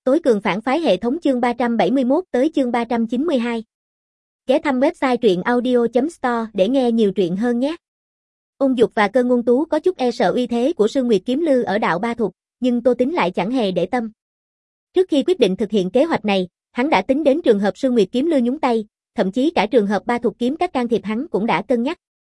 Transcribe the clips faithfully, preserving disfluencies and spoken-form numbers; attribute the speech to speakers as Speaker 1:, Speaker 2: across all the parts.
Speaker 1: Tối cường phản phái hệ thống chương ba trăm bảy mươi mốt tới chương ba trăm chín mươi hai. Ghé thăm website truyện audio chấm store để nghe nhiều truyện hơn nhé. Ôn Dục và Cơ Ngôn Tú có chút e sợ uy thế của Sương Nguyệt Kiếm Lư ở đạo Ba Thục, nhưng Tô Tính lại chẳng hề để tâm. Trước khi quyết định thực hiện kế hoạch này, hắn đã tính đến trường hợp Sương Nguyệt Kiếm Lư nhúng tay, thậm chí cả trường hợp Ba Thục kiếm các can thiệp hắn cũng đã cân nhắc.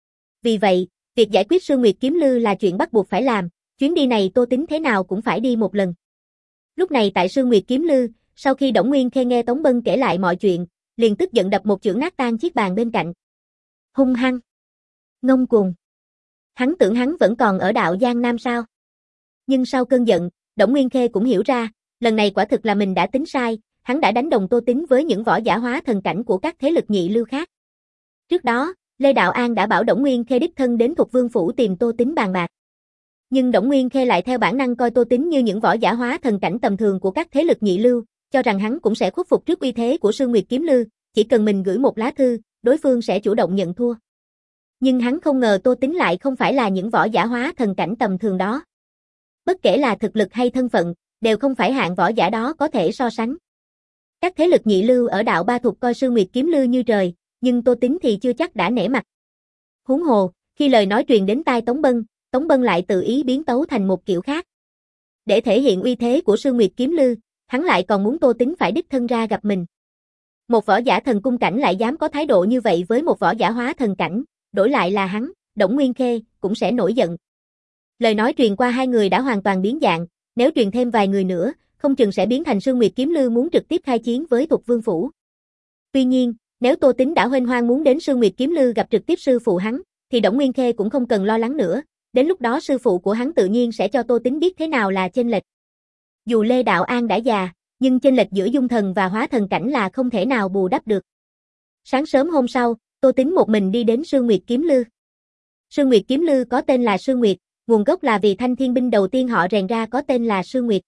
Speaker 1: Vì vậy, việc giải quyết Sương Nguyệt Kiếm Lư là chuyện bắt buộc phải làm, chuyến đi này Tô Tính thế nào cũng phải đi một lần. Lúc này tại Sương Nguyệt Kiếm Lư, sau khi Đổng Nguyên Khê nghe Tống Bân kể lại mọi chuyện, liền tức giận đập một chưởng nát tan chiếc bàn bên cạnh. Hung hăng, ngông cuồng. Hắn tưởng hắn vẫn còn ở đạo Giang Nam sao? Nhưng sau cơn giận, Đổng Nguyên Khê cũng hiểu ra, lần này quả thực là mình đã tính sai, hắn đã đánh đồng Tô Tính với những võ giả hóa thần cảnh của các thế lực nhị lưu khác. Trước đó, Lê Đạo An đã bảo Đổng Nguyên Khê đích thân đến Thục Vương phủ tìm Tô Tính bàn bạc. Nhưng Đổng Nguyên Khê lại theo bản năng coi Tô Tính như những võ giả hóa thần cảnh tầm thường của các thế lực nhị lưu, cho rằng hắn cũng sẽ khuất phục trước uy thế của Sương Nguyệt Kiếm Lư, chỉ cần mình gửi một lá thư, đối phương sẽ chủ động nhận thua. Nhưng hắn không ngờ Tô Tính lại không phải là những võ giả hóa thần cảnh tầm thường đó. Bất kể là thực lực hay thân phận, đều không phải hạng võ giả đó có thể so sánh. Các thế lực nhị lưu ở đạo Ba Thục coi Sương Nguyệt Kiếm Lư như trời, nhưng Tô Tính thì chưa chắc đã nể mặt. Huống hồ, khi lời nói truyền đến tai Tống Bân, Tống Bân lại tự ý biến tấu thành một kiểu khác. Để thể hiện uy thế của Sương Nguyệt Kiếm Lư, hắn lại còn muốn Tô Tính phải đích thân ra gặp mình. Một võ giả thần cung cảnh lại dám có thái độ như vậy với một võ giả hóa thần cảnh, đổi lại là hắn, Đổng Nguyên Khê, cũng sẽ nổi giận. Lời nói truyền qua hai người đã hoàn toàn biến dạng, nếu truyền thêm vài người nữa, không chừng sẽ biến thành Sương Nguyệt Kiếm Lư muốn trực tiếp khai chiến với Thục Vương phủ. Tuy nhiên, nếu Tô Tính đã huênh hoang muốn đến Sương Nguyệt Kiếm Lư gặp trực tiếp sư phụ hắn, thì Đổng Nguyên Khê cũng không cần lo lắng nữa, đến lúc đó sư phụ của hắn tự nhiên sẽ cho Tô Tính biết thế nào là chênh lệch. Dù Lê Đạo An đã già, nhưng chênh lệch giữa dung thần và hóa thần cảnh là không thể nào bù đắp được. Sáng sớm hôm sau, Tô Tính một mình đi đến Sương Nguyệt Kiếm Lư. Sương Nguyệt Kiếm Lư có tên là Sương Nguyệt, nguồn gốc là vì thanh thiên binh đầu tiên họ rèn ra có tên là Sương Nguyệt.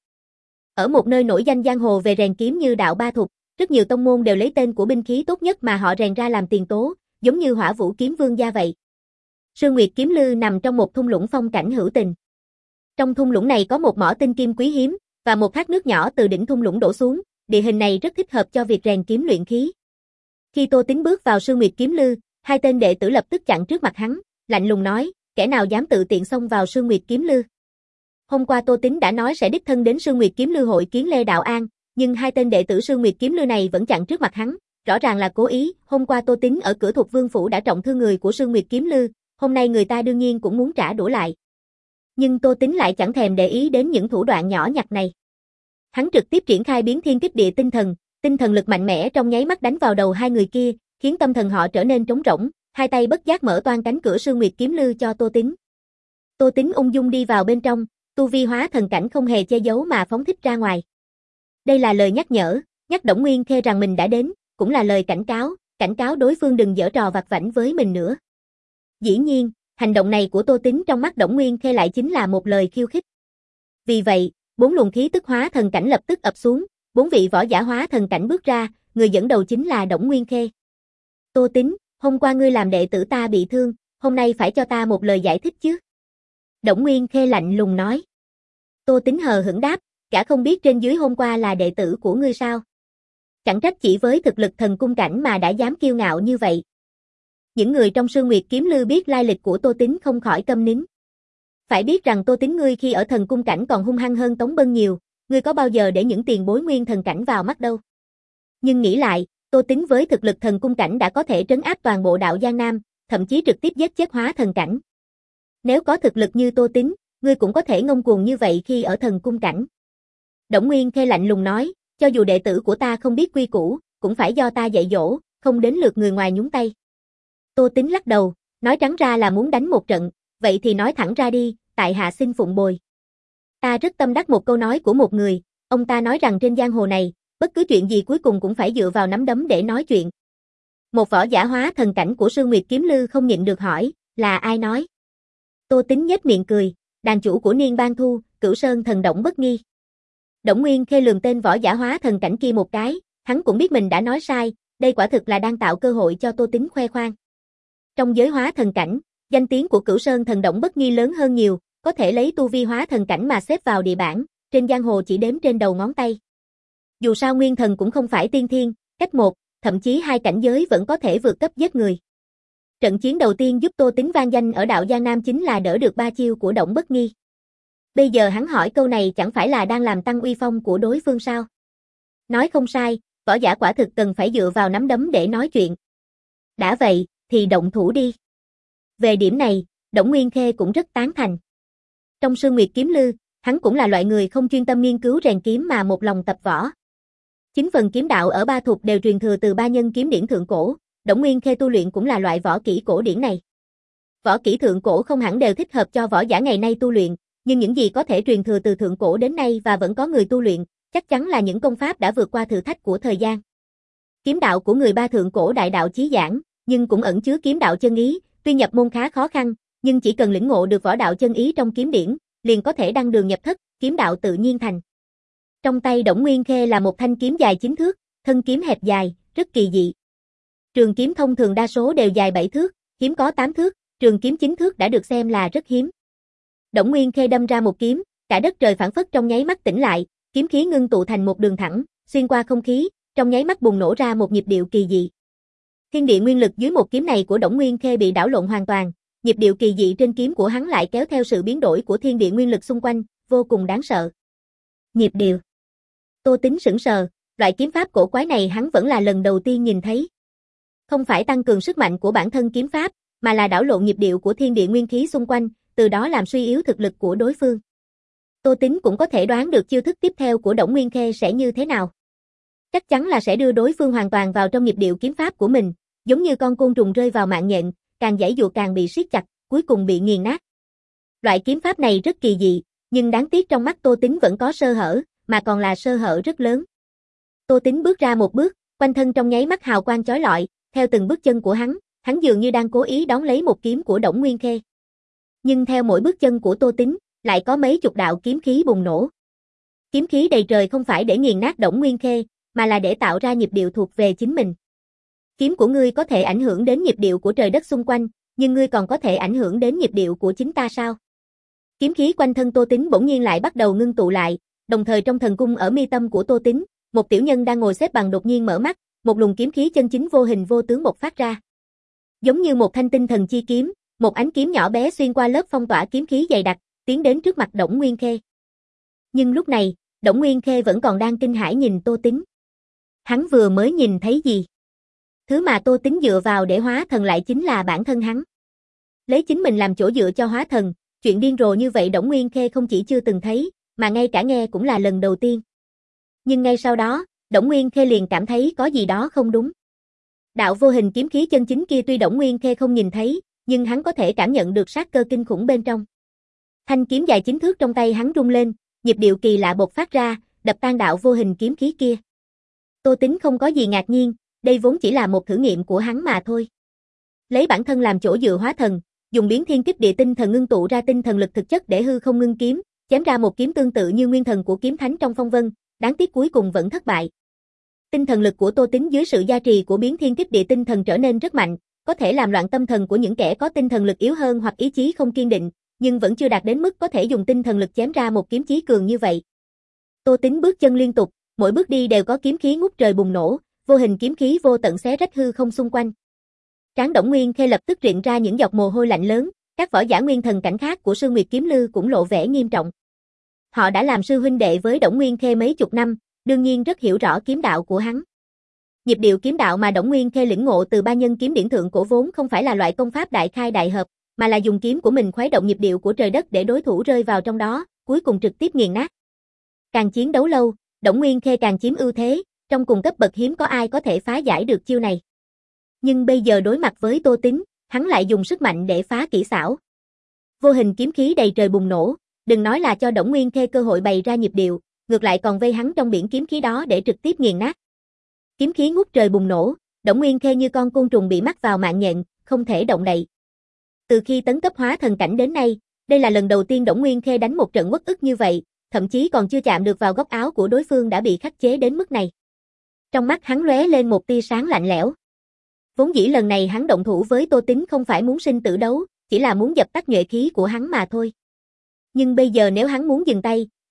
Speaker 1: Ở một nơi nổi danh giang hồ về rèn kiếm như đạo Ba Thục, rất nhiều tông môn đều lấy tên của binh khí tốt nhất mà họ rèn ra làm tiền tố, giống như Hỏa Vũ Kiếm Vương gia vậy. Sương Nguyệt Kiếm Lư nằm trong một thung lũng phong cảnh hữu tình. Trong thung lũng này có một mỏ tinh kim quý hiếm, và một thác nước nhỏ từ đỉnh thung lũng đổ xuống, địa hình này rất thích hợp cho việc rèn kiếm luyện khí. Khi Tô Tính bước vào Sương Nguyệt Kiếm Lư, hai tên đệ tử lập tức chặn trước mặt hắn, lạnh lùng nói, kẻ nào dám tự tiện xông vào Sương Nguyệt Kiếm Lư. Hôm qua Tô Tính đã nói sẽ đích thân đến Sương Nguyệt Kiếm Lư hội kiến Lê Đạo An, nhưng hai tên đệ tử Sương Nguyệt Kiếm Lư này vẫn chặn trước mặt hắn, rõ ràng là cố ý. Hôm qua Tô Tính ở cửa Thục Vương phủ đã trọng thương người của Sương Nguyệt Kiếm Lư, hôm nay người ta đương nhiên cũng muốn trả đũa lại. Nhưng Tô Tính lại chẳng thèm để ý đến những thủ đoạn nhỏ nhặt này. Hắn trực tiếp triển khai biến thiên kích địa tinh thần, tinh thần lực mạnh mẽ trong nháy mắt đánh vào đầu hai người kia, khiến tâm thần họ trở nên trống rỗng, hai tay bất giác mở toang cánh cửa Sương Nguyệt Kiếm Lư cho Tô Tính. Tô Tính ung dung đi vào bên trong, tu vi hóa thần cảnh không hề che giấu mà phóng thích ra ngoài. Đây là lời nhắc nhở, nhắc Đổng Nguyên Khê rằng mình đã đến, cũng là lời cảnh cáo, cảnh cáo đối phương đừng giở trò vặt vãnh với mình nữa. Dĩ nhiên, hành động này của Tô Tính trong mắt Đổng Nguyên Khê lại chính là một lời khiêu khích. Vì vậy, bốn luồng khí tức hóa thần cảnh lập tức ập xuống, bốn vị võ giả hóa thần cảnh bước ra, người dẫn đầu chính là Đổng Nguyên Khê. Tô Tính, hôm qua ngươi làm đệ tử ta bị thương, hôm nay phải cho ta một lời giải thích chứ? Đổng Nguyên Khê lạnh lùng nói. Tô Tính hờ hững đáp, cả không biết trên dưới hôm qua là đệ tử của ngươi sao? Chẳng trách chỉ với thực lực thần cung cảnh mà đã dám kiêu ngạo như vậy. Những người trong Sương Nguyệt Kiếm Lư biết lai lịch của Tô Tính không khỏi câm nín. Phải biết rằng Tô Tính ngươi khi ở thần cung cảnh còn hung hăng hơn Tống Bân nhiều, ngươi có bao giờ để những tiền bối nguyên thần cảnh vào mắt đâu. Nhưng nghĩ lại, Tô Tính với thực lực thần cung cảnh đã có thể trấn áp toàn bộ đạo Giang Nam, thậm chí trực tiếp giết chết hóa thần cảnh. Nếu có thực lực như Tô Tính, ngươi cũng có thể ngông cuồng như vậy khi ở thần cung cảnh. Đổng Nguyên Khê lạnh lùng nói, cho dù đệ tử của ta không biết quy củ, cũng phải do ta dạy dỗ, không đến lượt người ngoài nhúng tay. Tô Tính lắc đầu, nói trắng ra là muốn đánh một trận, vậy thì nói thẳng ra đi, tại hạ xin phụng bồi. Ta rất tâm đắc một câu nói của một người, ông ta nói rằng trên giang hồ này, bất cứ chuyện gì cuối cùng cũng phải dựa vào nắm đấm để nói chuyện. Một võ giả hóa thần cảnh của Sương Nguyệt Kiếm Lư không nhịn được hỏi, là ai nói? Tô Tính nhếch miệng cười, đàn chủ của Niên Ban Thu, Cửu Sơn thần Đổng Bất Nghi. Đổng Nguyên Khê lườm tên võ giả hóa thần cảnh kia một cái, hắn cũng biết mình đã nói sai, đây quả thực là đang tạo cơ hội cho Tô Tính khoe khoang. Trong giới hóa thần cảnh, danh tiếng của Cửu Sơn thần Đổng Bất Nghi lớn hơn nhiều, có thể lấy tu vi hóa thần cảnh mà xếp vào địa bảng, trên giang hồ chỉ đếm trên đầu ngón tay. Dù sao nguyên thần cũng không phải tiên thiên, cách một, thậm chí hai cảnh giới vẫn có thể vượt cấp giết người. Trận chiến đầu tiên giúp Tô Tín vang danh ở đạo Giang Nam chính là đỡ được ba chiêu của Đổng Bất Nghi. Bây giờ hắn hỏi câu này chẳng phải là đang làm tăng uy phong của đối phương sao? Nói không sai, võ giả quả thực cần phải dựa vào nắm đấm để nói chuyện. Đã vậy, thì động thủ đi. Về điểm này, Đổng Nguyên Khê cũng rất tán thành. Trong Sương Nguyệt Kiếm Lư, hắn cũng là loại người không chuyên tâm nghiên cứu rèn kiếm mà một lòng tập võ. Chính phần kiếm đạo ở Ba Thục đều truyền thừa từ ba nhân kiếm điển thượng cổ, Đổng Nguyên Khê tu luyện cũng là loại võ kỹ cổ điển này. Võ kỹ thượng cổ không hẳn đều thích hợp cho võ giả ngày nay tu luyện, nhưng những gì có thể truyền thừa từ thượng cổ đến nay và vẫn có người tu luyện, chắc chắn là những công pháp đã vượt qua thử thách của thời gian. Kiếm đạo của người Ba thượng cổ đại đạo chí giảng, nhưng cũng ẩn chứa kiếm đạo chân ý, tuy nhập môn khá khó khăn, nhưng chỉ cần lĩnh ngộ được võ đạo chân ý trong kiếm điển, liền có thể đăng đường nhập thất, kiếm đạo tự nhiên thành. Trong tay Đổng Nguyên Khê là một thanh kiếm dài chín thước, thân kiếm hẹp dài, rất kỳ dị. Trường kiếm thông thường đa số đều dài bảy thước, hiếm có tám thước, trường kiếm chín thước đã được xem là rất hiếm. Đổng Nguyên Khê đâm ra một kiếm, cả đất trời phảng phất trong nháy mắt tĩnh lại, kiếm khí ngưng tụ thành một đường thẳng, xuyên qua không khí, trong nháy mắt bùng nổ ra một nhịp điệu kỳ dị. Thiên địa nguyên lực dưới một kiếm này của Đổng Nguyên Khê bị đảo lộn hoàn toàn, nhịp điệu kỳ dị trên kiếm của hắn lại kéo theo sự biến đổi của thiên địa nguyên lực xung quanh, vô cùng đáng sợ. Nhịp điệu. Tô Tín sững sờ, loại kiếm pháp cổ quái này hắn vẫn là lần đầu tiên nhìn thấy. Không phải tăng cường sức mạnh của bản thân kiếm pháp, mà là đảo lộn nhịp điệu của thiên địa nguyên khí xung quanh, từ đó làm suy yếu thực lực của đối phương. Tô Tín cũng có thể đoán được chiêu thức tiếp theo của Đổng Nguyên Khê sẽ như thế nào. Chắc chắn là sẽ đưa đối phương hoàn toàn vào trong nhịp điệu kiếm pháp của mình, giống như con côn trùng rơi vào mạng nhện, càng giãy giụa càng bị siết chặt, cuối cùng bị nghiền nát. Loại kiếm pháp này rất kỳ dị, nhưng đáng tiếc trong mắt Tô Tín vẫn có sơ hở, mà còn là sơ hở rất lớn. Tô Tín bước ra một bước, quanh thân trong nháy mắt hào quang chói lọi, theo từng bước chân của hắn, hắn dường như đang cố ý đón lấy một kiếm của Đổng Nguyên Khê. Nhưng theo mỗi bước chân của Tô Tín, lại có mấy chục đạo kiếm khí bùng nổ. Kiếm khí đầy trời không phải để nghiền nát Đổng Nguyên Khê, mà là để tạo ra nhịp điệu thuộc về chính mình. Kiếm của ngươi có thể ảnh hưởng đến nhịp điệu của trời đất xung quanh, nhưng ngươi còn có thể ảnh hưởng đến nhịp điệu của chính ta sao? Kiếm khí quanh thân Tô Tín bỗng nhiên lại bắt đầu ngưng tụ lại, đồng thời trong thần cung ở mi tâm của Tô Tín, một tiểu nhân đang ngồi xếp bằng đột nhiên mở mắt, một luồng kiếm khí chân chính vô hình vô tướng bộc phát ra. Giống như một thanh tinh thần chi kiếm, một ánh kiếm nhỏ bé xuyên qua lớp phong tỏa kiếm khí dày đặc, tiến đến trước mặt Đổng Nguyên Khê. Nhưng lúc này, Đổng Nguyên Khê vẫn còn đang kinh hãi nhìn Tô Tín. Hắn vừa mới nhìn thấy gì? Thứ mà Tô Tín dựa vào để hóa thần lại chính là bản thân hắn. Lấy chính mình làm chỗ dựa cho hóa thần, chuyện điên rồ như vậy Đổng Nguyên Khê không chỉ chưa từng thấy, mà ngay cả nghe cũng là lần đầu tiên. Nhưng ngay sau đó, Đổng Nguyên Khê liền cảm thấy có gì đó không đúng. Đạo vô hình kiếm khí chân chính kia tuy Đổng Nguyên Khê không nhìn thấy, nhưng hắn có thể cảm nhận được sát cơ kinh khủng bên trong. Thanh kiếm dài chín thước trong tay hắn rung lên, nhịp điệu kỳ lạ bộc phát ra, đập tan đạo vô hình kiếm khí kia. Tô Tín không có gì ngạc nhiên, đây vốn chỉ là một thử nghiệm của hắn mà thôi. Lấy bản thân làm chỗ dựa hóa thần, dùng biến thiên kích địa tinh thần ngưng tụ ra tinh thần lực thực chất để hư không ngưng kiếm, chém ra một kiếm tương tự như nguyên thần của kiếm thánh trong phong vân, đáng tiếc cuối cùng vẫn thất bại. Tinh thần lực của Tô Tín dưới sự gia trì của biến thiên kích địa tinh thần trở nên rất mạnh, có thể làm loạn tâm thần của những kẻ có tinh thần lực yếu hơn hoặc ý chí không kiên định, nhưng vẫn chưa đạt đến mức có thể dùng tinh thần lực chém ra một kiếm chí cường như vậy. Tô Tín bước chân liên tục, mỗi bước đi đều có kiếm khí ngút trời bùng nổ, vô hình kiếm khí vô tận xé rách hư không xung quanh. Trán Đổng Nguyên Khê lập tức rịn ra những giọt mồ hôi lạnh lớn, các võ giả nguyên thần cảnh khác của Sương Nguyệt Kiếm Lư cũng lộ vẻ nghiêm trọng. Họ đã làm sư huynh đệ với Đổng Nguyên Khê mấy chục năm, đương nhiên rất hiểu rõ kiếm đạo của hắn. Nhịp điệu kiếm đạo mà Đổng Nguyên Khê lĩnh ngộ từ ba nhân kiếm điển thượng cổ vốn không phải là loại công pháp đại khai đại hợp, mà là dùng kiếm của mình khuấy động nhịp điệu của trời đất để đối thủ rơi vào trong đó, cuối cùng trực tiếp nghiền nát. Càng chiến đấu lâu, Đổng Nguyên Khê càng chiếm ưu thế, trong cùng cấp bậc hiếm có ai có thể phá giải được chiêu này. Nhưng bây giờ đối mặt với Tô Tín, hắn lại dùng sức mạnh để phá kỹ xảo. Vô hình kiếm khí đầy trời bùng nổ, đừng nói là cho Đổng Nguyên Khê cơ hội bày ra nhịp điệu, ngược lại còn vây hắn trong biển kiếm khí đó để trực tiếp nghiền nát. Kiếm khí ngút trời bùng nổ, Đổng Nguyên Khê như con côn trùng bị mắc vào mạng nhện, không thể động đậy. Từ khi tấn cấp hóa thần cảnh đến nay, đây là lần đầu tiên Đổng Nguyên Khê đánh một trận uất ức như vậy, thậm chí còn chưa chạm được vào góc áo của đối phương đã bị khắc chế đến mức này. Trong mắt hắn lóe lên một tia sáng lạnh lẽo. Vốn dĩ lần này hắn động thủ với Tô Tín không phải muốn sinh tử đấu, chỉ là muốn dập tắt nhuệ khí của hắn mà thôi. Nhưng bây giờ nếu hắn muốn dừng tay,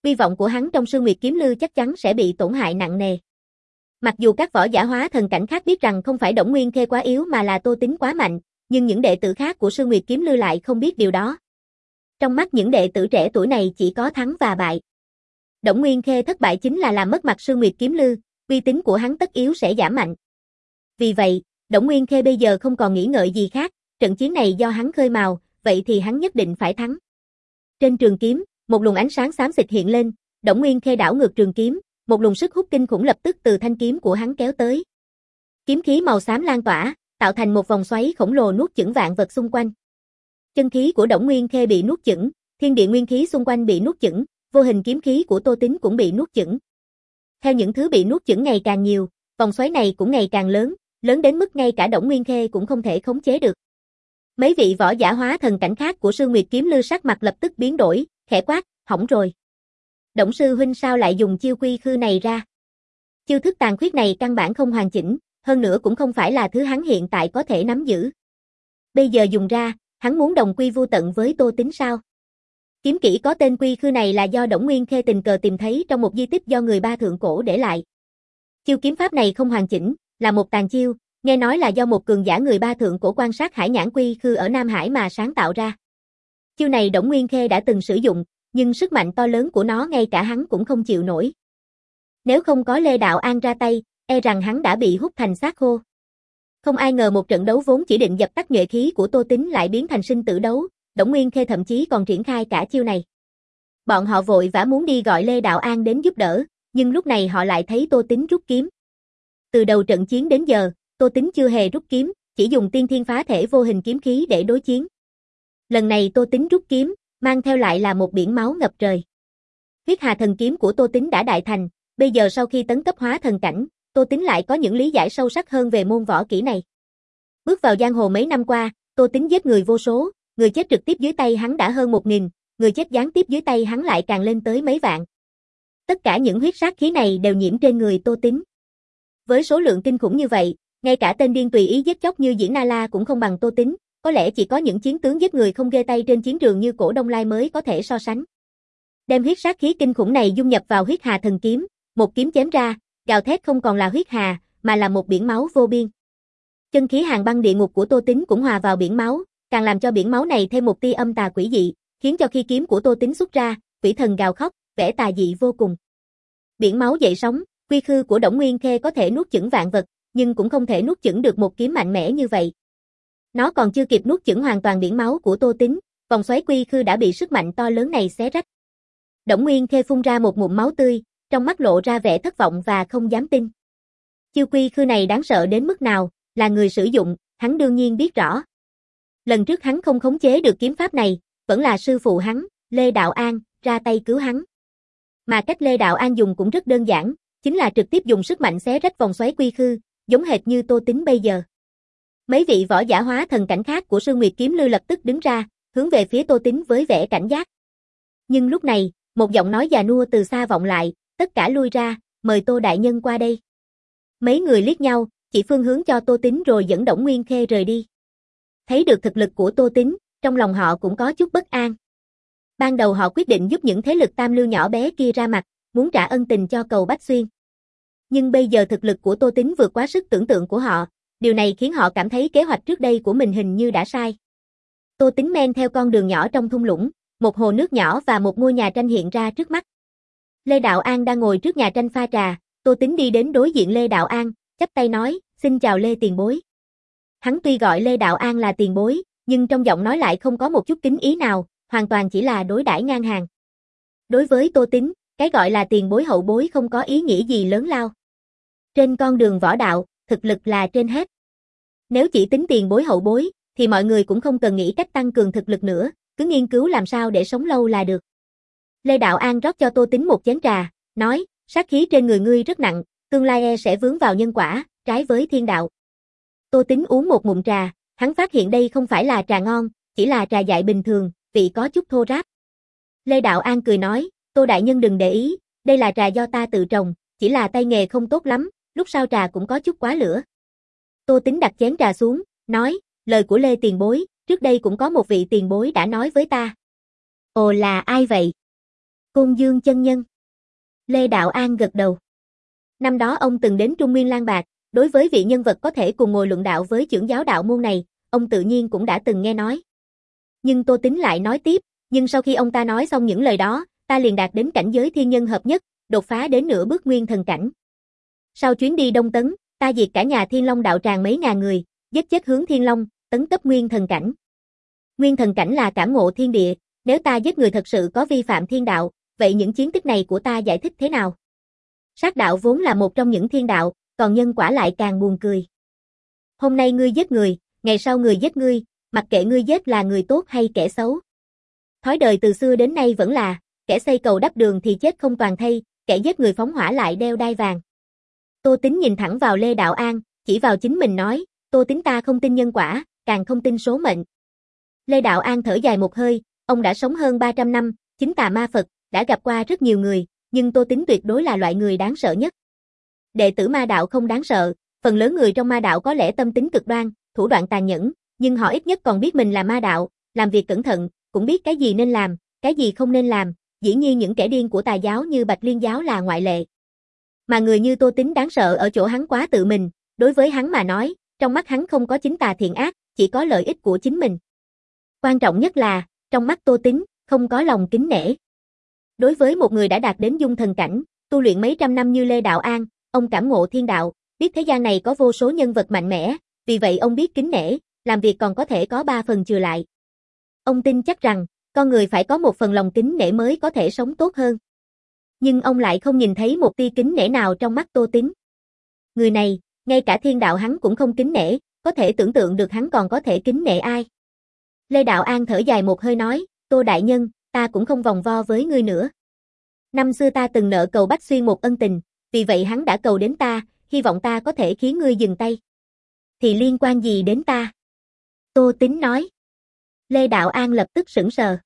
Speaker 1: uy vọng của hắn trong Sương Nguyệt Kiếm Lư chắc chắn sẽ bị tổn hại nặng nề. Mặc dù các võ giả hóa thần cảnh khác biết rằng không phải Đổng Nguyên Khê quá yếu mà là Tô Tín quá mạnh, nhưng những đệ tử khác của Sương Nguyệt Kiếm Lư lại không biết điều đó. Trong mắt những đệ tử trẻ tuổi này chỉ có thắng và bại. Đổng Nguyên Khê thất bại chính là làm mất mặt Sương Nguyệt Kiếm Lư, uy tín của hắn tất yếu sẽ giảm mạnh. Vì vậy, Đổng Nguyên Khê bây giờ không còn nghĩ ngợi gì khác, trận chiến này do hắn khơi mào, vậy thì hắn nhất định phải thắng. Trên trường kiếm, một luồng ánh sáng xám xịt hiện lên, Đổng Nguyên Khê đảo ngược trường kiếm, một luồng sức hút kinh khủng lập tức từ thanh kiếm của hắn kéo tới. Kiếm khí màu xám lan tỏa, tạo thành một vòng xoáy khổng lồ nuốt chửng vạn vật xung quanh. Chân khí của Đổng Nguyên Khê bị nuốt chửng, thiên địa nguyên khí xung quanh bị nuốt chửng, vô hình kiếm khí của Tô Tín cũng bị nuốt chửng. Theo những thứ bị nuốt chửng ngày càng nhiều, vòng xoáy này cũng ngày càng lớn, lớn đến mức ngay cả Đổng Nguyên Khê cũng không thể khống chế được. Mấy vị võ giả hóa thần cảnh khác của Sương Nguyệt Kiếm Lư sắc mặt lập tức biến đổi, khẽ quát, hỏng rồi. Đổng sư huynh sao lại dùng chiêu quy khư này ra? Chiêu thức tàn khuyết này căn bản không hoàn chỉnh, hơn nữa cũng không phải là thứ hắn hiện tại có thể nắm giữ. Bây giờ dùng ra, hắn muốn đồng quy vu tận với Tô Tín sao? Kiếm kỹ có tên quy khư này là do Đổng Nguyên Khê tình cờ tìm thấy trong một di tích do người Ba thượng cổ để lại. Chiêu kiếm pháp này không hoàn chỉnh, là một tàn chiêu, nghe nói là do một cường giả người Ba thượng cổ quan sát hải nhãn quy khư ở Nam Hải mà sáng tạo ra. Chiêu này Đổng Nguyên Khê đã từng sử dụng, nhưng sức mạnh to lớn của nó ngay cả hắn cũng không chịu nổi. Nếu không có Lê Đạo An ra tay, e rằng hắn đã bị hút thành xác khô. Không ai ngờ một trận đấu vốn chỉ định dập tắt nhuệ khí của Tô Tín lại biến thành sinh tử đấu, Đổng Nguyên Khê thậm chí còn triển khai cả chiêu này. Bọn họ vội vã muốn đi gọi Lê Đạo An đến giúp đỡ, nhưng lúc này họ lại thấy Tô Tín rút kiếm. Từ đầu trận chiến đến giờ, Tô Tín chưa hề rút kiếm, chỉ dùng tiên thiên phá thể vô hình kiếm khí để đối chiến. Lần này Tô Tín rút kiếm, mang theo lại là một biển máu ngập trời. Huyết Hà thần kiếm của Tô Tín đã đại thành, bây giờ sau khi tấn cấp hóa thần cảnh, Tô Tín lại có những lý giải sâu sắc hơn về môn võ kỹ này. Bước vào giang hồ mấy năm qua, Tô Tín giết người vô số, người chết trực tiếp dưới tay hắn đã hơn một nghìn, người chết gián tiếp dưới tay hắn lại càng lên tới mấy vạn. Tất cả những huyết sát khí này đều nhiễm trên người Tô Tín. Với số lượng kinh khủng như vậy, ngay cả tên điên tùy ý giết chóc như Diễn Na La cũng không bằng Tô Tín, có lẽ chỉ có những chiến tướng giết người không ghê tay trên chiến trường như Cổ Đông Lai mới có thể so sánh. Đem huyết sát khí kinh khủng này dung nhập vào Huyết Hà thần kiếm, một kiếm chém ra, gào thét không còn là huyết hà, mà là một biển máu vô biên. Chân khí hàn băng địa ngục của Tô Tín cũng hòa vào biển máu, càng làm cho biển máu này thêm một tia âm tà quỷ dị, khiến cho khi kiếm của Tô Tín xuất ra, quỷ thần gào khóc, vẻ tà dị vô cùng. Biển máu dậy sóng, quy khư của Đổng Nguyên Khê có thể nuốt chửng vạn vật, nhưng cũng không thể nuốt chửng được một kiếm mạnh mẽ như vậy. Nó còn chưa kịp nuốt chửng hoàn toàn biển máu của Tô Tín, vòng xoáy quy khư đã bị sức mạnh to lớn này xé rách. Đổng Nguyên Khê phun ra một ngụm máu tươi, trong mắt lộ ra vẻ thất vọng và không dám tin. Chiêu quy khư này đáng sợ đến mức nào, là người sử dụng, hắn đương nhiên biết rõ. Lần trước hắn không khống chế được kiếm pháp này, vẫn là sư phụ hắn, Lê Đạo An, ra tay cứu hắn. Mà cách Lê Đạo An dùng cũng rất đơn giản, chính là trực tiếp dùng sức mạnh xé rách vòng xoáy quy khư, giống hệt như Tô Tín bây giờ. Mấy vị võ giả hóa thần cảnh khác của Sương Nguyệt Kiếm Lư lập tức đứng ra, hướng về phía Tô Tín với vẻ cảnh giác. Nhưng lúc này, một giọng nói già nua từ xa vọng lại, tất cả lui ra, mời Tô đại nhân qua đây. Mấy người liếc nhau, chỉ phương hướng cho Tô Tín rồi dẫn Đổng Nguyên Khê rời đi. Thấy được thực lực của Tô Tín, trong lòng họ cũng có chút bất an. Ban đầu họ quyết định giúp những thế lực tam lưu nhỏ bé kia ra mặt, muốn trả ân tình cho Cầu Bách Xuyên. Nhưng bây giờ thực lực của Tô Tín vượt quá sức tưởng tượng của họ, điều này khiến họ cảm thấy kế hoạch trước đây của mình hình như đã sai. Tô Tín men theo con đường nhỏ trong thung lũng, một hồ nước nhỏ và một ngôi nhà tranh hiện ra trước mắt. Lê Đạo An đang ngồi trước nhà tranh pha trà, Tô Tín đi đến đối diện Lê Đạo An, chắp tay nói, xin chào Lê tiền bối. Hắn tuy gọi Lê Đạo An là tiền bối, nhưng trong giọng nói lại không có một chút kính ý nào, hoàn toàn chỉ là đối đãi ngang hàng. Đối với Tô Tín, cái gọi là tiền bối hậu bối không có ý nghĩa gì lớn lao. Trên con đường võ đạo, thực lực là trên hết. Nếu chỉ tính tiền bối hậu bối, thì mọi người cũng không cần nghĩ cách tăng cường thực lực nữa, cứ nghiên cứu làm sao để sống lâu là được. Lê Đạo An rót cho Tô Tín một chén trà, nói, sát khí trên người ngươi rất nặng, tương lai e sẽ vướng vào nhân quả, trái với thiên đạo. Tô Tín uống một ngụm trà, hắn phát hiện đây không phải là trà ngon, chỉ là trà dại bình thường, vị có chút thô ráp. Lê Đạo An cười nói, Tô đại nhân đừng để ý, đây là trà do ta tự trồng, chỉ là tay nghề không tốt lắm, lúc sau trà cũng có chút quá lửa. Tô Tín đặt chén trà xuống, nói, lời của Lê tiền bối, trước đây cũng có một vị tiền bối đã nói với ta. Ồ là ai vậy? Côn Dương chân nhân. Lê Đạo An gật đầu. Năm đó ông từng đến Trung Nguyên Lang Bạc, đối với vị nhân vật có thể cùng ngồi luận đạo với chưởng giáo đạo môn này, ông tự nhiên cũng đã từng nghe nói. Nhưng Tô Tín lại nói tiếp, nhưng sau khi ông ta nói xong những lời đó, ta liền đạt đến cảnh giới thiên nhân hợp nhất, đột phá đến nửa bước nguyên thần cảnh. Sau chuyến đi Đông Tấn, ta diệt cả nhà Thiên Long đạo tràng mấy ngàn người, giết chết hướng Thiên Long, tấn cấp nguyên thần cảnh. Nguyên thần cảnh là cảm ngộ thiên địa, nếu ta giết người thật sự có vi phạm thiên đạo, vậy những chiến tích này của ta giải thích thế nào? Sát đạo vốn là một trong những thiên đạo, còn nhân quả lại càng buồn cười. Hôm nay ngươi giết người, ngày sau người giết ngươi, mặc kệ ngươi giết là người tốt hay kẻ xấu. Thói đời từ xưa đến nay vẫn là, kẻ xây cầu đắp đường thì chết không toàn thây, kẻ giết người phóng hỏa lại đeo đai vàng. Tô Tín nhìn thẳng vào Lê Đạo An, chỉ vào chính mình nói, Tô Tín ta không tin nhân quả, càng không tin số mệnh. Lê Đạo An thở dài một hơi, ông đã sống hơn ba trăm năm, chính tà ma Phật, đã gặp qua rất nhiều người, nhưng Tô Tín tuyệt đối là loại người đáng sợ nhất. Đệ tử ma đạo không đáng sợ, phần lớn người trong ma đạo có lẽ tâm tính cực đoan, thủ đoạn tàn nhẫn, nhưng họ ít nhất còn biết mình là ma đạo, làm việc cẩn thận, cũng biết cái gì nên làm, cái gì không nên làm, dĩ nhiên những kẻ điên của tà giáo như Bạch Liên giáo là ngoại lệ. Mà người như Tô Tín đáng sợ ở chỗ hắn quá tự mình, đối với hắn mà nói, trong mắt hắn không có chính tà thiện ác, chỉ có lợi ích của chính mình. Quan trọng nhất là, trong mắt Tô Tín, không có lòng kính nể. Đối với một người đã đạt đến dung thần cảnh, tu luyện mấy trăm năm như Lê Đạo An, ông cảm ngộ thiên đạo, biết thế gian này có vô số nhân vật mạnh mẽ, vì vậy ông biết kính nể, làm việc còn có thể có ba phần chừa lại. Ông tin chắc rằng, con người phải có một phần lòng kính nể mới có thể sống tốt hơn. Nhưng ông lại không nhìn thấy một tia kính nể nào trong mắt Tô Tín. Người này, ngay cả thiên đạo hắn cũng không kính nể, có thể tưởng tượng được hắn còn có thể kính nể ai. Lê Đạo An thở dài một hơi nói, Tô Đại Nhân, ta cũng không vòng vo với ngươi nữa. Năm xưa ta từng nợ cầu Bách Xuyên một ân tình, vì vậy hắn đã cầu đến ta, hy vọng ta có thể khiến ngươi dừng tay. Thì liên quan gì đến ta? Tô Tín nói. Lê Đạo An lập tức sững sờ.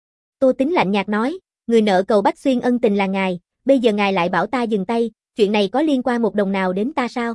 Speaker 1: Tô Tín lạnh nhạt nói, người nợ cầu Bách Xuyên ân tình là ngài, bây giờ ngài lại bảo ta dừng tay, chuyện này có liên quan một đồng nào đến ta sao?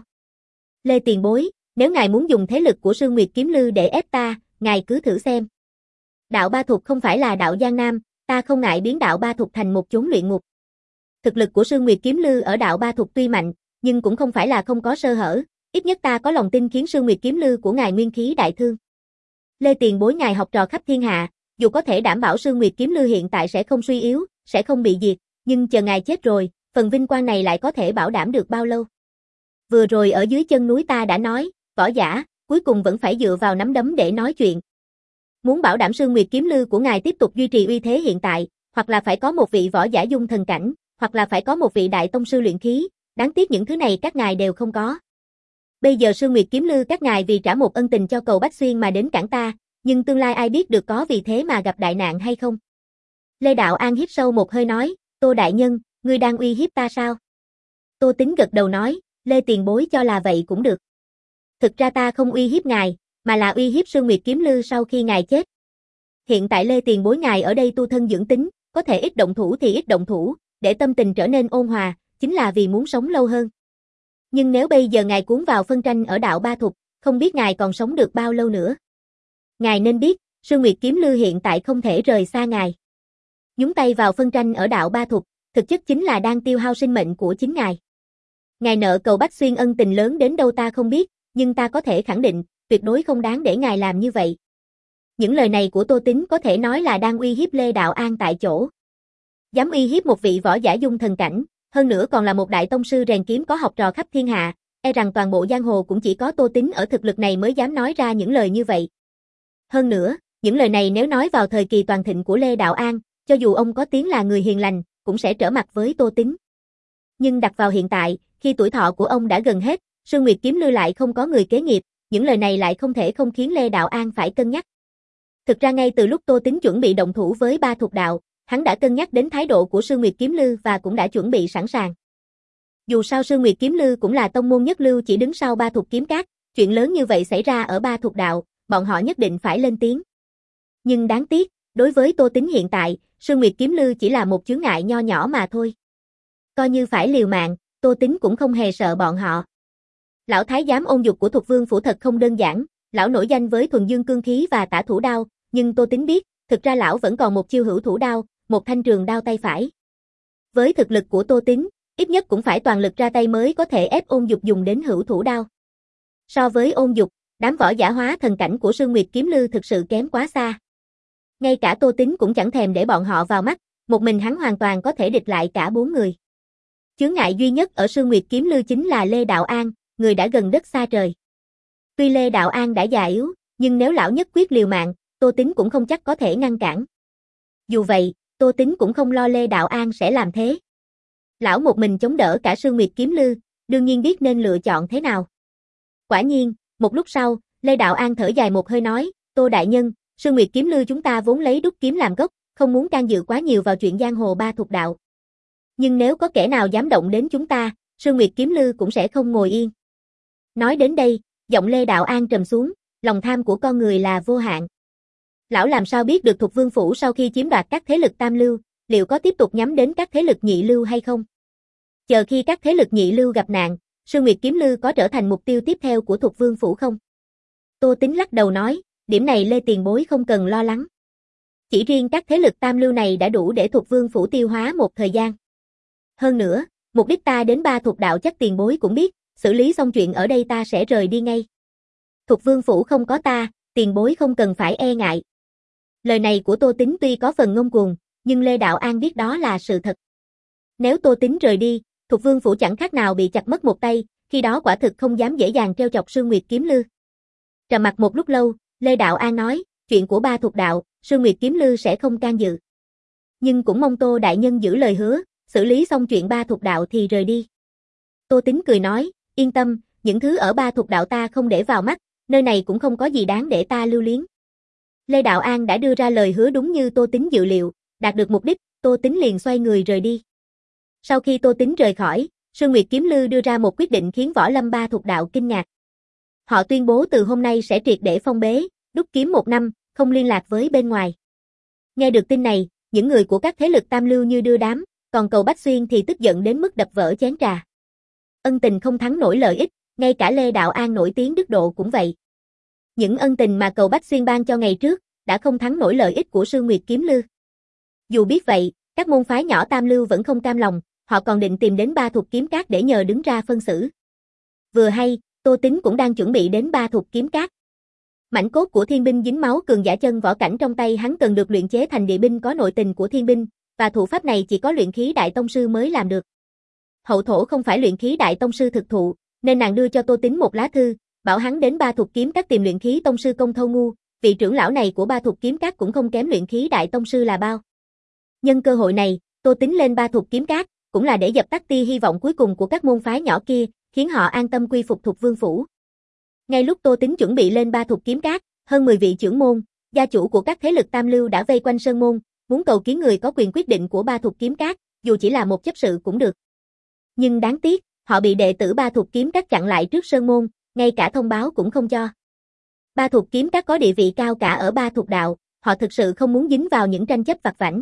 Speaker 1: Lê tiền bối, nếu ngài muốn dùng thế lực của Sương Nguyệt Kiếm Lư để ép ta, ngài cứ thử xem. Đạo Ba Thục không phải là đạo Giang Nam, ta không ngại biến đạo Ba Thục thành một chốn luyện ngục. Thực lực của Sương Nguyệt Kiếm Lư ở đạo Ba Thục tuy mạnh, nhưng cũng không phải là không có sơ hở, ít nhất ta có lòng tin khiến Sương Nguyệt Kiếm Lư của ngài nguyên khí đại thương. Lê tiền bối ngài học trò khắp thiên hạ, dù có thể đảm bảo Sương Nguyệt Kiếm Lư hiện tại sẽ không suy yếu, sẽ không bị diệt, nhưng chờ ngài chết rồi, phần vinh quang này lại có thể bảo đảm được bao lâu? Vừa rồi ở dưới chân núi ta đã nói, võ giả, cuối cùng vẫn phải dựa vào nắm đấm để nói chuyện. Muốn bảo đảm Sương Nguyệt Kiếm Lư của ngài tiếp tục duy trì uy thế hiện tại, hoặc là phải có một vị võ giả dung thần cảnh, hoặc là phải có một vị đại tông sư luyện khí, đáng tiếc những thứ này các ngài đều không có. Bây giờ Sương Nguyệt Kiếm Lư các ngài vì trả một ân tình cho cầu Bách Xuyên mà đến cản ta, nhưng tương lai ai biết được có vì thế mà gặp đại nạn hay không? Lê Đạo An hít sâu một hơi nói, Tô Đại Nhân, ngươi đang uy hiếp ta sao? Tô Tín gật đầu nói, Lê tiền bối cho là vậy cũng được. Thực ra ta không uy hiếp ngài, mà là uy hiếp Sương Nguyệt Kiếm Lư sau khi ngài chết. Hiện tại Lê tiền bối ngài ở đây tu thân dưỡng tính, có thể ít động thủ thì ít động thủ, để tâm tình trở nên ôn hòa, chính là vì muốn sống lâu hơn. Nhưng nếu bây giờ ngài cuốn vào phân tranh ở đạo Ba Thục, không biết ngài còn sống được bao lâu nữa. Ngài nên biết, Sương Nguyệt Kiếm Lư hiện tại không thể rời xa ngài. Nhúng tay vào phân tranh ở đạo Ba Thục, thực chất chính là đang tiêu hao sinh mệnh của chính ngài. Ngài nợ cầu Bách Xuyên ân tình lớn đến đâu ta không biết, nhưng ta có thể khẳng định, tuyệt đối không đáng để ngài làm như vậy. Những lời này của Tô Tín có thể nói là đang uy hiếp Lê Đạo An tại chỗ. Dám uy hiếp một vị võ giả dung thần cảnh, hơn nữa còn là một đại tông sư rèn kiếm có học trò khắp thiên hạ, e rằng toàn bộ giang hồ cũng chỉ có Tô Tín ở thực lực này mới dám nói ra những lời như vậy. Hơn nữa, những lời này nếu nói vào thời kỳ toàn thịnh của Lê Đạo An, cho dù ông có tiếng là người hiền lành, cũng sẽ trở mặt với Tô Tín. Nhưng đặt vào hiện tại, khi tuổi thọ của ông đã gần hết, Sương Nguyệt Kiếm Lư lại không có người kế nghiệp, những lời này lại không thể không khiến Lê Đạo An phải cân nhắc. Thực ra ngay từ lúc Tô Tín chuẩn bị động thủ với Ba Thục đạo, hắn đã cân nhắc đến thái độ của Sương Nguyệt Kiếm Lư và cũng đã chuẩn bị sẵn sàng. Dù sao Sương Nguyệt Kiếm Lư cũng là tông môn nhất lưu chỉ đứng sau Ba Thục kiếm cát, chuyện lớn như vậy xảy ra ở Ba Thục đạo, bọn họ nhất định phải lên tiếng. Nhưng đáng tiếc, đối với Tô Tín hiện tại, Sương Nguyệt Kiếm Lư chỉ là một chướng ngại nho nhỏ mà thôi. Coi như phải liều mạng, Tô Tín cũng không hề sợ bọn họ. Lão thái giám ôn dục của Thục Vương phủ thật không đơn giản, lão nổi danh với thuần dương cương khí và tả thủ đao, nhưng Tô Tín biết, thực ra lão vẫn còn một chiêu hữu thủ đao, một thanh trường đao tay phải. Với thực lực của Tô Tín, ít nhất cũng phải toàn lực ra tay mới có thể ép Ôn Dục dùng đến hữu thủ đao. So với Ôn Dục, đám võ giả hóa thần cảnh của Sương Nguyệt Kiếm Lư thực sự kém quá xa. Ngay cả Tô Tín cũng chẳng thèm để bọn họ vào mắt, một mình hắn hoàn toàn có thể địch lại cả bốn người. Chướng ngại duy nhất ở Sương Nguyệt Kiếm Lư chính là Lê Đạo An, người đã gần đất xa trời. Tuy Lê Đạo An đã già yếu, nhưng nếu lão nhất quyết liều mạng, Tô Tín cũng không chắc có thể ngăn cản. Dù vậy, Tô Tín cũng không lo Lê Đạo An sẽ làm thế. Lão một mình chống đỡ cả Sương Nguyệt Kiếm Lư, đương nhiên biết nên lựa chọn thế nào. Quả nhiên, một lúc sau, Lê Đạo An thở dài một hơi nói, Tô đại nhân, Sương Nguyệt Kiếm Lư chúng ta vốn lấy đúc kiếm làm gốc, không muốn can dự quá nhiều vào chuyện giang hồ ba thục đạo. Nhưng nếu có kẻ nào dám động đến chúng ta, Sương Nguyệt Kiếm Lư cũng sẽ không ngồi yên. Nói đến đây, giọng Lê Đạo An trầm xuống, lòng tham của con người là vô hạn. Lão làm sao biết được Thục Vương Phủ sau khi chiếm đoạt các thế lực tam lưu, liệu có tiếp tục nhắm đến các thế lực nhị lưu hay không? Chờ khi các thế lực nhị lưu gặp nạn, Sương Nguyệt Kiếm Lư có trở thành mục tiêu tiếp theo của Thục Vương Phủ không? Tô Tín lắc đầu nói, điểm này Lê tiền bối không cần lo lắng. Chỉ riêng các thế lực tam lưu này đã đủ để Thục Vương Phủ tiêu hóa một thời gian. Hơn nữa, mục đích ta đến ba thục đạo chắc tiền bối cũng biết, xử lý xong chuyện ở đây ta sẽ rời đi ngay. Thục Vương Phủ không có ta, tiền bối không cần phải e ngại. Lời này của Tô Tín tuy có phần ngông cuồng, nhưng Lê Đạo An biết đó là sự thật. Nếu Tô Tín rời đi, Thục Vương Phủ chẳng khác nào bị chặt mất một tay, khi đó quả thực không dám dễ dàng trêu chọc Sương Nguyệt Kiếm Lư. Trầm mặc một lúc lâu, Lê Đạo An nói, chuyện của ba thục đạo, Sương Nguyệt Kiếm Lư sẽ không can dự. Nhưng cũng mong Tô đại nhân giữ lời hứa, xử lý xong chuyện ba thục đạo thì rời đi. Tô Tín cười nói, yên tâm, những thứ ở ba thục đạo ta không để vào mắt, nơi này cũng không có gì đáng để ta lưu luyến. Lê Đạo An đã đưa ra lời hứa đúng như Tô Tín dự liệu, đạt được mục đích, Tô Tín liền xoay người rời đi. Sau khi Tô Tín rời khỏi, Sương Nguyệt Kiếm Lư đưa ra một quyết định khiến võ lâm ba thục đạo kinh ngạc. Họ tuyên bố từ hôm nay sẽ triệt để phong bế, đúc kiếm một năm, không liên lạc với bên ngoài. Nghe được tin này, những người của các thế lực tam lưu như đưa đám, còn Cầu Bách Xuyên thì tức giận đến mức đập vỡ chén trà. Ân tình không thắng nổi lợi ích, ngay cả Lê Đạo An nổi tiếng đức độ cũng vậy. Những ân tình mà Cầu Bách Xuyên ban cho ngày trước, đã không thắng nổi lợi ích của Sương Nguyệt Kiếm Lư. Dù biết vậy, các môn phái nhỏ tam lưu vẫn không cam lòng, họ còn định tìm đến ba thục kiếm cát để nhờ đứng ra phân xử. Vừa hay, Tô Tín cũng đang chuẩn bị đến ba thục kiếm cát. Mảnh cốt của thiên binh dính máu cường giả chân võ cảnh trong tay hắn cần được luyện chế thành địa binh có nội tình của thiên binh, và thủ pháp này chỉ có luyện khí đại tông sư mới làm được. Hậu thổ không phải luyện khí đại tông sư thực thụ, nên nàng đưa cho Tô Tín một lá thư, bảo hắn đến ba thục kiếm các tìm luyện khí tông sư Công Thâu Ngu, vị trưởng lão này của ba thục kiếm các cũng không kém luyện khí đại tông sư là bao. Nhân cơ hội này, Tô Tín lên ba thục kiếm các, cũng là để dập tắt tia hy vọng cuối cùng của các môn phái nhỏ kia, khiến họ an tâm quy phục Thục Vương Phủ. Ngay lúc Tô Tín chuẩn bị lên ba thục kiếm các, hơn mười vị trưởng môn, gia chủ của các thế lực tam lưu đã vây quanh sơn môn, muốn cầu kiến người có quyền quyết định của ba thục kiếm các, dù chỉ là một chấp sự cũng được. Nhưng đáng tiếc, họ bị đệ tử ba thục kiếm các chặn lại trước sơn môn, ngay cả thông báo cũng không cho. Ba thục kiếm các có địa vị cao cả ở ba thục đạo, họ thực sự không muốn dính vào những tranh chấp vặt vãnh.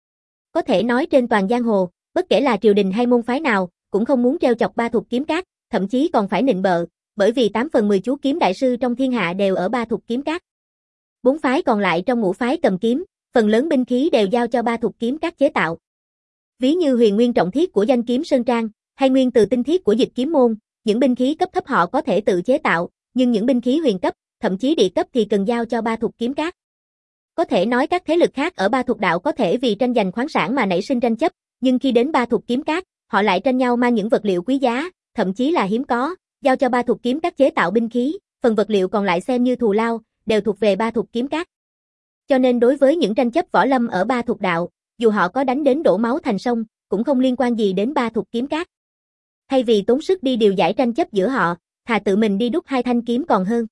Speaker 1: Có thể nói trên toàn giang hồ, bất kể là triều đình hay môn phái nào, cũng không muốn trêu chọc ba thục kiếm các, thậm chí còn phải nịnh bợ, bởi vì tám phần mười chú kiếm đại sư trong thiên hạ đều ở ba thục kiếm các. Bốn phái còn lại trong ngũ phái cầm kiếm, phần lớn binh khí đều giao cho ba thục kiếm các chế tạo. Ví như huyền nguyên trọng thiết của danh kiếm Sơn Trang, hay nguyên từ tinh thiết của dịch kiếm môn, những binh khí cấp thấp họ có thể tự chế tạo, nhưng những binh khí huyền cấp, thậm chí địa cấp thì cần giao cho ba thục kiếm các. Có thể nói các thế lực khác ở ba thục đạo có thể vì tranh giành khoáng sản mà nảy sinh tranh chấp, nhưng khi đến ba thục kiếm các, họ lại tranh nhau mang những vật liệu quý giá, thậm chí là hiếm có, giao cho ba thục kiếm các chế tạo binh khí, phần vật liệu còn lại xem như thù lao, đều thuộc về ba thục kiếm các. Cho nên đối với những tranh chấp võ lâm ở ba thục đạo, dù họ có đánh đến đổ máu thành sông, cũng không liên quan gì đến ba thục kiếm các. Thay vì tốn sức đi điều giải tranh chấp giữa họ, thà tự mình đi đúc hai thanh kiếm còn hơn.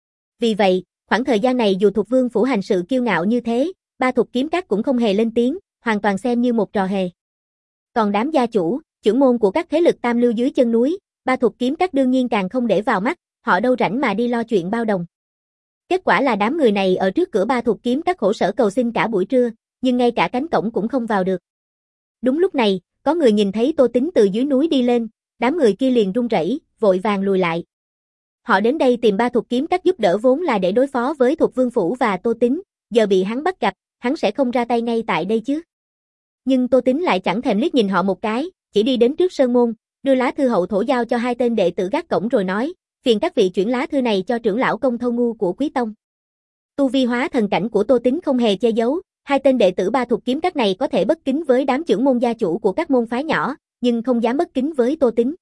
Speaker 1: Vì vậy, khoảng thời gian này dù Thục Vương Phủ hành sự kiêu ngạo như thế, ba thục kiếm các cũng không hề lên tiếng, hoàn toàn xem như một trò hề. Còn đám gia chủ, trưởng môn của các thế lực tam lưu dưới chân núi, ba thục kiếm các đương nhiên càng không để vào mắt, họ đâu rảnh mà đi lo chuyện bao đồng. Kết quả là đám người này ở trước cửa ba thục kiếm các khổ sở cầu xin cả buổi trưa, nhưng ngay cả cánh cổng cũng không vào được. Đúng lúc này, có người nhìn thấy Tô Tín từ dưới núi đi lên, đám người kia liền run rẩy, vội vàng lùi lại. Họ đến đây tìm ba thục kiếm các giúp đỡ vốn là để đối phó với Thục Vương Phủ và Tô Tín, giờ bị hắn bắt gặp, hắn sẽ không ra tay ngay tại đây chứ. Nhưng Tô Tính lại chẳng thèm liếc nhìn họ một cái, chỉ đi đến trước sơn môn, đưa lá thư hậu thổ giao cho hai tên đệ tử gác cổng rồi nói, phiền các vị chuyển lá thư này cho trưởng lão Công Thâu Ngu của Quý Tông. Tu vi hóa thần cảnh của Tô Tính không hề che giấu, hai tên đệ tử ba thuộc kiếm các này có thể bất kính với đám trưởng môn gia chủ của các môn phái nhỏ, nhưng không dám bất kính với Tô Tính.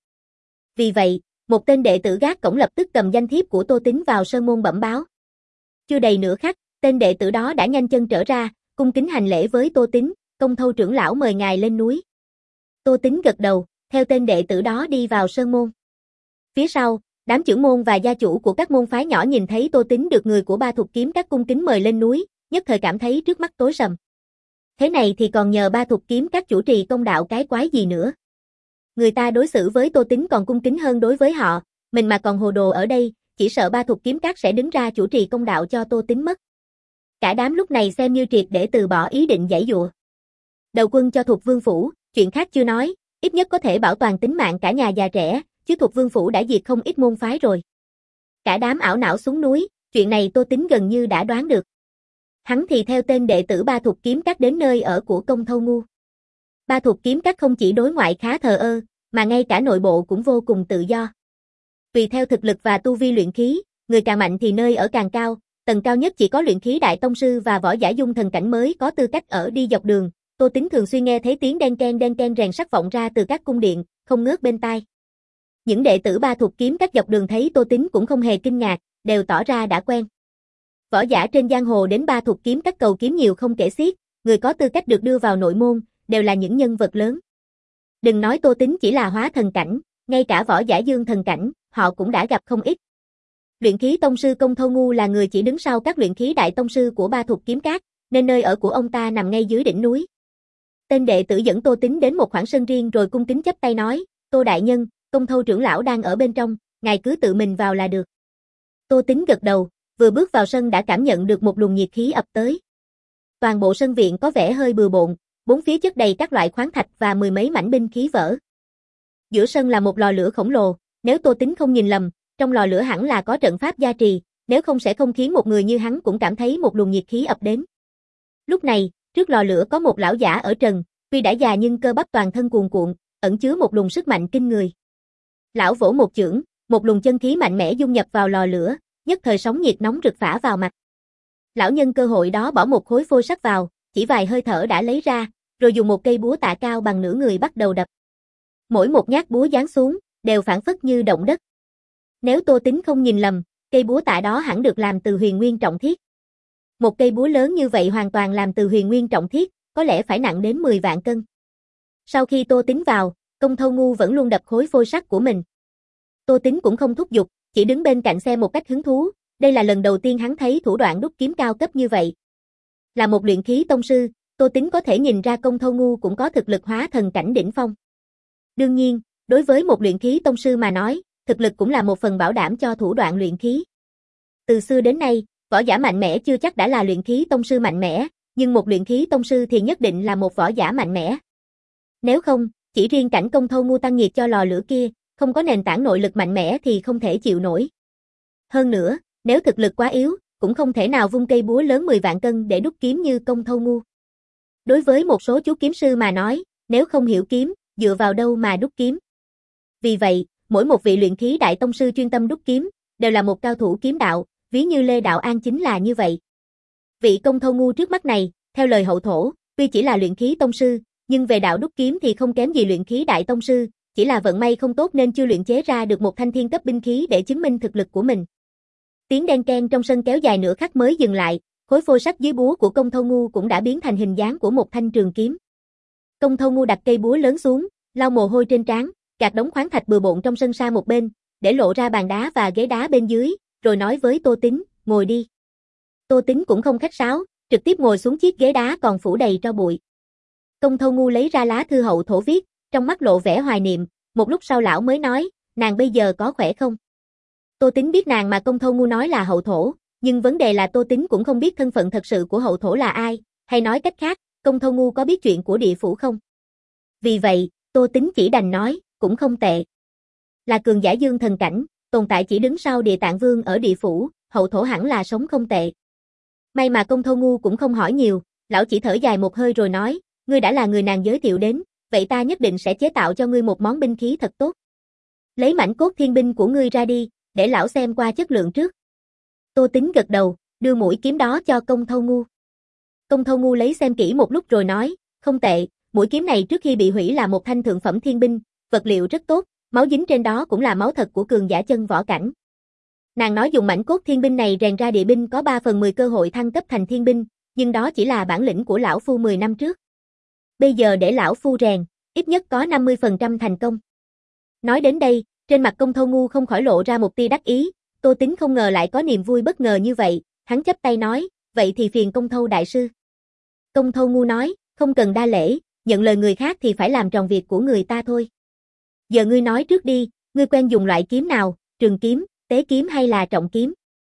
Speaker 1: Vì vậy, một tên đệ tử gác cổng lập tức cầm danh thiếp của Tô Tính vào sơn môn bẩm báo. Chưa đầy nửa khắc, tên đệ tử đó đã nhanh chân trở ra, cung kính hành lễ với Tô Tính, Công Thâu trưởng lão mời ngài lên núi. Tô Tính gật đầu, theo tên đệ tử đó đi vào sơn môn. Phía sau, đám trưởng môn và gia chủ của các môn phái nhỏ nhìn thấy Tô Tính được người của ba thuộc kiếm các cung kính mời lên núi, nhất thời cảm thấy trước mắt tối sầm. Thế này thì còn nhờ ba thuộc kiếm các chủ trì công đạo cái quái gì nữa. Người ta đối xử với Tô Tính còn cung kính hơn đối với họ, mình mà còn hồ đồ ở đây, chỉ sợ ba thuộc kiếm các sẽ đứng ra chủ trì công đạo cho Tô Tính mất. Cả đám lúc này xem như triệt để từ bỏ ý định giãy giụa. Đầu quân cho Thục Vương phủ, chuyện khác chưa nói, ít nhất có thể bảo toàn tính mạng cả nhà già trẻ, chứ Thục Vương phủ đã diệt không ít môn phái rồi. Cả đám ảo não xuống núi, chuyện này Tô Tính gần như đã đoán được. Hắn thì theo tên đệ tử ba thuộc kiếm các đến nơi ở của Công Thâu Ngu. Ba thuộc kiếm các không chỉ đối ngoại khá thờ ơ, mà ngay cả nội bộ cũng vô cùng tự do. Tùy theo thực lực và tu vi luyện khí, người càng mạnh thì nơi ở càng cao, tầng cao nhất chỉ có luyện khí đại tông sư và võ giả dung thần cảnh mới có tư cách ở. Đi dọc đường, Tô Tính thường xuyên nghe thấy tiếng đen ken đen ken rèn sắt vọng ra từ các cung điện, không ngớt bên tai. Những đệ tử ba thuộc kiếm các dọc đường thấy Tô Tính cũng không hề kinh ngạc, đều tỏ ra đã quen. Võ giả trên giang hồ đến ba thuộc kiếm các cầu kiếm nhiều không kể xiết, người có tư cách được đưa vào nội môn, đều là những nhân vật lớn. Đừng nói Tô Tính chỉ là hóa thần cảnh, ngay cả võ giả dương thần cảnh, họ cũng đã gặp không ít. Luyện khí tông sư Công Thâu Ngu là người chỉ đứng sau các luyện khí đại tông sư của ba thuộc kiếm các, nên nơi ở của ông ta nằm ngay dưới đỉnh núi. Tên đệ tử dẫn Tô Tính đến một khoảng sân riêng rồi cung kính chắp tay nói, Tô đại nhân, Công Thâu trưởng lão đang ở bên trong, ngài cứ tự mình vào là được. Tô Tính gật đầu, vừa bước vào sân đã cảm nhận được một luồng nhiệt khí ập tới. Toàn bộ sân viện có vẻ hơi bừa bộn, bốn phía chất đầy các loại khoáng thạch và mười mấy mảnh binh khí vỡ. Giữa sân là một lò lửa khổng lồ, nếu Tô Tính không nhìn lầm, trong lò lửa hẳn là có trận pháp gia trì, nếu không sẽ không khiến một người như hắn cũng cảm thấy một luồng nhiệt khí ập đến. Lúc này, trước lò lửa có một lão giả ở trần, tuy đã già nhưng cơ bắp toàn thân cuồn cuộn, ẩn chứa một luồng sức mạnh kinh người. Lão vỗ một chưởng, một luồng chân khí mạnh mẽ dung nhập vào lò lửa, nhất thời sóng nhiệt nóng rực phả vào mặt. Lão nhân cơ hội đó bỏ một khối phôi sắt vào, chỉ vài hơi thở đã lấy ra, rồi dùng một cây búa tạ cao bằng nửa người bắt đầu đập. Mỗi một nhát búa giáng xuống, đều phảng phất như động đất. Nếu Tô Tính không nhìn lầm, cây búa tạ đó hẳn được làm từ huyền nguyên trọng thiết. Một cây búa lớn như vậy hoàn toàn làm từ huyền nguyên trọng thiết, có lẽ phải nặng đến mười vạn cân. Sau khi Tô Tính vào, Công Thâu Ngu vẫn luôn đập khối phôi sắt của mình. Tô Tính cũng không thúc giục, chỉ đứng bên cạnh xem một cách hứng thú, đây là lần đầu tiên hắn thấy thủ đoạn đúc kiếm cao cấp như vậy. Là một luyện khí tông sư, Tô Tính có thể nhìn ra Công Thâu Ngu cũng có thực lực hóa thần cảnh đỉnh phong. Đương nhiên, đối với một luyện khí tông sư mà nói, thực lực cũng là một phần bảo đảm cho thủ đoạn luyện khí. Từ xưa đến nay, võ giả mạnh mẽ chưa chắc đã là luyện khí tông sư mạnh mẽ, nhưng một luyện khí tông sư thì nhất định là một võ giả mạnh mẽ. Nếu không, chỉ riêng cảnh Công Thâu Ngu tăng nhiệt cho lò lửa kia, không có nền tảng nội lực mạnh mẽ thì không thể chịu nổi. Hơn nữa, nếu thực lực quá yếu, cũng không thể nào vung cây búa lớn mười vạn cân để đúc kiếm như Công Thâu Ngu. Đối với một số chú kiếm sư mà nói, nếu không hiểu kiếm, dựa vào đâu mà đúc kiếm. Vì vậy, mỗi một vị luyện khí đại tông sư chuyên tâm đúc kiếm, đều là một cao thủ kiếm đạo, ví như Lê Đạo An chính là như vậy. Vị Công Thâu Ngu trước mắt này, theo lời hậu thổ, tuy chỉ là luyện khí tông sư, nhưng về đạo đúc kiếm thì không kém gì luyện khí đại tông sư, chỉ là vận may không tốt nên chưa luyện chế ra được một thanh thiên cấp binh khí để chứng minh thực lực của mình. Tiếng đen ken trong sân kéo dài nửa khắc mới dừng lại, khối phôi sắt dưới búa của Công Thâu Ngu cũng đã biến thành hình dáng của một thanh trường kiếm. Công Thâu Ngu đặt cây búa lớn xuống, lau mồ hôi trên trán, gạt đống khoáng thạch bừa bộn trong sân sang một bên, để lộ ra bàn đá và ghế đá bên dưới, rồi nói với Tô Tính, ngồi đi. Tô Tính cũng không khách sáo, trực tiếp ngồi xuống chiếc ghế đá còn phủ đầy tro bụi. Công Thâu Ngu lấy ra lá thư hậu thổ viết, trong mắt lộ vẻ hoài niệm, một lúc sau lão mới nói, nàng bây giờ có khỏe không? Tô Tính biết nàng mà Công Thâu Ngu nói là hậu thổ, nhưng vấn đề là Tô Tính cũng không biết thân phận thật sự của hậu thổ là ai, hay nói cách khác, Công Thâu Ngu có biết chuyện của địa phủ không? Vì vậy, Tô Tính chỉ đành nói, cũng không tệ. Là cường giả dương thần cảnh, tồn tại chỉ đứng sau Địa Tạng Vương ở địa phủ, hậu thổ hẳn là sống không tệ. May mà Công Thâu Ngu cũng không hỏi nhiều, lão chỉ thở dài một hơi rồi nói, ngươi đã là người nàng giới thiệu đến, vậy ta nhất định sẽ chế tạo cho ngươi một món binh khí thật tốt. Lấy mảnh cốt thiên binh của ngươi ra đi, để lão xem qua chất lượng trước. Tô Tính gật đầu, đưa mũi kiếm đó cho Công Thâu Ngu. Công Thâu Ngu lấy xem kỹ một lúc rồi nói, không tệ, mũi kiếm này trước khi bị hủy là một thanh thượng phẩm thiên binh, vật liệu rất tốt, máu dính trên đó cũng là máu thật của cường giả chân võ cảnh. Nàng nói dùng mảnh cốt thiên binh này rèn ra địa binh có ba phần mười cơ hội thăng cấp thành thiên binh, nhưng đó chỉ là bản lĩnh của lão phu mười năm trước. Bây giờ để lão phu rèn, ít nhất có năm mươi phần trăm thành công. Nói đến đây, trên mặt Công Thâu Ngu không khỏi lộ ra một tia đắc ý, Tô Tính không ngờ lại có niềm vui bất ngờ như vậy, hắn chắp tay nói, vậy thì phiền Công Thâu đại sư. Công Thâu Ngu nói, không cần đa lễ, nhận lời người khác thì phải làm tròn việc của người ta thôi. Giờ ngươi nói trước đi, ngươi quen dùng loại kiếm nào, trường kiếm, tế kiếm hay là trọng kiếm?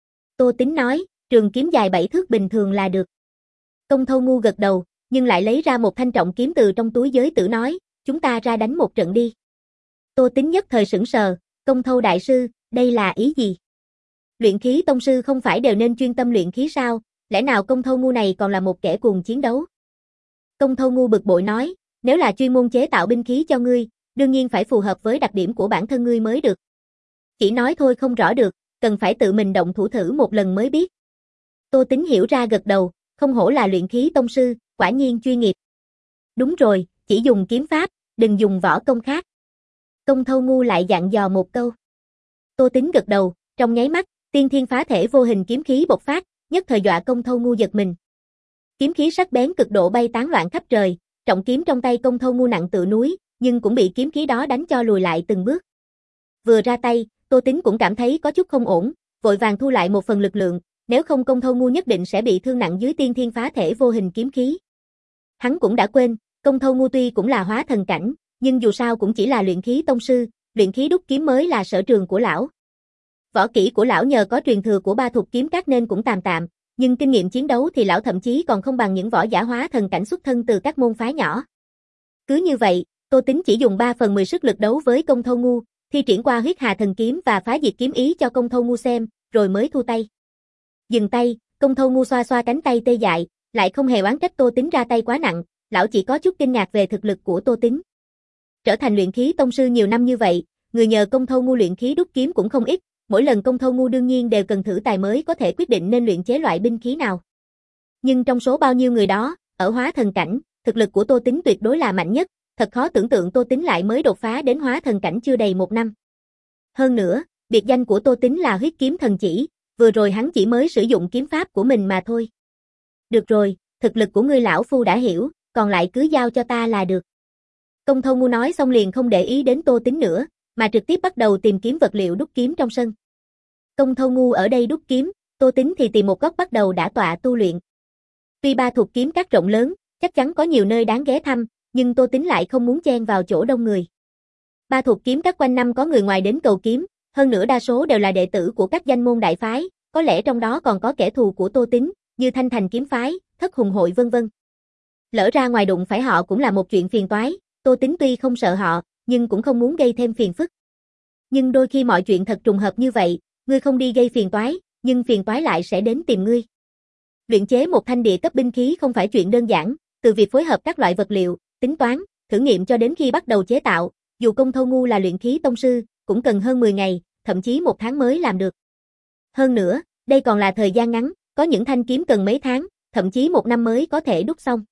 Speaker 1: Tô Tính nói, trường kiếm dài bảy thước bình thường là được. Công Thâu Ngu gật đầu, nhưng lại lấy ra một thanh trọng kiếm từ trong túi giới tử nói, chúng ta ra đánh một trận đi. Tô Tính nhất thời sững sờ, Công Thâu đại sư, đây là ý gì? Luyện khí tông sư không phải đều nên chuyên tâm luyện khí sao, lẽ nào Công Thâu Ngu này còn là một kẻ cuồng chiến đấu? Công Thâu Ngu bực bội nói, nếu là chuyên môn chế tạo binh khí cho ngươi, đương nhiên phải phù hợp với đặc điểm của bản thân ngươi mới được. Chỉ nói thôi không rõ được, cần phải tự mình động thủ thử một lần mới biết. Tô Tính hiểu ra gật đầu, không hổ là luyện khí tông sư, quả nhiên chuyên nghiệp. Đúng rồi, chỉ dùng kiếm pháp, đừng dùng võ công khác. Công Thâu Ngu lại dặn dò một câu. Tô Tính gật đầu, trong nháy mắt, tiên thiên phá thể vô hình kiếm khí bộc phát, nhất thời dọa Công Thâu Ngu giật mình. Kiếm khí sắc bén cực độ bay tán loạn khắp trời, trọng kiếm trong tay Công Thâu Ngu nặng tựa núi, nhưng cũng bị kiếm khí đó đánh cho lùi lại từng bước. Vừa ra tay, Tô Tính cũng cảm thấy có chút không ổn, vội vàng thu lại một phần lực lượng, nếu không Công Thâu Ngu nhất định sẽ bị thương nặng dưới tiên thiên phá thể vô hình kiếm khí. Hắn cũng đã quên, Công Thâu Ngu tuy cũng là hóa thần cảnh, nhưng dù sao cũng chỉ là luyện khí tông sư, luyện khí đúc kiếm mới là sở trường của lão. Võ kỹ của lão nhờ có truyền thừa của Ba Thục kiếm các nên cũng tạm tạm, nhưng kinh nghiệm chiến đấu thì lão thậm chí còn không bằng những võ giả hóa thần cảnh xuất thân từ các môn phái nhỏ. Cứ như vậy, Tô Tính chỉ dùng ba phần mười sức lực đấu với Công Thâu Ngu, thi triển qua huyết hà thần kiếm và phá diệt kiếm ý cho Công Thâu Ngu xem, rồi mới thu tay. Dừng tay, Công Thâu Ngu xoa xoa cánh tay tê dại, lại không hề oán trách Tô Tính ra tay quá nặng, lão chỉ có chút kinh ngạc về thực lực của Tô Tính. Trở thành luyện khí tông sư nhiều năm như vậy, người nhờ Công Thâu Ngu luyện khí đúc kiếm cũng không ít, mỗi lần Công Thâu Ngu đương nhiên đều cần thử tài mới có thể quyết định nên luyện chế loại binh khí nào. Nhưng trong số bao nhiêu người đó, ở hóa thần cảnh, thực lực của Tô Tính tuyệt đối là mạnh nhất, thật khó tưởng tượng Tô Tính lại mới đột phá đến hóa thần cảnh chưa đầy một năm. Hơn nữa, biệt danh của Tô Tính là huyết kiếm thần chỉ, vừa rồi hắn chỉ mới sử dụng kiếm pháp của mình mà thôi. Được rồi, thực lực của ngươi lão phu đã hiểu, còn lại cứ giao cho ta là được. Công Thâu Ngu nói xong liền không để ý đến Tô Tính nữa, mà trực tiếp bắt đầu tìm kiếm vật liệu đúc kiếm trong sân. Công Thâu Ngu ở đây đúc kiếm, Tô Tính thì tìm một góc bắt đầu đả tọa tu luyện. Tuy Ba Thục kiếm các rộng lớn, chắc chắn có nhiều nơi đáng ghé thăm, nhưng Tô Tính lại không muốn chen vào chỗ đông người. Ba Thục kiếm các quanh năm có người ngoài đến cầu kiếm, hơn nữa đa số đều là đệ tử của các danh môn đại phái, có lẽ trong đó còn có kẻ thù của Tô Tính, như Thanh Thành kiếm phái, Thất Hùng hội vân vân. Lỡ ra ngoài đụng phải họ cũng là một chuyện phiền toái, Tô Tính tuy không sợ họ, nhưng cũng không muốn gây thêm phiền phức. Nhưng đôi khi mọi chuyện thật trùng hợp như vậy, ngươi không đi gây phiền toái, nhưng phiền toái lại sẽ đến tìm ngươi. Luyện chế một thanh địa cấp binh khí không phải chuyện đơn giản, từ việc phối hợp các loại vật liệu, tính toán, thử nghiệm cho đến khi bắt đầu chế tạo, dù Công Thâu Ngu là luyện khí tông sư, cũng cần hơn mười ngày, thậm chí một tháng mới làm được. Hơn nữa, đây còn là thời gian ngắn, có những thanh kiếm cần mấy tháng, thậm chí một năm mới có thể đúc xong.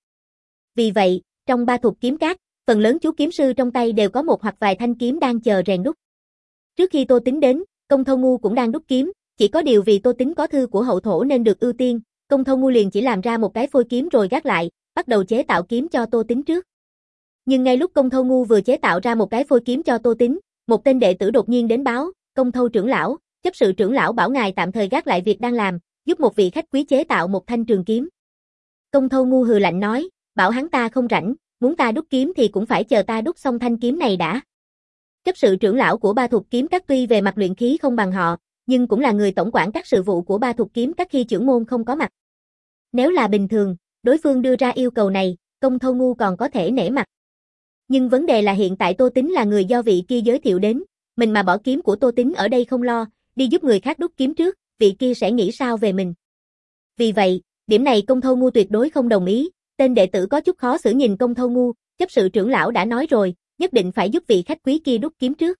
Speaker 1: Vì vậy, trong Ba Thục kiếm các, phần lớn chú kiếm sư trong tay đều có một hoặc vài thanh kiếm đang chờ rèn đúc. Trước khi Tô Tính đến, Công Thâu Ngu cũng đang đúc kiếm, chỉ có điều vì Tô Tính có thư của hậu thổ nên được ưu tiên, Công Thâu Ngu liền chỉ làm ra một cái phôi kiếm rồi gác lại, bắt đầu chế tạo kiếm cho Tô Tính trước. Nhưng ngay lúc Công Thâu Ngu vừa chế tạo ra một cái phôi kiếm cho Tô Tính, một tên đệ tử đột nhiên đến báo, Công Thâu trưởng lão, chấp sự trưởng lão bảo ngài tạm thời gác lại việc đang làm, giúp một vị khách quý chế tạo một thanh trường kiếm. Công Thâu Ngu hừ lạnh nói, bảo hắn ta không rảnh, muốn ta đúc kiếm thì cũng phải chờ ta đúc xong thanh kiếm này đã. Chấp sự trưởng lão của Ba Thục kiếm các tuy về mặt luyện khí không bằng họ, nhưng cũng là người tổng quản các sự vụ của Ba Thục kiếm các khi trưởng môn không có mặt. Nếu là bình thường, đối phương đưa ra yêu cầu này, Công Thâu Ngu còn có thể nể mặt. Nhưng vấn đề là hiện tại Tô Tính là người do vị kia giới thiệu đến, mình mà bỏ kiếm của Tô Tính ở đây không lo, đi giúp người khác đúc kiếm trước, vị kia sẽ nghĩ sao về mình. Vì vậy, điểm này Công Thâu Ngu tuyệt đối không đồng ý, Tên đệ tử có chút khó xử nhìn Công Thâu Ngu, chấp sự trưởng lão đã nói rồi, nhất định phải giúp vị khách quý kia đúc kiếm trước.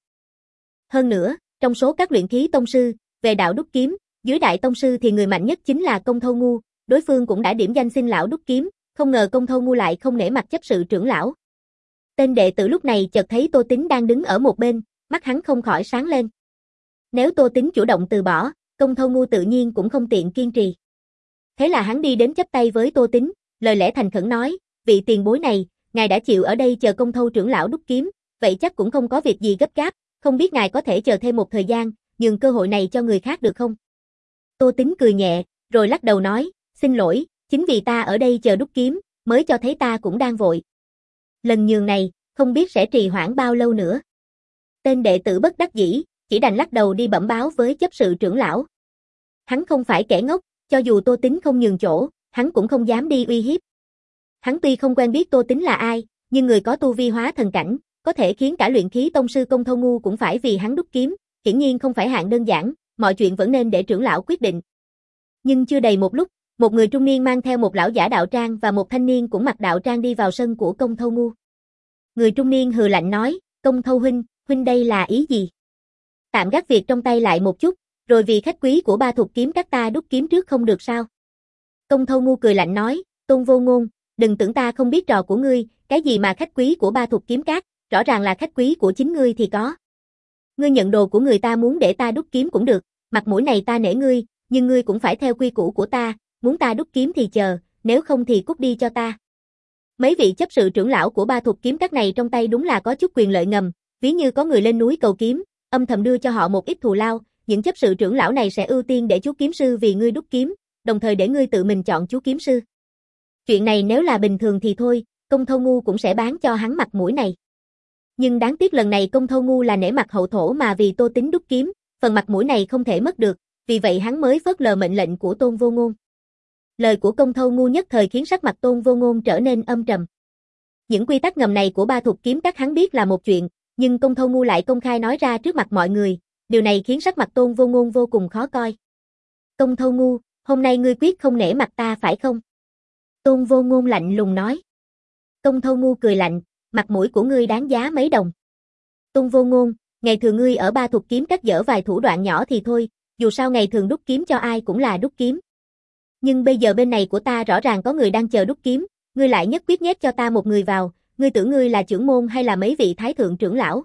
Speaker 1: Hơn nữa, trong số các luyện khí tông sư, về đạo đúc kiếm, dưới đại tông sư thì người mạnh nhất chính là Công Thâu Ngu, đối phương cũng đã điểm danh xin lão đúc kiếm, không ngờ Công Thâu Ngu lại không nể mặt chấp sự trưởng lão. Tên đệ tử lúc này chợt thấy Tô Tính đang đứng ở một bên, mắt hắn không khỏi sáng lên. Nếu Tô Tính chủ động từ bỏ, Công Thâu Ngu tự nhiên cũng không tiện kiên trì. Thế là hắn đi đến chắp tay với Tô Tính, lời lẽ thành khẩn nói, vị tiền bối này, ngài đã chịu ở đây chờ Công Thâu trưởng lão đúc kiếm, vậy chắc cũng không có việc gì gấp gáp, không biết ngài có thể chờ thêm một thời gian, nhường cơ hội này cho người khác được không? Tô Tính cười nhẹ, rồi lắc đầu nói, xin lỗi, chính vì ta ở đây chờ đúc kiếm, mới cho thấy ta cũng đang vội. Lần nhường này, không biết sẽ trì hoãn bao lâu nữa. Tên đệ tử bất đắc dĩ, chỉ đành lắc đầu đi bẩm báo với chấp sự trưởng lão. Hắn không phải kẻ ngốc, cho dù Tô Tính không nhường chỗ, hắn cũng không dám đi uy hiếp. Hắn tuy không quen biết Tô Tính là ai, nhưng người có tu vi hóa thần cảnh, có thể khiến cả luyện khí tông sư Công Thâu Ngu cũng phải vì hắn đúc kiếm, hiển nhiên không phải hạng đơn giản, mọi chuyện vẫn nên để trưởng lão quyết định. Nhưng chưa đầy một lúc, một người trung niên mang theo một lão giả đạo trang và một thanh niên cũng mặc đạo trang đi vào sân của Công Thâu Ngu. Người trung niên hừ lạnh nói, Công Thâu huynh, huynh đây là ý gì? Tạm gác việc trong tay lại một chút, rồi vì khách quý của Ba Thục Kiếm các ta đúc kiếm trước không được sao? Công Thâu Ngu cười lạnh nói, Tôn Vô Ngôn, đừng tưởng ta không biết trò của ngươi, cái gì mà khách quý của Ba Thục Kiếm các, rõ ràng là khách quý của chính ngươi thì có. Ngươi nhận đồ của người ta muốn để ta đúc kiếm cũng được, mặt mũi này ta nể ngươi, nhưng ngươi cũng phải theo quy củ của ta, muốn ta đúc kiếm thì chờ, nếu không thì cút đi cho ta. Mấy vị chấp sự trưởng lão của Ba Thục Kiếm các này trong tay đúng là có chút quyền lợi ngầm, ví như có người lên núi cầu kiếm, âm thầm đưa cho họ một ít thù lao, những chấp sự trưởng lão này sẽ ưu tiên để chú kiếm sư vì ngươi đúc kiếm, đồng thời để ngươi tự mình chọn chú kiếm sư. Chuyện này nếu là bình thường thì thôi, Công Thâu Ngu cũng sẽ bán cho hắn mặt mũi này. Nhưng đáng tiếc lần này Công Thâu Ngu là nể mặt hậu thổ mà vì Tô Tính đúc kiếm, phần mặt mũi này không thể mất được, vì vậy hắn mới phớt lờ mệnh lệnh của Tôn Vô Ngôn. Lời của Công Thâu Ngu nhất thời khiến sắc mặt Tôn Vô Ngôn trở nên âm trầm. Những quy tắc ngầm này của Ba Thục Kiếm các hắn biết là một chuyện, nhưng Công Thâu Ngu lại công khai nói ra trước mặt mọi người, điều này khiến sắc mặt Tôn Vô Ngôn vô cùng khó coi. Công Thâu Ngu, hôm nay ngươi quyết không nể mặt ta phải không? Tôn Vô Ngôn lạnh lùng nói. Công Thâu Ngu cười lạnh, mặt mũi của ngươi đáng giá mấy đồng. Tôn Vô Ngôn, ngày thường ngươi ở Ba Thục Kiếm các dở vài thủ đoạn nhỏ thì thôi, dù sao ngày thường đúc kiếm cho ai cũng là đúc kiếm. Nhưng bây giờ bên này của ta rõ ràng có người đang chờ đúc kiếm, ngươi lại nhất quyết nhét cho ta một người vào, ngươi tưởng ngươi là trưởng môn hay là mấy vị thái thượng trưởng lão?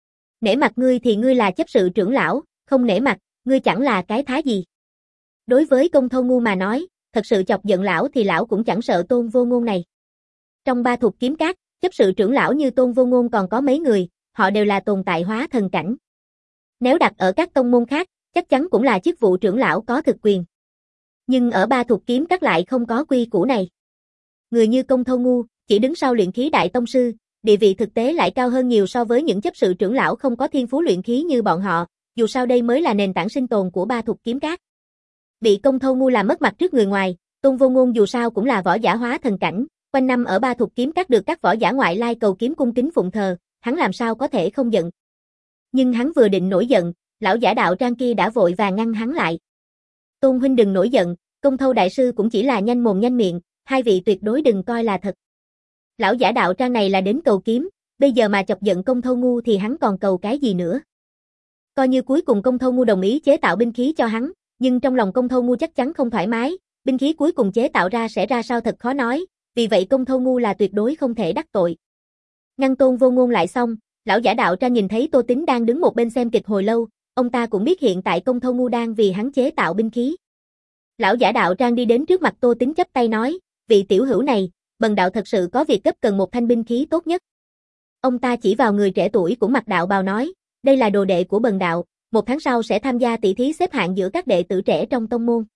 Speaker 1: Nể mặt ngươi thì ngươi là chấp sự trưởng lão, không nể mặt, ngươi chẳng là cái thá gì. Đối với Công Thâu Ngu mà nói, thật sự chọc giận lão thì lão cũng chẳng sợ Tôn Vô Ngôn này. Trong Ba Thục Kiếm các, chấp sự trưởng lão như Tôn Vô Ngôn còn có mấy người, họ đều là tồn tại hóa thần cảnh. Nếu đặt ở các tông môn khác, chắc chắn cũng là chức vụ trưởng lão có thực quyền. Nhưng ở Ba Thục Kiếm các lại không có quy củ này. Người như Công Thâu Ngu, chỉ đứng sau luyện khí đại tông sư, địa vị thực tế lại cao hơn nhiều so với những chấp sự trưởng lão không có thiên phú luyện khí như bọn họ, dù sao đây mới là nền tảng sinh tồn của Ba Thục Kiếm các. Bị Công Thâu Ngu làm mất mặt trước người ngoài, Tôn Vô Ngôn dù sao cũng là võ giả hóa thần cảnh, quanh năm ở Ba Thục Kiếm các được các võ giả ngoại lai cầu kiếm cung kính phụng thờ, hắn làm sao có thể không giận. Nhưng hắn vừa định nổi giận, lão giả đạo trang kia đã vội vàng ngăn hắn lại. Tôn huynh đừng nổi giận, Công Thâu đại sư cũng chỉ là nhanh mồm nhanh miệng, hai vị tuyệt đối đừng coi là thật. Lão giả đạo trang này là đến cầu kiếm, bây giờ mà chọc giận Công Thâu Ngu thì hắn còn cầu cái gì nữa. Coi như cuối cùng Công Thâu Ngu đồng ý chế tạo binh khí cho hắn, nhưng trong lòng Công Thâu Ngu chắc chắn không thoải mái, binh khí cuối cùng chế tạo ra sẽ ra sao thật khó nói, vì vậy Công Thâu Ngu là tuyệt đối không thể đắc tội. Ngăn Tôn Vô Ngôn lại xong, lão giả đạo trang nhìn thấy Tô Tính đang đứng một bên xem kịch hồi lâu, ông ta cũng biết hiện tại Công Thâu Ngu đang vì hắn chế tạo binh khí. Lão giả đạo trang đi đến trước mặt Tô Tính chắp tay nói, vị tiểu hữu này, bần đạo thật sự có việc gấp cần một thanh binh khí tốt nhất. Ông ta chỉ vào người trẻ tuổi cũng mặc đạo bào nói, đây là đồ đệ của bần đạo, một tháng sau sẽ tham gia tỷ thí xếp hạng giữa các đệ tử trẻ trong tông môn.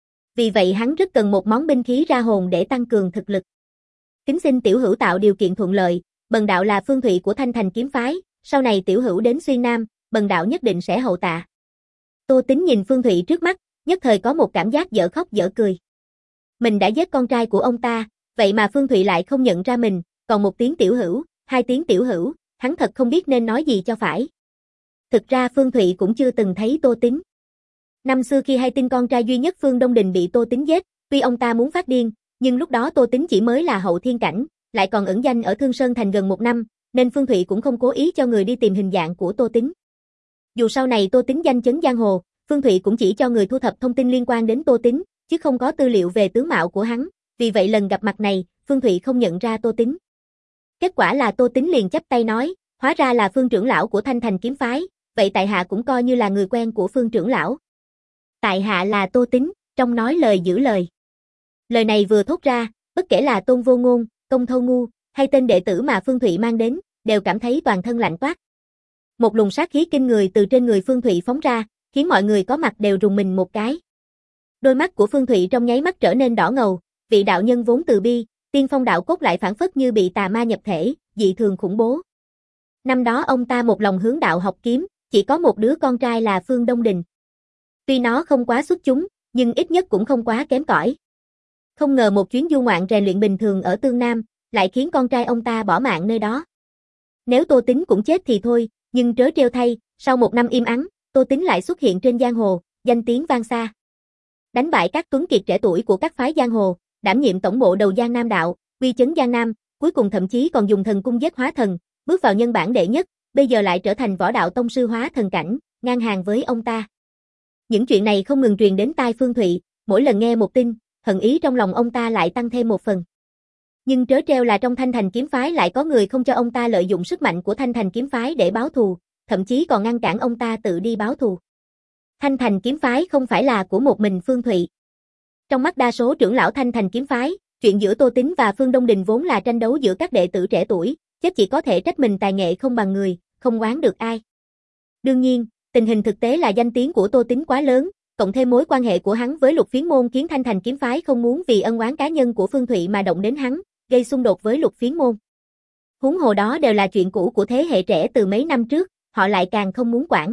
Speaker 1: Vì vậy hắn rất cần một món binh khí ra hồn để tăng cường thực lực. Kính xin tiểu hữu tạo điều kiện thuận lợi, bần đạo là Phương Thụy của Thanh Thành kiếm phái, sau này tiểu hữu đến Xuyên Nam, bần đạo nhất định sẽ hậu tạ. Tô Tính nhìn Phương Thụy trước mắt, nhất thời có một cảm giác dở khóc dở cười. Mình đã giết con trai của ông ta, vậy mà Phương Thụy lại không nhận ra mình, còn một tiếng tiểu hữu, hai tiếng tiểu hữu, hắn thật không biết nên nói gì cho phải. Thực ra Phương Thụy cũng chưa từng thấy Tô Tính. Năm xưa khi hay tin con trai duy nhất Phương Đông Đình bị Tô Tính giết, tuy ông ta muốn phát điên, Nhưng lúc đó Tô Tính chỉ mới là hậu thiên cảnh, lại còn ẩn danh ở Thương Sơn Thành gần một năm, nên Phương Thụy cũng không cố ý cho người đi tìm hình dạng của Tô Tính. Dù sau này Tô Tính danh chấn giang hồ, Phương Thụy cũng chỉ cho người thu thập thông tin liên quan đến Tô Tính, chứ không có tư liệu về tướng mạo của hắn, vì vậy lần gặp mặt này, Phương Thụy không nhận ra Tô Tính. Kết quả là Tô Tính liền chắp tay nói, hóa ra là Phương trưởng lão của Thanh Thành kiếm phái, vậy tại hạ cũng coi như là người quen của Phương trưởng lão. Tại hạ là Tô Tính, trong nói lời giữ lời. Lời này vừa thốt ra, bất kể là Tôn Vô Ngôn, Công Thâu Ngu, hay tên đệ tử mà Phương Thụy mang đến, đều cảm thấy toàn thân lạnh toát. Một luồng sát khí kinh người từ trên người Phương Thụy phóng ra, khiến mọi người có mặt đều rùng mình một cái. Đôi mắt của Phương Thụy trong nháy mắt trở nên đỏ ngầu, vị đạo nhân vốn từ bi, tiên phong đạo cốt lại phản phất như bị tà ma nhập thể, dị thường khủng bố. Năm đó ông ta một lòng hướng đạo học kiếm, chỉ có một đứa con trai là Phương Đông Đình. Tuy nó không quá xuất chúng, nhưng ít nhất cũng không quá kém cỏi. Không ngờ một chuyến du ngoạn rèn luyện bình thường ở Tương Nam, lại khiến con trai ông ta bỏ mạng nơi đó. Nếu Tô Tính cũng chết thì thôi, nhưng trớ trêu thay, sau một năm im ắng, Tô Tính lại xuất hiện trên giang hồ, danh tiếng vang xa. Đánh bại các tuấn kiệt trẻ tuổi của các phái giang hồ, đảm nhiệm tổng bộ đầu Giang Nam đạo, uy chấn Giang Nam, cuối cùng thậm chí còn dùng thần cung giết hóa thần, bước vào nhân bản đệ nhất, bây giờ lại trở thành võ đạo tông sư hóa thần cảnh, ngang hàng với ông ta. Những chuyện này không ngừng truyền đến tai Phương Thụy, mỗi lần nghe một tin, hận ý trong lòng ông ta lại tăng thêm một phần. Nhưng trớ trêu là trong Thanh Thành kiếm phái lại có người không cho ông ta lợi dụng sức mạnh của Thanh Thành kiếm phái để báo thù, thậm chí còn ngăn cản ông ta tự đi báo thù. Thanh Thành kiếm phái không phải là của một mình Phương Thụy. Trong mắt đa số trưởng lão Thanh Thành kiếm phái, chuyện giữa Tô Tính và Phương Đông Đình vốn là tranh đấu giữa các đệ tử trẻ tuổi, chết chỉ có thể trách mình tài nghệ không bằng người, không oán được ai. Đương nhiên, tình hình thực tế là danh tiếng của Tô Tính quá lớn, cộng thêm mối quan hệ của hắn với Lục Phiến môn khiến Thanh Thành kiếm phái không muốn vì ân oán cá nhân của Phương Thụy mà động đến hắn, gây xung đột với Lục Phiến môn. Huống hồ đó đều là chuyện cũ của thế hệ trẻ từ mấy năm trước, họ lại càng không muốn quản.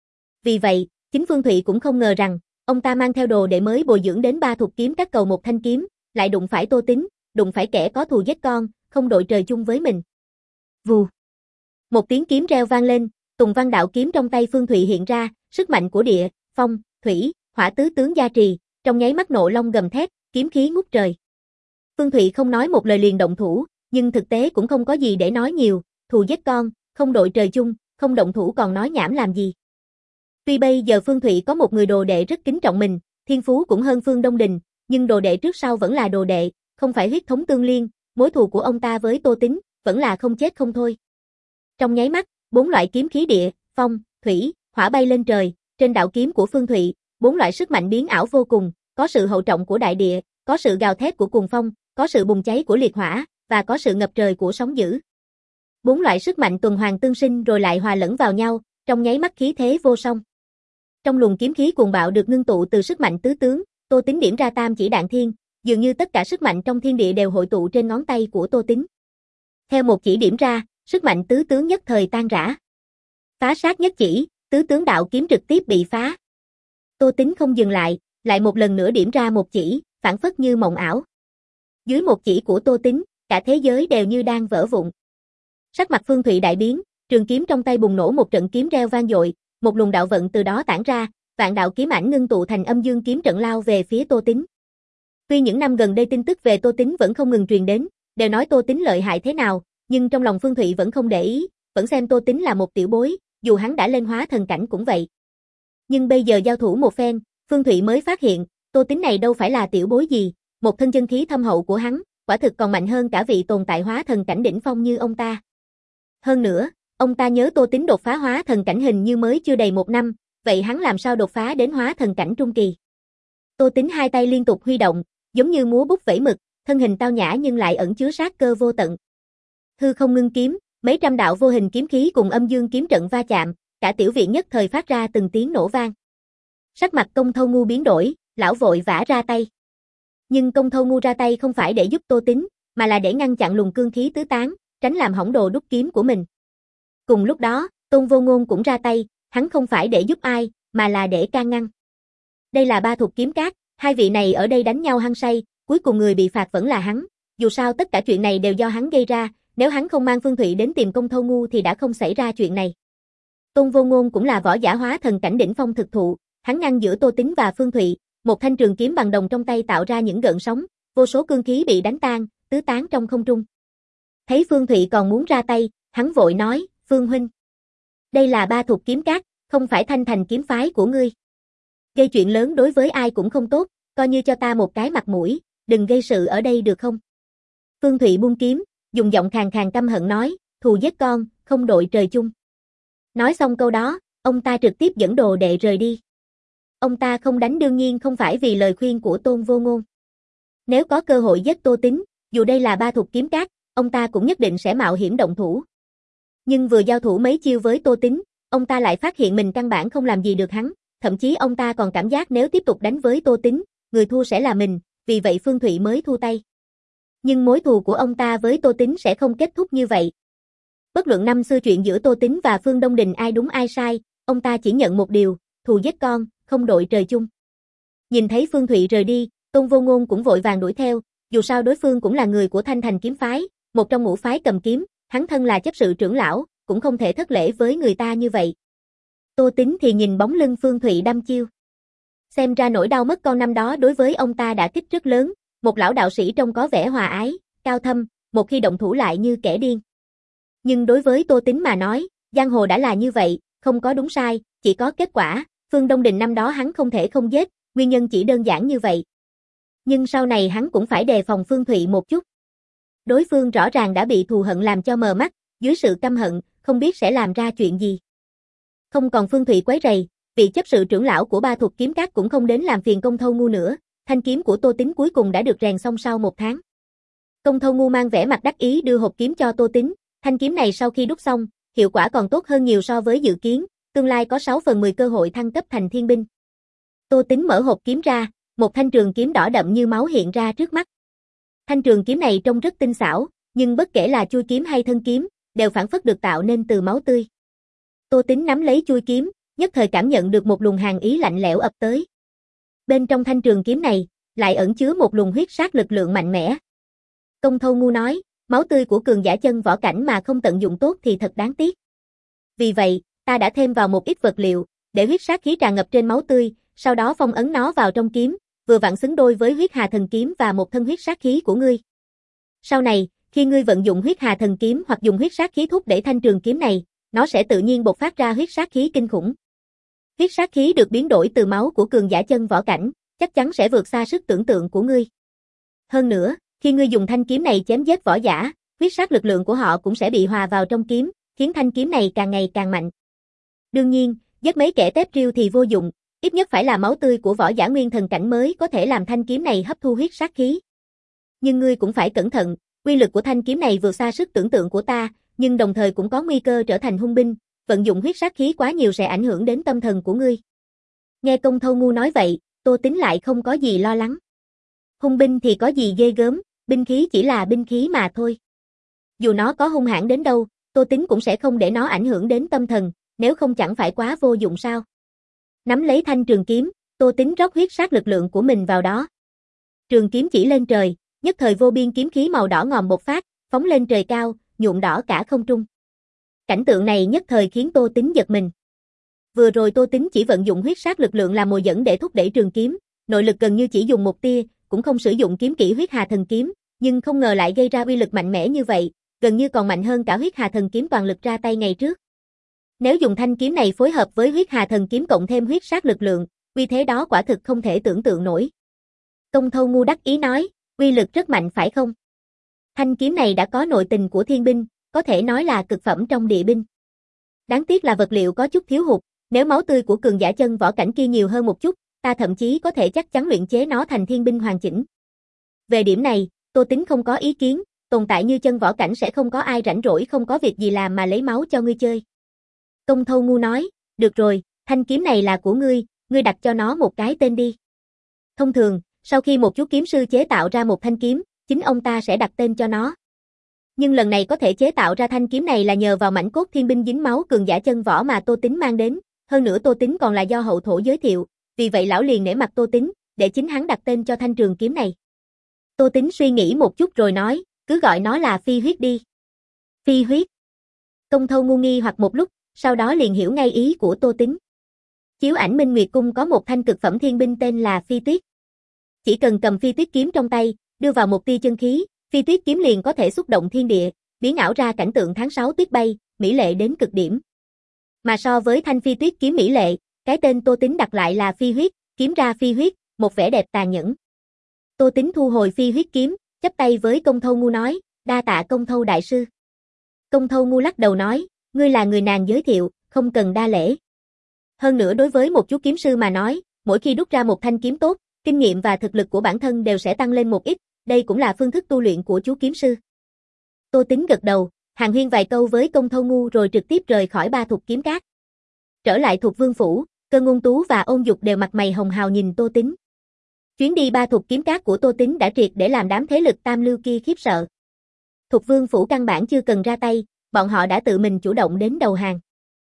Speaker 1: Vì vậy, chính Phương Thụy cũng không ngờ rằng, ông ta mang theo đồ để mới bồi dưỡng đến ba thục kiếm các cầu một thanh kiếm, lại đụng phải Tô Tính, đụng phải kẻ có thù giết con, không đội trời chung với mình. Vù. Một tiếng kiếm reo vang lên, Tùng Văn đạo kiếm trong tay Phương Thụy hiện ra, sức mạnh của địa, phong, thủy, hỏa tứ tướng gia trì, trong nháy mắt nộ long gầm thét, kiếm khí ngút trời. Phương Thụy không nói một lời liền động thủ, nhưng thực tế cũng không có gì để nói nhiều, thù giết con, không đội trời chung, không động thủ còn nói nhảm làm gì. Tuy bây giờ Phương Thụy có một người đồ đệ rất kính trọng mình, thiên phú cũng hơn Phương Đông Đình, nhưng đồ đệ trước sau vẫn là đồ đệ, không phải huyết thống tương liên, mối thù của ông ta với Tô Tính, vẫn là không chết không thôi. Trong nháy mắt, bốn loại kiếm khí địa, phong, thủy, hỏa bay lên trời, trên đạo kiếm của Phương Thụy, bốn loại sức mạnh biến ảo vô cùng, có sự hậu trọng của đại địa, có sự gào thét của cuồng phong, có sự bùng cháy của liệt hỏa, và có sự ngập trời của sóng dữ. Bốn loại sức mạnh tuần hoàn tương sinh rồi lại hòa lẫn vào nhau, trong nháy mắt khí thế vô song. Trong luồng kiếm khí cuồng bạo được ngưng tụ từ sức mạnh tứ tướng, Tô Tính điểm ra tam chỉ đạn thiên, dường như tất cả sức mạnh trong thiên địa đều hội tụ trên ngón tay của Tô Tính. Theo một chỉ điểm ra, sức mạnh tứ tướng nhất thời tan rã. Phá sát nhất chỉ, tứ tướng đạo kiếm trực tiếp bị phá. Tô Tính không dừng lại, lại một lần nữa điểm ra một chỉ, phản phất như mộng ảo. Dưới một chỉ của Tô Tính, cả thế giới đều như đang vỡ vụn. Sắc mặt Phương Thụy đại biến, trường kiếm trong tay bùng nổ một trận kiếm reo vang dội, một luồng đạo vận từ đó tản ra, vạn đạo kiếm ảnh ngưng tụ thành âm dương kiếm trận lao về phía Tô Tính. Tuy những năm gần đây tin tức về Tô Tính vẫn không ngừng truyền đến, đều nói Tô Tính lợi hại thế nào, nhưng trong lòng Phương Thụy vẫn không để ý, vẫn xem Tô Tính là một tiểu bối, dù hắn đã lên hóa thần cảnh cũng vậy. Nhưng bây giờ giao thủ một phen, Phương Thụy mới phát hiện, Tô Tính này đâu phải là tiểu bối gì, một thân chân khí thâm hậu của hắn, quả thực còn mạnh hơn cả vị tồn tại hóa thần cảnh đỉnh phong như ông ta. Hơn nữa, ông ta nhớ Tô Tính đột phá hóa thần cảnh hình như mới chưa đầy một năm, vậy hắn làm sao đột phá đến hóa thần cảnh trung kỳ? Tô Tính hai tay liên tục huy động, giống như múa bút vẩy mực, thân hình tao nhã nhưng lại ẩn chứa sát cơ vô tận. Hư không ngưng kiếm, mấy trăm đạo vô hình kiếm khí cùng âm dương kiếm trận va chạm, cả tiểu viện nhất thời phát ra từng tiếng nổ vang. Sắc mặt Công Thâu Ngu biến đổi, lão vội vã ra tay. Nhưng Công Thâu Ngu ra tay không phải để giúp Tô Tính, mà là để ngăn chặn luồng cương khí tứ tán, tránh làm hỏng đồ đúc kiếm của mình. Cùng lúc đó, Tôn Vô Ngôn cũng ra tay, hắn không phải để giúp ai, mà là để can ngăn. Đây là ba thục kiếm cát, hai vị này ở đây đánh nhau hăng say, cuối cùng người bị phạt vẫn là hắn, dù sao tất cả chuyện này đều do hắn gây ra, nếu hắn không mang Phương Thụy đến tìm Công Thâu Ngu thì đã không xảy ra chuyện này. Tôn Vô Ngôn cũng là võ giả hóa thần cảnh đỉnh phong thực thụ, hắn ngăn giữa Tô Tính và Phương Thụy, một thanh trường kiếm bằng đồng trong tay tạo ra những gợn sóng, vô số cương khí bị đánh tan, tứ tán trong không trung. Thấy Phương Thụy còn muốn ra tay, hắn vội nói, Phương huynh. Đây là Ba Thục kiếm các, không phải Thanh Thành kiếm phái của ngươi. Gây chuyện lớn đối với ai cũng không tốt, coi như cho ta một cái mặt mũi, đừng gây sự ở đây được không? Phương Thụy buông kiếm, dùng giọng khàn khàn căm hận nói, thù giết con, không đội trời chung. Nói xong câu đó, ông ta trực tiếp dẫn đồ đệ rời đi. Ông ta không đánh đương nhiên không phải vì lời khuyên của Tôn Vô Ngôn. Nếu có cơ hội giết Tô Tín, dù đây là Ba Thục kiếm các, ông ta cũng nhất định sẽ mạo hiểm động thủ. Nhưng vừa giao thủ mấy chiêu với Tô Tín, ông ta lại phát hiện mình căn bản không làm gì được hắn, thậm chí ông ta còn cảm giác nếu tiếp tục đánh với Tô Tín, người thua sẽ là mình, vì vậy Phương Thụy mới thu tay. Nhưng mối thù của ông ta với Tô Tín sẽ không kết thúc như vậy. Bất luận năm xưa chuyện giữa Tô Tín và Phương Đông Đình ai đúng ai sai, ông ta chỉ nhận một điều, thù giết con, không đội trời chung. Nhìn thấy Phương Thụy rời đi, Tôn Vô Ngôn cũng vội vàng đuổi theo, dù sao đối phương cũng là người của Thanh Thành kiếm phái, một trong ngũ phái cầm kiếm, hắn thân là chấp sự trưởng lão, cũng không thể thất lễ với người ta như vậy. Tô Tín thì nhìn bóng lưng Phương Thụy đăm chiêu. Xem ra nỗi đau mất con năm đó đối với ông ta đã kích rất lớn, một lão đạo sĩ trông có vẻ hòa ái, cao thâm, một khi động thủ lại như kẻ điên. Nhưng đối với Tô Tín mà nói, giang hồ đã là như vậy, không có đúng sai, chỉ có kết quả, Phương Đông Đình năm đó hắn không thể không giết, nguyên nhân chỉ đơn giản như vậy. Nhưng sau này hắn cũng phải đề phòng Phương Thụy một chút. Đối phương rõ ràng đã bị thù hận làm cho mờ mắt, dưới sự căm hận, không biết sẽ làm ra chuyện gì. Không còn Phương Thụy quấy rầy, vị chấp sự trưởng lão của Ba Thục kiếm các cũng không đến làm phiền Công Thâu Ngu nữa, thanh kiếm của Tô Tín cuối cùng đã được rèn xong sau một tháng. Công Thâu Ngu mang vẻ mặt đắc ý đưa hộp kiếm cho Tô Tín, thanh kiếm này sau khi đúc xong, hiệu quả còn tốt hơn nhiều so với dự kiến, tương lai có sáu phần mười cơ hội thăng cấp thành thiên binh. Tô Tín mở hộp kiếm ra, một thanh trường kiếm đỏ đậm như máu hiện ra trước mắt. Thanh trường kiếm này trông rất tinh xảo, nhưng bất kể là chui kiếm hay thân kiếm, đều phản phất được tạo nên từ máu tươi. Tô Tín nắm lấy chui kiếm, nhất thời cảm nhận được một luồng hàn ý lạnh lẽo ập tới. Bên trong thanh trường kiếm này, lại ẩn chứa một luồng huyết sát lực lượng mạnh mẽ. Công Thâu Ngu nói, máu tươi của cường giả chân võ cảnh mà không tận dụng tốt thì thật đáng tiếc. Vì vậy, ta đã thêm vào một ít vật liệu, để huyết sát khí tràn ngập trên máu tươi, sau đó phong ấn nó vào trong kiếm, vừa vặn xứng đôi với huyết hà thần kiếm và một thân huyết sát khí của ngươi. Sau này, khi ngươi vận dụng huyết hà thần kiếm hoặc dùng huyết sát khí thúc đẩy thanh trường kiếm này, nó sẽ tự nhiên bộc phát ra huyết sát khí kinh khủng. Huyết sát khí được biến đổi từ máu của cường giả chân võ cảnh, chắc chắn sẽ vượt xa sức tưởng tượng của ngươi. Hơn nữa, khi ngươi dùng thanh kiếm này chém giết võ giả, huyết sát lực lượng của họ cũng sẽ bị hòa vào trong kiếm, khiến thanh kiếm này càng ngày càng mạnh. Đương nhiên, giết mấy kẻ tép riêu thì vô dụng, ít nhất phải là máu tươi của võ giả nguyên thần cảnh mới có thể làm thanh kiếm này hấp thu huyết sát khí. Nhưng ngươi cũng phải cẩn thận, uy lực của thanh kiếm này vượt xa sức tưởng tượng của ta, nhưng đồng thời cũng có nguy cơ trở thành hung binh, vận dụng huyết sát khí quá nhiều sẽ ảnh hưởng đến tâm thần của ngươi. Nghe Công Thâu Ngu nói vậy, Tô Tín lại không có gì lo lắng. Hung binh thì có gì ghê gớm, binh khí chỉ là binh khí mà thôi. Dù nó có hung hãn đến đâu, Tô Tín cũng sẽ không để nó ảnh hưởng đến tâm thần, nếu không chẳng phải quá vô dụng sao. Nắm lấy thanh trường kiếm, Tô Tín rót huyết sát lực lượng của mình vào đó. Trường kiếm chỉ lên trời, nhất thời vô biên kiếm khí màu đỏ ngòm bộc phát, phóng lên trời cao, nhuộm đỏ cả không trung. Cảnh tượng này nhất thời khiến Tô Tín giật mình. Vừa rồi Tô Tín chỉ vận dụng huyết sát lực lượng làm mồi dẫn để thúc đẩy trường kiếm, nội lực gần như chỉ dùng một tia, cũng không sử dụng kiếm kỹ huyết hà thần kiếm, nhưng không ngờ lại gây ra uy lực mạnh mẽ như vậy, gần như còn mạnh hơn cả huyết hà thần kiếm toàn lực ra tay ngày trước. Nếu dùng thanh kiếm này phối hợp với huyết hà thần kiếm cộng thêm huyết sát lực lượng, uy thế đó quả thực không thể tưởng tượng nổi. Công Thâu Ngu đắc ý nói, uy lực rất mạnh phải không? Thanh kiếm này đã có nội tình của thiên binh, có thể nói là cực phẩm trong địa binh. Đáng tiếc là vật liệu có chút thiếu hụt, nếu máu tươi của cường giả chân võ cảnh kia nhiều hơn một chút, ta thậm chí có thể chắc chắn luyện chế nó thành thiên binh hoàn chỉnh. Về điểm này, Tô Tín không có ý kiến, tồn tại như chân võ cảnh sẽ không có ai rảnh rỗi không có việc gì làm mà lấy máu cho ngươi chơi. Công Thâu Ngu nói, được rồi, thanh kiếm này là của ngươi, ngươi đặt cho nó một cái tên đi. Thông thường, sau khi một chú kiếm sư chế tạo ra một thanh kiếm, chính ông ta sẽ đặt tên cho nó. Nhưng lần này có thể chế tạo ra thanh kiếm này là nhờ vào mảnh cốt thiên binh dính máu cường giả chân võ mà Tô Tín mang đến, hơn nữa Tô Tín còn là do hậu thổ giới thiệu, vì vậy lão liền nể mặt Tô Tín, để chính hắn đặt tên cho thanh trường kiếm này. Tô Tín suy nghĩ một chút rồi nói, cứ gọi nó là Phi Huyết đi. Phi Huyết. Công Thâu Ngu nghi hoặc một lúc, sau đó liền hiểu ngay ý của Tô Tín. Chiếu ảnh Minh Nguyệt Cung có một thanh cực phẩm thiên binh tên là Phi Tuyết. Chỉ cần cầm Phi Tuyết kiếm trong tay, đưa vào một tia chân khí, phi tuyết kiếm liền có thể xúc động thiên địa, biến ảo ra cảnh tượng tháng sáu tuyết bay, mỹ lệ đến cực điểm. Mà so với thanh phi tuyết kiếm mỹ lệ, cái tên Tô Tính đặt lại là phi huyết, kiếm ra phi huyết, một vẻ đẹp tàn nhẫn. Tô Tính thu hồi phi huyết kiếm, chắp tay với Công Thâu Ngu nói, đa tạ Công Thâu đại sư. Công Thâu Ngu lắc đầu nói, ngươi là người nàng giới thiệu, không cần đa lễ. Hơn nữa đối với một chú kiếm sư mà nói, mỗi khi đúc ra một thanh kiếm tốt, kinh nghiệm và thực lực của bản thân đều sẽ tăng lên một ít, đây cũng là phương thức tu luyện của chú kiếm sư. Tô Tính gật đầu, hàn huyên vài câu với Công Thâu Ngu rồi trực tiếp rời khỏi Ba Thục Kiếm Các. Trở lại Thục Vương Phủ, Cơ Ngôn Tú và Ôn Dục đều mặt mày hồng hào nhìn Tô Tính. Chuyến đi Ba Thục Kiếm Các của Tô Tính đã triệt để làm đám thế lực tam lưu kia khiếp sợ. Thục Vương Phủ căn bản chưa cần ra tay, bọn họ đã tự mình chủ động đến đầu hàng.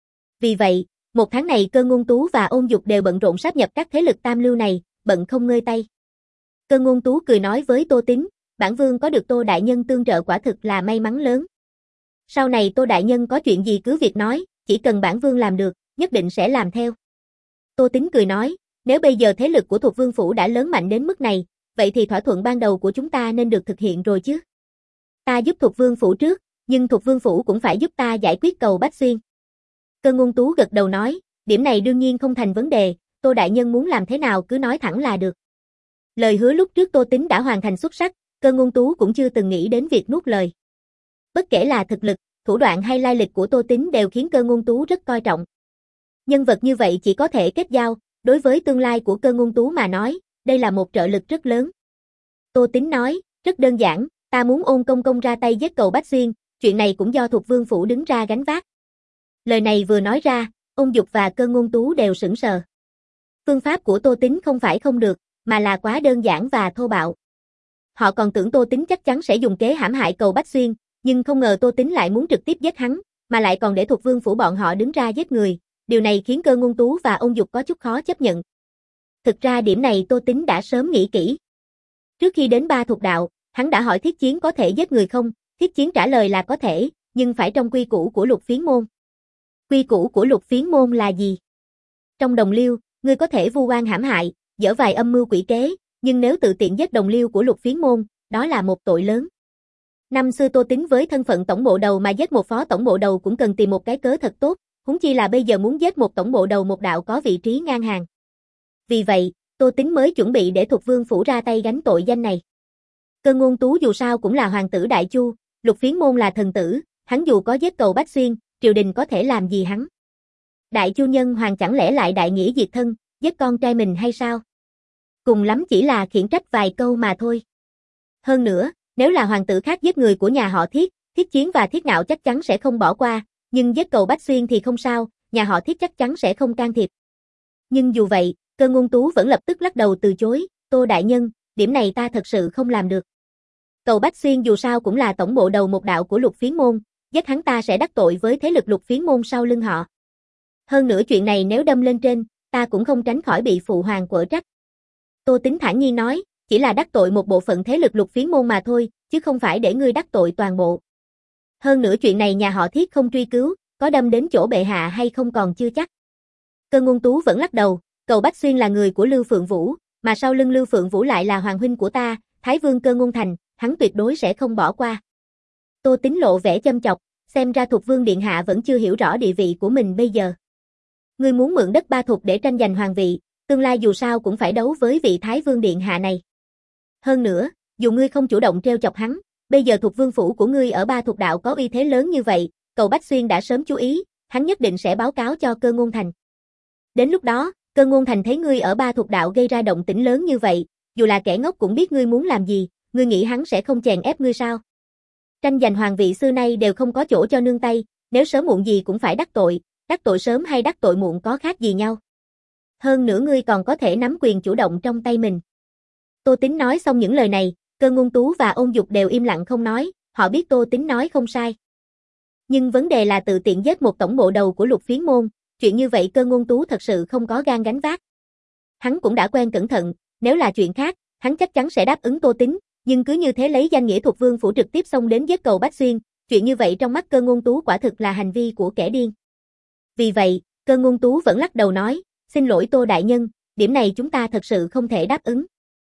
Speaker 1: Vì vậy, một tháng này Cơ Ngôn Tú và Ôn Dục đều bận rộn sáp nhập các thế lực tam lưu này, bận không ngơi tay. Cơ Ngôn Tú cười nói với Tô Tính, bản vương có được Tô đại nhân tương trợ quả thực là may mắn lớn. Sau này Tô đại nhân có chuyện gì cứ việc nói, chỉ cần bản vương làm được, nhất định sẽ làm theo. Tô Tính cười nói, nếu bây giờ thế lực của Thục Vương Phủ đã lớn mạnh đến mức này, vậy thì thỏa thuận ban đầu của chúng ta nên được thực hiện rồi chứ. Ta giúp Thục Vương Phủ trước, nhưng Thục Vương Phủ cũng phải giúp ta giải quyết cầu Bách Xuyên. Cơ Ngôn Tú gật đầu nói, điểm này đương nhiên không thành vấn đề, Tô đại nhân muốn làm thế nào cứ nói thẳng là được. Lời hứa lúc trước Tô Tính đã hoàn thành xuất sắc, Cơ Ngôn Tú cũng chưa từng nghĩ đến việc nuốt lời. Bất kể là thực lực, thủ đoạn hay lai lịch của Tô Tính đều khiến Cơ Ngôn Tú rất coi trọng. Nhân vật như vậy chỉ có thể kết giao, đối với tương lai của Cơ Ngôn Tú mà nói, đây là một trợ lực rất lớn. Tô Tính nói, rất đơn giản, ta muốn Ôn công công ra tay giết cầu Bách Xuyên, chuyện này cũng do Thục Vương Phủ đứng ra gánh vác. Lời này vừa nói ra, Ôn Dục và Cơ Ngôn Tú đều sững sờ. Phương pháp của Tô Tính không phải không được, mà là quá đơn giản và thô bạo. Họ còn tưởng Tô Tính chắc chắn sẽ dùng kế hãm hại cầu Bách Xuyên, nhưng không ngờ Tô Tính lại muốn trực tiếp giết hắn, mà lại còn để Thục Vương Phủ bọn họ đứng ra giết người, điều này khiến Cơ Ngôn Tú và Ôn Dục có chút khó chấp nhận. Thực ra điểm này Tô Tính đã sớm nghĩ kỹ. Trước khi đến Ba Thục Đạo, hắn đã hỏi Thiết Chiến có thể giết người không, Thiết Chiến trả lời là có thể, nhưng phải trong quy củ của Lục Phiến Môn. Quy củ của Lục Phiến Môn là gì? Trong đồng liêu, ngươi có thể vu oan hãm hại, dở vài âm mưu quỷ kế, nhưng nếu tự tiện giết đồng liêu của Lục Phiến Môn, đó là một tội lớn. Năm xưa Tô Tính với thân phận tổng bộ đầu mà giết một phó tổng bộ đầu cũng cần tìm một cái cớ thật tốt, huống chi là bây giờ muốn giết một tổng bộ đầu một đạo có vị trí ngang hàng. Vì vậy, Tô Tính mới chuẩn bị để Thục Vương Phủ ra tay gánh tội danh này. Cơ Ngôn Tú dù sao cũng là hoàng tử Đại Chu, Lục Phiến Môn là thần tử, hắn dù có giết cầu Bách Xuyên, triều đình có thể làm gì hắn? Đại Chu nhân hoàng chẳng lẽ lại đại nghĩa diệt thân, giết con trai mình hay sao? Cùng lắm chỉ là khiển trách vài câu mà thôi. Hơn nữa, nếu là hoàng tử khác giết người của nhà họ Thiết, Thiết Chiến và Thiết Ngạo chắc chắn sẽ không bỏ qua, nhưng giết cầu Bách Xuyên thì không sao, nhà họ Thiết chắc chắn sẽ không can thiệp. Nhưng dù vậy, Cơ Ngôn Tú vẫn lập tức lắc đầu từ chối, Tô đại nhân, điểm này ta thật sự không làm được. Cầu Bách Xuyên dù sao cũng là tổng bộ đầu một đạo của Lục Phiến Môn, giết hắn ta sẽ đắc tội với thế lực Lục Phiến Môn sau lưng họ. Hơn nữa chuyện này nếu đâm lên trên, ta cũng không tránh khỏi bị phụ hoàng quở trách. Tô Tính thản nhiên nói, chỉ là đắc tội một bộ phận thế lực Lục Phiến Môn mà thôi, chứ không phải để ngươi đắc tội toàn bộ. Hơn nữa chuyện này nhà họ Thiết không truy cứu, có đâm đến chỗ bệ hạ hay không còn chưa chắc. Cơ Ngôn Tú vẫn lắc đầu, cầu Bách Xuyên là người của Lưu Phượng Vũ, mà sau lưng Lưu Phượng Vũ lại là hoàng huynh của ta, Thái Vương Cơ Ngôn Thành, hắn tuyệt đối sẽ không bỏ qua. Tô Tính lộ vẻ châm chọc, xem ra Thục Vương điện hạ vẫn chưa hiểu rõ địa vị của mình bây giờ. Ngươi muốn mượn đất Ba Thục để tranh giành hoàng vị, tương lai dù sao cũng phải đấu với vị Thái Vương điện hạ này. Hơn nữa, dù ngươi không chủ động treo chọc hắn, bây giờ Thục Vương phủ của ngươi ở Ba Thục đạo có uy thế lớn như vậy, cầu Bách Xuyên đã sớm chú ý, hắn nhất định sẽ báo cáo cho Cơ Ngôn Thành. Đến lúc đó, Cơ Ngôn Thành thấy ngươi ở Ba Thục đạo gây ra động tĩnh lớn như vậy, dù là kẻ ngốc cũng biết ngươi muốn làm gì, ngươi nghĩ hắn sẽ không chèn ép ngươi sao? Tranh giành hoàng vị xưa nay đều không có chỗ cho nương tay, nếu sớm muộn gì cũng phải đắc tội, đắc tội sớm hay đắc tội muộn có khác gì nhau. Hơn nữa ngươi còn có thể nắm quyền chủ động trong tay mình. Tô Tính nói xong những lời này, Cơ Ngôn Tú và Ôn Dục đều im lặng không nói, họ biết Tô Tính nói không sai. Nhưng vấn đề là tự tiện giết một tổng bộ đầu của Lục Phiến Môn, chuyện như vậy Cơ Ngôn Tú thật sự không có gan gánh vác. Hắn cũng đã quen cẩn thận, nếu là chuyện khác, hắn chắc chắn sẽ đáp ứng Tô Tính, nhưng cứ như thế lấy danh nghĩa Thục Vương phủ trực tiếp xông đến giết cầu Bách Xuyên, chuyện như vậy trong mắt Cơ Ngôn Tú quả thực là hành vi của kẻ điên. Vì vậy, Cơ Ngôn Tú vẫn lắc đầu nói, xin lỗi Tô đại nhân, điểm này chúng ta thật sự không thể đáp ứng.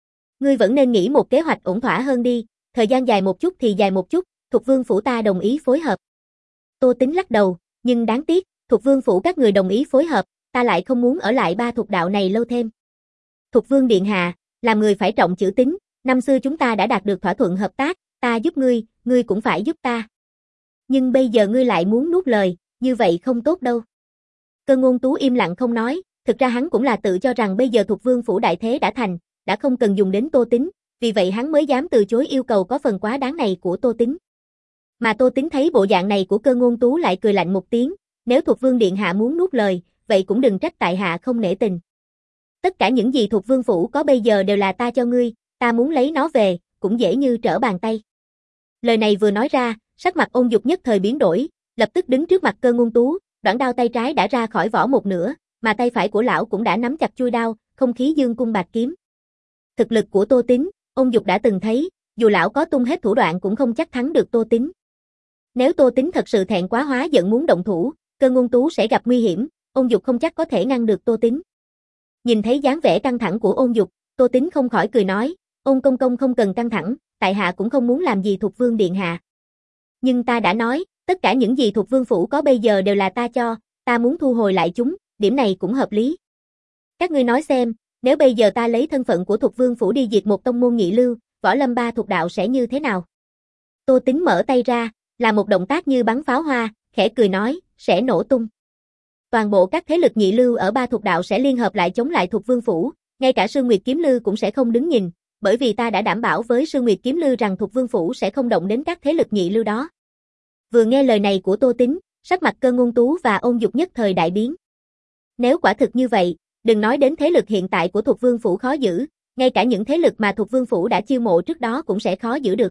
Speaker 1: Ngươi vẫn nên nghĩ một kế hoạch ổn thỏa hơn đi, thời gian dài một chút thì dài một chút, Thục Vương phủ ta đồng ý phối hợp. Tô Tính lắc đầu, nhưng đáng tiếc, Thục Vương phủ các người đồng ý phối hợp, ta lại không muốn ở lại ba thuộc đạo này lâu thêm. Thục Vương điện hạ, làm người phải trọng chữ tín, năm xưa chúng ta đã đạt được thỏa thuận hợp tác, ta giúp ngươi, ngươi cũng phải giúp ta. Nhưng bây giờ ngươi lại muốn nuốt lời, như vậy không tốt đâu. Cơ Ngôn Tú im lặng không nói, thực ra hắn cũng là tự cho rằng bây giờ Thục Vương phủ đại thế đã thành, đã không cần dùng đến Tô Tính, vì vậy hắn mới dám từ chối yêu cầu có phần quá đáng này của Tô Tính. Mà Tô Tính thấy bộ dạng này của Cơ Ngôn Tú lại cười lạnh một tiếng, nếu Thục Vương điện hạ muốn nuốt lời, vậy cũng đừng trách tại hạ không nể tình. Tất cả những gì Thục Vương phủ có bây giờ đều là ta cho ngươi, ta muốn lấy nó về, cũng dễ như trở bàn tay. Lời này vừa nói ra, sắc mặt Ôn Dục nhất thời biến đổi, lập tức đứng trước mặt Cơ Ngôn Tú, đoạn đao tay trái đã ra khỏi vỏ một nửa, mà tay phải của lão cũng đã nắm chặt chuôi đao, không khí dương cung bạc kiếm. Thực lực của Tô Tính, Ôn Dục đã từng thấy, dù lão có tung hết thủ đoạn cũng không chắc thắng được Tô Tính. Nếu Tô Tính thật sự thẹn quá hóa giận muốn động thủ, Cơ Ngôn Tú sẽ gặp nguy hiểm, Ôn Dục không chắc có thể ngăn được Tô Tính. Nhìn thấy dáng vẻ căng thẳng của Ôn Dục, Tô Tính không khỏi cười nói, Ôn công công không cần căng thẳng, tại hạ cũng không muốn làm gì Thục Vương điện hạ. Nhưng ta đã nói, tất cả những gì Thục Vương phủ có bây giờ đều là ta cho, ta muốn thu hồi lại chúng, điểm này cũng hợp lý. Các ngươi nói xem, nếu bây giờ ta lấy thân phận của Thục Vương phủ đi diệt một tông môn nhị lưu, võ lâm ba thuộc đạo sẽ như thế nào? Tô Tính mở tay ra, là một động tác như bắn pháo hoa, khẽ cười nói, sẽ nổ tung. Toàn bộ các thế lực nhị lưu ở ba thuộc đạo sẽ liên hợp lại chống lại Thục Vương phủ, ngay cả Sương Nguyệt Kiếm Lư cũng sẽ không đứng nhìn, bởi vì ta đã đảm bảo với Sương Nguyệt Kiếm Lư rằng Thục Vương phủ sẽ không động đến các thế lực nhị lưu đó. Vừa nghe lời này của Tô Tính, sắc mặt Cơ Ngôn Tú và Ôn Dục nhất thời đại biến. Nếu quả thực như vậy, đừng nói đến thế lực hiện tại của Thục Vương phủ khó giữ, ngay cả những thế lực mà Thục Vương phủ đã chiêu mộ trước đó cũng sẽ khó giữ được.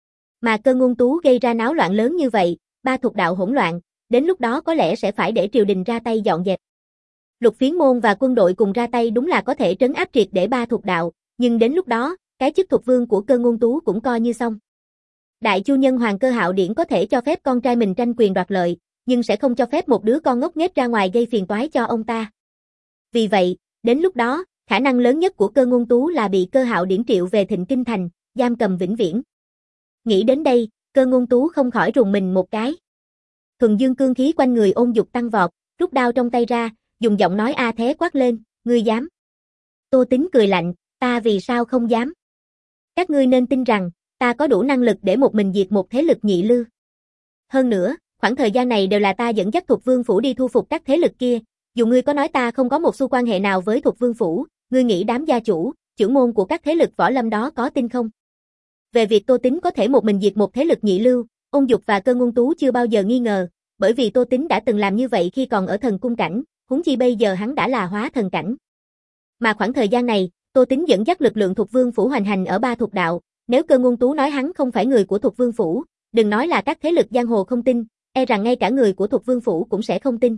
Speaker 1: Mà Cơ Ngôn Tú gây ra náo loạn lớn như vậy, ba thuộc đạo hỗn loạn, đến lúc đó có lẽ sẽ phải để triều đình ra tay dọn dẹp. Lục Phiến môn và quân đội cùng ra tay đúng là có thể trấn áp triệt để ba thuộc đạo, nhưng đến lúc đó, cái chức Thục Vương của Cơ Ngôn Tú cũng coi như xong. Đại chu nhân Hoàng Cơ Hạo Điển có thể cho phép con trai mình tranh quyền đoạt lợi, nhưng sẽ không cho phép một đứa con ngốc nghếch ra ngoài gây phiền toái cho ông ta. Vì vậy, đến lúc đó, khả năng lớn nhất của Cơ Ngôn Tú là bị Cơ Hạo Điển triệu về Thịnh Kinh thành, giam cầm vĩnh viễn. Nghĩ đến đây, Cơ Ngôn Tú không khỏi rùng mình một cái. Thuần dương cương khí quanh người Ôn Dục tăng vọt, rút đao trong tay ra, dùng giọng nói a thế quát lên, ngươi dám? Tô Tính cười lạnh, ta vì sao không dám? Các ngươi nên tin rằng, ta có đủ năng lực để một mình diệt một thế lực nhị lưu. Hơn nữa, khoảng thời gian này đều là ta dẫn dắt Thục Vương phủ đi thu phục các thế lực kia, dù ngươi có nói ta không có một xu quan hệ nào với Thục Vương phủ, ngươi nghĩ đám gia chủ, trưởng môn của các thế lực võ lâm đó có tin không? Về việc Tô Tính có thể một mình diệt một thế lực nhị lưu, Ôn Dục và Cơ Ngôn Tú chưa bao giờ nghi ngờ, bởi vì Tô Tính đã từng làm như vậy khi còn ở thần cung cảnh, huống chi bây giờ hắn đã là hóa thần cảnh. Mà khoảng thời gian này, Tô Tính dẫn dắt lực lượng Thục Vương phủ hoành hành ở ba thuộc đạo, nếu Cơ Ngôn Tú nói hắn không phải người của Thục Vương phủ, đừng nói là các thế lực giang hồ không tin, e rằng ngay cả người của Thục Vương phủ cũng sẽ không tin.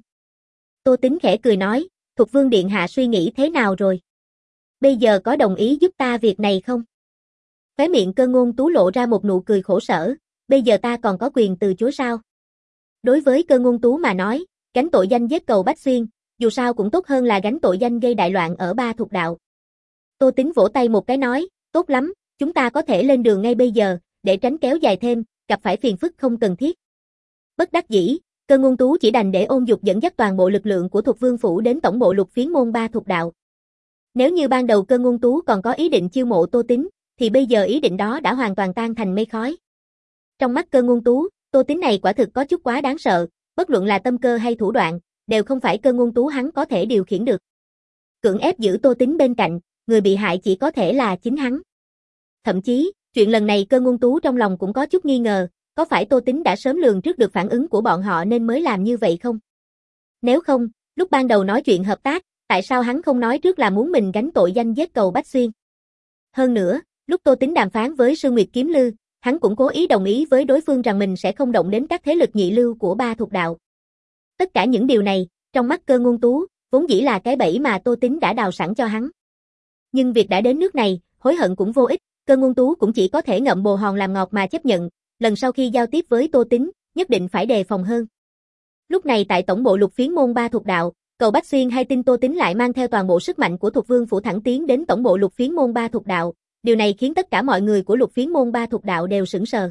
Speaker 1: Tô Tính khẽ cười nói, Thục Vương điện hạ suy nghĩ thế nào rồi? Bây giờ có đồng ý giúp ta việc này không? Khóe miệng Cơ Ngôn Tú lộ ra một nụ cười khổ sở, bây giờ ta còn có quyền từ chối sao? Đối với Cơ Ngôn Tú mà nói, gánh tội danh giết Cầu Bách Xuyên, dù sao cũng tốt hơn là gánh tội danh gây đại loạn ở ba thuộc đạo. Tô Tính vỗ tay một cái nói, tốt lắm, chúng ta có thể lên đường ngay bây giờ, để tránh kéo dài thêm, gặp phải phiền phức không cần thiết. Bất đắc dĩ, Cơ Ngôn Tú chỉ đành để Ôn Dục dẫn dắt toàn bộ lực lượng của Thục Vương phủ đến tổng bộ Lục Phiến môn ba thuộc đạo. Nếu như ban đầu Cơ Ngôn Tú còn có ý định chiêu mộ Tô Tính, thì bây giờ ý định đó đã hoàn toàn tan thành mây khói. Trong mắt Cơ Ngôn Tú, Tô Tính này quả thực có chút quá đáng sợ, bất luận là tâm cơ hay thủ đoạn, đều không phải Cơ Ngôn Tú hắn có thể điều khiển được. Cưỡng ép giữ Tô Tính bên cạnh, người bị hại chỉ có thể là chính hắn. Thậm chí, chuyện lần này Cơ Ngôn Tú trong lòng cũng có chút nghi ngờ, có phải Tô Tính đã sớm lường trước được phản ứng của bọn họ nên mới làm như vậy không? Nếu không, lúc ban đầu nói chuyện hợp tác, tại sao hắn không nói trước là muốn mình gánh tội danh giết Cầu Bách Xuyên? Hơn nữa, lúc Tô Tính đàm phán với Sương Nguyệt Kiếm Lư, hắn cũng cố ý đồng ý với đối phương rằng mình sẽ không động đến các thế lực nhị lưu của ba thuộc đạo. Tất cả những điều này, trong mắt Cơ Ngôn Tú, vốn dĩ là cái bẫy mà Tô Tính đã đào sẵn cho hắn. Nhưng việc đã đến nước này, hối hận cũng vô ích, Cơ Ngôn Tú cũng chỉ có thể ngậm bồ hòn làm ngọt mà chấp nhận, lần sau khi giao tiếp với Tô Tính, nhất định phải đề phòng hơn. Lúc này tại tổng bộ Lục Phiến môn ba thuộc đạo, Cầu Bách Xuyên hay tin Tô Tính lại mang theo toàn bộ sức mạnh của Thục Vương phủ thẳng tiến đến tổng bộ Lục Phiến môn ba thuộc đạo, điều này khiến tất cả mọi người của Lục Phiến môn Ba Thục đạo đều sững sờ.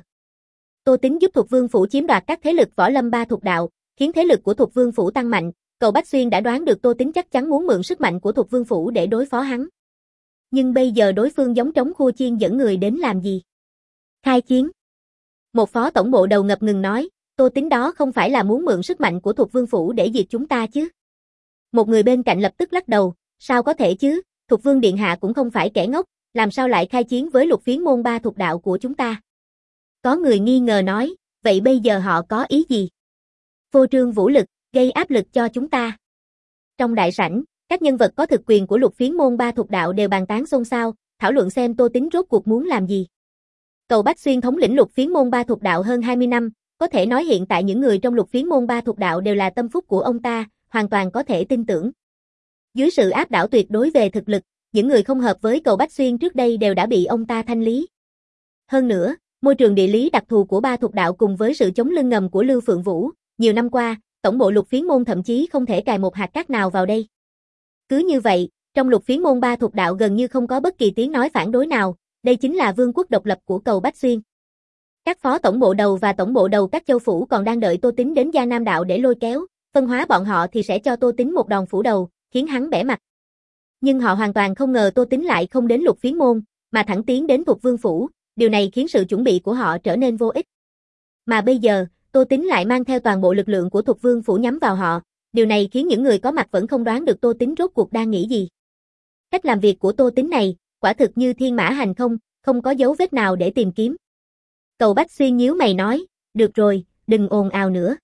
Speaker 1: Tô Tín giúp Thục Vương phủ chiếm đoạt các thế lực võ lâm Ba Thục đạo, khiến thế lực của Thục Vương phủ tăng mạnh, Cầu Bách Xuyên đã đoán được Tô Tín chắc chắn muốn mượn sức mạnh của Thục Vương phủ để đối phó hắn. Nhưng bây giờ đối phương giống trống khua chiên dẫn người đến làm gì? Khai chiến. Một phó tổng bộ đầu ngập ngừng nói, Tô Tín đó không phải là muốn mượn sức mạnh của Thục Vương phủ để diệt chúng ta chứ? Một người bên cạnh lập tức lắc đầu, sao có thể chứ, Thục Vương điện hạ cũng không phải kẻ ngốc, làm sao lại khai chiến với Lục Phiến môn Ba Thục đạo của chúng ta? Có người nghi ngờ nói, vậy bây giờ họ có ý gì? Phô trương vũ lực, gây áp lực cho chúng ta. Trong đại sảnh, các nhân vật có thực quyền của Lục Phiến môn Ba Thục đạo đều bàn tán xôn xao, thảo luận xem Tô Tín rốt cuộc muốn làm gì. Cầu Bách Xuyên thống lĩnh Lục Phiến môn Ba Thục đạo hơn hai mươi năm, có thể nói hiện tại những người trong Lục Phiến môn Ba Thục đạo đều là tâm phúc của ông ta, hoàn toàn có thể tin tưởng. Dưới sự áp đảo tuyệt đối về thực lực, những người không hợp với Cầu Bách Xuyên trước đây đều đã bị ông ta thanh lý. Hơn nữa, môi trường địa lý đặc thù của Ba Thục đạo cùng với sự chống lưng ngầm của Lưu Phượng Vũ, nhiều năm qua, tổng bộ Lục Phiến môn thậm chí không thể cài một hạt cát nào vào đây. Cứ như vậy, trong Lục Phiến môn Ba Thục đạo gần như không có bất kỳ tiếng nói phản đối nào, đây chính là vương quốc độc lập của Cầu Bách Xuyên. Các phó tổng bộ đầu và tổng bộ đầu các châu phủ còn đang đợi Tô Tín đến Giang Nam đạo để lôi kéo, phân hóa bọn họ thì sẽ cho Tô Tín một đòn phủ đầu, khiến hắn bẽ mặt. Nhưng họ hoàn toàn không ngờ Tô Tín lại không đến Lục Phiến môn, mà thẳng tiến đến Thục Vương phủ, điều này khiến sự chuẩn bị của họ trở nên vô ích. Mà bây giờ, Tô Tín lại mang theo toàn bộ lực lượng của Thục Vương phủ nhắm vào họ, điều này khiến những người có mặt vẫn không đoán được Tô Tín rốt cuộc đang nghĩ gì. Cách làm việc của Tô Tín này, quả thực như thiên mã hành không, không có dấu vết nào để tìm kiếm. Cầu Bách Xuyên nhíu mày nói, được rồi, đừng ồn ào nữa.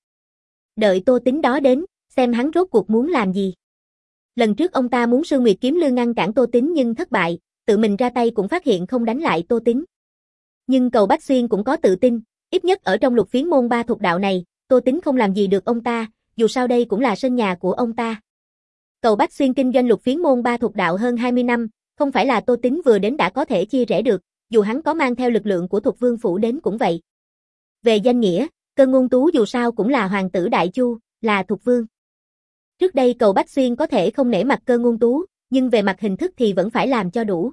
Speaker 1: Đợi Tô Tín đó đến, xem hắn rốt cuộc muốn làm gì. Lần trước ông ta muốn Sương Nguyệt kiếm lư ngăn cản Tô Tín nhưng thất bại, tự mình ra tay cũng phát hiện không đánh lại Tô Tín. Nhưng Cầu Bách Xuyên cũng có tự tin, ít nhất ở trong Lục Phiến môn Ba Thục đạo này, Tô Tín không làm gì được ông ta, dù sao đây cũng là sân nhà của ông ta. Cầu Bách Xuyên kinh doanh Lục Phiến môn Ba Thục đạo hơn hai mươi năm, không phải là Tô Tín vừa đến đã có thể chia rẽ được, dù hắn có mang theo lực lượng của Thục Vương phủ đến cũng vậy. Về danh nghĩa, Cơ Ngôn Tú dù sao cũng là hoàng tử Đại Chu, là Thục Vương. Trước đây Cầu Bách Xuyên có thể không nể mặt Cơ Ngôn Tú, nhưng về mặt hình thức thì vẫn phải làm cho đủ.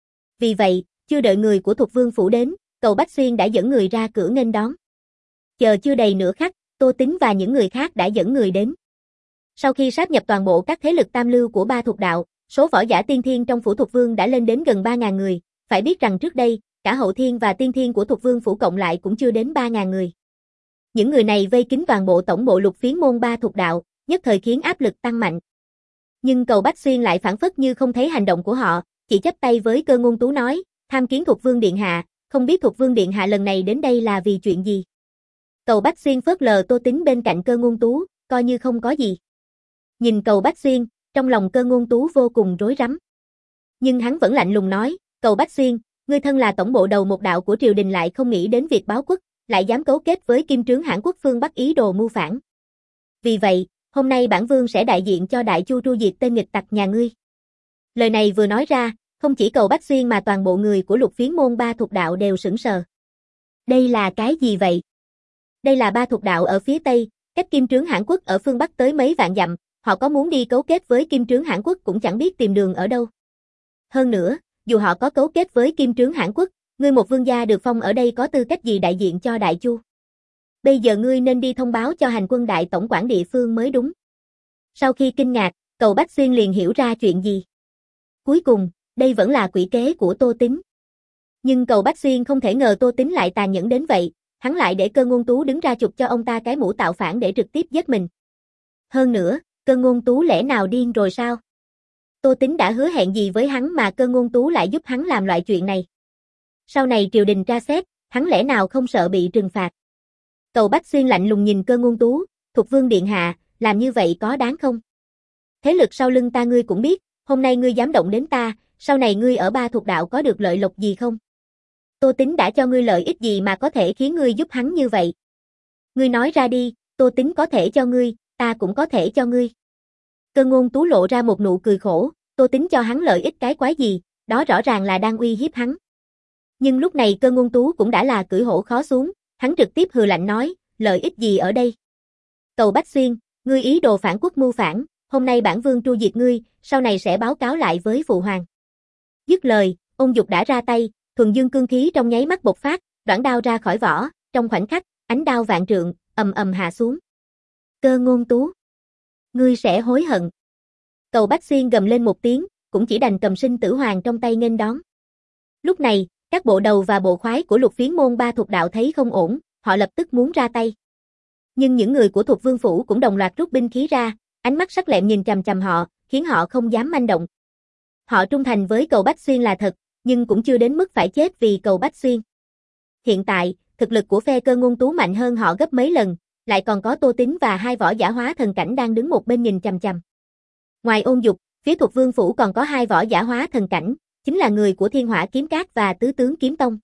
Speaker 1: Vì vậy, chưa đợi người của Thục Vương phủ đến, Cầu Bách Xuyên đã dẫn người ra cửa nghênh đón. Chờ chưa đầy nửa khắc, Tô Tín và những người khác đã dẫn người đến. Sau khi sáp nhập toàn bộ các thế lực tam lưu của Ba Thục đạo, số võ giả tiên thiên trong phủ Thục Vương đã lên đến gần ba nghìn người, phải biết rằng trước đây, cả hậu thiên và tiên thiên của Thục Vương phủ cộng lại cũng chưa đến ba nghìn người. Những người này vây kín toàn bộ tổng bộ Lục Phiến môn Ba Thục đạo, nhất thời khiến áp lực tăng mạnh. Nhưng Cầu Bách Xuyên lại phản phất như không thấy hành động của họ, chỉ chắp tay với Cơ Ngôn Tú nói, tham kiến Thục Vương điện hạ, không biết Thục Vương điện hạ lần này đến đây là vì chuyện gì. Cầu Bách Xuyên phớt lờ Tô Tín bên cạnh Cơ Ngôn Tú, coi như không có gì. Nhìn Cầu Bách Xuyên, trong lòng Cơ Ngôn Tú vô cùng rối rắm. Nhưng hắn vẫn lạnh lùng nói, Cầu Bách Xuyên, ngươi thân là tổng bộ đầu một đạo của triều đình lại không nghĩ đến việc báo quốc, lại dám cấu kết với kim trướng Hãn Quốc phương Bắc ý đồ mưu phản. Vì vậy, hôm nay bản vương sẽ đại diện cho Đại Chu tru diệt tên nghịch tặc nhà ngươi. Lời này vừa nói ra, không chỉ Cầu Bách Xuyên mà toàn bộ người của Lục Phiến môn Ba Thục đạo đều sững sờ. Đây là cái gì vậy? Đây là Ba Thục đạo ở phía Tây, cách kim trướng Hãn Quốc ở phương Bắc tới mấy vạn dặm, họ có muốn đi cấu kết với kim trướng Hãn Quốc cũng chẳng biết tìm đường ở đâu. Hơn nữa, dù họ có cấu kết với kim trướng Hãn Quốc, ngươi một vương gia được phong ở đây có tư cách gì đại diện cho Đại Chu? Bây giờ ngươi nên đi thông báo cho hành quân đại tổng quản địa phương mới đúng. Sau khi kinh ngạc, Cầu Bách Xuyên liền hiểu ra chuyện gì. Cuối cùng, đây vẫn là quỷ kế của Tô Tín. Nhưng Cầu Bách Xuyên không thể ngờ Tô Tín lại tàn nhẫn đến vậy, hắn lại để Cơ Ngôn Tú đứng ra chụp cho ông ta cái mũ tạo phản để trực tiếp giết mình. Hơn nữa, Cơ Ngôn Tú lẽ nào điên rồi sao? Tô Tín đã hứa hẹn gì với hắn mà Cơ Ngôn Tú lại giúp hắn làm loại chuyện này? Sau này triều đình tra xét, hắn lẽ nào không sợ bị trừng phạt? Cầu Bách Xuyên lạnh lùng nhìn Cơ Ngôn Tú, Thục Vương điện hạ, làm như vậy có đáng không? Thế lực sau lưng ta ngươi cũng biết, hôm nay ngươi dám động đến ta, sau này ngươi ở Ba Thục đạo có được lợi lộc gì không? Tô Tín đã cho ngươi lợi ích gì mà có thể khiến ngươi giúp hắn như vậy? Ngươi nói ra đi, Tô Tín có thể cho ngươi, ta cũng có thể cho ngươi. Cơ Ngôn Tú lộ ra một nụ cười khổ, Tô Tín cho hắn lợi ích cái quái gì, đó rõ ràng là đang uy hiếp hắn. Nhưng lúc này Cơ Ngôn Tú cũng đã là cưỡi hổ khó xuống, hắn trực tiếp hừ lạnh nói, lợi ích gì ở đây? Cầu Bách Xuyên, ngươi ý đồ phản quốc mưu phản, hôm nay bản vương tru diệt ngươi, sau này sẽ báo cáo lại với phụ hoàng. Dứt lời, Ôn Dục đã ra tay, thuần dương cương khí trong nháy mắt bộc phát, đoạn đao ra khỏi vỏ, trong khoảnh khắc, ánh đao vạn trượng, ầm ầm hạ xuống. Cơ Ngôn Tú, ngươi sẽ hối hận. Cầu Bách Xuyên gầm lên một tiếng, cũng chỉ đành cầm sinh tử hoàng trong tay nghênh đón. Lúc này, các bộ đầu và bộ khoái của Lục Phiến môn ba thuộc đạo thấy không ổn, họ lập tức muốn ra tay. Nhưng những người của Thuộc Vương phủ cũng đồng loạt rút binh khí ra, ánh mắt sắc lẹm nhìn chằm chằm họ, khiến họ không dám manh động. Họ trung thành với Cầu Bách Xuyên là thật, nhưng cũng chưa đến mức phải chết vì Cầu Bách Xuyên. Hiện tại, thực lực của phe Cơ Ngôn Tú mạnh hơn họ gấp mấy lần, lại còn có Tô Tín và hai võ giả hóa thần cảnh đang đứng một bên nhìn chằm chằm. Ngoài Ôn Dục, phía Thuộc Vương phủ còn có hai võ giả hóa thần cảnh, chính là người của Thiên Hỏa Kiếm Các và Tứ Tướng Kiếm Tông.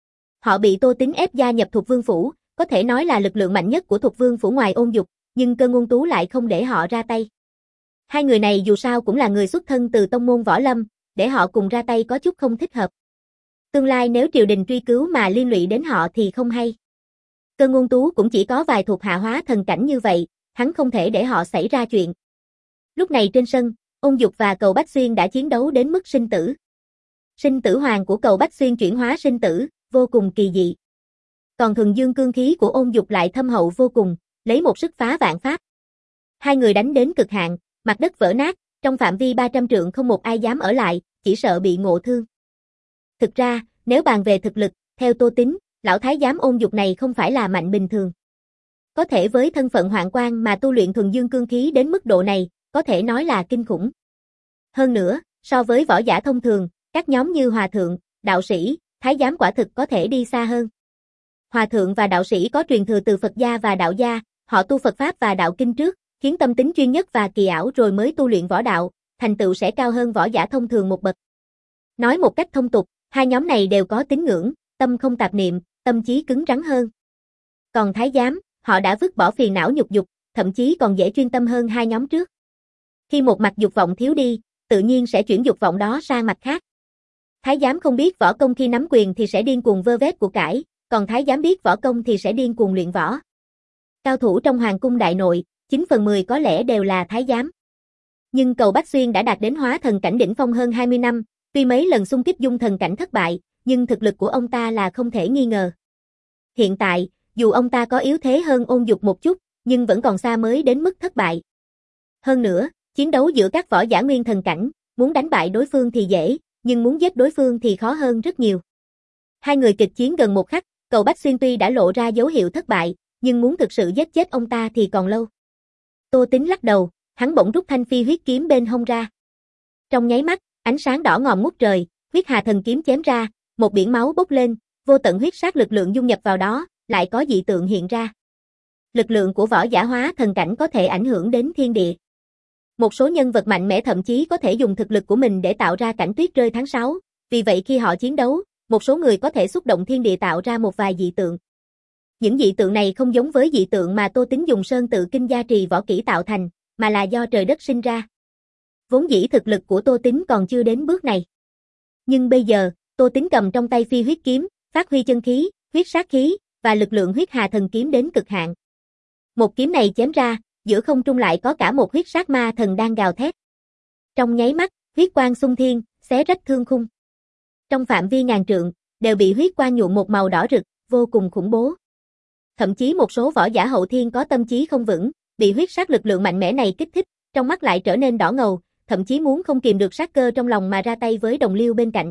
Speaker 1: Họ bị Tô Tín ép gia nhập Thuộc Vương phủ, có thể nói là lực lượng mạnh nhất của Thuộc Vương phủ ngoài Ôn Dục, nhưng Cơ Ngôn Tú lại không để họ ra tay. Hai người này dù sao cũng là người xuất thân từ tông môn võ lâm, để họ cùng ra tay có chút không thích hợp. Tương lai nếu triều đình truy cứu mà liên lụy đến họ thì không hay. Cơ Ngôn Tú cũng chỉ có vài thuộc hạ hóa thần cảnh như vậy, hắn không thể để họ xảy ra chuyện. Lúc này trên sân, Ôn Dục và Cầu Bách Xuyên đã chiến đấu đến mức sinh tử. Sinh tử hoàng của Cầu Bách Xuyên chuyển hóa sinh tử, vô cùng kỳ dị. Còn thuần dương cương khí của Ôn Dục lại thâm hậu vô cùng, lấy một sức phá vạn pháp. Hai người đánh đến cực hạn, mặt đất vỡ nát, trong phạm vi ba trăm trượng không một ai dám ở lại, chỉ sợ bị ngộ thương. Thực ra, nếu bàn về thực lực, theo Tô Tín, lão thái giám Ôn Dục này không phải là mạnh bình thường. Có thể với thân phận hoạn quan mà tu luyện thuần dương cương khí đến mức độ này, có thể nói là kinh khủng. Hơn nữa, so với võ giả thông thường, các nhóm như hòa thượng, đạo sĩ, thái giám quả thực có thể đi xa hơn. Hòa thượng và đạo sĩ có truyền thừa từ Phật gia và đạo gia, họ tu Phật pháp và đạo kinh trước, khiến tâm tính chuyên nhất và kỳ ảo rồi mới tu luyện võ đạo, thành tựu sẽ cao hơn võ giả thông thường một bậc. Nói một cách thông tục, hai nhóm này đều có tín ngưỡng, tâm không tạp niệm, tâm trí cứng rắn hơn. Còn thái giám, họ đã vứt bỏ phiền não nhục dục, thậm chí còn dễ chuyên tâm hơn hai nhóm trước. Khi một mặt dục vọng thiếu đi, tự nhiên sẽ chuyển dục vọng đó sang mặt khác. Thái giám không biết võ công khi nắm quyền thì sẽ điên cuồng vơ vét của cải, còn thái giám biết võ công thì sẽ điên cuồng luyện võ. Cao thủ trong hoàng cung đại nội, chín phần mười có lẽ đều là thái giám. Nhưng Cầu Bách Xuyên đã đạt đến hóa thần cảnh đỉnh phong hơn hai mươi năm, tuy mấy lần xung kích dung thần cảnh thất bại, nhưng thực lực của ông ta là không thể nghi ngờ. Hiện tại, dù ông ta có yếu thế hơn Ôn Dục một chút, nhưng vẫn còn xa mới đến mức thất bại. Hơn nữa, chiến đấu giữa các võ giả nguyên thần cảnh, muốn đánh bại đối phương thì dễ, nhưng muốn giết đối phương thì khó hơn rất nhiều. Hai người kịch chiến gần một khắc, Cầu Bách Xuyên tuy đã lộ ra dấu hiệu thất bại, nhưng muốn thực sự giết chết ông ta thì còn lâu. Tô Tín lắc đầu, hắn bỗng rút thanh phi huyết kiếm bên hông ra. Trong nháy mắt, ánh sáng đỏ ngòm ngút trời, huyết hà thần kiếm chém ra, một biển máu bốc lên, vô tận huyết sát lực lượng dung nhập vào đó, lại có dị tượng hiện ra. Lực lượng của võ giả hóa thần cảnh có thể ảnh hưởng đến thiên địa. Một số nhân vật mạnh mẽ thậm chí có thể dùng thực lực của mình để tạo ra cảnh tuyết rơi tháng sáu, vì vậy khi họ chiến đấu, một số người có thể xúc động thiên địa tạo ra một vài dị tượng. Những dị tượng này không giống với dị tượng mà Tô Tín dùng sơn tự kinh gia trì võ kỹ tạo thành, mà là do trời đất sinh ra. Vốn dĩ thực lực của Tô Tín còn chưa đến bước này. Nhưng bây giờ, Tô Tín cầm trong tay phi huyết kiếm, phát huy chân khí, huyết sát khí, và lực lượng huyết hà thần kiếm đến cực hạn. Một kiếm này chém ra, giữa không trung lại có cả một huyết sát ma thần đang gào thét. Trong nháy mắt, huyết quang xung thiên, xé rách thương khung. Trong phạm vi ngàn trượng, đều bị huyết quang nhuộm một màu đỏ rực, vô cùng khủng bố. Thậm chí một số võ giả hậu thiên có tâm trí không vững, bị huyết sát lực lượng mạnh mẽ này kích thích, trong mắt lại trở nên đỏ ngầu, thậm chí muốn không kìm được sát cơ trong lòng mà ra tay với đồng liêu bên cạnh.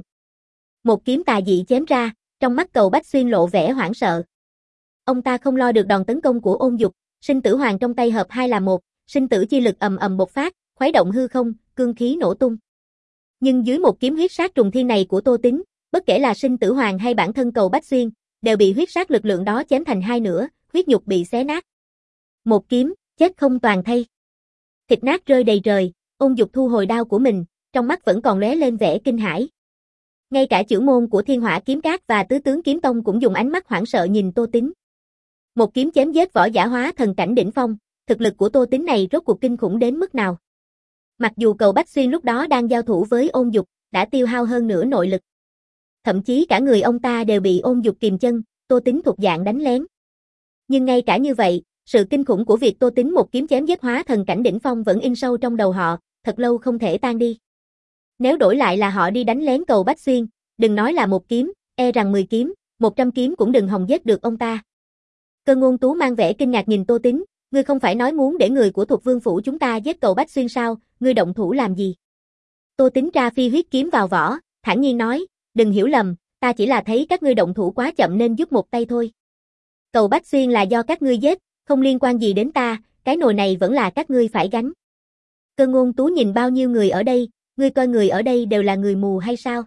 Speaker 1: Một kiếm tà dị chém ra, trong mắt Cầu Bách Xuyên lộ vẻ hoảng sợ. Ông ta không lo được đòn tấn công của Ôn Dục, sinh tử hoàng trong tay hợp hai là một, sinh tử chi lực ầm ầm bộc phát, khuấy động hư không, cương khí nổ tung. Nhưng dưới một kiếm huyết sát trùng thiên này của Tô Tín, bất kể là sinh tử hoàng hay bản thân Cầu Bách Xuyên, đều bị huyết sát lực lượng đó chém thành hai nửa, huyết nhục bị xé nát. Một kiếm, chết không toàn thây. Thịt nát rơi đầy trời, Ôn Dục thu hồi đao của mình, trong mắt vẫn còn lóe lên vẻ kinh hãi. Ngay cả chưởng môn của Thiên Hỏa Kiếm Các và Tứ Tướng Kiếm Tông cũng dùng ánh mắt hoảng sợ nhìn Tô Tín. Một kiếm chém giết võ giả hóa thần cảnh đỉnh phong, thực lực của Tô Tín này rốt cuộc kinh khủng đến mức nào. Mặc dù Cầu Bách Xuyên lúc đó đang giao thủ với Ôn Dục, đã tiêu hao hơn nửa nội lực. Thậm chí cả người ông ta đều bị Ôn Dục kìm chân, Tô Tín thuộc dạng đánh lén. Nhưng ngay cả như vậy, sự kinh khủng của việc Tô Tín một kiếm chém giết hóa thần cảnh đỉnh phong vẫn in sâu trong đầu họ, thật lâu không thể tan đi. Nếu đổi lại là họ đi đánh lén Cầu Bách Xuyên, đừng nói là một kiếm, e rằng mười kiếm, một trăm kiếm cũng đừng hòng giết được ông ta. Cơ Ngôn Tú mang vẻ kinh ngạc nhìn Tô Tín, ngươi không phải nói muốn để người của Thục Vương phủ chúng ta giết Cầu Bách Xuyên sao, ngươi động thủ làm gì? Tô Tín tra phi huyết kiếm vào vỏ, thản nhiên nói, đừng hiểu lầm, ta chỉ là thấy các ngươi động thủ quá chậm nên giúp một tay thôi. Cầu Bách Xuyên là do các ngươi giết, không liên quan gì đến ta, cái nồi này vẫn là các ngươi phải gánh. Cơ Ngôn Tú nhìn bao nhiêu người ở đây, ngươi coi người ở đây đều là người mù hay sao?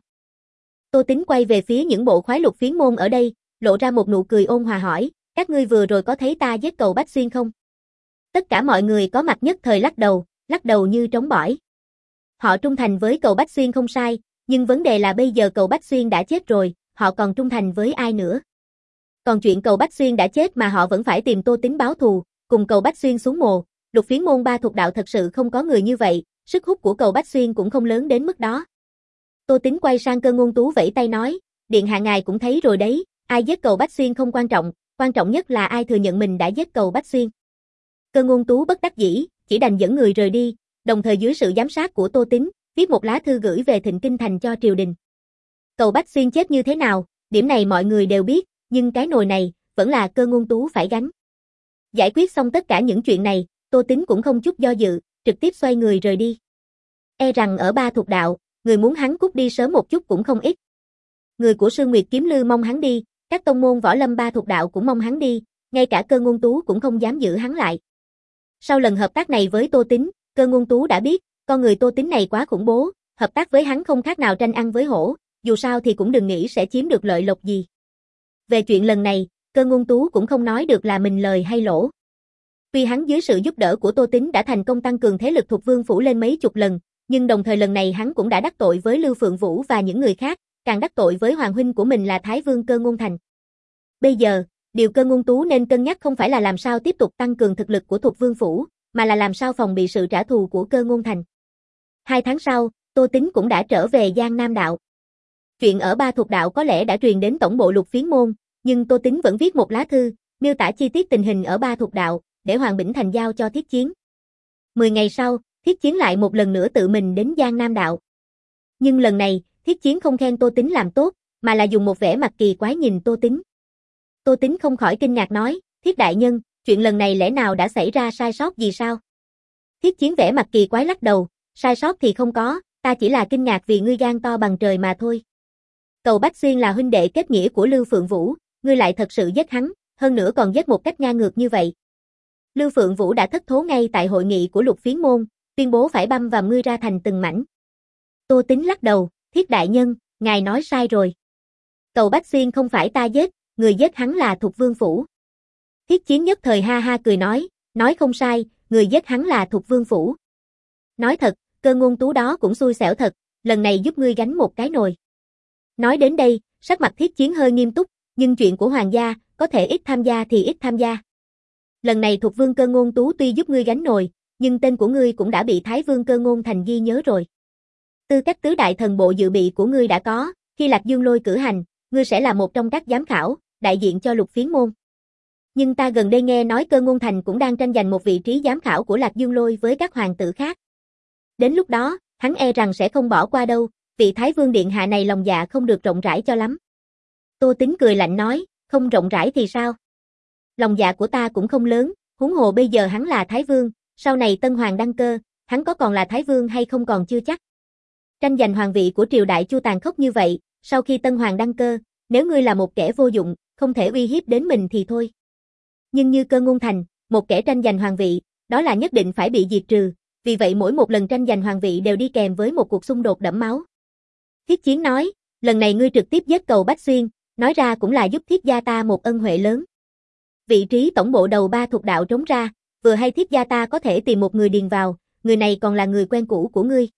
Speaker 1: Tô Tín quay về phía những bộ khoái lục phiến môn ở đây, lộ ra một nụ cười ôn hòa hỏi, các ngươi vừa rồi có thấy ta giết Cầu Bách Xuyên không? Tất cả mọi người có mặt nhất thời lắc đầu, lắc đầu như trống bỏi. Họ trung thành với Cầu Bách Xuyên không sai, nhưng vấn đề là bây giờ Cầu Bách Xuyên đã chết rồi, họ còn trung thành với ai nữa? Còn chuyện Cầu Bách Xuyên đã chết mà họ vẫn phải tìm Tô Tín báo thù, cùng Cầu Bách Xuyên xuống mồ, lục phiến môn ba thuộc đạo thật sự không có người như vậy, sức hút của Cầu Bách Xuyên cũng không lớn đến mức đó. Tô Tín quay sang Cơ Ngôn Tú vẫy tay nói, điện hạ ngài cũng thấy rồi đấy, ai giết Cầu Bách Xuyên không quan trọng, quan trọng nhất là ai thừa nhận mình đã giết Cầu Bách Xuyên. Cơ Ngôn Tú bất đắc dĩ, chỉ đành dẫn người rời đi, đồng thời dưới sự giám sát của Tô Tín, viết một lá thư gửi về Thịnh Kinh Thành cho triều đình. Cầu Bách Xuyên chết như thế nào, điểm này mọi người đều biết, nhưng cái nồi này, vẫn là Cơ Ngôn Tú phải gánh. Giải quyết xong tất cả những chuyện này, Tô Tín cũng không chút do dự, trực tiếp xoay người rời đi. E rằng ở ba thuộc đạo, người muốn hắn cút đi sớm một chút cũng không ít. Người của Sương Nguyệt Kiếm Lư mong hắn đi, các tông môn võ lâm ba thuộc đạo cũng mong hắn đi, ngay cả Cơ Ngôn Tú cũng không dám giữ hắn lại. Sau lần hợp tác này với Tô Tín, Cơ Ngôn Tú đã biết, con người Tô Tín này quá khủng bố, hợp tác với hắn không khác nào tranh ăn với hổ, dù sao thì cũng đừng nghĩ sẽ chiếm được lợi lộc gì. Về chuyện lần này, Cơ Ngôn Tú cũng không nói được là mình lời hay lỗ. Tuy hắn dưới sự giúp đỡ của Tô Tín đã thành công tăng cường thế lực Thục Vương phủ lên mấy chục lần, nhưng đồng thời lần này hắn cũng đã đắc tội với Lưu Phượng Vũ và những người khác, càng đắc tội với hoàng huynh của mình là Thái Vương Cơ Ngôn Thành. Bây giờ, điều Cơ Ngôn Tú nên cân nhắc không phải là làm sao tiếp tục tăng cường thực lực của Thục Vương phủ, mà là làm sao phòng bị sự trả thù của Cơ Ngôn Thành. Hai tháng sau, Tô Tín cũng đã trở về Giang Nam đạo. Chuyện ở ba thuộc đạo có lẽ đã truyền đến tổng bộ lục phiến môn, nhưng Tô Tín vẫn viết một lá thư, miêu tả chi tiết tình hình ở ba thuộc đạo, để Hoàng Bỉnh Thành giao cho Thiết Chiến. Mười ngày sau, Thiết Chiến lại một lần nữa tự mình đến Giang Nam đạo. Nhưng lần này, Thiết Chiến không khen Tô Tín làm tốt, mà là dùng một vẻ mặt kỳ quái nhìn Tô Tín. Tô Tín không khỏi kinh ngạc nói, Thiết đại nhân, chuyện lần này lẽ nào đã xảy ra sai sót gì sao? Thiết Chiến vẻ mặt kỳ quái lắc đầu, sai sót thì không có, ta chỉ là kinh ngạc vì ngươi gan to bằng trời mà thôi. Cầu Bách Xuyên là huynh đệ kết nghĩa của Lưu Phượng Vũ, ngươi lại thật sự giết hắn, hơn nữa còn giết một cách ngang ngược như vậy. Lưu Phượng Vũ đã thất thố ngay tại hội nghị của lục phiến môn, tuyên bố phải băm và ngươi ra thành từng mảnh. Tô Tín lắc đầu, Thiết đại nhân, ngài nói sai rồi. Cầu Bách Xuyên không phải ta giết, người giết hắn là Thục Vương phủ. Thiết Chiến nhất thời ha ha cười nói, nói không sai, người giết hắn là Thục Vương phủ. Nói thật, Cơ Ngôn Tú đó cũng xui xẻo thật, lần này giúp ngươi gánh một cái nồi. Nói đến đây, sắc mặt Thiết Chiến hơi nghiêm túc, nhưng chuyện của hoàng gia, có thể ít tham gia thì ít tham gia. Lần này Thục Vương Cơ Ngôn Tú tuy giúp ngươi gánh nồi, nhưng tên của ngươi cũng đã bị Thái Vương Cơ Ngôn Thành ghi nhớ rồi. Tư cách tứ đại thần bộ dự bị của ngươi đã có, khi Lạc Dương Lôi cử hành, ngươi sẽ là một trong các giám khảo, đại diện cho lục phiến môn. Nhưng ta gần đây nghe nói Cơ Ngôn Thành cũng đang tranh giành một vị trí giám khảo của Lạc Dương Lôi với các hoàng tử khác. Đến lúc đó, hắn e rằng sẽ không bỏ qua đâu, vị Thái Vương điện hạ này lòng dạ không được rộng rãi cho lắm. Tô Tín cười lạnh nói, không rộng rãi thì sao? Lòng dạ của ta cũng không lớn, huống hồ bây giờ hắn là Thái Vương, sau này Tân Hoàng đăng cơ, hắn có còn là Thái Vương hay không còn chưa chắc. Tranh giành hoàng vị của triều đại Chu tàn khốc như vậy, sau khi Tân Hoàng đăng cơ, nếu ngươi là một kẻ vô dụng, không thể uy hiếp đến mình thì thôi. Nhưng như Cơ Ngôn Thành, một kẻ tranh giành hoàng vị, đó là nhất định phải bị diệt trừ, vì vậy mỗi một lần tranh giành hoàng vị đều đi kèm với một cuộc xung đột đẫm máu. Thiết Chiến nói, lần này ngươi trực tiếp giết Cầu Bách Xuyên, nói ra cũng là giúp Thiết gia ta một ân huệ lớn. Vị trí tổng bộ đầu ba thuộc đạo trống ra, vừa hay Thiết gia ta có thể tìm một người điền vào, người này còn là người quen cũ của ngươi.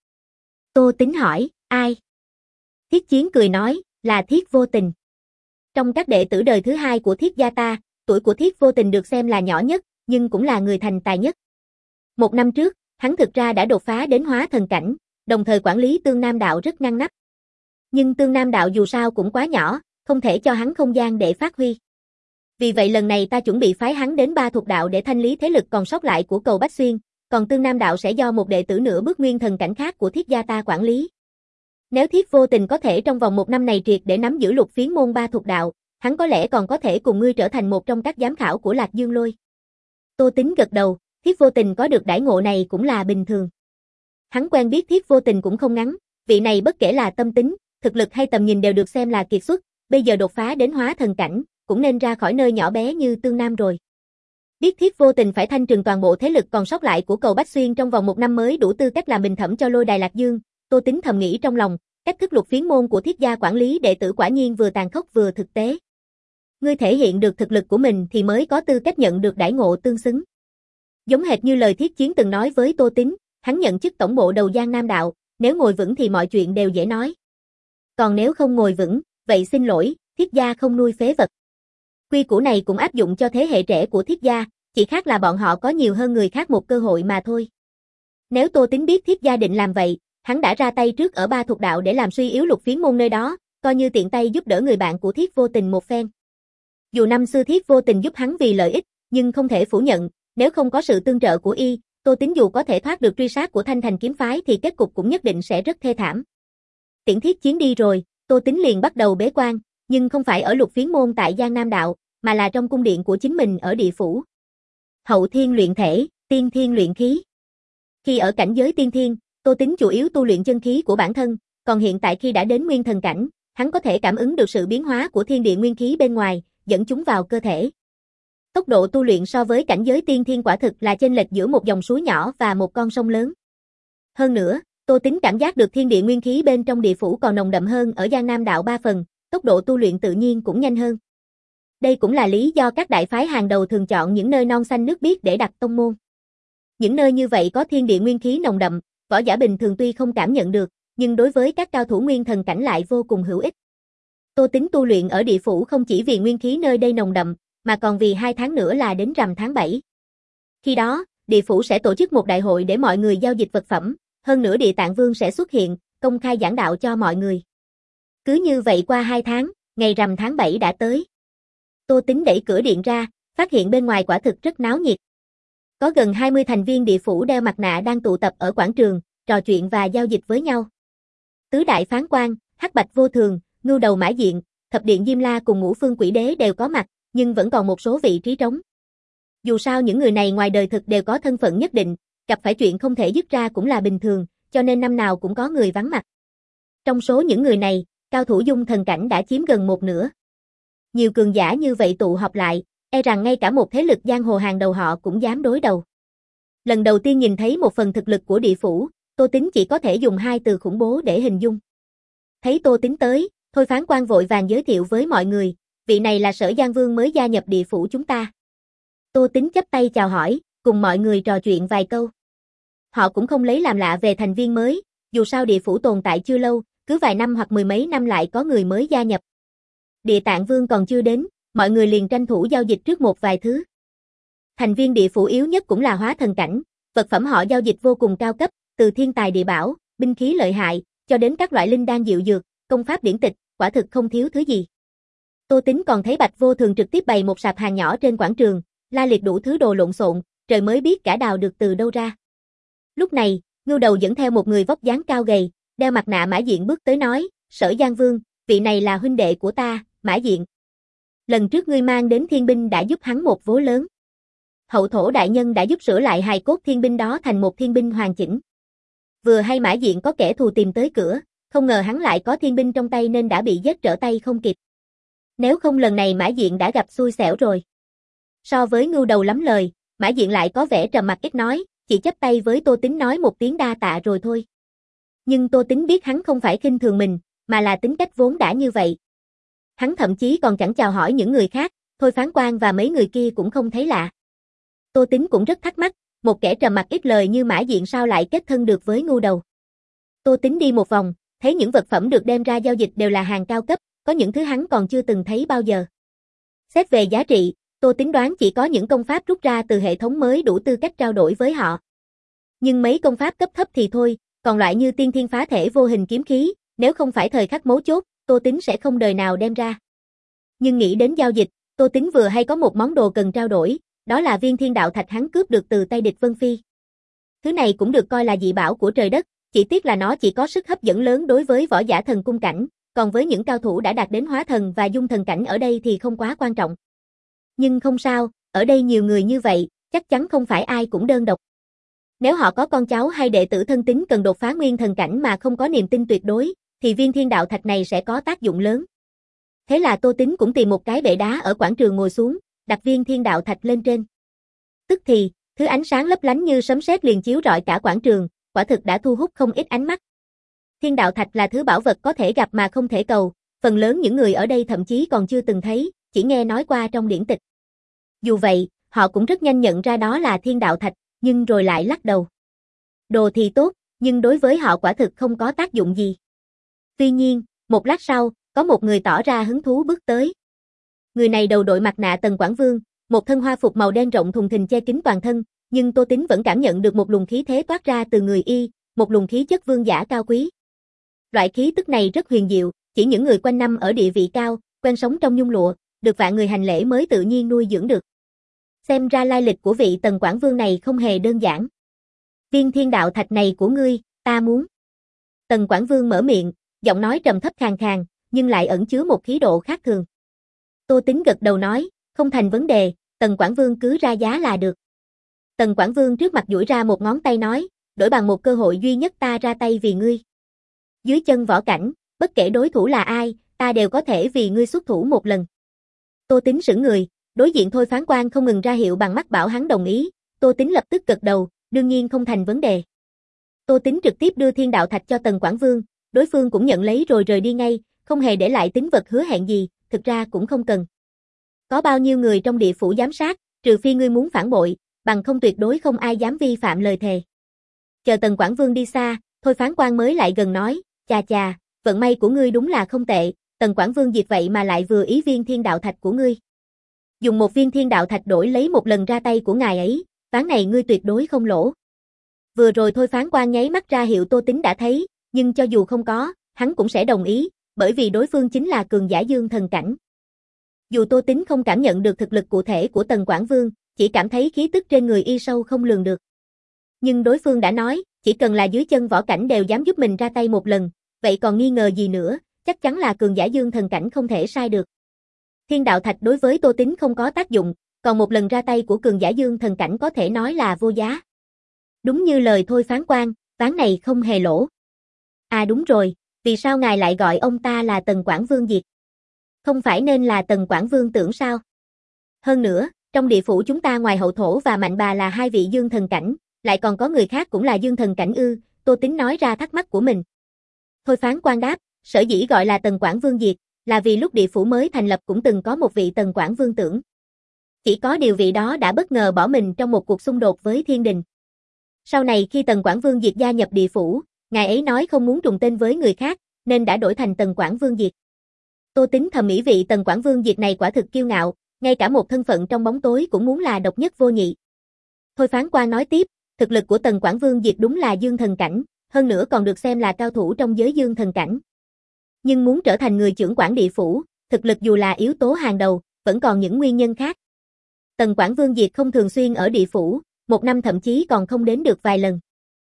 Speaker 1: Tô Tín hỏi, ai? Thiết Chiến cười nói, là Thiết Vô Tình. Trong các đệ tử đời thứ hai của Thiết gia ta, tuổi của Thiết Vô Tình được xem là nhỏ nhất, nhưng cũng là người thành tài nhất. Một năm trước, hắn thực ra đã đột phá đến hóa thần cảnh, đồng thời quản lý Tương Nam đạo rất ngăn nắp. Nhưng Tương Nam đạo dù sao cũng quá nhỏ, không thể cho hắn không gian để phát huy. Vì vậy lần này ta chuẩn bị phái hắn đến ba thuộc đạo để thanh lý thế lực còn sót lại của Cầu Bách Xuyên, còn Tương Nam đạo sẽ do một đệ tử nữa bước nguyên thần cảnh khác của Thiết gia ta quản lý. Nếu Thiết Vô Tình có thể trong vòng một năm này triệt để nắm giữ Lục Phiến môn ba thuộc đạo, hắn có lẽ còn có thể cùng ngươi trở thành một trong các giám khảo của Lạc Dương Lôi. Tô Tính gật đầu, Thiết Vô Tình có được đãi ngộ này cũng là bình thường. Hắn quen biết Thiết Vô Tình cũng không ngắn, vị này bất kể là tâm tính, thực lực hay tầm nhìn đều được xem là kiệt xuất, bây giờ đột phá đến hóa thần cảnh, cũng nên ra khỏi nơi nhỏ bé như Tương Nam rồi. Biết Thiết Vô Tình phải thanh trừng toàn bộ thế lực còn sót lại của cầu Bách Xuyên trong vòng một năm mới đủ tư cách làm bình thẩm cho Lôi Đài Lạc Dương, Tô Tính thầm nghĩ trong lòng, cách thức Lục Phiến môn của Thiết gia quản lý đệ tử quả nhiên vừa tàn khốc vừa thực tế. Ngươi thể hiện được thực lực của mình thì mới có tư cách nhận được đãi ngộ tương xứng. Giống hệt như lời Thiết Chiến từng nói với Tô Tính, hắn nhận chức tổng bộ đầu Giang Nam đạo, nếu ngồi vững thì mọi chuyện đều dễ nói. Còn nếu không ngồi vững, vậy xin lỗi, Thiết gia không nuôi phế vật. Quy củ này cũng áp dụng cho thế hệ trẻ của Thiết gia, chỉ khác là bọn họ có nhiều hơn người khác một cơ hội mà thôi. Nếu Tô Tính biết Thiết gia định làm vậy, hắn đã ra tay trước ở ba thuộc đạo để làm suy yếu Lục Phiến môn nơi đó, coi như tiện tay giúp đỡ người bạn của Thiết Vô Tình một phen. Dù năm xưa Thiết Vô Tình giúp hắn vì lợi ích, nhưng không thể phủ nhận, nếu không có sự tương trợ của y, Tô Tính dù có thể thoát được truy sát của Thanh Thành kiếm phái thì kết cục cũng nhất định sẽ rất thê thảm. Tiễn Thiết Chiến đi rồi, Tô Tính liền bắt đầu bế quan, nhưng không phải ở Lục Phiến môn tại Giang Nam đạo, mà là trong cung điện của chính mình ở địa phủ. Hậu thiên luyện thể, tiên thiên luyện khí. Khi ở cảnh giới tiên thiên, Tô Tính chủ yếu tu luyện chân khí của bản thân, còn hiện tại khi đã đến nguyên thần cảnh, hắn có thể cảm ứng được sự biến hóa của thiên địa nguyên khí bên ngoài, dẫn chúng vào cơ thể. Tốc độ tu luyện so với cảnh giới tiên thiên quả thực là chênh lệch giữa một dòng suối nhỏ và một con sông lớn. Hơn nữa, Tô Tính cảm giác được thiên địa nguyên khí bên trong địa phủ còn nồng đậm hơn ở Giang Nam đạo ba phần, tốc độ tu luyện tự nhiên cũng nhanh hơn. Đây cũng là lý do các đại phái hàng đầu thường chọn những nơi non xanh nước biếc để đặt tông môn. Những nơi như vậy có thiên địa nguyên khí nồng đậm, võ giả bình thường tuy không cảm nhận được, nhưng đối với các cao thủ nguyên thần cảnh lại vô cùng hữu ích. Tô Tính tu luyện ở địa phủ không chỉ vì nguyên khí nơi đây nồng đậm, mà còn vì hai tháng nữa là đến rằm tháng bảy. Khi đó, địa phủ sẽ tổ chức một đại hội để mọi người giao dịch vật phẩm, hơn nữa Địa Tạng Vương sẽ xuất hiện, công khai giảng đạo cho mọi người. Cứ như vậy qua hai tháng, ngày rằm tháng bảy đã tới. Tô Tính đẩy cửa điện ra, phát hiện bên ngoài quả thực rất náo nhiệt. Có gần hai mươi thành viên địa phủ đeo mặt nạ đang tụ tập ở quảng trường, trò chuyện và giao dịch với nhau. Tứ đại phán quan, Hắc Bạch Vô Thường, Ngưu Đầu Mã Diện, Thập Điện Diêm La cùng Ngũ Phương Quỷ Đế đều có mặt, nhưng vẫn còn một số vị trí trống. Dù sao những người này ngoài đời thực đều có thân phận nhất định, gặp phải chuyện không thể dứt ra cũng là bình thường, cho nên năm nào cũng có người vắng mặt. Trong số những người này, cao thủ dung thần cảnh đã chiếm gần một nửa. Nhiều cường giả như vậy tụ họp lại, e rằng ngay cả một thế lực giang hồ hàng đầu họ cũng dám đối đầu. Lần đầu tiên nhìn thấy một phần thực lực của địa phủ, Tô Tính chỉ có thể dùng hai từ khủng bố để hình dung. Thấy Tô Tính tới, Thôi phán quan vội vàng giới thiệu với mọi người, vị này là Sở Giang Vương mới gia nhập địa phủ chúng ta. Tô Tính chắp tay chào hỏi, cùng mọi người trò chuyện vài câu. Họ cũng không lấy làm lạ về thành viên mới, dù sao địa phủ tồn tại chưa lâu, cứ vài năm hoặc mười mấy năm lại có người mới gia nhập. Địa Tạng Vương còn chưa đến, mọi người liền tranh thủ giao dịch trước một vài thứ. Thành viên địa phủ yếu nhất cũng là hóa thần cảnh, vật phẩm họ giao dịch vô cùng cao cấp, từ thiên tài địa bảo, binh khí lợi hại, cho đến các loại linh đan diệu dược, công pháp điển tịch, quả thực không thiếu thứ gì. Tô Tính còn thấy Bạch Vô Thường trực tiếp bày một sạp hàng nhỏ trên quảng trường, la liệt đủ thứ đồ lộn xộn, trời mới biết cả đào được từ đâu ra. Lúc này, Ngưu Đầu dẫn theo một người vóc dáng cao gầy, đeo mặt nạ Mã Diện bước tới nói, Sở Giang Vương, vị này là huynh đệ của ta, Mã Diện. Lần trước ngươi mang đến thiên binh đã giúp hắn một vố lớn. Hậu thổ đại nhân đã giúp sửa lại hài cốt thiên binh đó thành một thiên binh hoàn chỉnh. Vừa hay Mã Diện có kẻ thù tìm tới cửa, không ngờ hắn lại có thiên binh trong tay nên đã bị giết trở tay không kịp. Nếu không lần này Mã Diện đã gặp xui xẻo rồi. So với Ngưu Đầu lắm lời, Mã Diện lại có vẻ trầm mặc ít nói, chỉ chắp tay với Tô Tính nói một tiếng đa tạ rồi thôi. Nhưng Tô Tính biết hắn không phải khinh thường mình, mà là tính cách vốn đã như vậy. Hắn thậm chí còn chẳng chào hỏi những người khác, Thôi phán quan và mấy người kia cũng không thấy lạ. Tô Tính cũng rất thắc mắc, một kẻ trầm mặc ít lời như Mã Diện sao lại kết thân được với Ngưu Đầu. Tô Tính đi một vòng, thấy những vật phẩm được đem ra giao dịch đều là hàng cao cấp, có những thứ hắn còn chưa từng thấy bao giờ. Xét về giá trị, Tô Tính đoán chỉ có những công pháp rút ra từ hệ thống mới đủ tư cách trao đổi với họ. Nhưng mấy công pháp cấp thấp thì thôi, còn loại như tiên thiên phá thể vô hình kiếm khí, nếu không phải thời khắc mấu chốt, Tô Tính sẽ không đời nào đem ra. Nhưng nghĩ đến giao dịch, Tô Tính vừa hay có một món đồ cần trao đổi, đó là viên thiên đạo thạch hắn cướp được từ tay địch Vân Phi. Thứ này cũng được coi là dị bảo của trời đất, chỉ tiếc là nó chỉ có sức hấp dẫn lớn đối với võ giả thần cung cảnh, còn với những cao thủ đã đạt đến hóa thần và dung thần cảnh ở đây thì không quá quan trọng. Nhưng không sao, ở đây nhiều người như vậy, chắc chắn không phải ai cũng đơn độc. Nếu họ có con cháu hay đệ tử thân tín cần đột phá nguyên thần cảnh mà không có niềm tin tuyệt đối, thì viên thiên đạo thạch này sẽ có tác dụng lớn. Thế là Tô Tín cũng tìm một cái bệ đá ở quảng trường ngồi xuống, đặt viên thiên đạo thạch lên trên. Tức thì, thứ ánh sáng lấp lánh như sấm sét liền chiếu rọi cả quảng trường, quả thực đã thu hút không ít ánh mắt. Thiên đạo thạch là thứ bảo vật có thể gặp mà không thể cầu, phần lớn những người ở đây thậm chí còn chưa từng thấy, chỉ nghe nói qua trong điển tịch. Dù vậy, họ cũng rất nhanh nhận ra đó là thiên đạo thạch, nhưng rồi lại lắc đầu. Đồ thì tốt, nhưng đối với họ quả thực không có tác dụng gì. Tuy nhiên, một lát sau, có một người tỏ ra hứng thú bước tới. Người này đầu đội mặt nạ Tần Quảng Vương, một thân hoa phục màu đen rộng thùng thình che kín toàn thân, nhưng Tô Tín vẫn cảm nhận được một luồng khí thế toát ra từ người y, một luồng khí chất vương giả cao quý. Loại khí tức này rất huyền diệu, chỉ những người quanh năm ở địa vị cao, quen sống trong nhung lụa, được vạn người hành lễ mới tự nhiên nuôi dưỡng được. Xem ra lai lịch của vị Tần Quảng Vương này không hề đơn giản. Viên thiên đạo thạch này của ngươi, ta muốn. Tần Quảng Vương mở miệng, giọng nói trầm thấp khàn khàn, nhưng lại ẩn chứa một khí độ khác thường. Tô Tín gật đầu nói, không thành vấn đề, Tần Quảng Vương cứ ra giá là được. Tần Quảng Vương trước mặt duỗi ra một ngón tay nói, đổi bằng một cơ hội duy nhất ta ra tay vì ngươi. Dưới chân võ cảnh, bất kể đối thủ là ai, ta đều có thể vì ngươi xuất thủ một lần. Tô Tín sững người, đối diện Thôi Phán Quan không ngừng ra hiệu bằng mắt bảo hắn đồng ý, Tô Tín lập tức gật đầu, đương nhiên không thành vấn đề. Tô Tín trực tiếp đưa thiên đạo thạch cho Tần Quảng Vương, đối phương cũng nhận lấy rồi rời đi ngay, không hề để lại tín vật hứa hẹn gì, thực ra cũng không cần. Có bao nhiêu người trong địa phủ giám sát, trừ phi ngươi muốn phản bội, bằng không tuyệt đối không ai dám vi phạm lời thề. Chờ Tần Quảng Vương đi xa, Thôi Phán Quan mới lại gần nói, chà chà, vận may của ngươi đúng là không tệ, Tần Quảng Vương diệt vậy mà lại vừa ý viên thiên đạo thạch của ngươi. Dùng một viên thiên đạo thạch đổi lấy một lần ra tay của ngài ấy, ván này ngươi tuyệt đối không lỗ. Vừa rồi Thôi Phán Quan nháy mắt ra hiệu Tô Tín đã thấy, nhưng cho dù không có, hắn cũng sẽ đồng ý, bởi vì đối phương chính là cường giả dương thần cảnh. Dù Tô Tín không cảm nhận được thực lực cụ thể của Tần Quảng Vương, chỉ cảm thấy khí tức trên người y sâu không lường được. Nhưng đối phương đã nói, chỉ cần là dưới chân võ cảnh đều dám giúp mình ra tay một lần, vậy còn nghi ngờ gì nữa, chắc chắn là cường giả dương thần cảnh không thể sai được. Thiên đạo thạch đối với Tô Tín không có tác dụng, còn một lần ra tay của cường giả dương thần cảnh có thể nói là vô giá. Đúng như lời Thôi Phán Quan, ván này không hề lỗ. À đúng rồi, vì sao ngài lại gọi ông ta là Tần Quảng Vương diệt? Không phải nên là Tần Quảng Vương tưởng sao? Hơn nữa, trong địa phủ chúng ta ngoài hậu thổ và mạnh bà là hai vị dương thần cảnh, lại còn có người khác cũng là dương thần cảnh ư? Tô Tín nói ra thắc mắc của mình. Thôi Phán Quan đáp, sở dĩ gọi là Tần Quảng Vương diệt, là vì lúc địa phủ mới thành lập cũng từng có một vị Tần Quảng Vương tưởng. Chỉ có điều vị đó đã bất ngờ bỏ mình trong một cuộc xung đột với thiên đình. Sau này khi Tần Quảng Vương diệt gia nhập địa phủ, ngài ấy nói không muốn trùng tên với người khác, nên đã đổi thành Tần Quảng Vương diệt. Tô Tín thầm nghĩ vị Tần Quảng Vương diệt này quả thực kiêu ngạo, ngay cả một thân phận trong bóng tối cũng muốn là độc nhất vô nhị. Thôi Phán Quan nói tiếp, thực lực của Tần Quảng Vương diệt đúng là dương thần cảnh, hơn nữa còn được xem là cao thủ trong giới dương thần cảnh. Nhưng muốn trở thành người trưởng quản địa phủ, thực lực dù là yếu tố hàng đầu, vẫn còn những nguyên nhân khác. Tần Quảng Vương diệt không thường xuyên ở địa phủ, một năm thậm chí còn không đến được vài lần.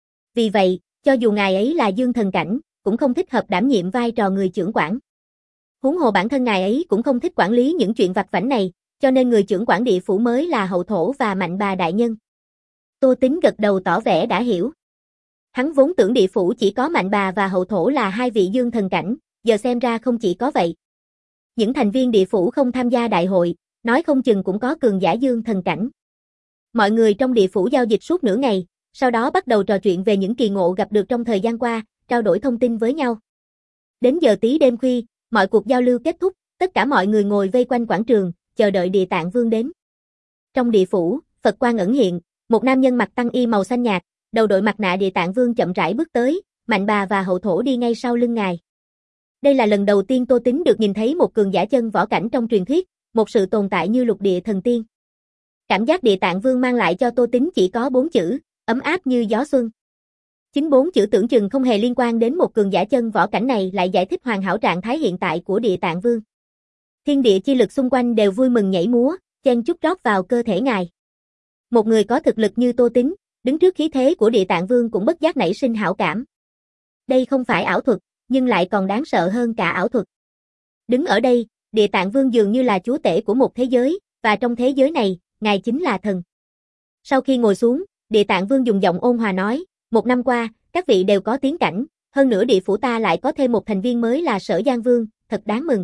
Speaker 1: Vì vậy, cho dù ngài ấy là dương thần cảnh, cũng không thích hợp đảm nhiệm vai trò người trưởng quản. Huống hồ bản thân ngài ấy cũng không thích quản lý những chuyện vặt vãnh này, cho nên người trưởng quản địa phủ mới là hậu thổ và mạnh bà đại nhân. Tô Tín gật đầu tỏ vẻ đã hiểu. Hắn vốn tưởng địa phủ chỉ có mạnh bà và hậu thổ là hai vị dương thần cảnh, giờ xem ra không chỉ có vậy. Những thành viên địa phủ không tham gia đại hội, nói không chừng cũng có cường giả dương thần cảnh. Mọi người trong địa phủ giao dịch suốt nửa ngày, sau đó bắt đầu trò chuyện về những kỳ ngộ gặp được trong thời gian qua, trao đổi thông tin với nhau. Đến giờ tí đêm khuya, mọi cuộc giao lưu kết thúc, tất cả mọi người ngồi vây quanh quảng trường, chờ đợi Địa Tạng Vương đến. Trong địa phủ, Phật quang ẩn hiện, một nam nhân mặc tăng y màu xanh nhạt, đầu đội mặt nạ Địa Tạng Vương chậm rãi bước tới, mạnh bà và hậu thổ đi ngay sau lưng ngài. Đây là lần đầu tiên Tô Tín được nhìn thấy một cường giả chân võ cảnh trong truyền thuyết, một sự tồn tại như lục địa thần tiên. Cảm giác Địa Tạng Vương mang lại cho Tô Tín chỉ có bốn chữ, ấm áp như gió xuân. Chính bốn chữ tưởng chừng không hề liên quan đến một cường giả chân võ cảnh này lại giải thích hoàn hảo trạng thái hiện tại của Địa Tạng Vương. Thiên địa chi lực xung quanh đều vui mừng nhảy múa, chen chúc rót vào cơ thể ngài. Một người có thực lực như Tô Tín, đứng trước khí thế của Địa Tạng Vương cũng bất giác nảy sinh hảo cảm. Đây không phải ảo thuật, nhưng lại còn đáng sợ hơn cả ảo thuật. Đứng ở đây, Địa Tạng Vương dường như là chúa tể của một thế giới, và trong thế giới này, ngài chính là thần. Sau khi ngồi xuống, Địa Tạng Vương dùng giọng ôn hòa nói, một năm qua, các vị đều có tiến cảnh, hơn nữa địa phủ ta lại có thêm một thành viên mới là Sở Giang Vương, thật đáng mừng.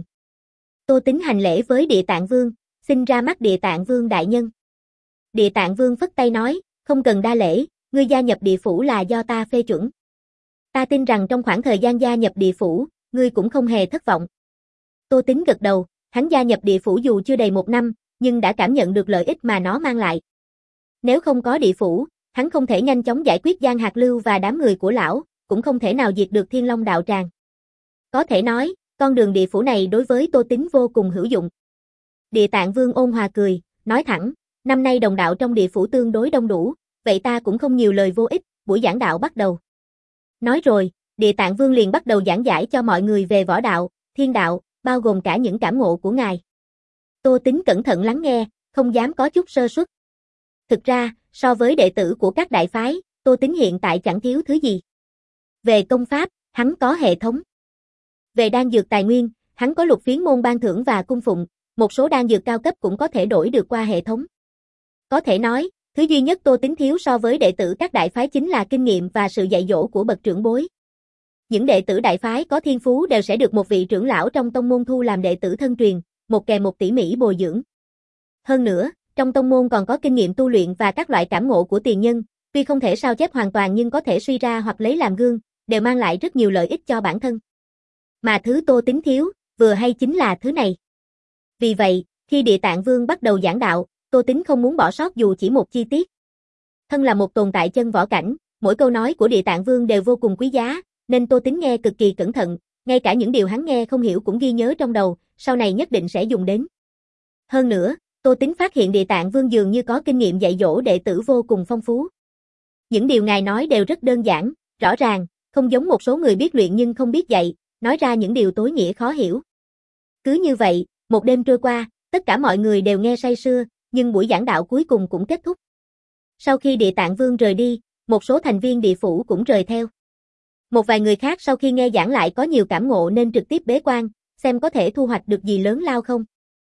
Speaker 1: Tô Tính hành lễ với Địa Tạng Vương, xin ra mắt Địa Tạng Vương đại nhân. Địa Tạng Vương phất tay nói, không cần đa lễ, ngươi gia nhập địa phủ là do ta phê chuẩn. Ta tin rằng trong khoảng thời gian gia nhập địa phủ, ngươi cũng không hề thất vọng. Tô Tính gật đầu, hắn gia nhập địa phủ dù chưa đầy một năm, nhưng đã cảm nhận được lợi ích mà nó mang lại. Nếu không có địa phủ, hắn không thể nhanh chóng giải quyết Giang Hạc Lưu và đám người của lão, cũng không thể nào diệt được Thiên Long đạo tràng. Có thể nói, con đường địa phủ này đối với Tô Tính vô cùng hữu dụng. Địa Tạng Vương ôn hòa cười, nói thẳng, năm nay đồng đạo trong địa phủ tương đối đông đủ, vậy ta cũng không nhiều lời vô ích, buổi giảng đạo bắt đầu. Nói rồi, Địa Tạng Vương liền bắt đầu giảng giải cho mọi người về võ đạo, thiên đạo, bao gồm cả những cảm ngộ của ngài. Tô Tính cẩn thận lắng nghe, không dám có chút sơ suất. Thực ra, so với đệ tử của các đại phái, Tô Tính hiện tại chẳng thiếu thứ gì. Về công pháp, hắn có hệ thống. Về đan dược tài nguyên, hắn có lục phiến môn ban thưởng và cung phụng, một số đan dược cao cấp cũng có thể đổi được qua hệ thống. Có thể nói, thứ duy nhất Tô Tính thiếu so với đệ tử các đại phái chính là kinh nghiệm và sự dạy dỗ của bậc trưởng bối. Những đệ tử đại phái có thiên phú đều sẽ được một vị trưởng lão trong tông môn thu làm đệ tử thân truyền, một kèm một tỉ mỉ bồi dưỡng. Hơn nữa, trong tông môn còn có kinh nghiệm tu luyện và các loại cảm ngộ của tiền nhân, tuy không thể sao chép hoàn toàn nhưng có thể suy ra hoặc lấy làm gương, đều mang lại rất nhiều lợi ích cho bản thân. Mà thứ Tô Tính thiếu, vừa hay chính là thứ này. Vì vậy, khi Địa Tạng Vương bắt đầu giảng đạo, Tô Tính không muốn bỏ sót dù chỉ một chi tiết. Thân là một tồn tại chân võ cảnh, mỗi câu nói của Địa Tạng Vương đều vô cùng quý giá, nên Tô Tính nghe cực kỳ cẩn thận, ngay cả những điều hắn nghe không hiểu cũng ghi nhớ trong đầu, sau này nhất định sẽ dùng đến. Hơn nữa, Tô Tính phát hiện Địa Tạng Vương dường như có kinh nghiệm dạy dỗ đệ tử vô cùng phong phú. Những điều ngài nói đều rất đơn giản, rõ ràng, không giống một số người biết luyện nhưng không biết dạy, nói ra những điều tối nghĩa khó hiểu. Cứ như vậy, một đêm trôi qua, tất cả mọi người đều nghe say sưa, nhưng buổi giảng đạo cuối cùng cũng kết thúc. Sau khi Địa Tạng Vương rời đi, một số thành viên địa phủ cũng rời theo. Một vài người khác sau khi nghe giảng lại có nhiều cảm ngộ nên trực tiếp bế quan, xem có thể thu hoạch được gì lớn lao không.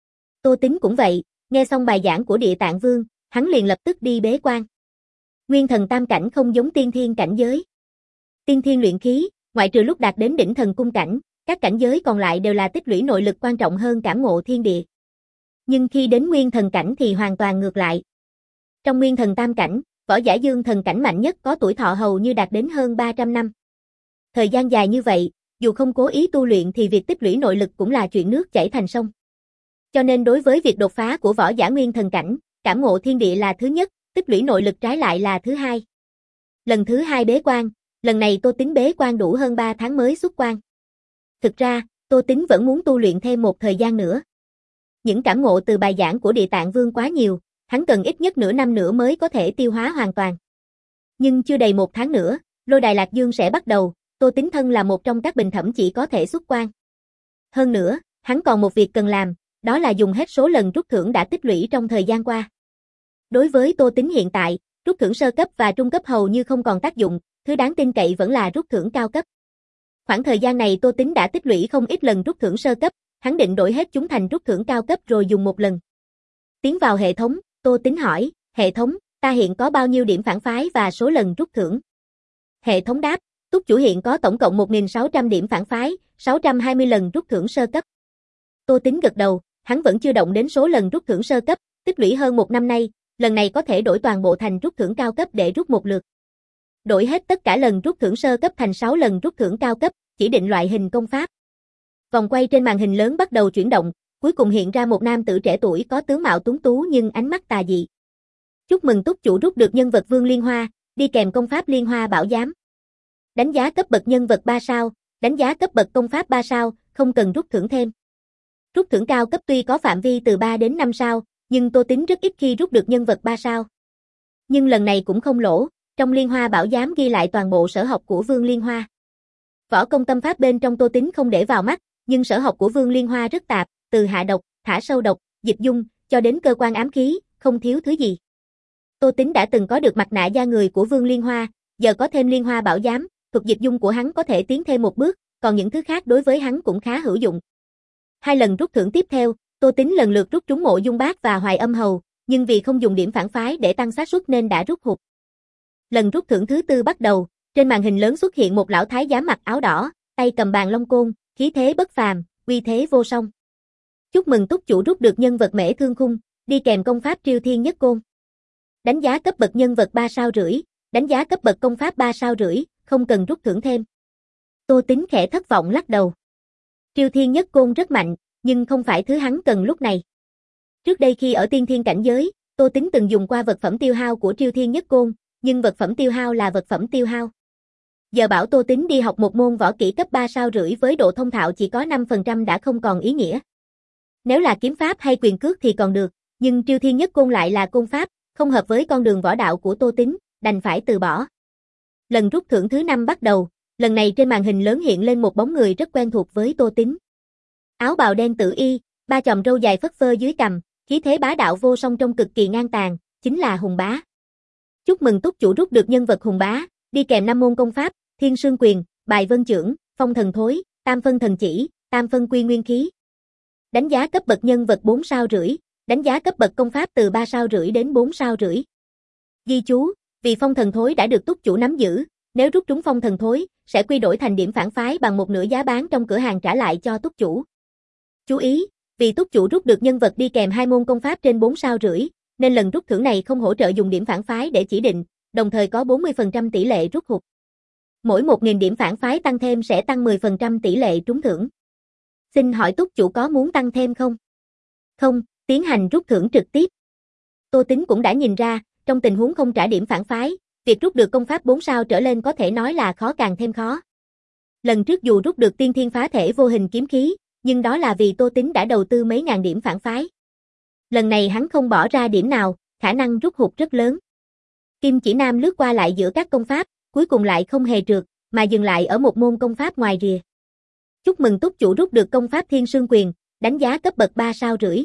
Speaker 1: Tô Tính cũng vậy, nghe xong bài giảng của Địa Tạng Vương, hắn liền lập tức đi bế quan. Nguyên thần tam cảnh không giống tiên thiên cảnh giới. Tiên thiên luyện khí, ngoại trừ lúc đạt đến đỉnh thần cung cảnh, các cảnh giới còn lại đều là tích lũy nội lực quan trọng hơn cảm ngộ thiên địa. Nhưng khi đến nguyên thần cảnh thì hoàn toàn ngược lại. Trong nguyên thần tam cảnh, võ giả dương thần cảnh mạnh nhất có tuổi thọ hầu như đạt đến hơn ba trăm năm. Thời gian dài như vậy, dù không cố ý tu luyện thì việc tích lũy nội lực cũng là chuyện nước chảy thành sông. Cho nên đối với việc đột phá của võ giả nguyên thần cảnh, cảm ngộ thiên địa là thứ nhất, tích lũy nội lực trái lại là thứ hai. Lần thứ hai bế quan, lần này Tô Tính bế quan đủ hơn ba tháng mới xuất quan. Thực ra, Tô Tính vẫn muốn tu luyện thêm một thời gian nữa. Những cảm ngộ từ bài giảng của Địa Tạng Vương quá nhiều, hắn cần ít nhất nửa năm nữa mới có thể tiêu hóa hoàn toàn. Nhưng chưa đầy một tháng nữa, Lôi Đài Lạc Dương sẽ bắt đầu, Tô Tính thân là một trong các bình thẩm chỉ có thể xuất quan. Hơn nữa, hắn còn một việc cần làm, đó là dùng hết số lần rút thưởng đã tích lũy trong thời gian qua. Đối với Tô Tính hiện tại, rút thưởng sơ cấp và trung cấp hầu như không còn tác dụng, thứ đáng tin cậy vẫn là rút thưởng cao cấp. Khoảng thời gian này Tô Tính đã tích lũy không ít lần rút thưởng sơ cấp, hắn định đổi hết chúng thành rút thưởng cao cấp rồi dùng một lần. Tiến vào hệ thống, Tô Tính hỏi, hệ thống, ta hiện có bao nhiêu điểm phản phái và số lần rút thưởng? Hệ thống đáp, túc chủ hiện có tổng cộng một nghìn sáu trăm điểm phản phái, sáu trăm hai mươi lần rút thưởng sơ cấp. Tô Tính gật đầu, hắn vẫn chưa động đến số lần rút thưởng sơ cấp, tích lũy hơn một năm nay, lần này có thể đổi toàn bộ thành rút thưởng cao cấp để rút một lượt. Đổi hết tất cả lần rút thưởng sơ cấp thành sáu lần rút thưởng cao cấp, chỉ định loại hình công pháp. Vòng quay trên màn hình lớn bắt đầu chuyển động, cuối cùng hiện ra một nam tử trẻ tuổi có tướng mạo tuấn tú nhưng ánh mắt tà dị. Chúc mừng túc chủ rút được nhân vật Vương Liên Hoa, đi kèm công pháp Liên Hoa Bảo Giám. Đánh giá cấp bậc nhân vật ba sao, đánh giá cấp bậc công pháp ba sao, không cần rút thưởng thêm. Rút thưởng cao cấp tuy có phạm vi từ ba đến năm sao, nhưng Tô Tính rất ít khi rút được nhân vật ba sao. Nhưng lần này cũng không lỗ, trong Liên Hoa Bảo Giám ghi lại toàn bộ sở học của Vương Liên Hoa. Võ công tâm pháp bên trong Tô Tính không để vào mắt, nhưng sở học của Vương Liên Hoa rất tạp, từ hạ độc, thả sâu độc, dịch dung, cho đến cơ quan ám khí, không thiếu thứ gì. Tô Tính đã từng có được mặt nạ da người của Vương Liên Hoa, giờ có thêm Liên Hoa Bảo Giám, thuật dịch dung của hắn có thể tiến thêm một bước, còn những thứ khác đối với hắn cũng khá hữu dụng. Hai lần rút thưởng tiếp theo, Tô Tính lần lượt rút trúng Mộ Dung Bác và Hoài Âm Hầu, nhưng vì không dùng điểm phản phái để tăng xác suất nên đã rút hụt. Lần rút thưởng thứ tư bắt đầu, trên màn hình lớn xuất hiện một lão thái giám mặc áo đỏ, tay cầm bàn long côn, khí thế bất phàm, uy thế vô song. Chúc mừng túc chủ rút được nhân vật Mễ Thương Khung, đi kèm công pháp Triêu Thiên Nhất Côn. Đánh giá cấp bậc nhân vật ba sao rưỡi, đánh giá cấp bậc công pháp ba sao rưỡi, không cần rút thưởng thêm. Tô Tính khẽ thất vọng lắc đầu. Triêu Thiên Nhất Côn rất mạnh, nhưng không phải thứ hắn cần lúc này. Trước đây khi ở tiên thiên cảnh giới, Tô Tính từng dùng qua vật phẩm tiêu hao của Triêu Thiên Nhất Côn, nhưng vật phẩm tiêu hao là vật phẩm tiêu hao. Giờ bảo Tô Tính đi học một môn võ kỹ cấp ba sao rưỡi với độ thông thạo chỉ có năm phần trăm đã không còn ý nghĩa. Nếu là kiếm pháp hay quyền cước thì còn được, nhưng Triêu Thiên Nhất Côn lại là côn pháp, không hợp với con đường võ đạo của Tô Tính, đành phải từ bỏ. Lần rút thưởng thứ năm bắt đầu, lần này trên màn hình lớn hiện lên một bóng người rất quen thuộc với Tô Tính. Áo bào đen tự y, ba chòm râu dài phất phơ dưới cằm, khí thế bá đạo vô song trông cực kỳ ngang tàn, chính là Hùng Bá. Chúc mừng túc chủ rút được nhân vật Hùng Bá, đi kèm năm môn công pháp, Thiên Sương Quyền, Bài Vân Chưởng, Phong Thần Thối, Tam Phân Thần Chỉ, Tam Phân Quy Nguyên Khí. Đánh giá cấp bậc nhân vật bốn sao rưỡi, đánh giá cấp bậc công pháp từ ba sao rưỡi đến bốn sao rưỡi. Ghi chú, vì Phong Thần Thối đã được túc chủ nắm giữ, nếu rút trúng Phong Thần Thối, sẽ quy đổi thành điểm phản phái bằng một nửa giá bán trong cửa hàng trả lại cho túc chủ. Chú ý, vì túc chủ rút được nhân vật đi kèm hai môn công pháp trên bốn sao rưỡi, nên lần rút thưởng này không hỗ trợ dùng điểm phản phái để chỉ định, đồng thời có bốn mươi phần trăm tỷ lệ rút hụt. Mỗi một nghìn điểm phản phái tăng thêm sẽ tăng mười phần trăm tỷ lệ trúng thưởng. Xin hỏi túc chủ có muốn tăng thêm không? Không, tiến hành rút thưởng trực tiếp. Tô Tính cũng đã nhìn ra, trong tình huống không trả điểm phản phái, việc rút được công pháp bốn sao trở lên có thể nói là khó càng thêm khó. Lần trước dù rút được tiên thiên phá thể vô hình kiếm khí, nhưng đó là vì Tô Tính đã đầu tư mấy ngàn điểm phản phái. Lần này hắn không bỏ ra điểm nào, khả năng rút hụt rất lớn. Kim Chỉ Nam lướt qua lại giữa các công pháp, cuối cùng lại không hề trượt, mà dừng lại ở một môn công pháp ngoài rìa. Chúc mừng túc chủ rút được công pháp Thiên Sương Quyền, đánh giá cấp bậc ba sao rưỡi.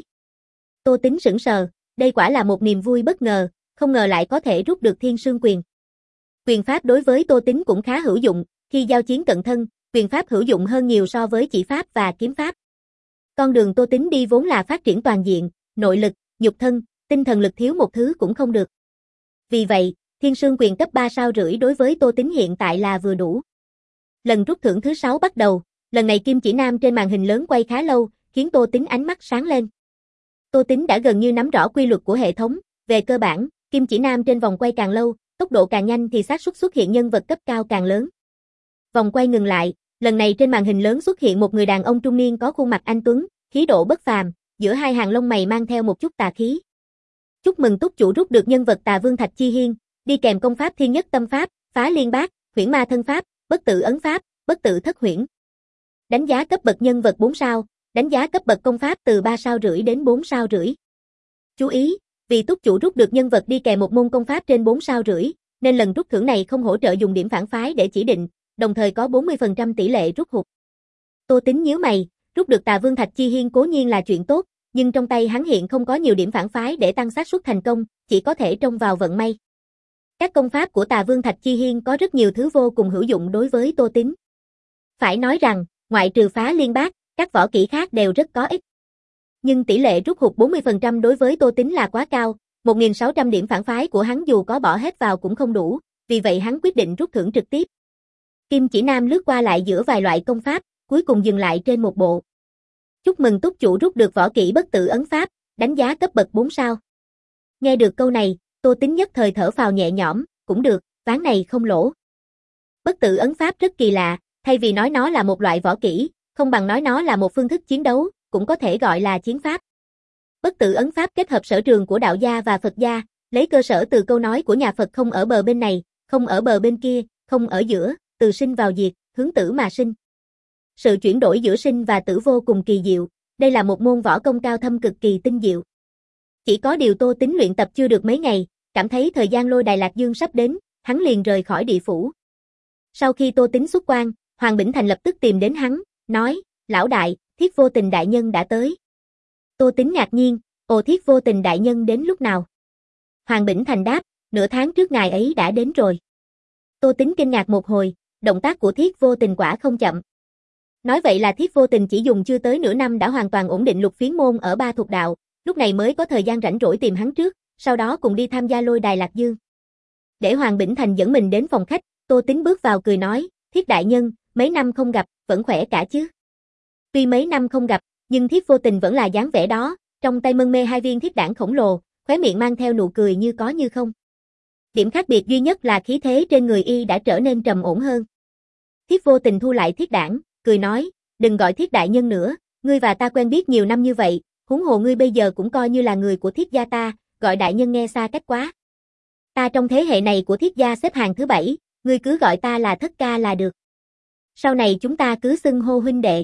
Speaker 1: Tô Tính sững sờ, đây quả là một niềm vui bất ngờ, không ngờ lại có thể rút được Thiên Sương Quyền. Quyền pháp đối với Tô Tính cũng khá hữu dụng, khi giao chiến cận thân, quyền pháp hữu dụng hơn nhiều so với chỉ pháp và kiếm pháp. Con đường Tô Tính đi vốn là phát triển toàn diện, nội lực, nhục thân, tinh thần lực thiếu một thứ cũng không được. Vì vậy, Thiên Sương Quyền cấp ba sao rưỡi đối với Tô Tính hiện tại là vừa đủ. Lần rút thưởng thứ sáu bắt đầu, lần này Kim Chỉ Nam trên màn hình lớn quay khá lâu, khiến Tô Tính ánh mắt sáng lên. Tô Tính đã gần như nắm rõ quy luật của hệ thống, về cơ bản, Kim Chỉ Nam trên vòng quay càng lâu, tốc độ càng nhanh thì xác suất xuất hiện nhân vật cấp cao càng lớn. Vòng quay ngừng lại, lần này trên màn hình lớn xuất hiện một người đàn ông trung niên có khuôn mặt anh tuấn, khí độ bất phàm, giữa hai hàng lông mày mang theo một chút tà khí. Chúc mừng túc chủ rút được nhân vật Tà Vương Thạch Chi Hiên, đi kèm công pháp Thiên Nhất Tâm Pháp, Phá Liên Bát, Huyễn Ma Thân Pháp, Bất Tử Ấn Pháp, Bất Tử Thất Huyễn. Đánh giá cấp bậc nhân vật bốn sao, đánh giá cấp bậc công pháp từ ba sao rưỡi đến bốn sao rưỡi. Chú ý, vì túc chủ rút được nhân vật đi kèm một môn công pháp trên bốn sao rưỡi, nên lần rút thưởng này không hỗ trợ dùng điểm phản phái để chỉ định, đồng thời có bốn mươi phần trăm tỷ lệ rút hụt. Tô Tính nhíu mày, rút được Tà Vương Thạch Chi Hiên cố nhiên là chuyện tốt, nhưng trong tay hắn hiện không có nhiều điểm phản phái để tăng xác suất thành công, chỉ có thể trông vào vận may. Các công pháp của Tà Vương Thạch Chi Hiên có rất nhiều thứ vô cùng hữu dụng đối với Tô Tính. Phải nói rằng, ngoại trừ Phá Liên Bát, các võ kỹ khác đều rất có ích. Nhưng tỷ lệ rút hụt bốn mươi phần trăm đối với Tô Tính là quá cao, một nghìn sáu trăm điểm phản phái của hắn dù có bỏ hết vào cũng không đủ, vì vậy hắn quyết định rút thưởng trực tiếp. Kim Chỉ Nam lướt qua lại giữa vài loại công pháp, cuối cùng dừng lại trên một bộ. Chúc mừng túc chủ rút được võ kỹ Bất Tử Ấn Pháp, đánh giá cấp bậc bốn sao. Nghe được câu này, Tô Tính nhất thời thở phào nhẹ nhõm, cũng được, ván này không lỗ. Bất Tử Ấn Pháp rất kỳ lạ, thay vì nói nó là một loại võ kỹ, không bằng nói nó là một phương thức chiến đấu, cũng có thể gọi là chiến pháp. Bất Tử Ấn Pháp kết hợp sở trường của đạo gia và Phật gia, lấy cơ sở từ câu nói của nhà Phật không ở bờ bên này, không ở bờ bên kia, không ở giữa, từ sinh vào diệt, hướng tử mà sinh. Sự chuyển đổi giữa sinh và tử vô cùng kỳ diệu, đây là một môn võ công cao thâm cực kỳ tinh diệu. Chỉ có điều Tô Tính luyện tập chưa được mấy ngày, cảm thấy thời gian lôi đài Lạc Dương sắp đến, hắn liền rời khỏi địa phủ. Sau khi Tô Tính xuất quan, Hoàng Bỉnh Thành lập tức tìm đến hắn, nói, lão đại, Thiết Vô Tình đại nhân đã tới. Tô Tính ngạc nhiên, ồ Thiết Vô Tình đại nhân đến lúc nào? Hoàng Bỉnh Thành đáp, nửa tháng trước ngài ấy đã đến rồi. Tô Tính kinh ngạc một hồi, động tác của Thiết Vô Tình quả không chậm. Nói vậy là Thiết Vô Tình chỉ dùng chưa tới nửa năm đã hoàn toàn ổn định Lục Phiến Môn ở Ba Thuộc Đạo, lúc này mới có thời gian rảnh rỗi tìm hắn trước, sau đó cùng đi tham gia lôi đài Lạc Dương. Để Hoàng Bỉnh Thành dẫn mình đến phòng khách, Tô Tính bước vào cười nói, Thiết đại nhân, mấy năm không gặp, vẫn khỏe cả chứ? Tuy mấy năm không gặp, nhưng Thiết Vô Tình vẫn là dáng vẻ đó, trong tay mân mê hai viên thiết đản khổng lồ, khóe miệng mang theo nụ cười như có như không. Điểm khác biệt duy nhất là khí thế trên người y đã trở nên trầm ổn hơn. Thiết Vô Tình thu lại thiết đản, cười nói, đừng gọi Thiết đại nhân nữa, ngươi và ta quen biết nhiều năm như vậy, huống hồ ngươi bây giờ cũng coi như là người của Thiết gia ta, gọi đại nhân nghe xa cách quá. Ta trong thế hệ này của Thiết gia xếp hàng thứ bảy, ngươi cứ gọi ta là Thất ca là được. Sau này chúng ta cứ xưng hô huynh đệ.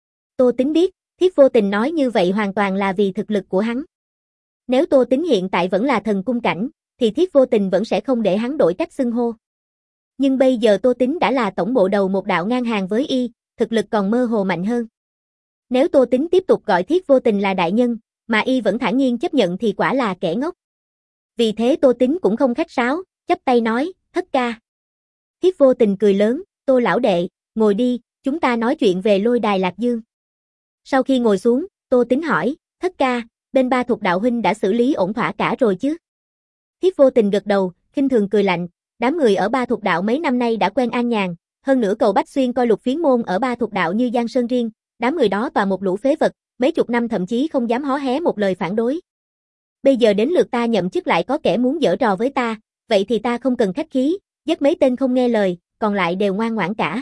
Speaker 1: Tô Tính biết, Thiết Vô Tình nói như vậy hoàn toàn là vì thực lực của hắn. Nếu Tô Tính hiện tại vẫn là thần cung cảnh, thì Thiết Vô Tình vẫn sẽ không để hắn đổi cách xưng hô. Nhưng bây giờ Tô Tính đã là tổng bộ đầu một đạo ngang hàng với y, thực lực còn mơ hồ mạnh hơn. Nếu Tô Tính tiếp tục gọi Thiết Vô Tình là đại nhân, mà y vẫn thản nhiên chấp nhận thì quả là kẻ ngốc. Vì thế Tô Tính cũng không khách sáo, chắp tay nói, Thất ca. Thiết Vô Tình cười lớn, Tô lão đệ, ngồi đi, chúng ta nói chuyện về lôi đài Lạc Dương. Sau khi ngồi xuống, Tô Tính hỏi, Thất ca, bên Ba Thuộc đạo huynh đã xử lý ổn thỏa cả rồi chứ? Thiết Vô Tình gật đầu, khinh thường cười lạnh, đám người ở Ba Thuộc đạo mấy năm nay đã quen an nhàn, hơn nữa Cầu Bách Xuyên coi Lục Phiến Môn ở Ba Thuộc đạo như Giang Sơn riêng, đám người đó toàn một lũ phế vật, mấy chục năm thậm chí không dám hó hé một lời phản đối. Bây giờ đến lượt ta nhậm chức lại có kẻ muốn giở trò với ta, vậy thì ta không cần khách khí, giết mấy tên không nghe lời, còn lại đều ngoan ngoãn cả.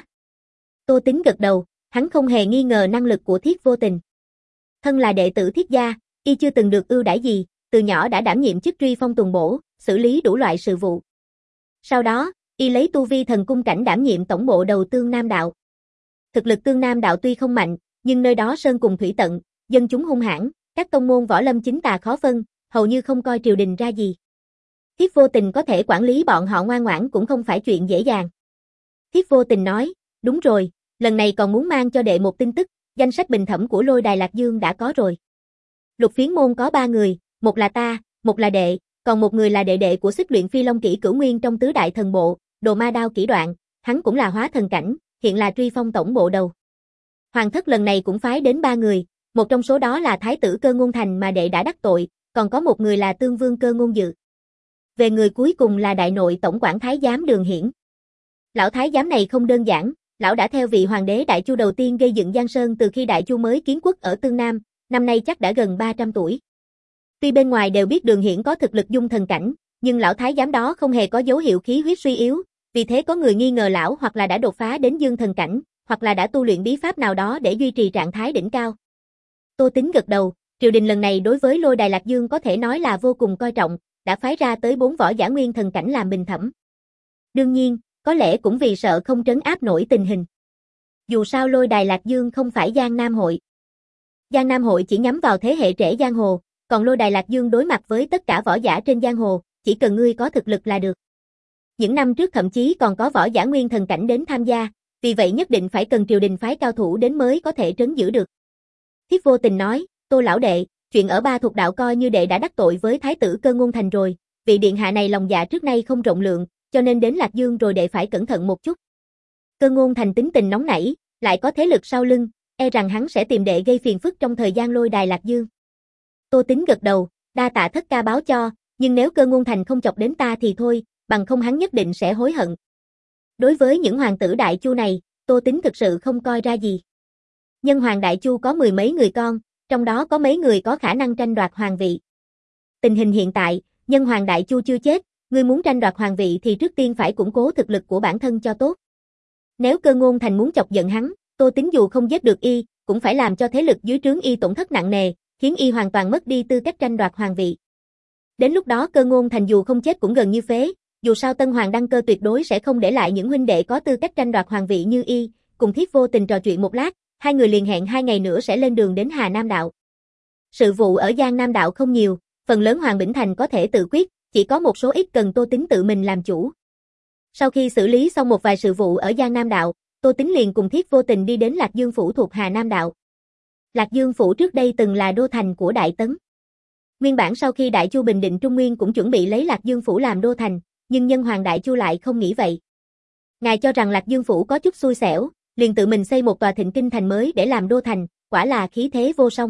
Speaker 1: Tô Tính gật đầu, hắn không hề nghi ngờ năng lực của Thiết Vô Tình. Thân là đệ tử Thiết gia, y chưa từng được ưu đãi gì, từ nhỏ đã đảm nhiệm chức truy phong tuần bổ, xử lý đủ loại sự vụ. Sau đó, y lấy tu vi thần cung cảnh đảm nhiệm tổng bộ đầu Tương Nam đạo. Thực lực Tương Nam đạo tuy không mạnh, nhưng nơi đó sơn cùng thủy tận, dân chúng hung hãn, các tông môn võ lâm chính tà khó phân, hầu như không coi triều đình ra gì. Thiết Vô Tình có thể quản lý bọn họ ngoan ngoãn cũng không phải chuyện dễ dàng. Thiết Vô Tình nói, đúng rồi, lần này còn muốn mang cho đệ một tin tức, danh sách bình thẩm của lôi đài Lạc Dương đã có rồi. Lục Phiến Môn có ba người, một là ta, một là đệ, còn một người là đệ đệ của Xích Luyện Phi Long Kỷ Cửu Nguyên trong tứ đại thần bộ, Đồ Ma Đao Kỷ Đoạn, hắn cũng là hóa thần cảnh, hiện là truy phong tổng bộ đầu. Hoàng thất lần này cũng phái đến ba người, một trong số đó là thái tử Cơ Ngôn Thành mà đệ đã đắc tội, còn có một người là tương vương Cơ Ngôn Dự. Về người cuối cùng là đại nội tổng quản thái giám Đường Hiển. Lão thái giám này không đơn giản, lão đã theo vị hoàng đế Đại Chu đầu tiên gây dựng Giang Sơn từ khi Đại Chu mới kiến quốc ở Tương Nam, năm nay chắc đã gần ba trăm tuổi. Tuy bên ngoài đều biết Đường Hiển có thực lực dung thần cảnh, nhưng lão thái giám đó không hề có dấu hiệu khí huyết suy yếu, vì thế có người nghi ngờ lão hoặc là đã đột phá đến dương thần cảnh, hoặc là đã tu luyện bí pháp nào đó để duy trì trạng thái đỉnh cao. Tô Tính gật đầu, triều đình lần này đối với lôi đài Lạc Dương có thể nói là vô cùng coi trọng, đã phái ra tới bốn võ giả nguyên thần cảnh làm bình thẩm. Đương nhiên, có lẽ cũng vì sợ không trấn áp nổi tình hình. Dù sao lôi đài Lạc Dương không phải Giang Nam hội. Giang Nam hội chỉ nhắm vào thế hệ trẻ giang hồ, còn lôi đài Lạc Dương đối mặt với tất cả võ giả trên giang hồ, chỉ cần ngươi có thực lực là được. Những năm trước thậm chí còn có võ giả nguyên thần cảnh đến tham gia, vì vậy nhất định phải cần triều đình phái cao thủ đến mới có thể trấn giữ được. Thiết Vô Tình nói, Tô lão đệ, chuyện ở Ba Thuộc đạo coi như đệ đã đắc tội với thái tử Cơ Ngôn Thành rồi, vị điện hạ này lòng dạ trước nay không rộng lượng, cho nên đến Lạc Dương rồi đệ phải cẩn thận một chút. Cơ Ngôn Thành tính tình nóng nảy, lại có thế lực sau lưng, e rằng hắn sẽ tìm đệ gây phiền phức trong thời gian lôi đài Lạc Dương. Tô Tính gật đầu, đa tạ Thất ca báo cho, nhưng nếu Cơ Ngôn Thành không chọc đến ta thì thôi, bằng không hắn nhất định sẽ hối hận. Đối với những hoàng tử Đại Chu này, Tô Tính thực sự không coi ra gì. Nhân hoàng Đại Chu có mười mấy người con, trong đó có mấy người có khả năng tranh đoạt hoàng vị. Tình hình hiện tại, nhân hoàng Đại Chu chưa chết, ngươi muốn tranh đoạt hoàng vị thì trước tiên phải củng cố thực lực của bản thân cho tốt. Nếu Cơ Ngôn Thành muốn chọc giận hắn, Tô Tính dù không giết được y, cũng phải làm cho thế lực dưới trướng y tổn thất nặng nề, khiến y hoàn toàn mất đi tư cách tranh đoạt hoàng vị. Đến lúc đó Cơ Ngôn Thành dù không chết cũng gần như phế, dù sao tân hoàng đăng cơ tuyệt đối sẽ không để lại những huynh đệ có tư cách tranh đoạt hoàng vị như y. Cùng Thiết Vô Tình trò chuyện một lát, hai người liền hẹn hai ngày nữa sẽ lên đường đến Hà Nam đạo. Sự vụ ở Giang Nam đạo không nhiều, phần lớn Hoàng Bỉnh Thành có thể tự quyết, chỉ có một số ít cần Tô Tính tự mình làm chủ. Sau khi xử lý xong một vài sự vụ ở Giang Nam đạo, Tô Tính liền cùng Thiết Vô Tình đi đến Lạc Dương phủ thuộc Hà Nam đạo. Lạc Dương phủ trước đây từng là đô thành của Đại Tấn. Nguyên bản sau khi Đại Chu bình định Trung Nguyên cũng chuẩn bị lấy Lạc Dương phủ làm đô thành, nhưng nhân hoàng Đại Chu lại không nghĩ vậy. Ngài cho rằng Lạc Dương Phủ có chút xui xẻo, liền tự mình xây một tòa thịnh kinh thành mới để làm đô thành, quả là khí thế vô song.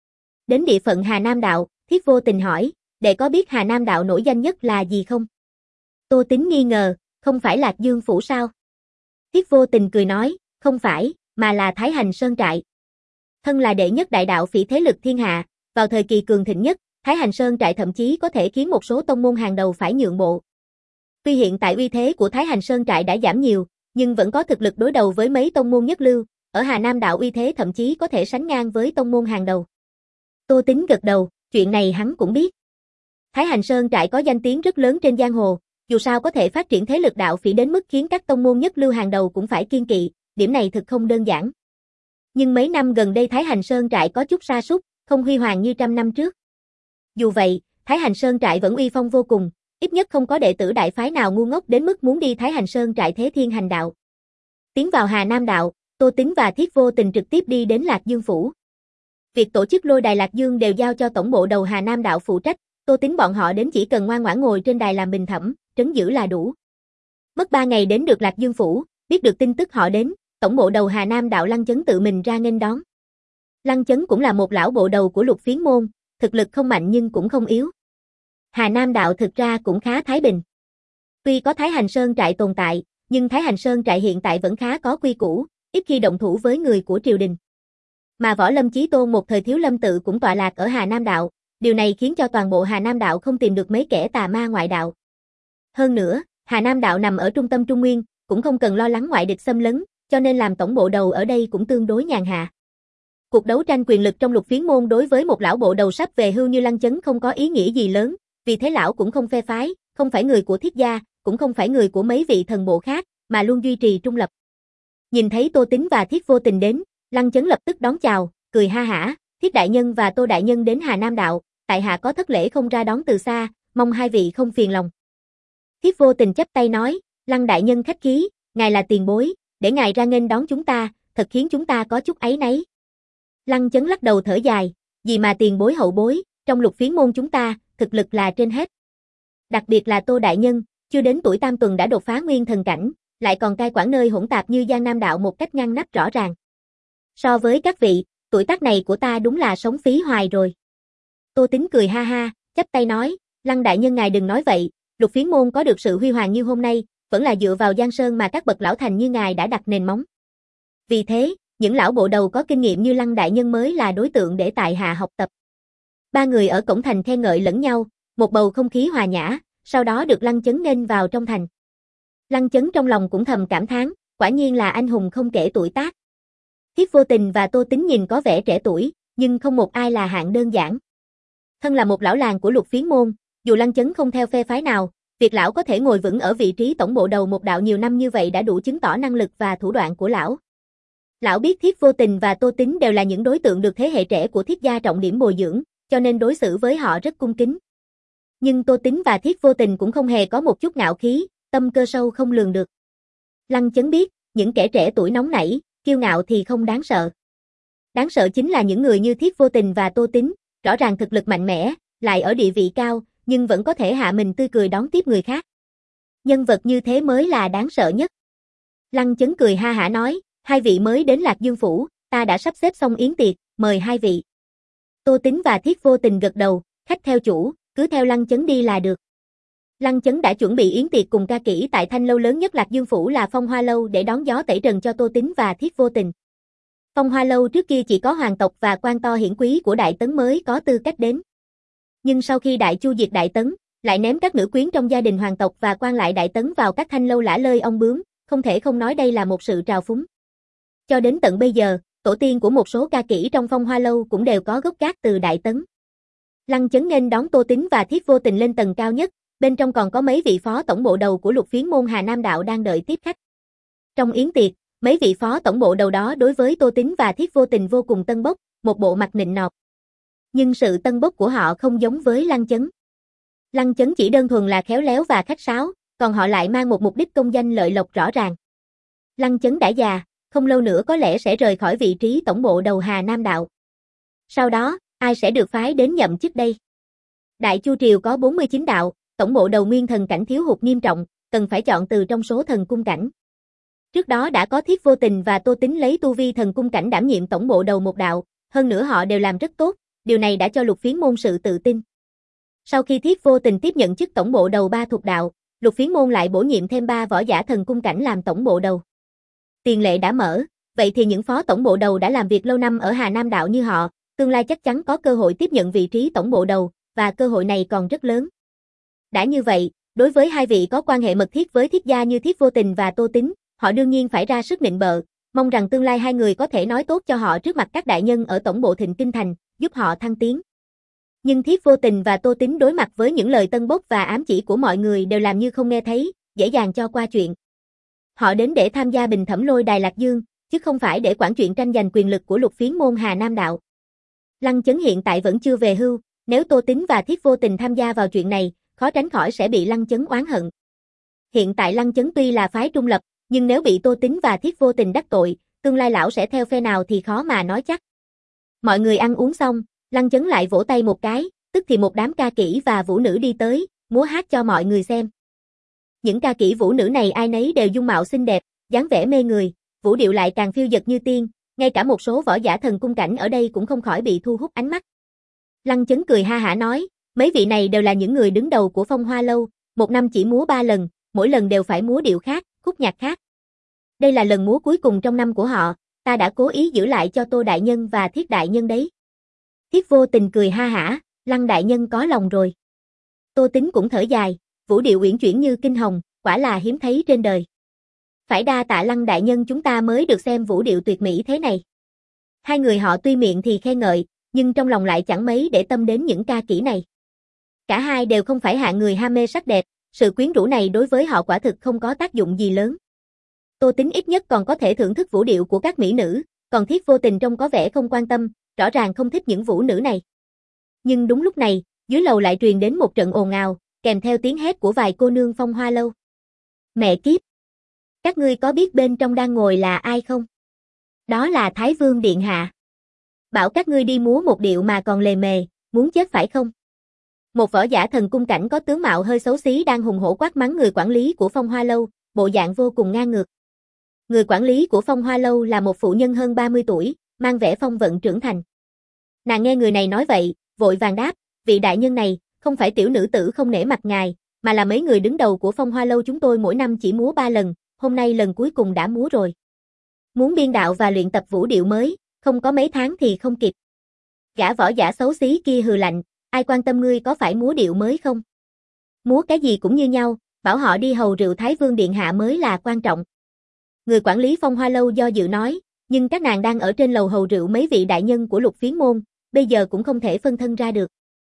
Speaker 1: Đến địa phận Hà Nam Đạo, Thiết Vô Tình hỏi, đệ có biết Hà Nam Đạo nổi danh nhất là gì không? Tô Tín nghi ngờ, không phải Lạc Dương Phủ sao? Thiết Vô Tình cười nói, không phải, mà là Thái Hành Sơn Trại. Thân là đệ nhất đại đạo phỉ thế lực thiên hạ, vào thời kỳ cường thịnh nhất, Thái Hành Sơn Trại thậm chí có thể khiến một số tông môn hàng đầu phải nhượng bộ. Tuy hiện tại uy thế của Thái Hành Sơn Trại đã giảm nhiều, nhưng vẫn có thực lực đối đầu với mấy tông môn nhất lưu, ở Hà Nam Đạo uy thế thậm chí có thể sánh ngang với tông môn hàng đầu. Tô Tín gật đầu, chuyện này hắn cũng biết. Thái Hành Sơn Trại có danh tiếng rất lớn trên giang hồ, dù sao có thể phát triển thế lực đạo phỉ đến mức khiến các tông môn nhất lưu hàng đầu cũng phải kiêng kỵ, điểm này thực không đơn giản. Nhưng mấy năm gần đây Thái Hành Sơn Trại có chút sa sút, không huy hoàng như trăm năm trước. Dù vậy, Thái Hành Sơn Trại vẫn uy phong vô cùng, ít nhất không có đệ tử đại phái nào ngu ngốc đến mức muốn đi Thái Hành Sơn Trại thế thiên hành đạo. Tiến vào Hà Nam Đạo, Tô Tín và Thiết Vô Tình trực tiếp đi đến Lạc Dương Phủ. Việc tổ chức lôi đài Lạc Dương đều giao cho tổng bộ đầu Hà Nam Đạo phụ trách, Tô Tín bọn họ đến chỉ cần ngoan ngoãn ngồi trên đài làm bình thẩm, trấn giữ là đủ. Mất ba ngày đến được Lạc Dương Phủ, biết được tin tức họ đến, tổng bộ đầu Hà Nam Đạo Lăng Chấn tự mình ra nghênh đón. Lăng Chấn cũng là một lão bộ đầu của Lục Phiến môn, thực lực không mạnh nhưng cũng không yếu. Hà Nam Đạo thực ra cũng khá thái bình. Tuy có Thái Hành Sơn Trại tồn tại, nhưng Thái Hành Sơn Trại hiện tại vẫn khá có quy củ, ít khi động thủ với người của triều đình. Mà Võ Lâm Chí Tôn một thời Thiếu Lâm tự cũng tọa lạc ở Hà Nam Đạo, điều này khiến cho toàn bộ Hà Nam Đạo không tìm được mấy kẻ tà ma ngoại đạo. Hơn nữa, Hà Nam Đạo nằm ở trung tâm Trung Nguyên, cũng không cần lo lắng ngoại địch xâm lấn, cho nên làm tổng bộ đầu ở đây cũng tương đối nhàn hạ. Cuộc đấu tranh quyền lực trong Lục Phiến môn đối với một lão bộ đầu sắp về hưu như Lăng Chấn không có ý nghĩa gì lớn, vì thế lão cũng không phe phái, không phải người của Thiết gia, cũng không phải người của mấy vị thần bộ khác, mà luôn duy trì trung lập. Nhìn thấy Tô Tín và Thiết Vô Tình đến, Lăng Chấn lập tức đón chào, cười ha hả, Thiết đại nhân và Tô đại nhân đến Hà Nam Đạo, tại hạ có thất lễ không ra đón từ xa, mong hai vị không phiền lòng. Thiết Vô Tình chắp tay nói, Lăng đại nhân khách khí, ngài là tiền bối, để ngài ra nghênh đón chúng ta, thật khiến chúng ta có chút áy náy. Lăng Chấn lắc đầu thở dài, gì mà tiền bối hậu bối, trong Lục Phiến môn chúng ta, thực lực là trên hết. Đặc biệt là Tô đại nhân, chưa đến tuổi tam tuần đã đột phá nguyên thần cảnh, lại còn cai quản nơi hỗn tạp như Giang Nam Đạo một cách ngăn nắp rõ ràng. So với các vị, tuổi tác này của ta đúng là sống phí hoài rồi. Tô Tín cười ha ha, chắp tay nói, Lăng đại nhân ngài đừng nói vậy, Lục Phiến môn có được sự huy hoàng như hôm nay, vẫn là dựa vào Giang Sơn mà các bậc lão thành như ngài đã đặt nền móng. Vì thế, những lão bộ đầu có kinh nghiệm như Lăng đại nhân mới là đối tượng để tại hạ học tập. Ba người ở cổng thành khen ngợi lẫn nhau, một bầu không khí hòa nhã, sau đó được Lăng Chấn nghênh vào trong thành. Lăng Chấn trong lòng cũng thầm cảm thán, quả nhiên là anh hùng không kể tuổi tác. Thiết Vô Tình và Tô Tín nhìn có vẻ trẻ tuổi, nhưng không một ai là hạng đơn giản. Thân là một lão làng của Lục Phiến môn, dù Lăng Chấn không theo phe phái nào, việc lão có thể ngồi vững ở vị trí tổng bộ đầu một đạo nhiều năm như vậy đã đủ chứng tỏ năng lực và thủ đoạn của lão. Lão biết Thiết Vô Tình và Tô Tín đều là những đối tượng được thế hệ trẻ của Thiết gia trọng điểm bồi dưỡng, cho nên đối xử với họ rất cung kính. Nhưng Tô Tín và Thiết Vô Tình cũng không hề có một chút ngạo khí, tâm cơ sâu không lường được. Lăng Chấn biết, những kẻ trẻ tuổi nóng nảy, kiêu ngạo thì không đáng sợ. Đáng sợ chính là những người như Thiết Vô Tình và Tô Tín, rõ ràng thực lực mạnh mẽ, lại ở địa vị cao, nhưng vẫn có thể hạ mình tươi cười đón tiếp người khác. Nhân vật như thế mới là đáng sợ nhất. Lăng Chấn cười ha hả nói, hai vị mới đến Lạc Dương Phủ, ta đã sắp xếp xong yến tiệc, mời hai vị. Tô Tín và Thiết Vô Tình gật đầu, khách theo chủ, cứ theo Lăng Chấn đi là được. Lăng Chấn đã chuẩn bị yến tiệc cùng ca kỹ tại thanh lâu lớn nhất Lạc Dương Phủ là Phong Hoa Lâu để đón gió tẩy trần cho Tô Tín và Thiết Vô Tình. Phong Hoa Lâu trước kia chỉ có hoàng tộc và quan to hiển quý của Đại Tấn mới có tư cách đến. Nhưng sau khi Đại Chu diệt Đại Tấn, lại ném các nữ quyến trong gia đình hoàng tộc và quan lại Đại Tấn vào các thanh lâu lả lơi ong bướm, không thể không nói đây là một sự trào phúng. Cho đến tận bây giờ, tổ tiên của một số ca kỹ trong Phong Hoa Lâu cũng đều có gốc gác từ Đại Tấn. Lăng Chấn nên đón Tô Tín và Thiết Vô Tình lên tầng cao nhất, bên trong còn có mấy vị phó tổng bộ đầu của Lục Phiến môn Hà Nam Đạo đang đợi tiếp khách. Trong yến tiệc, mấy vị phó tổng bộ đầu đó đối với Tô Tín và Thiết Vô Tình vô cùng tân bốc, một bộ mặt nịnh nọt. Nhưng sự tân bốc của họ không giống với Lăng Chấn. Lăng Chấn chỉ đơn thuần là khéo léo và khách sáo, còn họ lại mang một mục đích công danh lợi lộc rõ ràng. Lăng Chấn đã già, không lâu nữa có lẽ sẽ rời khỏi vị trí tổng bộ đầu Hà Nam Đạo. Sau đó, ai sẽ được phái đến nhậm chức đây? Đại Chu Triều có bốn mươi chín đạo, tổng bộ đầu nguyên thần cảnh thiếu hụt nghiêm trọng, cần phải chọn từ trong số thần cung cảnh. Trước đó đã có Thiết Vô Tình và Tô Tín lấy tu vi thần cung cảnh đảm nhiệm tổng bộ đầu một đạo, hơn nữa họ đều làm rất tốt, điều này đã cho Lục Phiến môn sự tự tin. Sau khi Thiết Vô Tình tiếp nhận chức tổng bộ đầu ba thuộc đạo, Lục Phiến môn lại bổ nhiệm thêm ba võ giả thần cung cảnh làm tổng bộ đầu. Tiền lệ đã mở, vậy thì những phó tổng bộ đầu đã làm việc lâu năm ở Hà Nam đạo như họ, tương lai chắc chắn có cơ hội tiếp nhận vị trí tổng bộ đầu, và cơ hội này còn rất lớn. Đã như vậy, đối với hai vị có quan hệ mật thiết với Thiết gia như Thiết Vô Tình và Tô Tín, họ đương nhiên phải ra sức nịnh bợ, mong rằng tương lai hai người có thể nói tốt cho họ trước mặt các đại nhân ở tổng bộ Thịnh Kinh Thành, giúp họ thăng tiến. Nhưng Thiết Vô Tình và Tô Tín đối mặt với những lời tân bốc và ám chỉ của mọi người đều làm như không nghe thấy, dễ dàng cho qua chuyện. Họ đến để tham gia bình thẩm lôi đài Lạc Dương, chứ không phải để quản chuyện tranh giành quyền lực của Lục Phiến môn Hà Nam đạo. Lăng Chấn hiện tại vẫn chưa về hưu, nếu Tô Tín và Thiết Vô Tình tham gia vào chuyện này, khó tránh khỏi sẽ bị Lăng Chấn oán hận. Hiện tại Lăng Chấn tuy là phái trung lập, nhưng nếu bị Tô Tín và Thiết Vô Tình đắc tội, tương lai lão sẽ theo phe nào thì khó mà nói chắc. Mọi người ăn uống xong, Lăng Chấn lại vỗ tay một cái, tức thì một đám ca kỹ và vũ nữ đi tới, múa hát cho mọi người xem. Những ca kỹ vũ nữ này ai nấy đều dung mạo xinh đẹp, dáng vẻ mê người, vũ điệu lại càng phiêu dật như tiên, ngay cả một số võ giả thần cung cảnh ở đây cũng không khỏi bị thu hút ánh mắt. Lăng Chấn cười ha hả nói, mấy vị này đều là những người đứng đầu của Phong Hoa lâu, một năm chỉ múa ba lần, mỗi lần đều phải múa điệu khác, khúc nhạc khác. Đây là lần múa cuối cùng trong năm của họ, ta đã cố ý giữ lại cho Tô đại nhân và Thiết đại nhân đấy. Thiết Vô Tình cười ha hả, Lăng đại nhân có lòng rồi. Tô Tín cũng thở dài, vũ điệu uyển chuyển như kinh hồng, quả là hiếm thấy trên đời. Phải đa tạ Lăng đại nhân chúng ta mới được xem vũ điệu tuyệt mỹ thế này. Hai người họ tuy miệng thì khen ngợi, nhưng trong lòng lại chẳng mấy để tâm đến những ca kỹ này. Cả hai đều không phải hạng người ham mê sắc đẹp, sự quyến rũ này đối với họ quả thực không có tác dụng gì lớn. Tô Tín ít nhất còn có thể thưởng thức vũ điệu của các mỹ nữ, còn Thiết Vô Tình trông có vẻ không quan tâm, rõ ràng không thích những vũ nữ này. Nhưng đúng lúc này, dưới lầu lại truyền đến một trận ồn ào, kèm theo tiếng hét của vài cô nương Phong Hoa lâu. Mẹ kiếp! Các ngươi có biết bên trong đang ngồi là ai không? Đó là Thái Vương Điện Hạ. Bảo các ngươi đi múa một điệu mà còn lề mề, muốn chết phải không? Một võ giả thần cung cảnh có tướng mạo hơi xấu xí đang hùng hổ quát mắng người quản lý của Phong Hoa lâu, bộ dạng vô cùng ngang ngược. Người quản lý của Phong Hoa lâu là một phụ nhân hơn ba mươi tuổi, mang vẻ phong vận trưởng thành. Nàng nghe người này nói vậy, vội vàng đáp, vị đại nhân này, không phải tiểu nữ tử không nể mặt ngài, mà là mấy người đứng đầu của Phong Hoa lâu chúng tôi mỗi năm chỉ múa ba lần, hôm nay lần cuối cùng đã múa rồi. Muốn biên đạo và luyện tập vũ điệu mới, không có mấy tháng thì không kịp. Gã võ giả xấu xí kia hừ lạnh, ai quan tâm ngươi có phải múa điệu mới không? Múa cái gì cũng như nhau, bảo họ đi hầu rượu Thái Vương Điện Hạ mới là quan trọng. Người quản lý Phong Hoa lâu do dự nói, nhưng các nàng đang ở trên lầu hầu rượu mấy vị đại nhân của Lục Phiến môn, bây giờ cũng không thể phân thân ra được.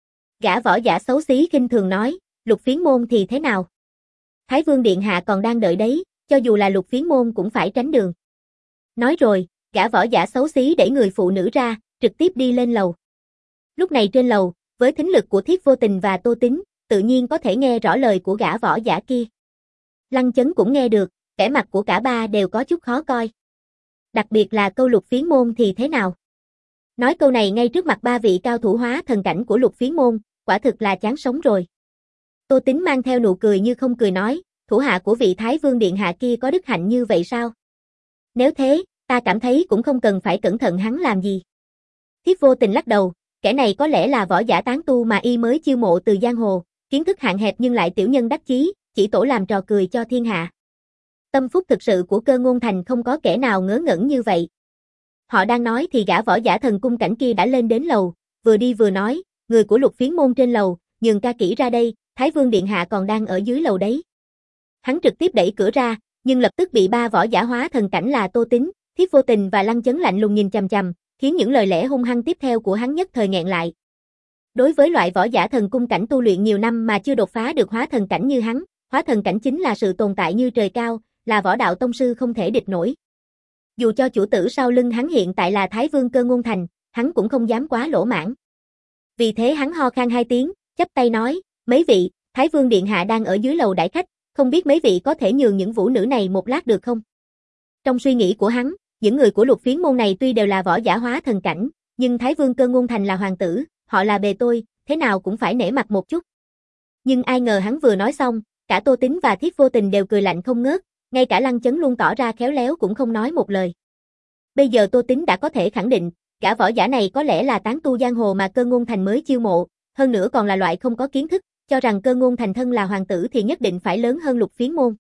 Speaker 1: Gã võ giả xấu xí khinh thường nói, Lục Phiến môn thì thế nào? Thái Vương Điện Hạ còn đang đợi đấy, cho dù là Lục Phiến môn cũng phải tránh đường. Nói rồi, gã võ giả xấu xí đẩy người phụ nữ ra, trực tiếp đi lên lầu. Lúc này trên lầu, với thính lực của Thiết Vô Tình và Tô Tín, tự nhiên có thể nghe rõ lời của gã võ giả kia. Lăng Chấn cũng nghe được, vẻ mặt của cả ba đều có chút khó coi. Đặc biệt là câu Lục Phiến môn thì thế nào? Nói câu này ngay trước mặt ba vị cao thủ hóa thần cảnh của Lục Phiến môn, quả thực là chán sống rồi. Tô Tín mang theo nụ cười như không cười nói, thủ hạ của vị Thái Vương Điện Hạ kia có đức hạnh như vậy sao? Nếu thế, ta cảm thấy cũng không cần phải cẩn thận hắn làm gì. Thiết Vô Tình lắc đầu, kẻ này có lẽ là võ giả tán tu mà y mới chiêu mộ từ giang hồ, kiến thức hạn hẹp nhưng lại tiểu nhân đắc chí, chỉ tổ làm trò cười cho thiên hạ. Tâm phúc thực sự của Cơ Ngôn Thành không có kẻ nào ngớ ngẩn như vậy. Họ đang nói thì gã võ giả thần cung cảnh kia đã lên đến lầu, vừa đi vừa nói, người của Lục Phiến môn trên lầu, nhường ca kỹ ra đây, Thái Vương Điện Hạ còn đang ở dưới lầu đấy. Hắn trực tiếp đẩy cửa ra, nhưng lập tức bị ba võ giả hóa thần cảnh là Tô Tín, Thiết Vô Tình và Lăng Chấn lạnh lùng nhìn chằm chằm, khiến những lời lẽ hung hăng tiếp theo của hắn nhất thời nghẹn lại. Đối với loại võ giả thần cung cảnh tu luyện nhiều năm mà chưa đột phá được hóa thần cảnh như hắn, hóa thần cảnh chính là sự tồn tại như trời cao, là võ đạo tông sư không thể địch nổi. Dù cho chủ tử sau lưng hắn hiện tại là Thái Vương Cơ Ngôn Thành, hắn cũng không dám quá lỗ mãn. Vì thế hắn ho khan hai tiếng, chắp tay nói, mấy vị, Thái Vương Điện Hạ đang ở dưới lầu đãi khách, không biết mấy vị có thể nhường những vũ nữ này một lát được không? Trong suy nghĩ của hắn, những người của Lục Phiến môn này tuy đều là võ giả hóa thần cảnh, nhưng Thái Vương Cơ Ngôn Thành là hoàng tử, họ là bề tôi, thế nào cũng phải nể mặt một chút. Nhưng ai ngờ hắn vừa nói xong, cả Tô Tín và Thiết Vô Tình đều cười lạnh không ngớt, ngay cả Lăng Chấn luôn tỏ ra khéo léo cũng không nói một lời. Bây giờ Tô Tín đã có thể khẳng định, gã võ giả này có lẽ là tán tu giang hồ mà Cơ Ngôn Thành mới chiêu mộ, hơn nữa còn là loại không có kiến thức, cho rằng Cơ Ngôn Thành thân là hoàng tử thì nhất định phải lớn hơn Lục Phiến môn.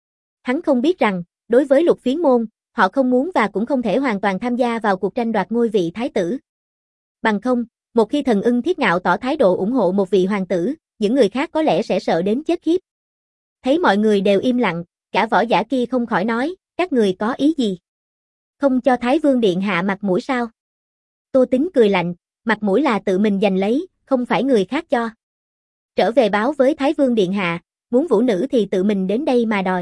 Speaker 1: Hắn không biết rằng, đối với Lục Phiến môn, họ không muốn và cũng không thể hoàn toàn tham gia vào cuộc tranh đoạt ngôi vị thái tử. Bằng không, một khi Thần Ưng Thiết Ngạo tỏ thái độ ủng hộ một vị hoàng tử, những người khác có lẽ sẽ sợ đến chết khiếp. Thấy mọi người đều im lặng, cả võ giả kia không khỏi nói, các người có ý gì? Không cho Thái Vương điện hạ mặt mũi sao? Tô Tín cười lạnh, mặt mũi là tự mình giành lấy, không phải người khác cho. Trở về báo với Thái Vương điện hạ, muốn vũ nữ thì tự mình đến đây mà đòi.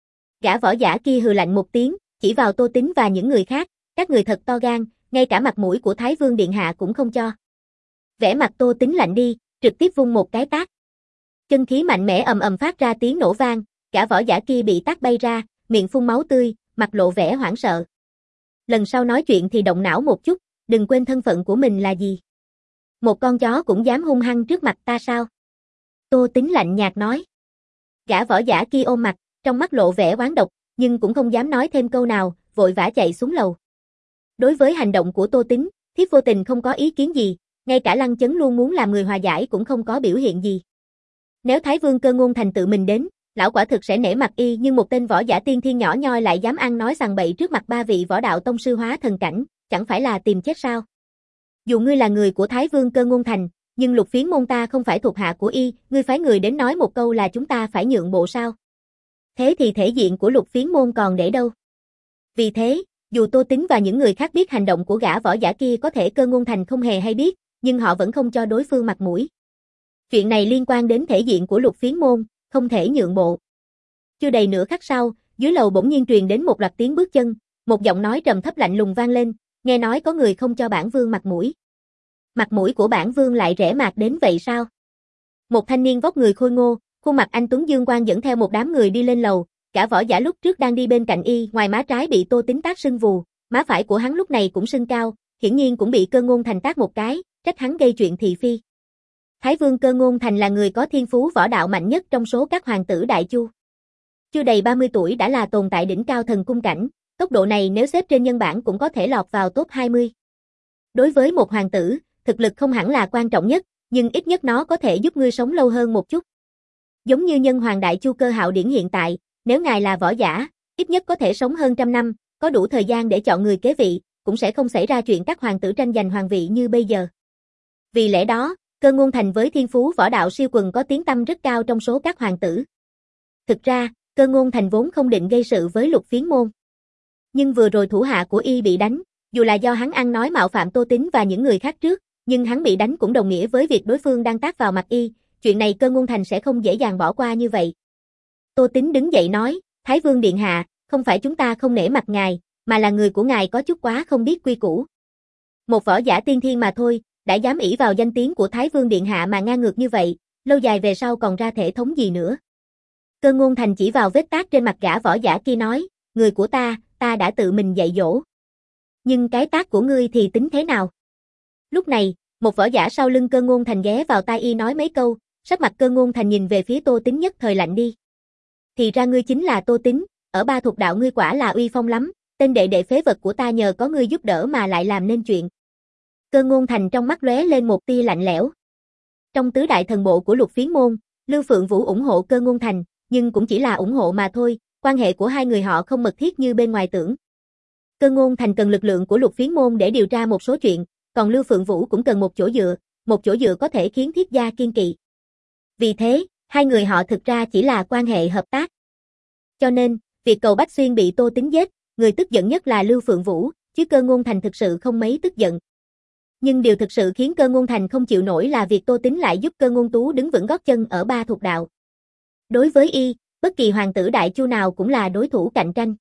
Speaker 1: Gã võ giả kia hừ lạnh một tiếng, chỉ vào Tô Tín và những người khác, các người thật to gan, ngay cả mặt mũi của Thái Vương điện hạ cũng không cho. Vẻ mặt Tô Tín lạnh đi, trực tiếp vung một cái tát. Chân khí mạnh mẽ ầm ầm phát ra tiếng nổ vang, gã võ giả kia bị tát bay ra, miệng phun máu tươi, mặt lộ vẻ hoảng sợ. Lần sau nói chuyện thì động não một chút, đừng quên thân phận của mình là gì. Một con chó cũng dám hung hăng trước mặt ta sao? Tô Tín lạnh nhạt nói. Gã võ giả kia ôm mặt, trong mắt lộ vẻ oán độc, nhưng cũng không dám nói thêm câu nào, vội vã chạy xuống lầu. Đối với hành động của Tô Tín, Thiếp vô tình không có ý kiến gì, ngay cả Lăng Chấn luôn muốn làm người hòa giải cũng không có biểu hiện gì. Nếu Thái Vương Cơ Ngôn Thành tự mình đến, lão quả thực sẽ nể mặt y, nhưng một tên võ giả tiên thiên nhỏ nhoi lại dám ăn nói sằng bậy trước mặt ba vị võ đạo tông sư hóa thần cảnh, chẳng phải là tìm chết sao? Dù ngươi là người của Thái Vương Cơ Ngôn Thành, nhưng Lục Phiến môn ta không phải thuộc hạ của y, ngươi phái người đến nói một câu là chúng ta phải nhượng bộ sao? Thế thì thể diện của Lục Phiến môn còn để đâu? Vì thế, dù Tô Tín và những người khác biết hành động của gã võ giả kia có thể Cơ Ngôn Thành không hề hay biết, nhưng họ vẫn không cho đối phương mặt mũi. Chuyện này liên quan đến thể diện của Lục Phiến môn, không thể nhượng bộ. Chưa đầy nửa khắc sau, dưới lầu bỗng nhiên truyền đến một loạt tiếng bước chân, một giọng nói trầm thấp lạnh lùng vang lên, nghe nói có người không cho bản vương mặt mũi. Mặt mũi của bản vương lại rẻ mạt đến vậy sao? Một thanh niên vóc người khôi ngô, khuôn mặt anh tuấn dương quang dẫn theo một đám người đi lên lầu, cả võ giả lúc trước đang đi bên cạnh y, ngoài má trái bị Tô Tín tát sưng vù, má phải của hắn lúc này cũng sưng cao, hiển nhiên cũng bị Cơ Ngôn Thành tát một cái, trách hắn gây chuyện thị phi. Thái Vương Cơ Ngôn Thành là người có thiên phú võ đạo mạnh nhất trong số các hoàng tử Đại Chu. Chưa đầy ba mươi tuổi đã là tồn tại đỉnh cao thần cung cảnh, tốc độ này nếu xếp trên nhân bản cũng có thể lọt vào top hai mươi. Đối với một hoàng tử, thực lực không hẳn là quan trọng nhất, nhưng ít nhất nó có thể giúp ngươi sống lâu hơn một chút. Giống như nhân hoàng Đại Chu Cơ Hạo Điển hiện tại, nếu ngài là võ giả, ít nhất có thể sống hơn trăm năm, có đủ thời gian để chọn người kế vị, cũng sẽ không xảy ra chuyện các hoàng tử tranh giành hoàng vị như bây giờ. Vì lẽ đó, Cơ Ngôn Thành với thiên phú võ đạo siêu quần có tiếng tăm rất cao trong số các hoàng tử. Thực ra, Cơ Ngôn Thành vốn không định gây sự với Lục Phiến môn. Nhưng vừa rồi thủ hạ của y bị đánh, dù là do hắn ăn nói mạo phạm Tô Tín và những người khác trước, nhưng hắn bị đánh cũng đồng nghĩa với việc đối phương đang tát vào mặt y, chuyện này Cơ Ngôn Thành sẽ không dễ dàng bỏ qua như vậy. Tô Tín đứng dậy nói, Thái Vương điện hạ, không phải chúng ta không nể mặt ngài, mà là người của ngài có chút quá không biết quy củ. Một võ giả tiên thiên mà thôi, đã dám ỷ vào danh tiếng của Thái Vương điện hạ mà ngang ngược như vậy, lâu dài về sau còn ra thể thống gì nữa. Cơ Ngôn Thành chỉ vào vết tát trên mặt gã võ giả kia nói, người của ta, ta đã tự mình dạy dỗ. Nhưng cái tát của ngươi thì tính thế nào? Lúc này, một võ giả sau lưng Cơ Ngôn Thành ghé vào tai y nói mấy câu, sắc mặt Cơ Ngôn Thành nhìn về phía Tô Tín nhất thời lạnh đi. Thì ra ngươi chính là Tô Tín, ở ba thuộc đạo ngươi quả là uy phong lắm, tên đệ đệ phế vật của ta nhờ có ngươi giúp đỡ mà lại làm nên chuyện. Cơ Ngôn Thành trong mắt lóe lên một tia lạnh lẽo. Trong tứ đại thần bộ của Lục Phiến môn, Lưu Phượng Vũ ủng hộ Cơ Ngôn Thành, nhưng cũng chỉ là ủng hộ mà thôi, quan hệ của hai người họ không mật thiết như bên ngoài tưởng. Cơ Ngôn Thành cần lực lượng của Lục Phiến môn để điều tra một số chuyện, còn Lưu Phượng Vũ cũng cần một chỗ dựa, một chỗ dựa có thể khiến Thiết gia kiên kỵ. Vì thế, hai người họ thực ra chỉ là quan hệ hợp tác. Cho nên, việc Cầu Bách Xuyên bị Tô Tín giết, người tức giận nhất là Lưu Phượng Vũ, chứ Cơ Ngôn Thành thực sự không mấy tức giận. Nhưng điều thực sự khiến Cơ Ngôn Thành không chịu nổi là việc Tô Tín lại giúp Cơ Ngôn Tú đứng vững gót chân ở ba thuộc đạo. Đối với y, bất kỳ hoàng tử Đại Chu nào cũng là đối thủ cạnh tranh.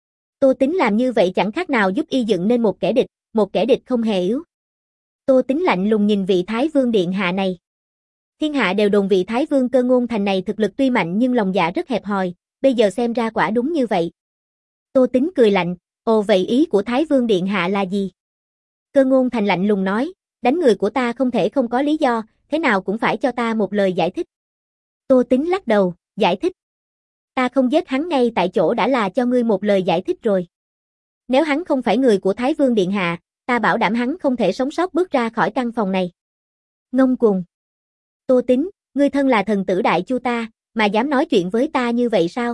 Speaker 1: Tô Tín làm như vậy chẳng khác nào giúp y dựng nên một kẻ địch, một kẻ địch không hề yếu. Tô Tín lạnh lùng nhìn vị Thái Vương điện hạ này. Thiên hạ đều đồn vị Thái Vương Cơ Ngôn Thành này thực lực tuy mạnh nhưng lòng dạ rất hẹp hòi, bây giờ xem ra quả đúng như vậy. Tô Tín cười lạnh, ồ vậy ý của Thái Vương điện hạ là gì? Cơ Ngôn Thành lạnh lùng nói, đánh người của ta không thể không có lý do, thế nào cũng phải cho ta một lời giải thích. Tô Tín lắc đầu, giải thích. Ta không giết hắn ngay tại chỗ đã là cho ngươi một lời giải thích rồi. Nếu hắn không phải người của Thái Vương Điện Hạ, ta bảo đảm hắn không thể sống sót bước ra khỏi căn phòng này. Ngông cuồng. Tô Tín, ngươi thân là thần tử Đại Chu ta, mà dám nói chuyện với ta như vậy sao?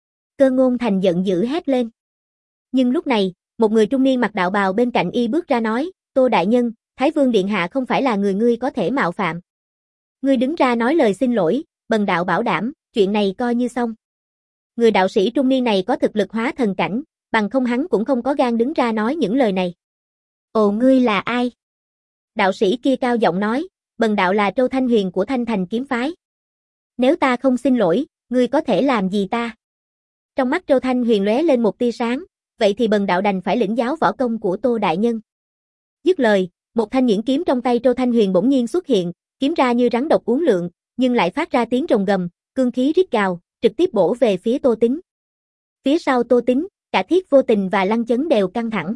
Speaker 1: Cơ Ngôn Thành giận dữ hét lên. Nhưng lúc này, một người trung niên mặc đạo bào bên cạnh y bước ra nói, Tô Đại Nhân, Thái Vương Điện Hạ không phải là người ngươi có thể mạo phạm. Ngươi đứng ra nói lời xin lỗi, bần đạo bảo đảm, chuyện này coi như xong. Người đạo sĩ trung niên này có thực lực hóa thần cảnh, bằng không hắn cũng không có gan đứng ra nói những lời này. Ồ, ngươi là ai? Đạo sĩ kia cao giọng nói, bần đạo là Trâu Thanh Huyền của Thanh Thành kiếm phái. Nếu ta không xin lỗi, ngươi có thể làm gì ta? Trong mắt Trâu Thanh Huyền lóe lên một tia sáng, vậy thì bần đạo đành phải lĩnh giáo võ công của Tô Đại Nhân. Dứt lời, một thanh nhuyễn kiếm trong tay Trâu Thanh Huyền bỗng nhiên xuất hiện, kiếm ra như rắn độc uốn lượn, nhưng lại phát ra tiếng rồng gầm, cương khí rít gào, trực tiếp bổ về phía Tô Tín. Phía sau Tô Tín, cả Thiết Vô Tình và Lăng Chấn đều căng thẳng.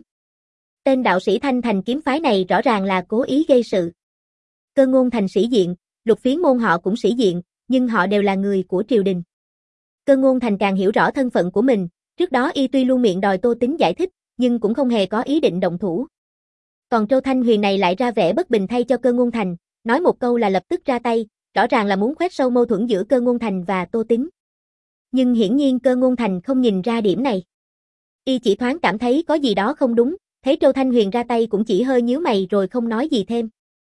Speaker 1: Tên đạo sĩ Thanh Thành kiếm phái này rõ ràng là cố ý gây sự. Cơ Ngôn Thành sĩ diện, Lục Phiến Môn họ cũng sĩ diện, nhưng họ đều là người của triều đình. Cơ Ngôn Thành càng hiểu rõ thân phận của mình, trước đó y tuy luôn miệng đòi Tô Tín giải thích, nhưng cũng không hề có ý định động thủ. Còn Trâu Thanh Huyền này lại ra vẻ bất bình thay cho Cơ Ngôn Thành, nói một câu là lập tức ra tay, rõ ràng là muốn khoét sâu mâu thuẫn giữa Cơ Ngôn Thành và Tô Tín. Nhưng hiển nhiên Cơ Ngôn Thành không nhìn ra điểm này. Y chỉ thoáng cảm thấy có gì đó không đúng, thấy Trâu Thanh Huyền ra tay cũng chỉ hơi nhíu mày rồi không nói gì thêm.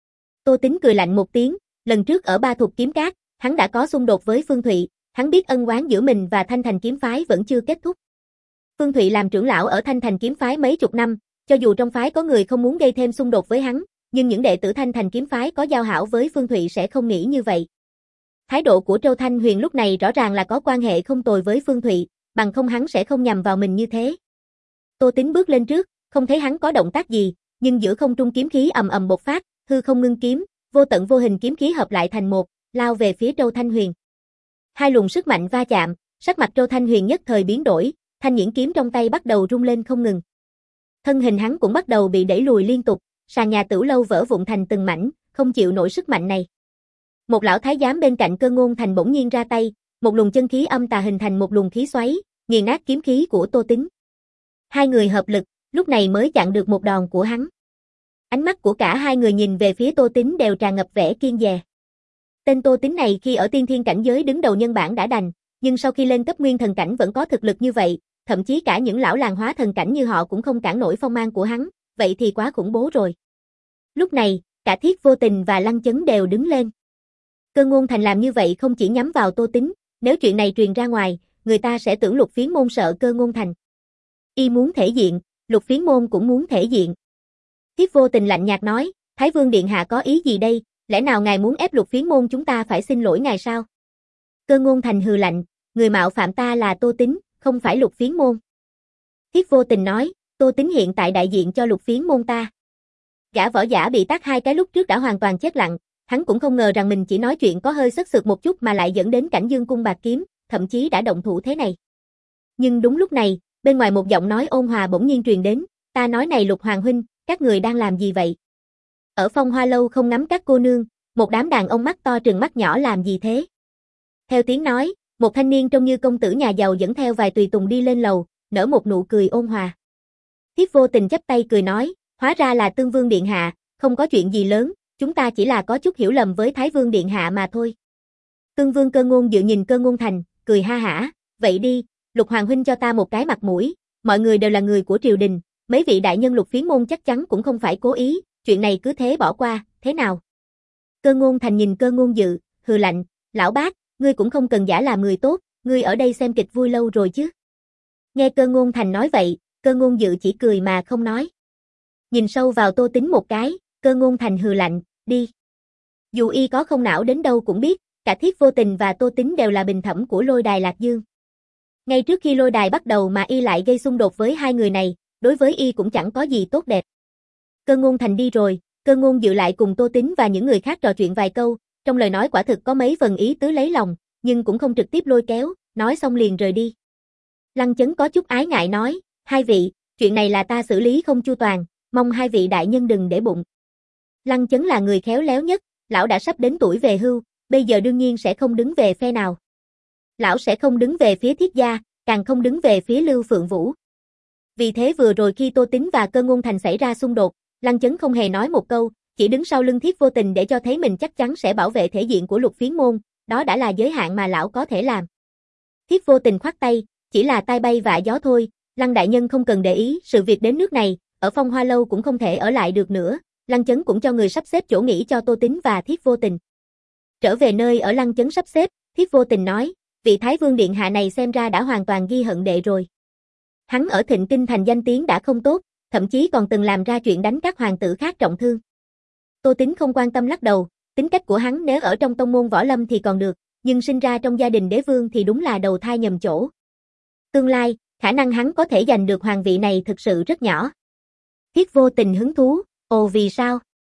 Speaker 1: Tô Tín cười lạnh một tiếng, lần trước ở Ba Thục Kiếm Cát, hắn đã có xung đột với Phương Thụy, hắn biết ân oán giữa mình và Thanh Thành kiếm phái vẫn chưa kết thúc. Phương Thụy làm trưởng lão ở Thanh Thành kiếm phái mấy chục năm, cho dù trong phái có người không muốn gây thêm xung đột với hắn, nhưng những đệ tử Thanh Thành kiếm phái có giao hảo với Phương Thụy sẽ không nghĩ như vậy. Thái độ của Trâu Thanh Huyền lúc này rõ ràng là có quan hệ không tồi với Phương Thụy, bằng không hắn sẽ không nhằm vào mình như thế. Tô Tín bước lên trước, không thấy hắn có động tác gì, nhưng giữa không trung kiếm khí ầm ầm bộc phát, hư không ngưng kiếm, vô tận vô hình kiếm khí hợp lại thành một, lao về phía Trâu Thanh Huyền. Hai luồng sức mạnh va chạm, sắc mặt Trâu Thanh Huyền nhất thời biến đổi, thanh nhuyễn kiếm trong tay bắt đầu rung lên không ngừng. Thân hình hắn cũng bắt đầu bị đẩy lùi liên tục, sàn nhà Tửu Lâu vỡ vụn thành từng mảnh, không chịu nổi sức mạnh này. Một lão thái giám bên cạnh Cơ Ngôn Thành bỗng nhiên ra tay, một luồng chân khí âm tà hình thành một luồng khí xoáy, nghiền nát kiếm khí của Tô Tín. Hai người hợp lực, lúc này mới chặn được một đòn của hắn. Ánh mắt của cả hai người nhìn về phía Tô Tín đều tràn ngập vẻ kiêng dè. Tên Tô Tín này khi ở tiên thiên cảnh giới đứng đầu nhân bản đã đành, nhưng sau khi lên cấp nguyên thần cảnh vẫn có thực lực như vậy, thậm chí cả những lão làng hóa thần cảnh như họ cũng không cản nổi phong mang của hắn, vậy thì quá khủng bố rồi. Lúc này, cả Thiết Vô Tình và Lăng Chấn đều đứng lên. Cơ Ngôn Thành làm như vậy không chỉ nhắm vào Tô Tín, nếu chuyện này truyền ra ngoài, người ta sẽ tưởng Lục Phiến Môn sợ Cơ Ngôn Thành. Y muốn thể diện, Lục Phiến Môn cũng muốn thể diện. Thiết Vô Tình lạnh nhạt nói, Thái Vương Điện Hạ có ý gì đây, lẽ nào ngài muốn ép Lục Phiến Môn chúng ta phải xin lỗi ngài sao? Cơ Ngôn Thành hừ lạnh, người mạo phạm ta là Tô Tín, không phải Lục Phiến Môn. Thiết Vô Tình nói, Tô Tín hiện tại đại diện cho Lục Phiến Môn ta. Gã võ giả bị tát hai cái lúc trước đã hoàn toàn chết lặng, hắn cũng không ngờ rằng mình chỉ nói chuyện có hơi sất sượt một chút mà lại dẫn đến cảnh dương cung bạc kiếm, thậm chí đã động thủ thế này. Nhưng đúng lúc này, bên ngoài một giọng nói ôn hòa bỗng nhiên truyền đến, ta nói này Lục Hoàng huynh, các người đang làm gì vậy? Ở Phong Hoa lâu không ngắm các cô nương, một đám đàn ông mắt to trừng mắt nhỏ làm gì thế? Theo tiếng nói, một thanh niên trông như công tử nhà giàu dẫn theo vài tùy tùng đi lên lầu, nở một nụ cười ôn hòa. Thiết Vô Tình chắp tay cười nói, hóa ra là Tương Vương Điện Hạ, không có chuyện gì lớn, chúng ta chỉ là có chút hiểu lầm với Thái Vương Điện Hạ mà thôi. Tương Vương Cơ Ngôn dự nhìn Cơ Ngôn Thành, cười ha hả, vậy đi, Lục Hoàng huynh cho ta một cái mặt mũi, mọi người đều là người của triều đình, mấy vị đại nhân Lục Phiến Môn chắc chắn cũng không phải cố ý, chuyện này cứ thế bỏ qua, thế nào? Cơ Ngôn Thành nhìn Cơ Ngôn Dự, hừ lạnh, lão bác, ngươi cũng không cần giả làm người tốt, ngươi ở đây xem kịch vui lâu rồi chứ. Nghe Cơ Ngôn Thành nói vậy, Cơ Ngôn Dự chỉ cười mà không nói. Nhìn sâu vào Tô Tín một cái, Cơ Ngôn Thành hừ lạnh, đi. Dù y có không não đến đâu cũng biết, cả Thiết Vô Tình và Tô Tín đều là bình thẩm của lôi đài Lạc Dương. Ngay trước khi lôi đài bắt đầu mà y lại gây xung đột với hai người này, đối với y cũng chẳng có gì tốt đẹp. Cơ Ngôn Thành đi rồi, Cơ Ngôn Dự lại cùng Tô Tín và những người khác trò chuyện vài câu, trong lời nói quả thực có mấy phần ý tứ lấy lòng, nhưng cũng không trực tiếp lôi kéo, nói xong liền rời đi. Lăng Chấn có chút ái ngại nói, hai vị, chuyện này là ta xử lý không chu toàn, mong hai vị đại nhân đừng để bụng. Lăng Chấn là người khéo léo nhất, lão đã sắp đến tuổi về hưu, bây giờ đương nhiên sẽ không đứng về phe nào. Lão sẽ không đứng về phía Thiết gia, càng không đứng về phía Lưu Phượng Vũ. Vì thế vừa rồi khi Tô Tín và Cơ Ngôn Thành xảy ra xung đột, Lăng Chấn không hề nói một câu, chỉ đứng sau lưng Thiết Vô Tình để cho thấy mình chắc chắn sẽ bảo vệ thể diện của Lục Phiến môn, đó đã là giới hạn mà lão có thể làm. Thiết Vô Tình khoát tay, chỉ là tai bay vạ gió thôi, Lăng đại nhân không cần để ý, sự việc đến nước này, ở Phong Hoa lâu cũng không thể ở lại được nữa. Lăng Chấn cũng cho người sắp xếp chỗ nghỉ cho Tô Tín và Thiết Vô Tình. Trở về nơi ở Lăng Chấn sắp xếp, Thiết Vô Tình nói, vị Thái Vương điện hạ này xem ra đã hoàn toàn ghi hận đệ rồi. Hắn ở Thịnh Kinh thành danh tiếng đã không tốt, thậm chí còn từng làm ra chuyện đánh các hoàng tử khác trọng thương. Tô Tín không quan tâm lắc đầu, tính cách của hắn nếu ở trong tông môn võ lâm thì còn được, nhưng sinh ra trong gia đình đế vương thì đúng là đầu thai nhầm chỗ. Tương lai, khả năng hắn có thể giành được hoàng vị này thực sự rất nhỏ. Thiết Vô Tình hứng thú, ồ vì sao?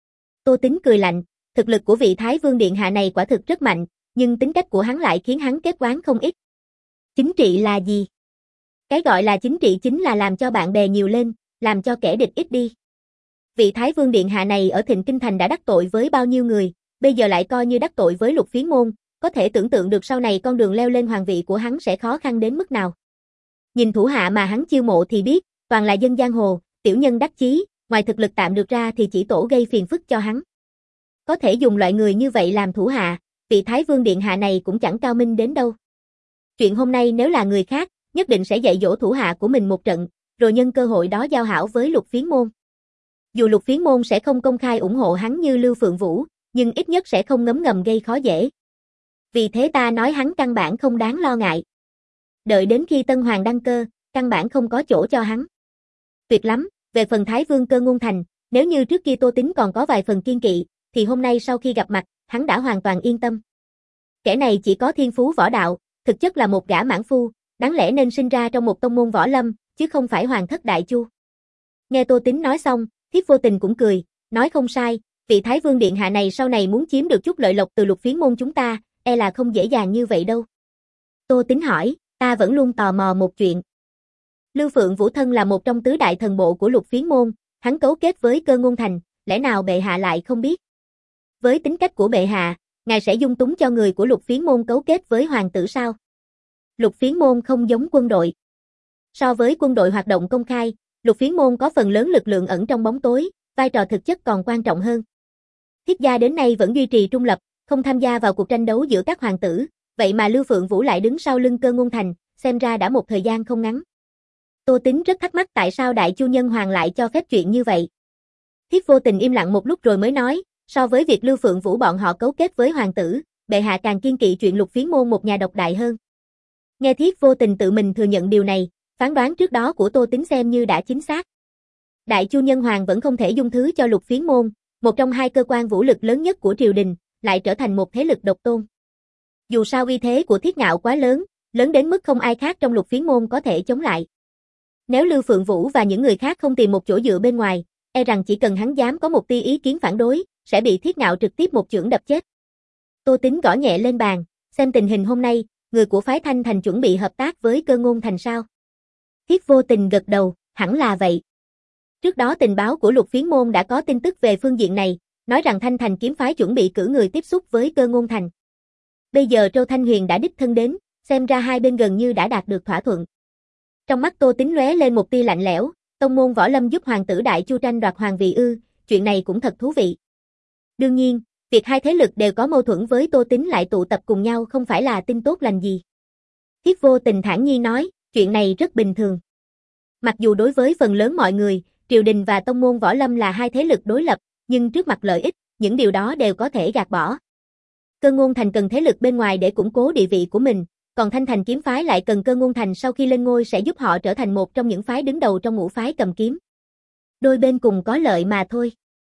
Speaker 1: Tô Tín cười lạnh, thực lực của vị Thái Vương điện hạ này quả thực rất mạnh, nhưng tính cách của hắn lại khiến hắn kết oán không ít. Chính trị là gì? Cái gọi là chính trị chính là làm cho bạn bè nhiều lên, làm cho kẻ địch ít đi. Vị Thái Vương điện hạ này ở Thịnh Kinh thành đã đắc tội với bao nhiêu người, bây giờ lại coi như đắc tội với Lục Phiến môn, có thể tưởng tượng được sau này con đường leo lên hoàng vị của hắn sẽ khó khăn đến mức nào. Nhìn thủ hạ mà hắn chiêu mộ thì biết, toàn là dân giang hồ, tiểu nhân đắc chí, ngoài thực lực tạm được ra thì chỉ tổ gây phiền phức cho hắn. Có thể dùng loại người như vậy làm thủ hạ, vị Thái Vương điện hạ này cũng chẳng cao minh đến đâu. Chuyện hôm nay nếu là người khác, nhất định sẽ dạy dỗ thủ hạ của mình một trận, rồi nhân cơ hội đó giao hảo với Lục Phiến môn. Dù Lục Phiến môn sẽ không công khai ủng hộ hắn như Lưu Phượng Vũ, nhưng ít nhất sẽ không ngấm ngầm gây khó dễ. Vì thế ta nói hắn căn bản không đáng lo ngại. Đợi đến khi Tân Hoàng đăng cơ, căn bản không có chỗ cho hắn. Tuyệt lắm, về phần Thái Vương Cơ Ngôn Thành, nếu như trước kia Tô Tín còn có vài phần kiên kỵ, thì hôm nay sau khi gặp mặt, hắn đã hoàn toàn yên tâm. Kẻ này chỉ có thiên phú võ đạo, thực chất là một gã mãn phu, đáng lẽ nên sinh ra trong một tông môn võ lâm, chứ không phải hoàng thất đại chu. Nghe Tô Tín nói xong, Thiết Vô Tình cũng cười, nói không sai, vị Thái Vương điện hạ này sau này muốn chiếm được chút lợi lộc từ Lục Phiến môn chúng ta, e là không dễ dàng như vậy đâu. Tô Tín hỏi, ta vẫn luôn tò mò một chuyện. Lưu Phượng Vũ thân là một trong tứ đại thần bộ của Lục Phiến môn, hắn cấu kết với Cơ Ngôn Thành, lẽ nào bệ hạ lại không biết? Với tính cách của bệ hạ, ngài sẽ dung túng cho người của Lục Phiến môn cấu kết với hoàng tử sao? Lục Phiến môn không giống quân đội. So với quân đội hoạt động công khai, Lục Phiến môn có phần lớn lực lượng ẩn trong bóng tối, vai trò thực chất còn quan trọng hơn. Thiết gia đến nay vẫn duy trì trung lập, không tham gia vào cuộc tranh đấu giữa các hoàng tử, vậy mà Lưu Phượng Vũ lại đứng sau lưng Cơ Ngôn Thành, xem ra đã một thời gian không ngắn. Tô Tín rất thắc mắc tại sao Đại Chu Nhân Hoàng lại cho phép chuyện như vậy. Thiết Vô Tình im lặng một lúc rồi mới nói, so với việc Lưu Phượng Vũ bọn họ cấu kết với hoàng tử, bệ hạ càng kiên kỵ chuyện Lục Phiến môn một nhà độc đại hơn. Nghe Thiết Vô Tình tự mình thừa nhận điều này, phán đoán trước đó của Tô Tín xem như đã chính xác. Đại Chu Nhân Hoàng vẫn không thể dung thứ cho Lục Phiến môn, một trong hai cơ quan vũ lực lớn nhất của triều đình, lại trở thành một thế lực độc tôn. Dù sao uy thế của Thiết Ngạo quá lớn, lớn đến mức không ai khác trong Lục Phiến môn có thể chống lại. Nếu Lưu Phượng Vũ và những người khác không tìm một chỗ dựa bên ngoài, e rằng chỉ cần hắn dám có một tia ý kiến phản đối, sẽ bị Thiết Ngạo trực tiếp một chưởng đập chết. Tô Tín gõ nhẹ lên bàn, xem tình hình hôm nay, người của phái Thanh Thành chuẩn bị hợp tác với Cơ Ngôn Thành sao? Thiết Vô Tình gật đầu, hẳn là vậy. Trước đó tình báo của Lục Phiến môn đã có tin tức về phương diện này, nói rằng Thanh Thành kiếm phái chuẩn bị cử người tiếp xúc với Cơ Ngôn Thành. Bây giờ Trâu Thanh Huyền đã đích thân đến, xem ra hai bên gần như đã đạt được thỏa thuận. Trong mắt Tô Tín lóe lên một tia lạnh lẽo, tông môn võ lâm giúp hoàng tử Đại Chu tranh đoạt hoàng vị ư, chuyện này cũng thật thú vị. Đương nhiên, việc hai thế lực đều có mâu thuẫn với Tô Tín lại tụ tập cùng nhau không phải là tin tốt lành gì. Thiết Vô Tình thản nhiên nói, chuyện này rất bình thường. Mặc dù đối với phần lớn mọi người, triều đình và tông môn võ lâm là hai thế lực đối lập, nhưng trước mặt lợi ích, những điều đó đều có thể gạt bỏ. Cơ Ngôn Thành cần thế lực bên ngoài để củng cố địa vị của mình, còn Thanh Thành kiếm phái lại cần Cơ Ngôn Thành sau khi lên ngôi sẽ giúp họ trở thành một trong những phái đứng đầu trong ngũ phái cầm kiếm. Đôi bên cùng có lợi mà thôi.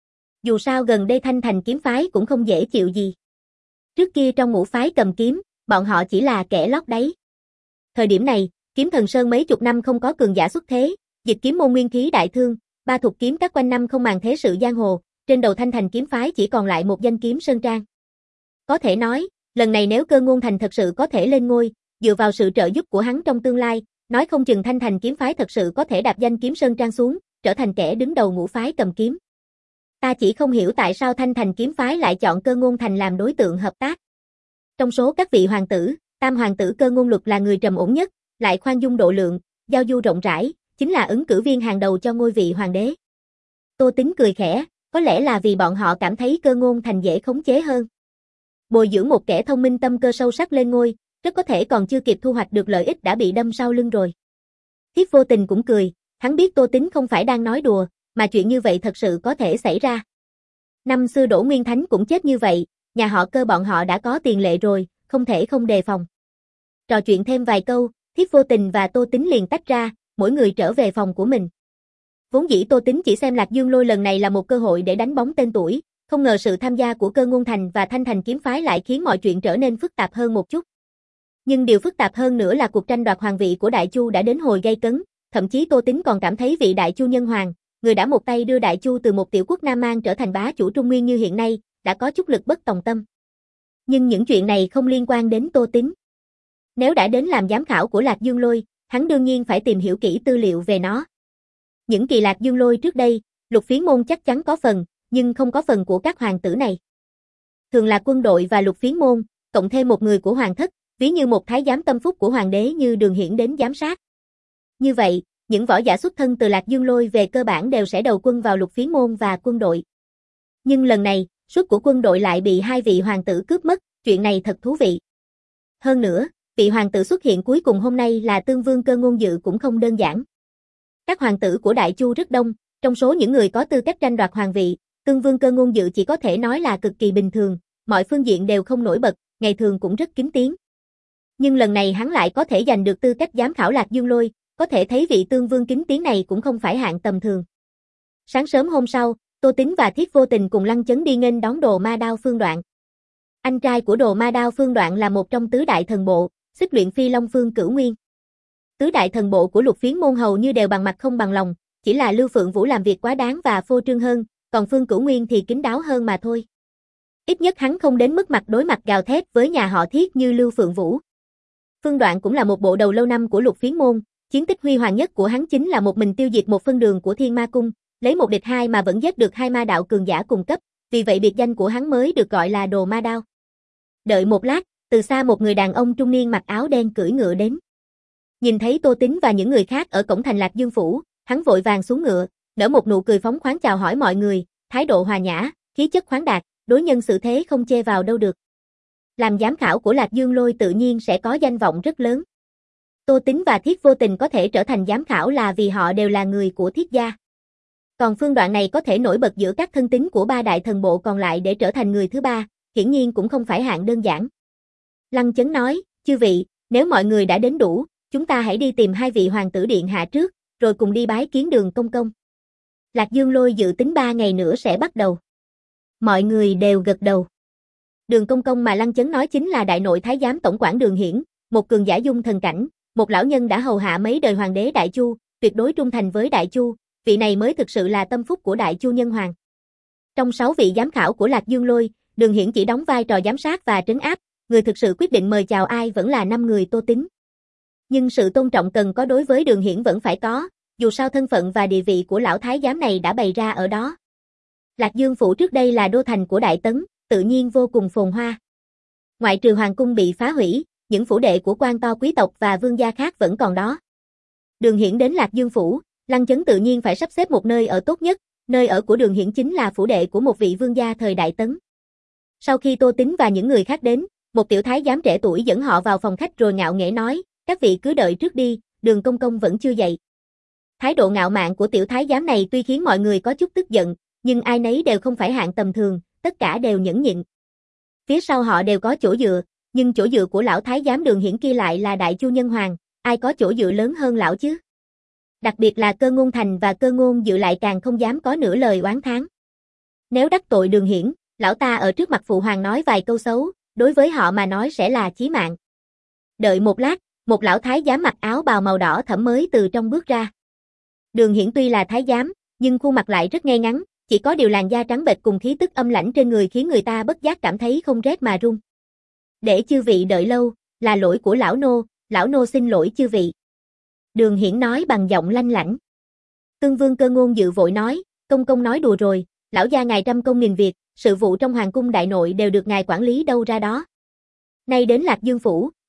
Speaker 1: Dù sao gần đây Thanh Thành kiếm phái cũng không dễ chịu gì. Trước kia trong ngũ phái cầm kiếm, bọn họ chỉ là kẻ lót đáy. Thời điểm này, Kiếm Thần Sơn mấy chục năm không có cường giả xuất thế, Dịch kiếm môn nguyên khí đại thương, ba thuộc kiếm các quanh năm không màng thế sự giang hồ, trên đầu Thanh Thành kiếm phái chỉ còn lại một danh Kiếm Sơn Trang. Có thể nói, lần này nếu Cơ Ngôn Thành thật sự có thể lên ngôi, dựa vào sự trợ giúp của hắn trong tương lai, nói không chừng Thanh Thành kiếm phái thật sự có thể đạp danh Kiếm Sơn Trang xuống, trở thành kẻ đứng đầu ngũ phái cầm kiếm. Ta chỉ không hiểu tại sao Thanh Thành kiếm phái lại chọn Cơ Ngôn Thành làm đối tượng hợp tác. Trong số các vị hoàng tử, Tam hoàng tử Cơ Ngôn Luật là người trầm ổn nhất, lại khoan dung độ lượng, giao du rộng rãi, chính là ứng cử viên hàng đầu cho ngôi vị hoàng đế. Tô Tính cười khẽ, có lẽ là vì bọn họ cảm thấy Cơ Ngôn Thành dễ khống chế hơn. Bồi dưỡng một kẻ thông minh tâm cơ sâu sắc lên ngôi, rất có thể còn chưa kịp thu hoạch được lợi ích đã bị đâm sau lưng rồi. Thiếp Vô Tình cũng cười, hắn biết Tô Tính không phải đang nói đùa, mà chuyện như vậy thật sự có thể xảy ra. Năm xưa Đỗ Nguyên Thánh cũng chết như vậy, nhà họ Cơ bọn họ đã có tiền lệ rồi, không thể không đề phòng. Trò chuyện thêm vài câu, Thiếp Vô Tình và Tô Tính liền tách ra, mỗi người trở về phòng của mình. Vốn dĩ Tô Tính chỉ xem Lạc Dương Lôi lần này là một cơ hội để đánh bóng tên tuổi, không ngờ sự tham gia của Cơ Ngôn Thành và Thanh Thành kiếm phái lại khiến mọi chuyện trở nên phức tạp hơn một chút. Nhưng điều phức tạp hơn nữa là cuộc tranh đoạt hoàng vị của Đại Chu đã đến hồi gay cấn, thậm chí Tô Tính còn cảm thấy vị Đại Chu nhân hoàng, người đã một tay đưa Đại Chu từ một tiểu quốc Nam Mang trở thành bá chủ Trung Nguyên như hiện nay, đã có chút lực bất tòng tâm. Nhưng những chuyện này không liên quan đến Tô Tính. Nếu đã đến làm giám khảo của Lạc Dương Lôi, hắn đương nhiên phải tìm hiểu kỹ tư liệu về nó. Những kỳ Lạc Dương Lôi trước đây, Lục Phiến Môn chắc chắn có phần, nhưng không có phần của các hoàng tử này. Thường là quân đội và Lục Phiến Môn, cộng thêm một người của hoàng thất, ví như một thái giám tâm phúc của hoàng đế như Đường Hiển đến giám sát. Như vậy, những võ giả xuất thân từ Lạc Dương Lôi về cơ bản đều sẽ đầu quân vào Lục Phiến Môn và quân đội. Nhưng lần này, suất của quân đội lại bị hai vị hoàng tử cướp mất, chuyện này thật thú vị. Hơn nữa, vị hoàng tử xuất hiện cuối cùng hôm nay là Tương Vương Cơ Ngôn Dự cũng không đơn giản. Các hoàng tử của Đại Chu rất đông, trong số những người có tư cách tranh đoạt hoàng vị, Tương Vương Cơ Ngôn Dự chỉ có thể nói là cực kỳ bình thường, mọi phương diện đều không nổi bật, ngày thường cũng rất kín tiếng. Nhưng lần này hắn lại có thể giành được tư cách giám khảo Lạc Dương Lôi, có thể thấy vị Tương Vương kín tiếng này cũng không phải hạng tầm thường. Sáng sớm hôm sau, Tô Tính và Thiếp Vô Tình cùng Lăng Chấn đi nghênh đón Đồ Ma Đao Phương Đoạn. Anh trai của Đồ Ma Đao Phương Đoạn là một trong tứ đại thần bộ, xích luyện phi Long Phương Cửu Nguyên. Tứ đại thần bộ của Lục Phiến Môn hầu như đều bằng mặt không bằng lòng, chỉ là Lưu Phượng Vũ làm việc quá đáng và phô trương hơn, còn Phương Cửu Nguyên thì kín đáo hơn mà thôi. Ít nhất hắn không đến mức mặt đối mặt gào thét với nhà họ Thiết như Lưu Phượng Vũ. Phương Đoạn cũng là một bộ đầu lâu năm của Lục Phiến Môn, chiến tích huy hoàng nhất của hắn chính là một mình tiêu diệt một phân đường của Thiên Ma Cung, lấy một địch hai mà vẫn giết được hai ma đạo cường giả cùng cấp, vì vậy biệt danh của hắn mới được gọi là Đồ Ma Đao. Đợi một lát, từ xa một người đàn ông trung niên mặc áo đen cưỡi ngựa đến. Nhìn thấy Tô Tính và những người khác ở cổng thành Lạc Dương Phủ, hắn vội vàng xuống ngựa, nở một nụ cười phóng khoáng chào hỏi mọi người, thái độ hòa nhã, khí chất khoáng đạt, đối nhân xử thế không chê vào đâu được. Làm giám khảo của Lạc Dương Lôi tự nhiên sẽ có danh vọng rất lớn. Tô Tính và Thiếp Vô Tình có thể trở thành giám khảo là vì họ đều là người của Thiết gia. Còn Phương Đoạn này có thể nổi bật giữa các thân tín của ba đại thần bộ còn lại để trở thành người thứ ba, hiển nhiên cũng không phải hạng đơn giản. Lăng Chấn nói, chư vị, nếu mọi người đã đến đủ, chúng ta hãy đi tìm hai vị hoàng tử điện hạ trước, rồi cùng đi bái kiến Đường Công Công. Lạc Dương Lôi dự tính ba ngày nữa sẽ bắt đầu. Mọi người đều gật đầu. Đường Công Công mà Lăng Chấn nói chính là đại nội thái giám tổng quản Đường Hiển, một cường giả dung thần cảnh, một lão nhân đã hầu hạ mấy đời hoàng đế Đại Chu, tuyệt đối trung thành với Đại Chu, vị này mới thực sự là tâm phúc của Đại Chu nhân hoàng. Trong sáu vị giám khảo của Lạc Dương Lôi, Đường Hiển chỉ đóng vai trò giám sát và trấn áp, người thực sự quyết định mời chào ai vẫn là năm người Tô Tính. Nhưng sự tôn trọng cần có đối với Đường Hiển vẫn phải có, dù sao thân phận và địa vị của lão thái giám này đã bày ra ở đó. Lạc Dương Phủ trước đây là đô thành của Đại Tấn, tự nhiên vô cùng phồn hoa. Ngoại trừ hoàng cung bị phá hủy, những phủ đệ của quan to quý tộc và vương gia khác vẫn còn đó. Đường Hiển đến Lạc Dương Phủ, Lăng Chấn tự nhiên phải sắp xếp một nơi ở tốt nhất, nơi ở của Đường Hiển chính là phủ đệ của một vị vương gia thời Đại Tấn. Sau khi Tô Tính và những người khác đến, một tiểu thái giám trẻ tuổi dẫn họ vào phòng khách rồi ngạo nghễ nói, các vị cứ đợi trước đi, Đường Công Công vẫn chưa dậy. Thái độ ngạo mạn của tiểu thái giám này tuy khiến mọi người có chút tức giận, nhưng ai nấy đều không phải hạng tầm thường, tất cả đều nhẫn nhịn. Phía sau họ đều có chỗ dựa, nhưng chỗ dựa của lão thái giám Đường Hiển kia lại là Đại Chu nhân hoàng, ai có chỗ dựa lớn hơn lão chứ? Đặc biệt là Cơ Ngôn Thành và Cơ Ngôn Dự lại càng không dám có nửa lời oán thán. Nếu đắc tội Đường Hiển, lão ta ở trước mặt phụ hoàng nói vài câu xấu, đối với họ mà nói sẽ là chí mạng. Đợi một lát, một lão thái giám mặc áo bào màu đỏ thẫm mới từ trong bước ra. Đường Hiển tuy là thái giám, nhưng khuôn mặt lại rất ngay ngắn, chỉ có điều làn da trắng bệch cùng khí tức âm lãnh trên người khiến người ta bất giác cảm thấy không rét mà run. Để chư vị đợi lâu, là lỗi của lão nô, lão nô xin lỗi chư vị. Đường Hiển nói bằng giọng lanh lảnh. Tương Vương Cơ Ngôn Dự vội nói, công công nói đùa rồi, lão gia ngài trăm công nghìn việc, sự vụ trong hoàng cung đại nội đều được ngài quản lý đâu ra đó. Nay đến Lạc Dương Phủ,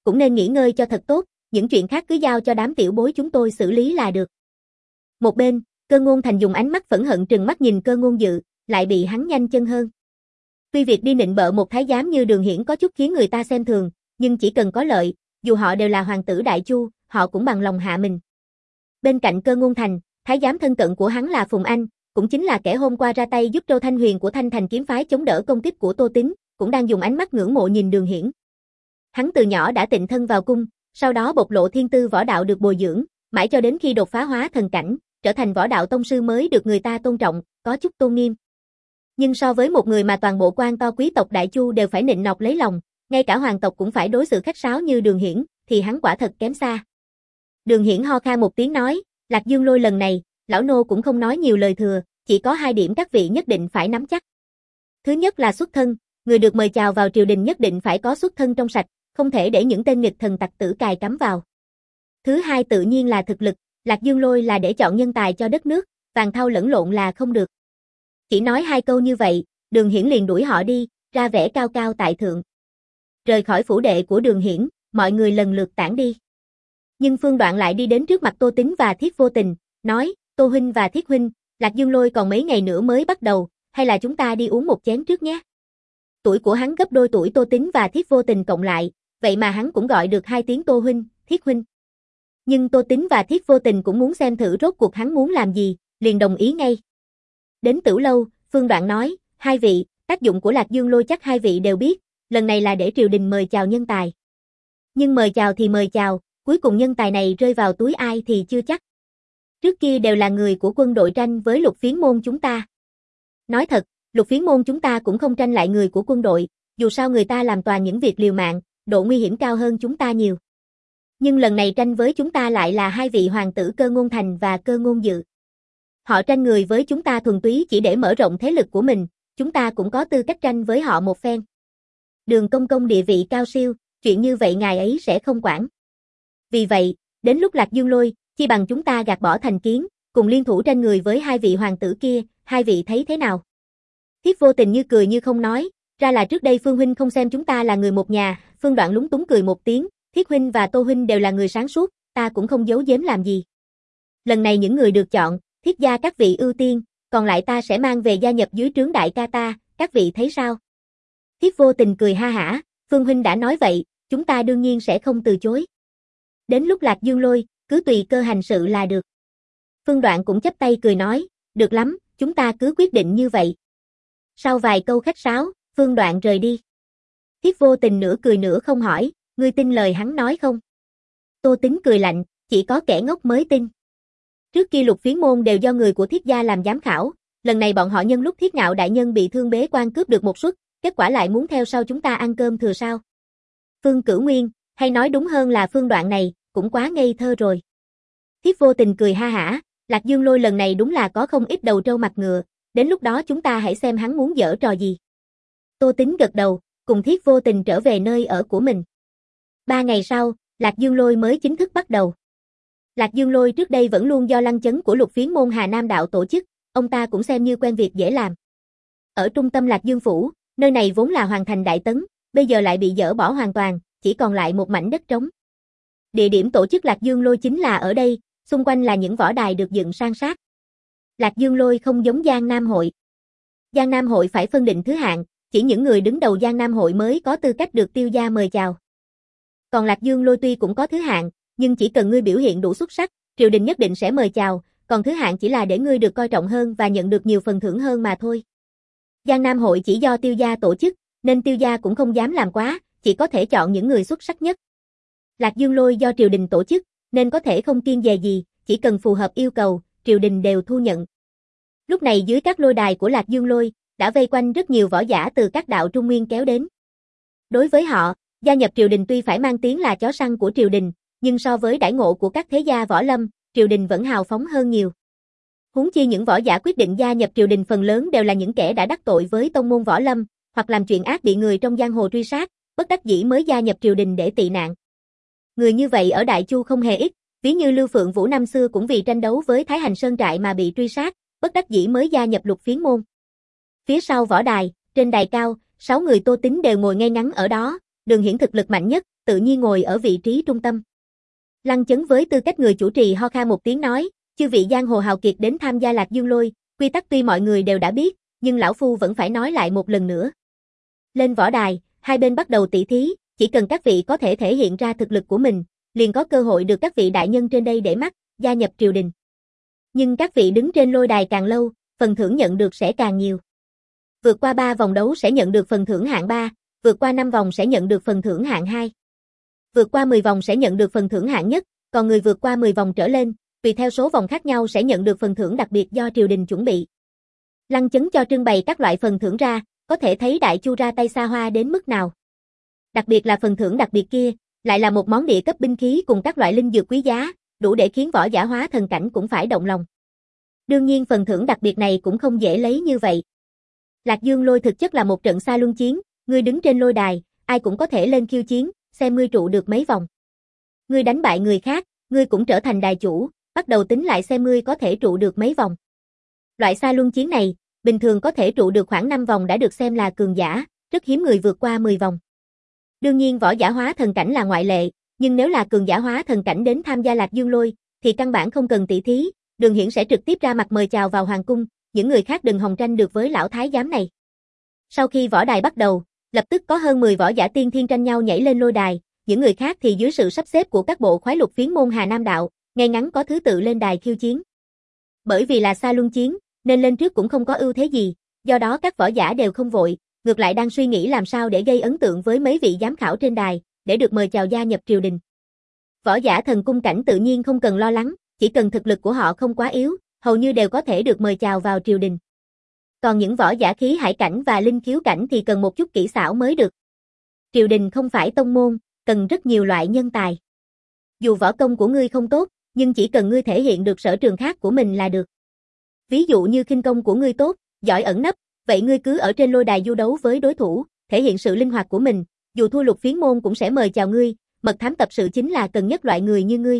Speaker 1: cũng nên nghỉ ngơi cho thật tốt, những chuyện khác cứ giao cho đám tiểu bối chúng tôi xử lý là được. Một bên, Cơ Ngôn Thành dùng ánh mắt phẫn hận trừng mắt nhìn Cơ Ngôn Dự, lại bị hắn nhanh chân hơn. Tuy việc đi nịnh bợ một thái giám như Đường Hiển có chút khiến người ta xem thường, nhưng chỉ cần có lợi, dù họ đều là hoàng tử Đại Chu, họ cũng bằng lòng hạ mình. Bên cạnh Cơ Ngôn Thành, thái giám thân cận của hắn là Phùng Anh, cũng chính là kẻ hôm qua ra tay giúp Trâu Thanh Huyền của Thanh Thành kiếm phái chống đỡ công kích của Tô Tín, cũng đang dùng ánh mắt ngưỡng mộ nhìn Đường Hiển. Hắn từ nhỏ đã tịnh thân vào cung, sau đó bộc lộ thiên tư võ đạo được bồi dưỡng, mãi cho đến khi đột phá hóa thần cảnh, trở thành võ đạo tông sư mới được người ta tôn trọng, có chút tôn nghiêm. Nhưng so với một người mà toàn bộ quan to quý tộc Đại Chu đều phải nịnh nọt lấy lòng, ngay cả hoàng tộc cũng phải đối xử khách sáo như Đường Hiển, thì hắn quả thật kém xa. Đường Hiển ho khan một tiếng nói, Lạc Dương Lôi lần này, lão nô cũng không nói nhiều lời thừa, chỉ có hai điểm các vị nhất định phải nắm chắc. Thứ nhất là xuất thân, người được mời chào vào triều đình nhất định phải có xuất thân trong sạch, không thể để những tên nghịch thần tặc tử cài cắm vào. Thứ hai tự nhiên là thực lực, Lạc Dương Lôi là để chọn nhân tài cho đất nước, vàng thau lẫn lộn là không được. Chỉ nói hai câu như vậy, Đường Hiển liền đuổi họ đi, ra vẻ cao cao tại thượng. Rời khỏi phủ đệ của Đường Hiển, mọi người lần lượt tản đi. Nhưng Phương Đoạn lại đi đến trước mặt Tô Tín và Thiết Vô Tình, nói, Tô huynh và Thiết huynh, Lạc Dương Lôi còn mấy ngày nữa mới bắt đầu, hay là chúng ta đi uống một chén trước nhé. Tuổi của hắn gấp đôi tuổi Tô Tín và Thiết Vô Tình cộng lại, vậy mà hắn cũng gọi được hai tiếng Tô huynh, Thiết huynh. Nhưng Tô Tín và Thiết Vô Tình cũng muốn xem thử rốt cuộc hắn muốn làm gì, liền đồng ý ngay. Đến Tửu Lâu, Phương Đoạn nói, hai vị, tác dụng của Lạc Dương Lôi chắc hai vị đều biết, lần này là để triều đình mời chào nhân tài. Nhưng mời chào thì mời chào, cuối cùng nhân tài này rơi vào túi ai thì chưa chắc. Trước kia đều là người của quân đội tranh với Lục Phiến môn chúng ta. Nói thật, Lục Phiến môn chúng ta cũng không tranh lại người của quân đội, dù sao người ta làm toàn những việc liều mạng, độ nguy hiểm cao hơn chúng ta nhiều. Nhưng lần này tranh với chúng ta lại là hai vị hoàng tử Cơ Ngôn Thành và Cơ Ngôn Dự. Họ tranh người với chúng ta thuần túy chỉ để mở rộng thế lực của mình, chúng ta cũng có tư cách tranh với họ một phen. Đường công công địa vị cao siêu, chuyện như vậy ngài ấy sẽ không quản. Vì vậy, đến lúc Lạc Dương Lôi, chi bằng chúng ta gạt bỏ thành kiến, cùng liên thủ tranh người với hai vị hoàng tử kia, hai vị thấy thế nào? Thiết Vô Tình như cười như không nói, ra là trước đây Phương huynh không xem chúng ta là người một nhà, Phương Đoạn lúng túng cười một tiếng, Thiết huynh và Tô huynh đều là người sáng suốt, ta cũng không giấu giếm làm gì. Lần này những người được chọn, Thiết gia các vị ưu tiên, còn lại ta sẽ mang về gia nhập dưới trướng đại ca ta, các vị thấy sao? Thiết Vô Tình cười ha hả, Phương huynh đã nói vậy, chúng ta đương nhiên sẽ không từ chối. Đến lúc Lạc Dương Lôi, cứ tùy cơ hành sự là được. Phương Đoạn cũng chắp tay cười nói, được lắm, chúng ta cứ quyết định như vậy. Sau vài câu khách sáo, Phương Đoạn rời đi. Thiết Vô Tình nửa cười nửa không hỏi, ngươi tin lời hắn nói không? Tô Tín cười lạnh, chỉ có kẻ ngốc mới tin. Trước kia Lục Phiến môn đều do người của Thiết gia làm giám khảo, lần này bọn họ nhân lúc Thiết Ngạo đại nhân bị thương bế quan cướp được một suất, kết quả lại muốn theo sau chúng ta ăn cơm thừa sao? Phương Cửu Nguyên, hay nói đúng hơn là Phương Đoạn này, cũng quá ngây thơ rồi. Thiết Vô Tình cười ha hả, Lạc Dương Lôi lần này đúng là có không ít đầu trâu mặt ngựa, đến lúc đó chúng ta hãy xem hắn muốn giở trò gì. Tô Tín gật đầu, cùng Thiết Vô Tình trở về nơi ở của mình. Ba ngày sau, Lạc Dương Lôi mới chính thức bắt đầu. Lạc Dương Lôi trước đây vẫn luôn do lăng chấn của Lục Phiến môn Hà Nam đạo tổ chức, ông ta cũng xem như quen việc dễ làm. Ở trung tâm Lạc Dương phủ, nơi này vốn là hoàng thành đại tấn, bây giờ lại bị dỡ bỏ hoàn toàn, chỉ còn lại một mảnh đất trống. Địa điểm tổ chức Lạc Dương Lôi chính là ở đây, xung quanh là những võ đài được dựng san sát. Lạc Dương Lôi không giống Giang Nam hội. Giang Nam hội phải phân định thứ hạng, chỉ những người đứng đầu Giang Nam hội mới có tư cách được tiêu gia mời chào. Còn Lạc Dương Lôi tuy cũng có thứ hạng, nhưng chỉ cần ngươi biểu hiện đủ xuất sắc, triều đình nhất định sẽ mời chào, còn thứ hạng chỉ là để ngươi được coi trọng hơn và nhận được nhiều phần thưởng hơn mà thôi. Giang Nam hội chỉ do tiêu gia tổ chức, nên tiêu gia cũng không dám làm quá, chỉ có thể chọn những người xuất sắc nhất. Lạc Dương Lôi do triều đình tổ chức, nên có thể không kiêng dè gì, chỉ cần phù hợp yêu cầu, triều đình đều thu nhận. Lúc này dưới các lôi đài của Lạc Dương Lôi, đã vây quanh rất nhiều võ giả từ các đạo Trung Nguyên kéo đến. Đối với họ, gia nhập triều đình tuy phải mang tiếng là chó săn của triều đình, nhưng so với đãi ngộ của các thế gia võ lâm, triều đình vẫn hào phóng hơn nhiều. Huống chi những võ giả quyết định gia nhập triều đình phần lớn đều là những kẻ đã đắc tội với tông môn võ lâm, hoặc làm chuyện ác bị người trong giang hồ truy sát, bất đắc dĩ mới gia nhập triều đình để tị nạn. Người như vậy ở Đại Chu không hề ít, ví như Lưu Phượng Vũ năm xưa cũng vì tranh đấu với Thái Hành Sơn trại mà bị truy sát, bất đắc dĩ mới gia nhập Lục Phiến môn. Phía sau võ đài, trên đài cao, sáu người Tô Tín đều ngồi ngay ngắn ở đó, Đường Hiển thực lực mạnh nhất, tự nhiên ngồi ở vị trí trung tâm. Lăng Chấn với tư cách người chủ trì ho khan một tiếng nói, chư vị giang hồ hào kiệt đến tham gia Lạc Dương Lôi, quy tắc tuy mọi người đều đã biết, nhưng lão phu vẫn phải nói lại một lần nữa. Lên võ đài, hai bên bắt đầu tỷ thí, chỉ cần các vị có thể thể hiện ra thực lực của mình, liền có cơ hội được các vị đại nhân trên đây để mắt, gia nhập triều đình. Nhưng các vị đứng trên lôi đài càng lâu, phần thưởng nhận được sẽ càng nhiều. Vượt qua ba vòng đấu sẽ nhận được phần thưởng hạng ba, vượt qua năm vòng sẽ nhận được phần thưởng hạng hai. Vượt qua mười vòng sẽ nhận được phần thưởng hạng nhất, còn người vượt qua mười vòng trở lên, tùy theo số vòng khác nhau sẽ nhận được phần thưởng đặc biệt do triều đình chuẩn bị. Lăng Chấn cho trưng bày các loại phần thưởng ra, có thể thấy Đại Chu ra tay xa hoa đến mức nào. Đặc biệt là phần thưởng đặc biệt kia, lại là một món địa cấp binh khí cùng các loại linh dược quý giá, đủ để khiến võ giả hóa thần cảnh cũng phải động lòng. Đương nhiên phần thưởng đặc biệt này cũng không dễ lấy như vậy. Lạc Dương Lôi thực chất là một trận xa luân chiến, ngươi đứng trên lôi đài, ai cũng có thể lên khiêu chiến, xem ngươi trụ được mấy vòng. Ngươi đánh bại người khác, ngươi cũng trở thành đài chủ, bắt đầu tính lại xem ngươi có thể trụ được mấy vòng. Loại xa luân chiến này, bình thường có thể trụ được khoảng năm vòng đã được xem là cường giả, rất hiếm người vượt qua mười vòng. Đương nhiên võ giả hóa thần cảnh là ngoại lệ, nhưng nếu là cường giả hóa thần cảnh đến tham gia Lạc Dương Lôi, thì căn bản không cần tỷ thí, Đường Hiển sẽ trực tiếp ra mặt mời chào vào hoàng cung, những người khác đừng hòng tranh được với lão thái giám này. Sau khi võ đài bắt đầu, lập tức có hơn mười võ giả tiên thiên tranh nhau nhảy lên lôi đài, những người khác thì dưới sự sắp xếp của các bộ khoái lục phiến môn Hà Nam đạo, ngay ngắn có thứ tự lên đài khiêu chiến. Bởi vì là xa luân chiến, nên lên trước cũng không có ưu thế gì, do đó các võ giả đều không vội, ngược lại đang suy nghĩ làm sao để gây ấn tượng với mấy vị giám khảo trên đài, để được mời chào gia nhập triều đình. Võ giả thần cung cảnh tự nhiên không cần lo lắng, chỉ cần thực lực của họ không quá yếu, hầu như đều có thể được mời chào vào triều đình. Còn những võ giả khí hải cảnh và linh khiếu cảnh thì cần một chút kỹ xảo mới được. Triều đình không phải tông môn, cần rất nhiều loại nhân tài. Dù võ công của ngươi không tốt, nhưng chỉ cần ngươi thể hiện được sở trường khác của mình là được. Ví dụ như khinh công của ngươi tốt, giỏi ẩn nấp, vậy ngươi cứ ở trên lôi đài du đấu với đối thủ, thể hiện sự linh hoạt của mình, dù thua lục phiến môn cũng sẽ mời chào ngươi, mật thám tập sự chính là cần nhất loại người như ngươi.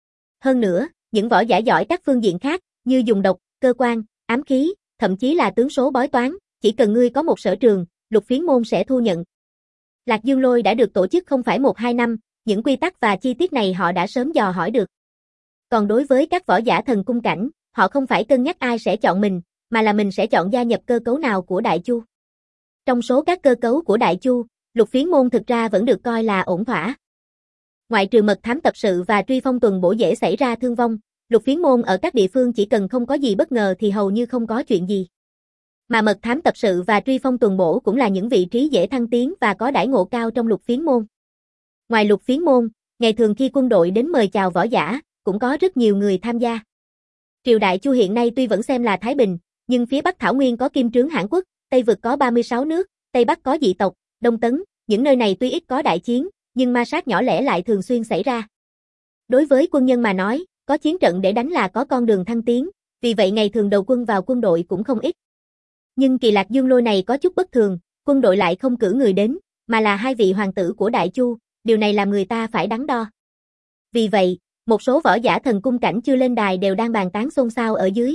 Speaker 1: Hơn nữa, những võ giả giỏi các phương diện khác, như dùng độc, cơ quan, ám khí, thậm chí là tướng số bói toán, chỉ cần ngươi có một sở trường, lục phiến môn sẽ thu nhận. Lạc Dương Lôi đã được tổ chức không phải một hai năm, những quy tắc và chi tiết này họ đã sớm dò hỏi được. Còn đối với các võ giả thần cung cảnh, họ không phải cân nhắc ai sẽ chọn mình, mà là mình sẽ chọn gia nhập cơ cấu nào của Đại Chu. Trong số các cơ cấu của Đại Chu, lục phiến môn thực ra vẫn được coi là ổn thỏa. Ngoại trừ mật thám tập sự và truy phong tuần bổ dễ xảy ra thương vong, lục phiến môn ở các địa phương chỉ cần không có gì bất ngờ thì hầu như không có chuyện gì. Mà mật thám tập sự và truy phong tuần bổ cũng là những vị trí dễ thăng tiến và có đãi ngộ cao trong lục phiến môn. Ngoài lục phiến môn, ngày thường khi quân đội đến mời chào võ giả, cũng có rất nhiều người tham gia. Triều Đại Chu hiện nay tuy vẫn xem là Thái Bình, nhưng phía Bắc Thảo Nguyên có Kim Trướng Hãn Quốc, Tây Vực có ba mươi sáu nước, Tây Bắc có dị tộc, Đông Tấn, những nơi này tuy ít có đại chiến, nhưng ma sát nhỏ lẻ lại thường xuyên xảy ra. Đối với quân nhân mà nói, có chiến trận để đánh là có con đường thăng tiến, vì vậy ngày thường đầu quân vào quân đội cũng không ít. Nhưng kỳ Lạc Dương Lôi này có chút bất thường, quân đội lại không cử người đến, mà là hai vị hoàng tử của Đại Chu, điều này làm người ta phải đắn đo. Vì vậy, một số võ giả thần cung cảnh chưa lên đài đều đang bàn tán xôn xao ở dưới.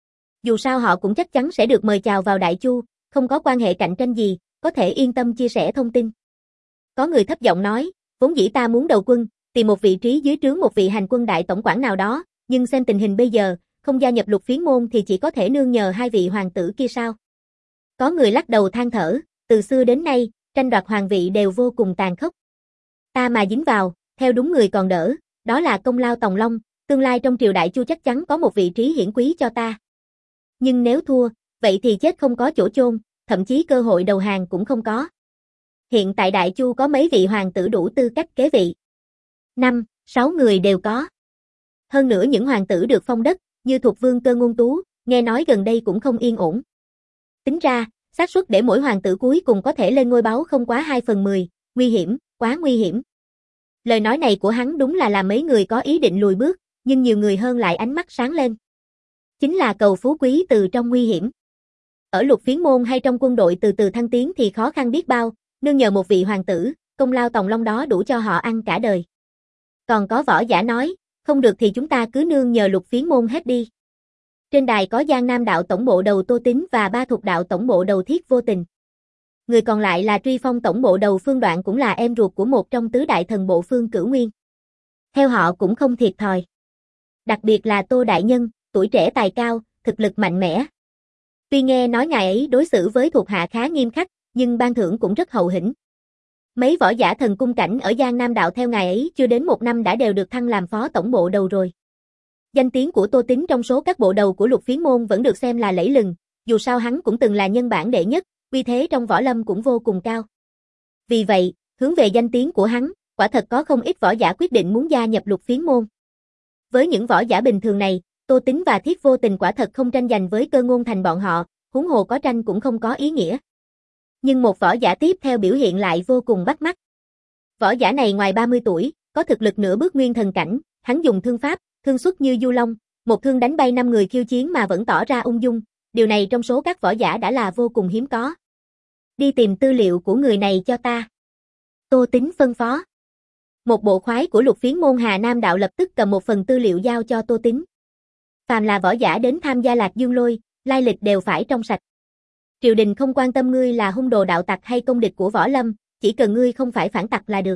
Speaker 1: Dù sao họ cũng chắc chắn sẽ được mời chào vào Đại Chu, không có quan hệ cạnh tranh gì, có thể yên tâm chia sẻ thông tin. Có người thấp giọng nói, vốn dĩ ta muốn đầu quân, tìm một vị trí dưới trướng một vị hành quân đại tổng quản nào đó, nhưng xem tình hình bây giờ, không gia nhập lục phiến môn thì chỉ có thể nương nhờ hai vị hoàng tử kia sao. Có người lắc đầu than thở, từ xưa đến nay, tranh đoạt hoàng vị đều vô cùng tàn khốc. Ta mà dính vào, theo đúng người còn đỡ, đó là công lao tòng long, tương lai trong triều Đại Chu chắc chắn có một vị trí hiển quý cho ta. Nhưng nếu thua, vậy thì chết không có chỗ chôn, thậm chí cơ hội đầu hàng cũng không có. Hiện tại Đại Chu có mấy vị hoàng tử đủ tư cách kế vị? Năm, sáu người đều có. Hơn nữa những hoàng tử được phong đất, như thuộc vương Cơ Ngôn Tú, nghe nói gần đây cũng không yên ổn. Tính ra, xác suất để mỗi hoàng tử cuối cùng có thể lên ngôi báu không quá hai phần mười, nguy hiểm, quá nguy hiểm. Lời nói này của hắn đúng là làm mấy người có ý định lùi bước, nhưng nhiều người hơn lại ánh mắt sáng lên. Chính là cầu phú quý từ trong nguy hiểm. Ở lục phiến môn hay trong quân đội từ từ thăng tiến thì khó khăn biết bao, nương nhờ một vị hoàng tử, công lao tòng long đó đủ cho họ ăn cả đời. Còn có võ giả nói, không được thì chúng ta cứ nương nhờ lục phiến môn hết đi. Trên đài có Giang Nam đạo tổng bộ đầu Tô Tín và Ba Thục đạo tổng bộ đầu Thiết Vô Tình. người còn lại là Truy Phong tổng bộ đầu Phương Đoạn, cũng là em ruột của một trong tứ đại thần bộ Phương Cửu Nguyên. Theo họ cũng không thiệt thòi. Đặc biệt là Tô đại nhân, tuổi trẻ tài cao, thực lực mạnh mẽ. Tuy nghe nói ngài ấy đối xử với thuộc hạ khá nghiêm khắc, nhưng ban thưởng cũng rất hậu hĩnh. Mấy võ giả thần cung cảnh ở Giang Nam đạo theo ngài ấy chưa đến một năm đã đều được thăng làm phó tổng bộ đầu rồi. Danh tiếng của Tô Tín trong số các bộ đầu của Lục Phiến môn vẫn được xem là lẫy lừng, dù sao hắn cũng từng là nhân bản đệ nhất, uy thế trong võ lâm cũng vô cùng cao. Vì vậy, hướng về danh tiếng của hắn, quả thật có không ít võ giả quyết định muốn gia nhập Lục Phiến môn. Với những võ giả bình thường này, Tô Tín và Thiết Vô Tình quả thật không tranh giành với Cơ Ngôn Thành bọn họ, huống hồ có tranh cũng không có ý nghĩa. Nhưng một võ giả tiếp theo biểu hiện lại vô cùng bắt mắt. Võ giả này ngoài ba mươi tuổi, có thực lực nửa bước nguyên thần cảnh, hắn dùng thương pháp, thương xuất như du long, một thương đánh bay năm người khiêu chiến mà vẫn tỏ ra ung dung, điều này trong số các võ giả đã là vô cùng hiếm có. Đi tìm tư liệu của người này cho ta. Tô Tín phân phó. Một bộ khoái của Lục Phiến môn Hà Nam đạo lập tức cầm một phần tư liệu giao cho Tô Tín. Phàm là võ giả đến tham gia Lạc Dương Lôi, lai lịch đều phải trong sạch. Triều đình không quan tâm ngươi là hung đồ đạo tặc hay công địch của võ lâm, chỉ cần ngươi không phải phản tặc là được.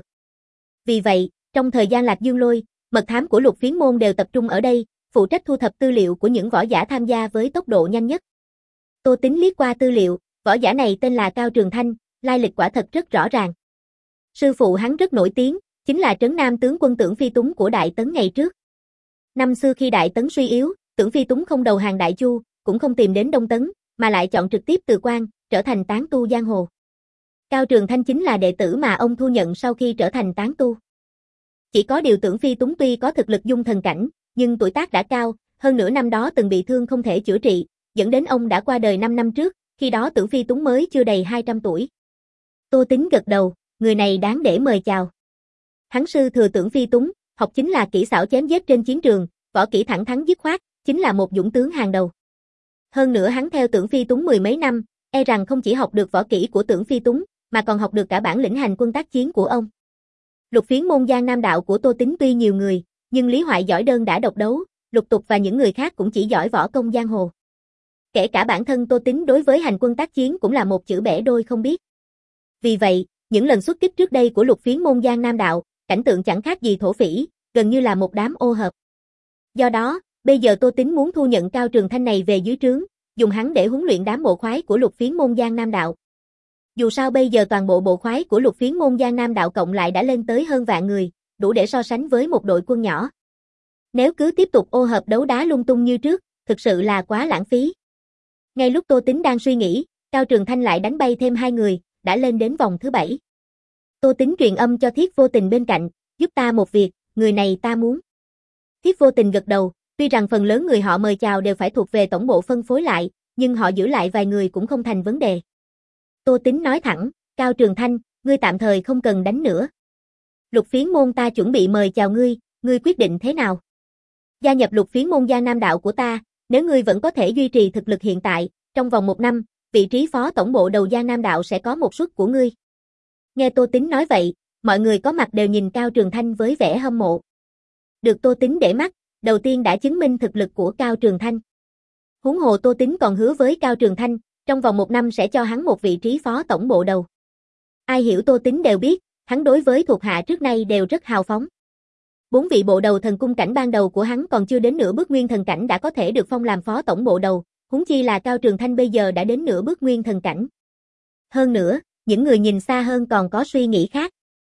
Speaker 1: Vì vậy, trong thời gian Lạc Dương Lôi, mật thám của Lục Phiến môn đều tập trung ở đây, phụ trách thu thập tư liệu của những võ giả tham gia với tốc độ nhanh nhất. Tô Tín liếc qua tư liệu, võ giả này tên là Cao Trường Thanh, lai lịch quả thật rất rõ ràng. Sư phụ hắn rất nổi tiếng, chính là Trấn Nam tướng quân Tưởng Phi Túng của Đại Tấn ngày trước. Năm xưa khi Đại Tấn suy yếu, Tưởng Phi Túng không đầu hàng Đại Chu, cũng không tìm đến Đông Tấn, mà lại chọn trực tiếp từ quan, trở thành tán tu giang hồ. Cao Trường Thanh chính là đệ tử mà ông thu nhận sau khi trở thành tán tu. Chỉ có điều Tưởng Phi Túng tuy có thực lực dung thần cảnh, nhưng tuổi tác đã cao, hơn nửa năm đó từng bị thương không thể chữa trị, dẫn đến ông đã qua đời năm năm trước, khi đó Tưởng Phi Túng mới chưa đầy hai trăm tuổi. Tô Tín gật đầu, người này đáng để mời chào. Hắn sư thừa Tưởng Phi Túng, học chính là kỹ xảo chém giết trên chiến trường, võ kỹ thẳng thắn dứt khoát, chính là một dũng tướng hàng đầu. Hơn nữa hắn theo Tưởng Phi Túng mười mấy năm, e rằng không chỉ học được võ kỹ của Tưởng Phi Túng, mà còn học được cả bản lĩnh hành quân tác chiến của ông. Lục Phiến môn Giang Nam đạo của Tô Tín tuy nhiều người, nhưng Lý Hoại giỏi đơn đã độc đấu, Lục Tục và những người khác cũng chỉ giỏi võ công giang hồ. Kể cả bản thân Tô Tín đối với hành quân tác chiến cũng là một chữ bẻ đôi không biết. Vì vậy, những lần xuất kích trước đây của Lục Phiến môn Giang Nam đạo, cảnh tượng chẳng khác gì thổ phỉ, gần như là một đám ô hợp. Do đó, bây giờ Tô Tín muốn thu nhận Cao Trường Thanh này về dưới trướng, dùng hắn để huấn luyện đám bộ khoái của Lục Phiến môn Giang Nam đạo. Dù sao bây giờ toàn bộ bộ khoái của Lục Phiến môn Giang Nam đạo cộng lại đã lên tới hơn vạn người, đủ để so sánh với một đội quân nhỏ. Nếu cứ tiếp tục ô hợp đấu đá lung tung như trước, thực sự là quá lãng phí. Ngay lúc Tô Tín đang suy nghĩ, Cao Trường Thanh lại đánh bay thêm hai người, đã lên đến vòng thứ bảy. Tô Tín truyền âm cho Thiết Vô Tình bên cạnh, giúp ta một việc, người này ta muốn. Thiết Vô Tình gật đầu, tuy rằng phần lớn người họ mời chào đều phải thuộc về tổng bộ phân phối lại, nhưng họ giữ lại vài người cũng không thành vấn đề. Tô Tín nói thẳng, Cao Trường Thanh, ngươi tạm thời không cần đánh nữa. Lục Phiến môn ta chuẩn bị mời chào ngươi, ngươi quyết định thế nào? Gia nhập Lục Phiến môn Giang Nam đạo của ta, nếu ngươi vẫn có thể duy trì thực lực hiện tại, trong vòng một năm, vị trí phó tổng bộ đầu Giang Nam đạo sẽ có một suất của ngươi. Nghe Tô Tín nói vậy, mọi người có mặt đều nhìn Cao Trường Thanh với vẻ hâm mộ. Được Tô Tín để mắt, đầu tiên đã chứng minh thực lực của Cao Trường Thanh. Huống hồ Tô Tín còn hứa với Cao Trường Thanh, trong vòng một năm sẽ cho hắn một vị trí phó tổng bộ đầu. Ai hiểu Tô Tín đều biết, hắn đối với thuộc hạ trước nay đều rất hào phóng. Bốn vị bộ đầu thần cung cảnh ban đầu của hắn còn chưa đến nửa bước nguyên thần cảnh đã có thể được phong làm phó tổng bộ đầu, huống chi là Cao Trường Thanh bây giờ đã đến nửa bước nguyên thần cảnh. Hơn nữa, những người nhìn xa hơn còn có suy nghĩ khác.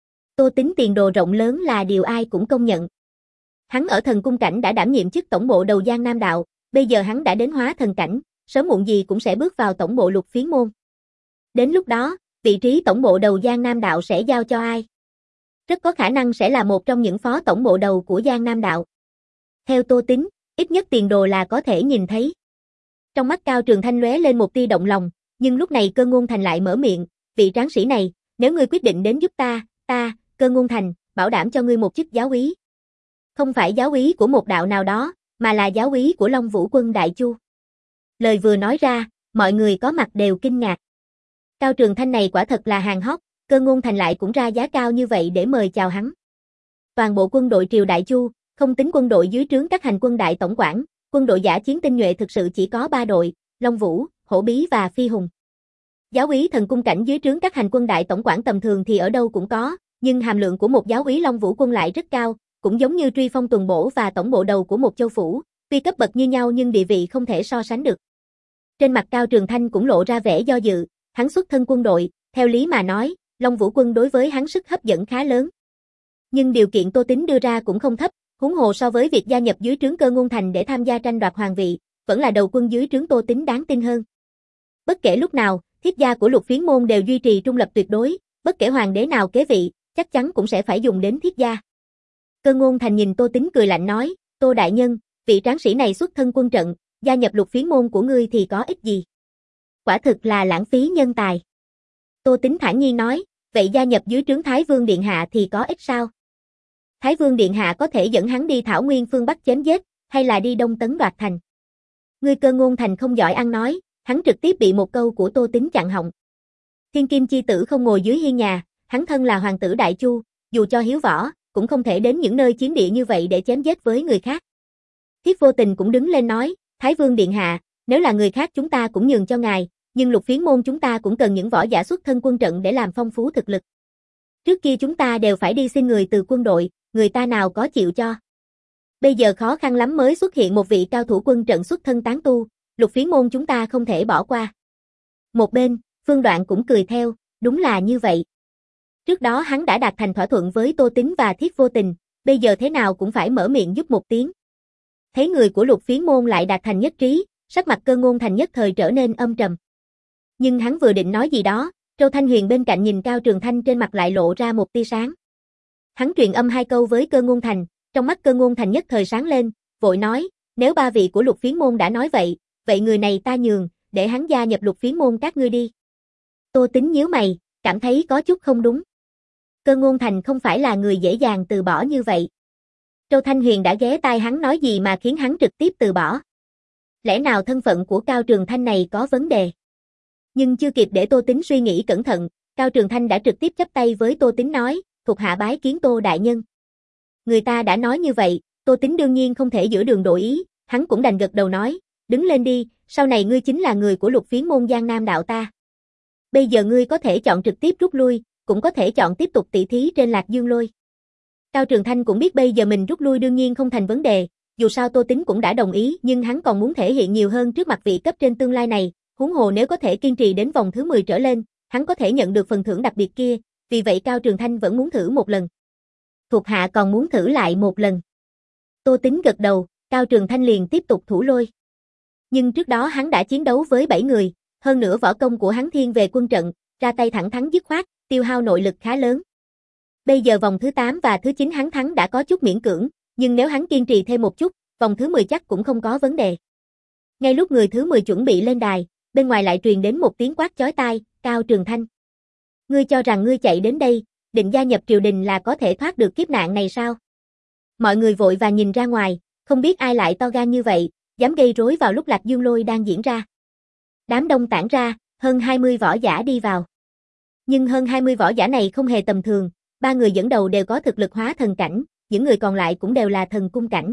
Speaker 1: Tô Tín tiền đồ rộng lớn là điều ai cũng công nhận. Hắn ở thần cung cảnh đã đảm nhiệm chức tổng bộ đầu Giang Nam đạo, bây giờ hắn đã đến hóa thần cảnh, sớm muộn gì cũng sẽ bước vào tổng bộ Lục Phiến môn. Đến lúc đó, vị trí tổng bộ đầu Giang Nam đạo sẽ giao cho ai? Rất có khả năng sẽ là một trong những phó tổng bộ đầu của Giang Nam đạo. Theo Tô Tín, ít nhất tiền đồ là có thể nhìn thấy. Trong mắt Cao Trường Thanh lóe lên một tia động lòng, nhưng lúc này Cơ Ngôn Thành lại mở miệng, vị tráng sĩ này, nếu ngươi quyết định đến giúp ta, ta, Cơ Ngôn Thành, bảo đảm cho ngươi một chức giáo úy. Không phải giáo úy của một đạo nào đó, mà là giáo úy của Long Vũ quân Đại Chu. Lời vừa nói ra, mọi người có mặt đều kinh ngạc. Cao Trường Thanh này quả thật là hàng hot, Cơ Ngôn Thành lại cũng ra giá cao như vậy để mời chào hắn. Toàn bộ quân đội triều Đại Chu, không tính quân đội dưới trướng các hành quân đại tổng quản, quân đội giả chiến tinh nhuệ thực sự chỉ có ba đội, Long Vũ, Hổ Bí và Phi Hùng. Giáo úy thần cung cảnh dưới trướng các hành quân đại tổng quản tầm thường thì ở đâu cũng có, nhưng hàm lượng của một giáo úy Long Vũ quân lại rất cao, cũng giống như truy phong tuần bổ và tổng bộ đầu của một châu phủ, tuy cấp bậc như nhau nhưng địa vị không thể so sánh được. Trên mặt Cao Trường Thanh cũng lộ ra vẻ do dự, hắn xuất thân quân đội, theo lý mà nói, Long Vũ quân đối với hắn sức hấp dẫn khá lớn. Nhưng điều kiện Tô Tín đưa ra cũng không thấp, huống hồ so với việc gia nhập dưới trướng Cơ Ngôn Thành để tham gia tranh đoạt hoàng vị, vẫn là đầu quân dưới trướng Tô Tín đáng tin hơn. Bất kể lúc nào, thiết gia của Lục Phiến môn đều duy trì trung lập tuyệt đối, bất kể hoàng đế nào kế vị, chắc chắn cũng sẽ phải dùng đến thiết gia. Cơ Ngôn Thành nhìn Tô Tín cười lạnh nói, Tô đại nhân, vị tráng sĩ này xuất thân quân trận, gia nhập Lục Phiến môn của ngươi thì có ích gì? Quả thực là lãng phí nhân tài. Tô Tín thản nhiên nói, vậy gia nhập dưới trướng Thái Vương Điện Hạ thì có ích sao? Thái Vương Điện Hạ có thể dẫn hắn đi Thảo Nguyên phương Bắc chém giết, hay là đi Đông Tấn đoạt thành. Ngươi Cơ Ngôn Thành không giỏi ăn nói, hắn trực tiếp bị một câu của Tô Tín chặn họng. Thiên Kim chi tử không ngồi dưới hiên nhà, hắn thân là hoàng tử Đại Chu, dù cho hiếu võ, cũng không thể đến những nơi chiến địa như vậy để chém giết với người khác. Thiết Vô Tình cũng đứng lên nói, Thái Vương Điện Hạ, nếu là người khác chúng ta cũng nhường cho ngài, nhưng Lục Phiến môn chúng ta cũng cần những võ giả xuất thân quân trận để làm phong phú thực lực. Trước kia chúng ta đều phải đi xin người từ quân đội, người ta nào có chịu cho. Bây giờ khó khăn lắm mới xuất hiện một vị cao thủ quân trận xuất thân tán tu, Lục Phiến môn chúng ta không thể bỏ qua. Một bên, Phương Đoạn cũng cười theo, đúng là như vậy. Trước đó hắn đã đạt thành thỏa thuận với Tô Tín và Thiết Vô Tình, bây giờ thế nào cũng phải mở miệng giúp một tiếng. Thấy người của Lục Phiến môn lại đạt thành nhất trí, sắc mặt Cơ Ngôn Thành nhất thời trở nên âm trầm. Nhưng hắn vừa định nói gì đó, Châu Thanh Huyền bên cạnh nhìn Cao Trường Thanh trên mặt lại lộ ra một tia sáng. Hắn truyền âm hai câu với Cơ Ngôn Thành, trong mắt Cơ Ngôn Thành nhất thời sáng lên, vội nói, nếu ba vị của Lục Phiến môn đã nói vậy, vậy người này ta nhường, để hắn gia nhập Lục Phiến môn các ngươi đi. Tô Tín nhíu mày, cảm thấy có chút không đúng. Cơ Ngôn Thành không phải là người dễ dàng từ bỏ như vậy. Châu Thanh Huyền đã ghé tai hắn nói gì mà khiến hắn trực tiếp từ bỏ. Lẽ nào thân phận của Cao Trường Thanh này có vấn đề? Nhưng chưa kịp để Tô Tín suy nghĩ cẩn thận, Cao Trường Thanh đã trực tiếp chắp tay với Tô Tín nói, thuộc hạ bái kiến Tô đại nhân. Người ta đã nói như vậy, Tô Tín đương nhiên không thể giữa đường đổi ý, hắn cũng đành gật đầu nói, đứng lên đi, sau này ngươi chính là người của Lục Phiến môn Giang Nam đạo ta. Bây giờ ngươi có thể chọn trực tiếp rút lui, cũng có thể chọn tiếp tục tỷ thí trên Lạc Dương Lôi. Cao Trường Thanh cũng biết bây giờ mình rút lui đương nhiên không thành vấn đề, dù sao Tô Tín cũng đã đồng ý nhưng hắn còn muốn thể hiện nhiều hơn trước mặt vị cấp trên tương lai này, huống hồ nếu có thể kiên trì đến vòng thứ mười trở lên, hắn có thể nhận được phần thưởng đặc biệt kia, vì vậy Cao Trường Thanh vẫn muốn thử một lần. Thuộc hạ còn muốn thử lại một lần. Tô Tín gật đầu, Cao Trường Thanh liền tiếp tục thủ lôi. Nhưng trước đó hắn đã chiến đấu với bảy người, hơn nữa võ công của hắn thiên về quân trận, ra tay thẳng thắn dứt khoát, tiêu hao nội lực khá lớn. Bây giờ vòng thứ tám và thứ chín hắn thắng đã có chút miễn cưỡng, nhưng nếu hắn kiên trì thêm một chút, vòng thứ mười chắc cũng không có vấn đề. Ngay lúc người thứ mười chuẩn bị lên đài, bên ngoài lại truyền đến một tiếng quát chói tai, Cao Trường Thanh. Ngươi cho rằng ngươi chạy đến đây, định gia nhập triều đình là có thể thoát được kiếp nạn này sao? Mọi người vội và nhìn ra ngoài, không biết ai lại to gan như vậy, dám gây rối vào lúc Lạc Dương Lôi đang diễn ra. Đám đông tản ra, hơn hai mươi võ giả đi vào. Nhưng hơn hai mươi võ giả này không hề tầm thường, ba người dẫn đầu đều có thực lực hóa thần cảnh, những người còn lại cũng đều là thần cung cảnh.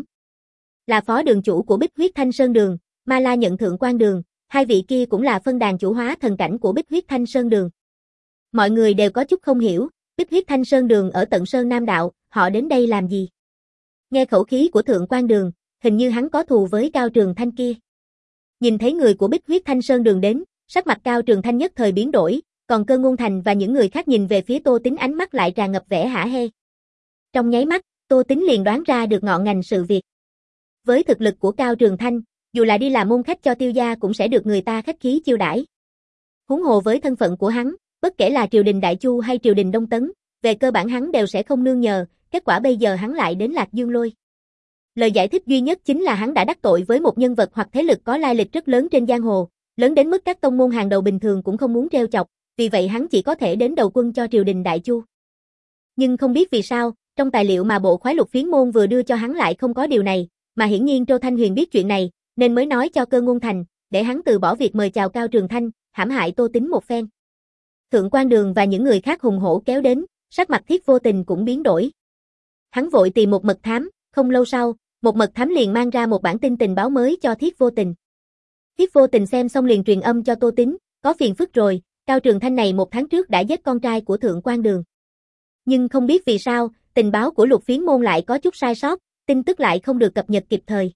Speaker 1: Là phó đường chủ của Bích Huyết Thanh Sơn Đường, Ma La Nhận Thượng Quan Đường, hai vị kia cũng là phân đàn chủ hóa thần cảnh của Bích Huyết Thanh Sơn Đường. Mọi người đều có chút không hiểu, Bích Huyết Thanh Sơn Đường ở tận Sơn Nam Đạo, họ đến đây làm gì? Nghe khẩu khí của Thượng Quan Đường, hình như hắn có thù với Cao Trường Thanh kia. Nhìn thấy người của Bích Huyết Thanh Sơn Đường đến, sắc mặt Cao Trường Thanh nhất thời biến đổi, còn Cơ Ngôn Thành và những người khác nhìn về phía Tô Tín ánh mắt lại tràn ngập vẻ hả hê. Trong nháy mắt, Tô Tín liền đoán ra được ngọn ngành sự việc. Với thực lực của Cao Trường Thanh, dù là đi làm môn khách cho Tiêu gia cũng sẽ được người ta khách khí chiêu đãi. Huống hồ với thân phận của hắn, bất kể là triều đình Đại Chu hay triều đình Đông Tấn, về cơ bản hắn đều sẽ không nương nhờ, kết quả bây giờ hắn lại đến Lạc Dương Lôi. Lời giải thích duy nhất chính là hắn đã đắc tội với một nhân vật hoặc thế lực có lai lịch rất lớn trên giang hồ, lớn đến mức các tông môn hàng đầu bình thường cũng không muốn trêu chọc, vì vậy hắn chỉ có thể đến đầu quân cho triều đình Đại Chu. Nhưng không biết vì sao, trong tài liệu mà bộ khoái Lục Phiến môn vừa đưa cho hắn lại không có điều này, mà hiển nhiên Châu Thanh Huyền biết chuyện này, nên mới nói cho Cơ Ngôn Thành, để hắn từ bỏ việc mời chào Cao Trường Thanh, hãm hại Tô Tín một phen. Thượng Quan Đường và những người khác hùng hổ kéo đến, sắc mặt Thiết Vô Tình cũng biến đổi. Hắn vội tìm một mật thám, không lâu sau, một mật thám liền mang ra một bản tin tình báo mới cho Thiết Vô Tình. Thiết Vô Tình xem xong liền truyền âm cho Tô Tín, có phiền phức rồi, Cao Trường Thanh này một tháng trước đã giết con trai của Thượng Quan Đường. Nhưng không biết vì sao, tình báo của Lục Phiến môn lại có chút sai sót, tin tức lại không được cập nhật kịp thời.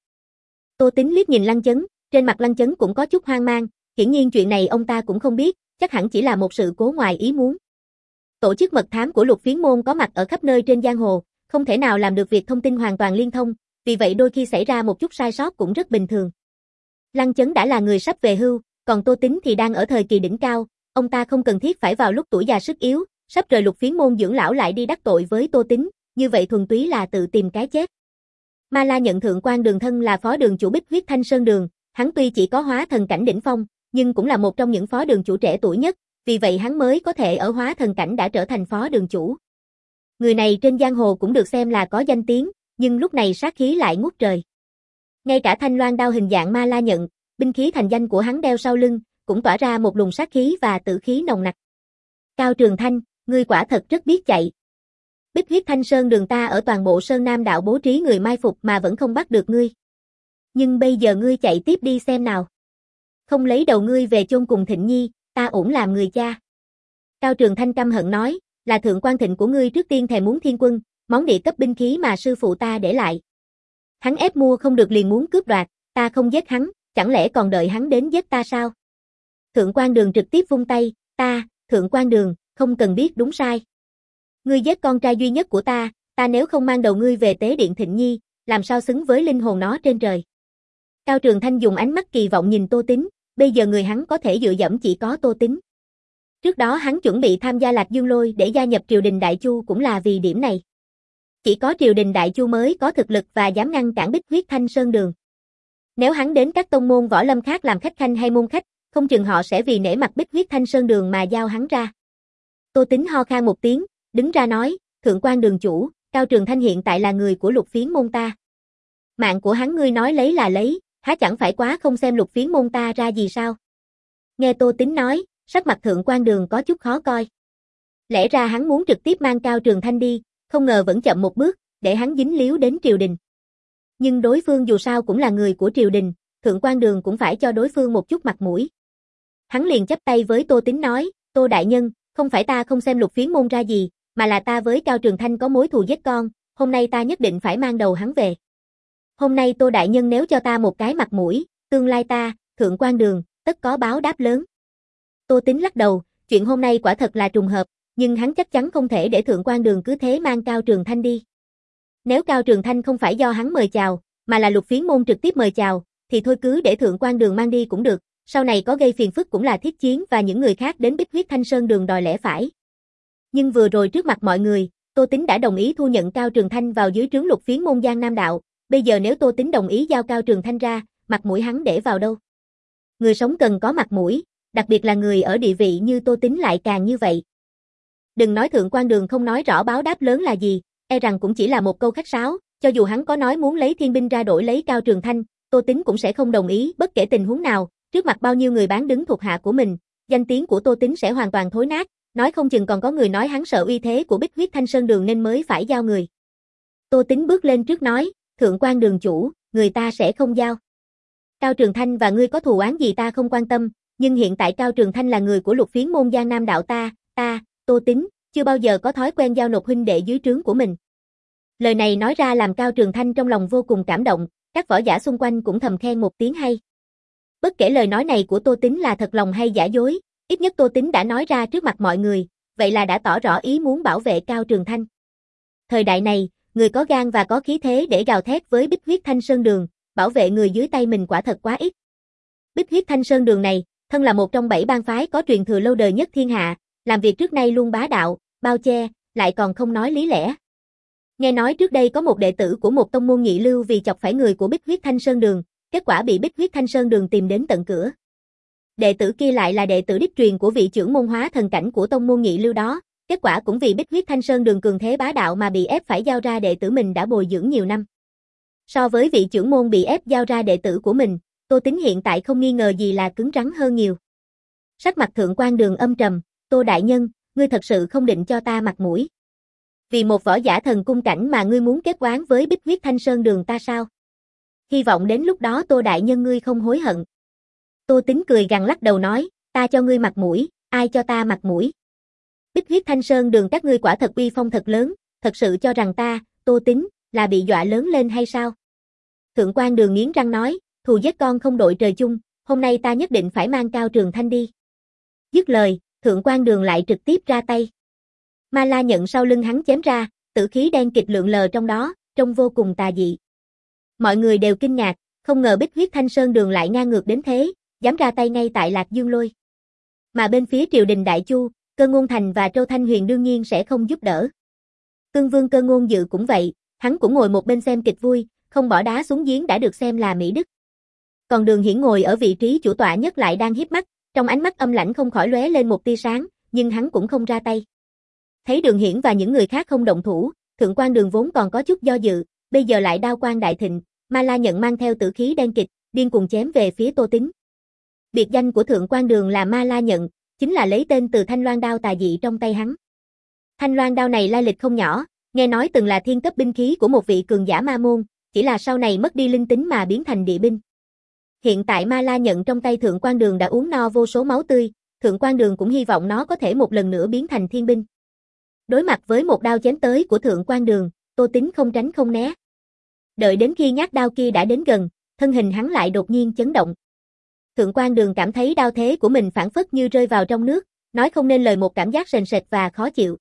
Speaker 1: Tô Tính liếc nhìn Lăng Chấn, trên mặt Lăng Chấn cũng có chút hoang mang, hiển nhiên chuyện này ông ta cũng không biết, chắc hẳn chỉ là một sự cố ngoài ý muốn. Tổ chức mật thám của Lục Phiến môn có mặt ở khắp nơi trên giang hồ, không thể nào làm được việc thông tin hoàn toàn liên thông, vì vậy đôi khi xảy ra một chút sai sót cũng rất bình thường. Lăng Chấn đã là người sắp về hưu, còn Tô Tính thì đang ở thời kỳ đỉnh cao, ông ta không cần thiết phải vào lúc tuổi già sức yếu, sắp rời Lục Phiến môn dưỡng lão lại đi đắc tội với Tô Tính, như vậy thuần túy là tự tìm cái chết. Ma La nhận Thượng Quan Đường thân là phó đường chủ Bích Huyết Thanh Sơn Đường, hắn tuy chỉ có hóa thần cảnh đỉnh phong, nhưng cũng là một trong những phó đường chủ trẻ tuổi nhất, vì vậy hắn mới có thể ở hóa thần cảnh đã trở thành phó đường chủ. Người này trên giang hồ cũng được xem là có danh tiếng, nhưng lúc này sát khí lại ngút trời. Ngay cả thanh loan đao hình dạng Ma La nhận, binh khí thành danh của hắn đeo sau lưng, cũng tỏa ra một luồng sát khí và tử khí nồng nặc. Cao Trường Thanh, ngươi quả thật rất biết chạy. Bích Huyết Thanh Sơn Đường ta ở toàn bộ Sơn Nam đạo bố trí người mai phục mà vẫn không bắt được ngươi. Nhưng bây giờ ngươi chạy tiếp đi xem nào. Không lấy đầu ngươi về chôn cùng Thịnh Nhi, ta ổn làm người cha. Cao Trường Thanh căm hận nói, là Thượng Quan Thịnh của ngươi trước tiên thèm muốn thiên quân, món địa cấp binh khí mà sư phụ ta để lại. Hắn ép mua không được liền muốn cướp đoạt, ta không giết hắn, chẳng lẽ còn đợi hắn đến giết ta sao? Thượng Quan Đường trực tiếp vung tay, ta, Thượng Quan Đường, không cần biết đúng sai. Ngươi giết con trai duy nhất của ta, ta nếu không mang đầu ngươi về tế điện Thịnh Nhi, làm sao xứng với linh hồn nó trên trời. Cao Trường Thanh dùng ánh mắt kỳ vọng nhìn Tô Tính, bây giờ người hắn có thể dựa dẫm chỉ có Tô Tính. Trước đó hắn chuẩn bị tham gia Lạc Dương Lôi để gia nhập triều đình Đại Chu cũng là vì điểm này. Chỉ có triều đình Đại Chu mới có thực lực và dám ngăn cản Bích Huyết Thanh Sơn Đường. Nếu hắn đến các tông môn võ lâm khác làm khách khanh hay môn khách, không chừng họ sẽ vì nể mặt Bích Huyết Thanh Sơn Đường mà giao hắn ra. Tô Tính ho khan một tiếng, đứng ra nói, Thượng Quan Đường chủ, Cao Trường Thanh hiện tại là người của Lục Phiến môn ta. Mạng của hắn ngươi nói lấy là lấy, há chẳng phải quá không xem Lục Phiến môn ta ra gì sao? Nghe Tô Tính nói, sắc mặt Thượng Quan Đường có chút khó coi. Lẽ ra hắn muốn trực tiếp mang Cao Trường Thanh đi, không ngờ vẫn chậm một bước, để hắn dính líu đến triều đình. Nhưng đối phương dù sao cũng là người của triều đình, Thượng Quan Đường cũng phải cho đối phương một chút mặt mũi. Hắn liền chắp tay với Tô Tính nói, Tô đại nhân, không phải ta không xem Lục Phiến môn ra gì, mà là ta với Cao Trường Thanh có mối thù giết con, hôm nay ta nhất định phải mang đầu hắn về. Hôm nay Tô đại nhân nếu cho ta một cái mặt mũi, tương lai ta, Thượng Quan Đường, tất có báo đáp lớn. Tô Tính lắc đầu, chuyện hôm nay quả thật là trùng hợp, nhưng hắn chắc chắn không thể để Thượng Quan Đường cứ thế mang Cao Trường Thanh đi. Nếu Cao Trường Thanh không phải do hắn mời chào, mà là Lục Phiến môn trực tiếp mời chào, thì thôi cứ để Thượng Quan Đường mang đi cũng được, sau này có gây phiền phức cũng là Thiết Chiến và những người khác đến Bích Huyết Thanh Sơn Đường đòi lẽ phải. Nhưng vừa rồi trước mặt mọi người, Tô Tính đã đồng ý thu nhận Cao Trường Thanh vào dưới trướng Lục Phiến môn Giang Nam đạo, bây giờ nếu Tô Tính đồng ý giao Cao Trường Thanh ra, mặt mũi hắn để vào đâu? Người sống cần có mặt mũi, đặc biệt là người ở địa vị như Tô Tính lại càng như vậy. Đừng nói Thượng Quan Đường không nói rõ báo đáp lớn là gì, e rằng cũng chỉ là một câu khách sáo, cho dù hắn có nói muốn lấy thiên binh ra đổi lấy Cao Trường Thanh, Tô Tính cũng sẽ không đồng ý bất kể tình huống nào, trước mặt bao nhiêu người bán đứng thuộc hạ của mình, danh tiếng của Tô Tính sẽ hoàn toàn thối nát, nói không chừng còn có người nói hắn sợ uy thế của Bích Huyết Thanh Sơn Đường nên mới phải giao người. Tô Tính bước lên trước nói, Thượng Quan Đường chủ, người ta sẽ không giao. Cao Trường Thanh và ngươi có thù oán gì ta không quan tâm, nhưng hiện tại Cao Trường Thanh là người của Lục Phiến môn Giang Nam đạo ta, ta, Tô Tính, chưa bao giờ có thói quen giao nộp huynh đệ dưới trướng của mình. Lời này nói ra làm Cao Trường Thanh trong lòng vô cùng cảm động, các võ giả xung quanh cũng thầm khen một tiếng hay. Bất kể lời nói này của Tô Tính là thật lòng hay giả dối, ít nhất Tô Tính đã nói ra trước mặt mọi người, vậy là đã tỏ rõ ý muốn bảo vệ Cao Trường Thanh. Thời đại này, người có gan và có khí thế để gào thét với Bích Huyết Thanh Sơn Đường, bảo vệ người dưới tay mình quả thật quá ít. Bích Huyết Thanh Sơn Đường này, thân là một trong bảy bang phái có truyền thừa lâu đời nhất thiên hạ, làm việc trước nay luôn bá đạo, bao che, lại còn không nói lý lẽ. Nghe nói trước đây có một đệ tử của một tông môn nhị lưu vì chọc phải người của Bích Huyết Thanh Sơn Đường, kết quả bị Bích Huyết Thanh Sơn Đường tìm đến tận cửa. Đệ tử kia lại là đệ tử đích truyền của vị trưởng môn hóa thần cảnh của tông môn nhị lưu đó, kết quả cũng vì Bích Huyết Thanh Sơn Đường cường thế bá đạo mà bị ép phải giao ra đệ tử mình đã bồi dưỡng nhiều năm. So với vị trưởng môn bị ép giao ra đệ tử của mình, Tô Tính hiện tại không nghi ngờ gì là cứng rắn hơn nhiều. Sắc mặt Thượng Quan Đường âm trầm, Tô đại nhân, ngươi thật sự không định cho ta mặt mũi. Vì một võ giả thần cung cảnh mà ngươi muốn kết oán với Bích Huyết Thanh Sơn Đường ta sao? Hy vọng đến lúc đó Tô đại nhân ngươi không hối hận. Tô Tính cười gằn lắc đầu nói, ta cho ngươi mặt mũi, ai cho ta mặt mũi? Bích huyết thanh sơn đường các ngươi quả thật uy phong thật lớn, thật sự cho rằng ta, Tô Tín, là bị dọa lớn lên hay sao? Thượng quan Đường nghiến răng nói, thù giết con không đội trời chung, hôm nay ta nhất định phải mang Cao Trường Thanh đi. Dứt lời, Thượng quan Đường lại trực tiếp ra tay. Ma la nhận sau lưng hắn chém ra, tử khí đen kịt lượn lờ trong đó, trông vô cùng tà dị. Mọi người đều kinh ngạc, không ngờ Bích huyết thanh sơn đường lại ngang ngược đến thế, dám ra tay ngay tại Lạc Dương Lôi. Mà bên phía triều đình Đại Chu, Cơ Ngôn Thành và Châu Thanh Huyền đương nhiên sẽ không giúp đỡ. Cương Vương Cơ Ngôn Dự cũng vậy, hắn cũng ngồi một bên xem kịch vui, không bỏ đá xuống giếng đã được xem là mỹ đức. Còn Đường Hiển ngồi ở vị trí chủ tọa nhất lại đang híp mắt, trong ánh mắt âm lãnh không khỏi lóe lên một tia sáng, nhưng hắn cũng không ra tay. Thấy Đường Hiển và những người khác không động thủ, Thượng quan Đường vốn còn có chút do dự, bây giờ lại đao quang đại thịnh, Ma La nhận mang theo tử khí đen kịch, điên cuồng chém về phía Tô Tín. Biệt danh của Thượng quan Đường là Ma La nhận, chính là lấy tên từ thanh loan đao tà dị trong tay hắn. Thanh loan đao này lai lịch không nhỏ, nghe nói từng là thiên cấp binh khí của một vị cường giả ma môn, chỉ là sau này mất đi linh tính mà biến thành địa binh. Hiện tại Ma La nhận trong tay Thượng quan Đường đã uống no vô số máu tươi, Thượng quan Đường cũng hy vọng nó có thể một lần nữa biến thành thiên binh. Đối mặt với một đao chém tới của Thượng quan Đường, Tô Tín không tránh không né. Đợi đến khi nhát đao kia đã đến gần, thân hình hắn lại đột nhiên chấn động. Thượng quan Đường cảm thấy đao thế của mình phảng phất như rơi vào trong nước, nói không nên lời một cảm giác sền sệt và khó chịu.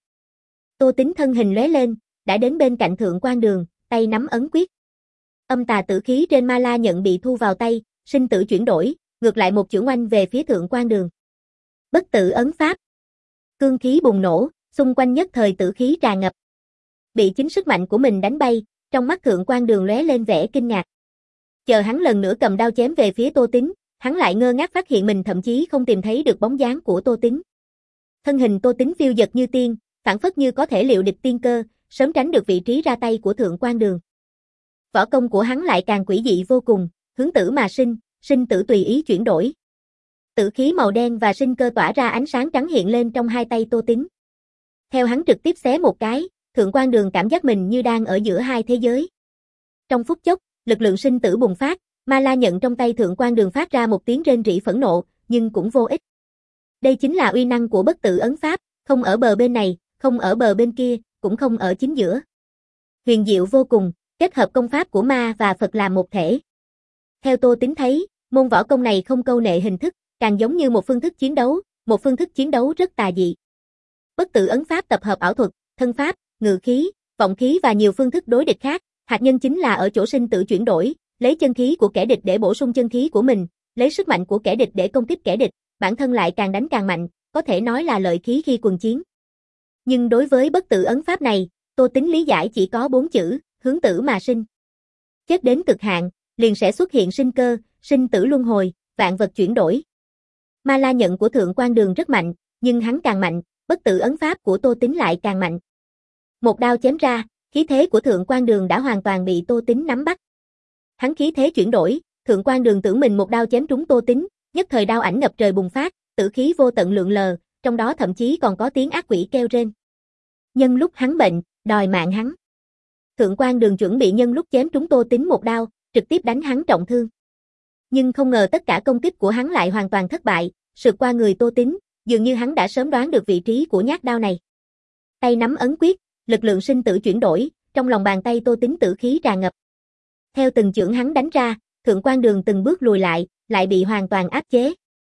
Speaker 1: Tô Tín thân hình lóe lên, đã đến bên cạnh Thượng quan Đường, tay nắm ấn quyết. Âm tà tử khí trên Ma La nhận bị thu vào tay, sinh tử chuyển đổi, ngược lại một chưởng oanh về phía Thượng quan Đường. Bất tử ấn pháp. Cương khí bùng nổ, xung quanh nhất thời tử khí tràn ngập. Bị chính sức mạnh của mình đánh bay, trong mắt Thượng quan Đường lóe lên vẻ kinh ngạc. Chờ hắn lần nữa cầm đao chém về phía Tô Tín, hắn lại ngơ ngác phát hiện mình thậm chí không tìm thấy được bóng dáng của Tô Tín. Thân hình Tô Tín phiêu dật như tiên, phảng phất như có thể liệu địch tiên cơ, sớm tránh được vị trí ra tay của Thượng quan Đường. Võ công của hắn lại càng quỷ dị vô cùng, hướng tử mà sinh, sinh tử tùy ý chuyển đổi. Tử khí màu đen và sinh cơ tỏa ra ánh sáng trắng hiện lên trong hai tay Tô Tín. Theo hắn trực tiếp xé một cái, Thượng quan Đường cảm giác mình như đang ở giữa hai thế giới. Trong phút chốc, lực lượng sinh tử bùng phát, Ma La nhận trong tay Thượng quan Đường phát ra một tiếng rên rỉ phẫn nộ, nhưng cũng vô ích. Đây chính là uy năng của bất tử ấn pháp, không ở bờ bên này, không ở bờ bên kia, cũng không ở chính giữa. Huyền diệu vô cùng, kết hợp công pháp của ma và Phật làm một thể. Theo Tô Tín thấy, môn võ công này không câu nệ hình thức, càng giống như một phương thức chiến đấu, một phương thức chiến đấu rất tà dị. Bất tử ấn pháp tập hợp ảo thuật, thân pháp, ngự khí, vọng khí và nhiều phương thức đối địch khác, hạt nhân chính là ở chỗ sinh tử chuyển đổi, lấy chân khí của kẻ địch để bổ sung chân khí của mình, lấy sức mạnh của kẻ địch để công kích kẻ địch, bản thân lại càng đánh càng mạnh, có thể nói là lợi khí khi quần chiến. Nhưng đối với bất tử ấn pháp này, Tô Tín lý giải chỉ có bốn chữ, hướng tử mà sinh. Chết đến cực hạn, liền sẽ xuất hiện sinh cơ, sinh tử luân hồi, vạn vật chuyển đổi. Ma La nhận của Thượng quan Đường rất mạnh, nhưng hắn càng mạnh, bất tử ấn pháp của Tô Tín lại càng mạnh. Một đao chém ra, khí thế của Thượng quan Đường đã hoàn toàn bị Tô Tín nắm bắt. Hắn khí thế chuyển đổi, Thượng quan Đường tưởng mình một đao chém trúng Tô Tín, nhất thời đao ảnh ngập trời bùng phát, tử khí vô tận lượn lờ, trong đó thậm chí còn có tiếng ác quỷ kêu rên. Nhân lúc hắn bệnh, đòi mạng hắn. Thượng quan Đường chuẩn bị nhân lúc chém trúng Tô Tín một đao, trực tiếp đánh hắn trọng thương. Nhưng không ngờ tất cả công kích của hắn lại hoàn toàn thất bại, sượt qua người Tô Tín, dường như hắn đã sớm đoán được vị trí của nhát đao này. Tay nắm ấn quyết, lực lượng sinh tử chuyển đổi, trong lòng bàn tay Tô Tín tử khí tràn ngập. Theo từng chưởng hắn đánh ra, Thượng quan Đường từng bước lùi lại, lại bị hoàn toàn áp chế.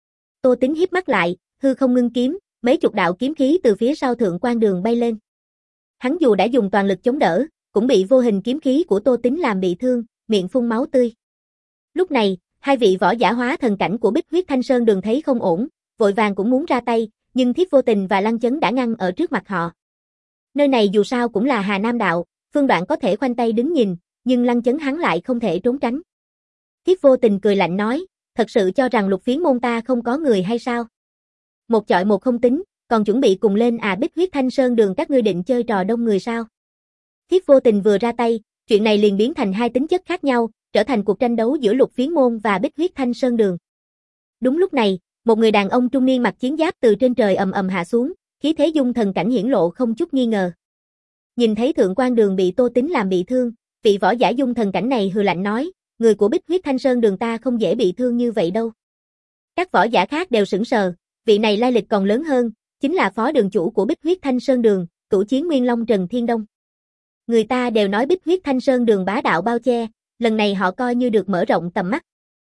Speaker 1: Tô Tín híp mắt lại, hư không ngưng kiếm, mấy chục đạo kiếm khí từ phía sau Thượng quan Đường bay lên. Hắn dù đã dùng toàn lực chống đỡ, cũng bị vô hình kiếm khí của Tô Tín làm bị thương, miệng phun máu tươi. Lúc này, hai vị võ giả hóa thần cảnh của Bích huyết thanh sơn đường thấy không ổn, vội vàng cũng muốn ra tay, nhưng Thiếp Vô Tình và Lăng Chấn đã ngăn ở trước mặt họ. Nơi này dù sao cũng là Hà Nam đạo, Phương Đoạn có thể khoanh tay đứng nhìn, nhưng Lăng Chấn hắn lại không thể trốn tránh. Thiếp Vô Tình cười lạnh nói, thật sự cho rằng Lục Phiến môn ta không có người hay sao? Một chọi một không tính, còn chuẩn bị cùng lên à? Bích huyết thanh sơn đường các ngươi định chơi trò đông người sao? Thiếp Vô Tình vừa ra tay, chuyện này liền biến thành hai tính chất khác nhau, trở thành cuộc tranh đấu giữa Lục Phiến môn và Bích huyết thanh sơn đường. Đúng lúc này, một người đàn ông trung niên mặc chiến giáp từ trên trời ầm ầm hạ xuống, khí thế dung thần cảnh hiển lộ không chút nghi ngờ. Nhìn thấy Thượng quan Đường bị Tô Tín làm bị thương, vị võ giả dung thần cảnh này hừ lạnh nói, người của Bích huyết thanh sơn đường ta không dễ bị thương như vậy đâu. Các võ giả khác đều sững sờ, Vị này lai lịch còn lớn hơn, chính là phó đường chủ của Bích Huyết Thanh Sơn Đường, Cửu Chiến Nguyên Long Trần Thiên Đông. Người ta đều nói Bích Huyết Thanh Sơn Đường bá đạo bao che, lần này họ coi như được mở rộng tầm mắt.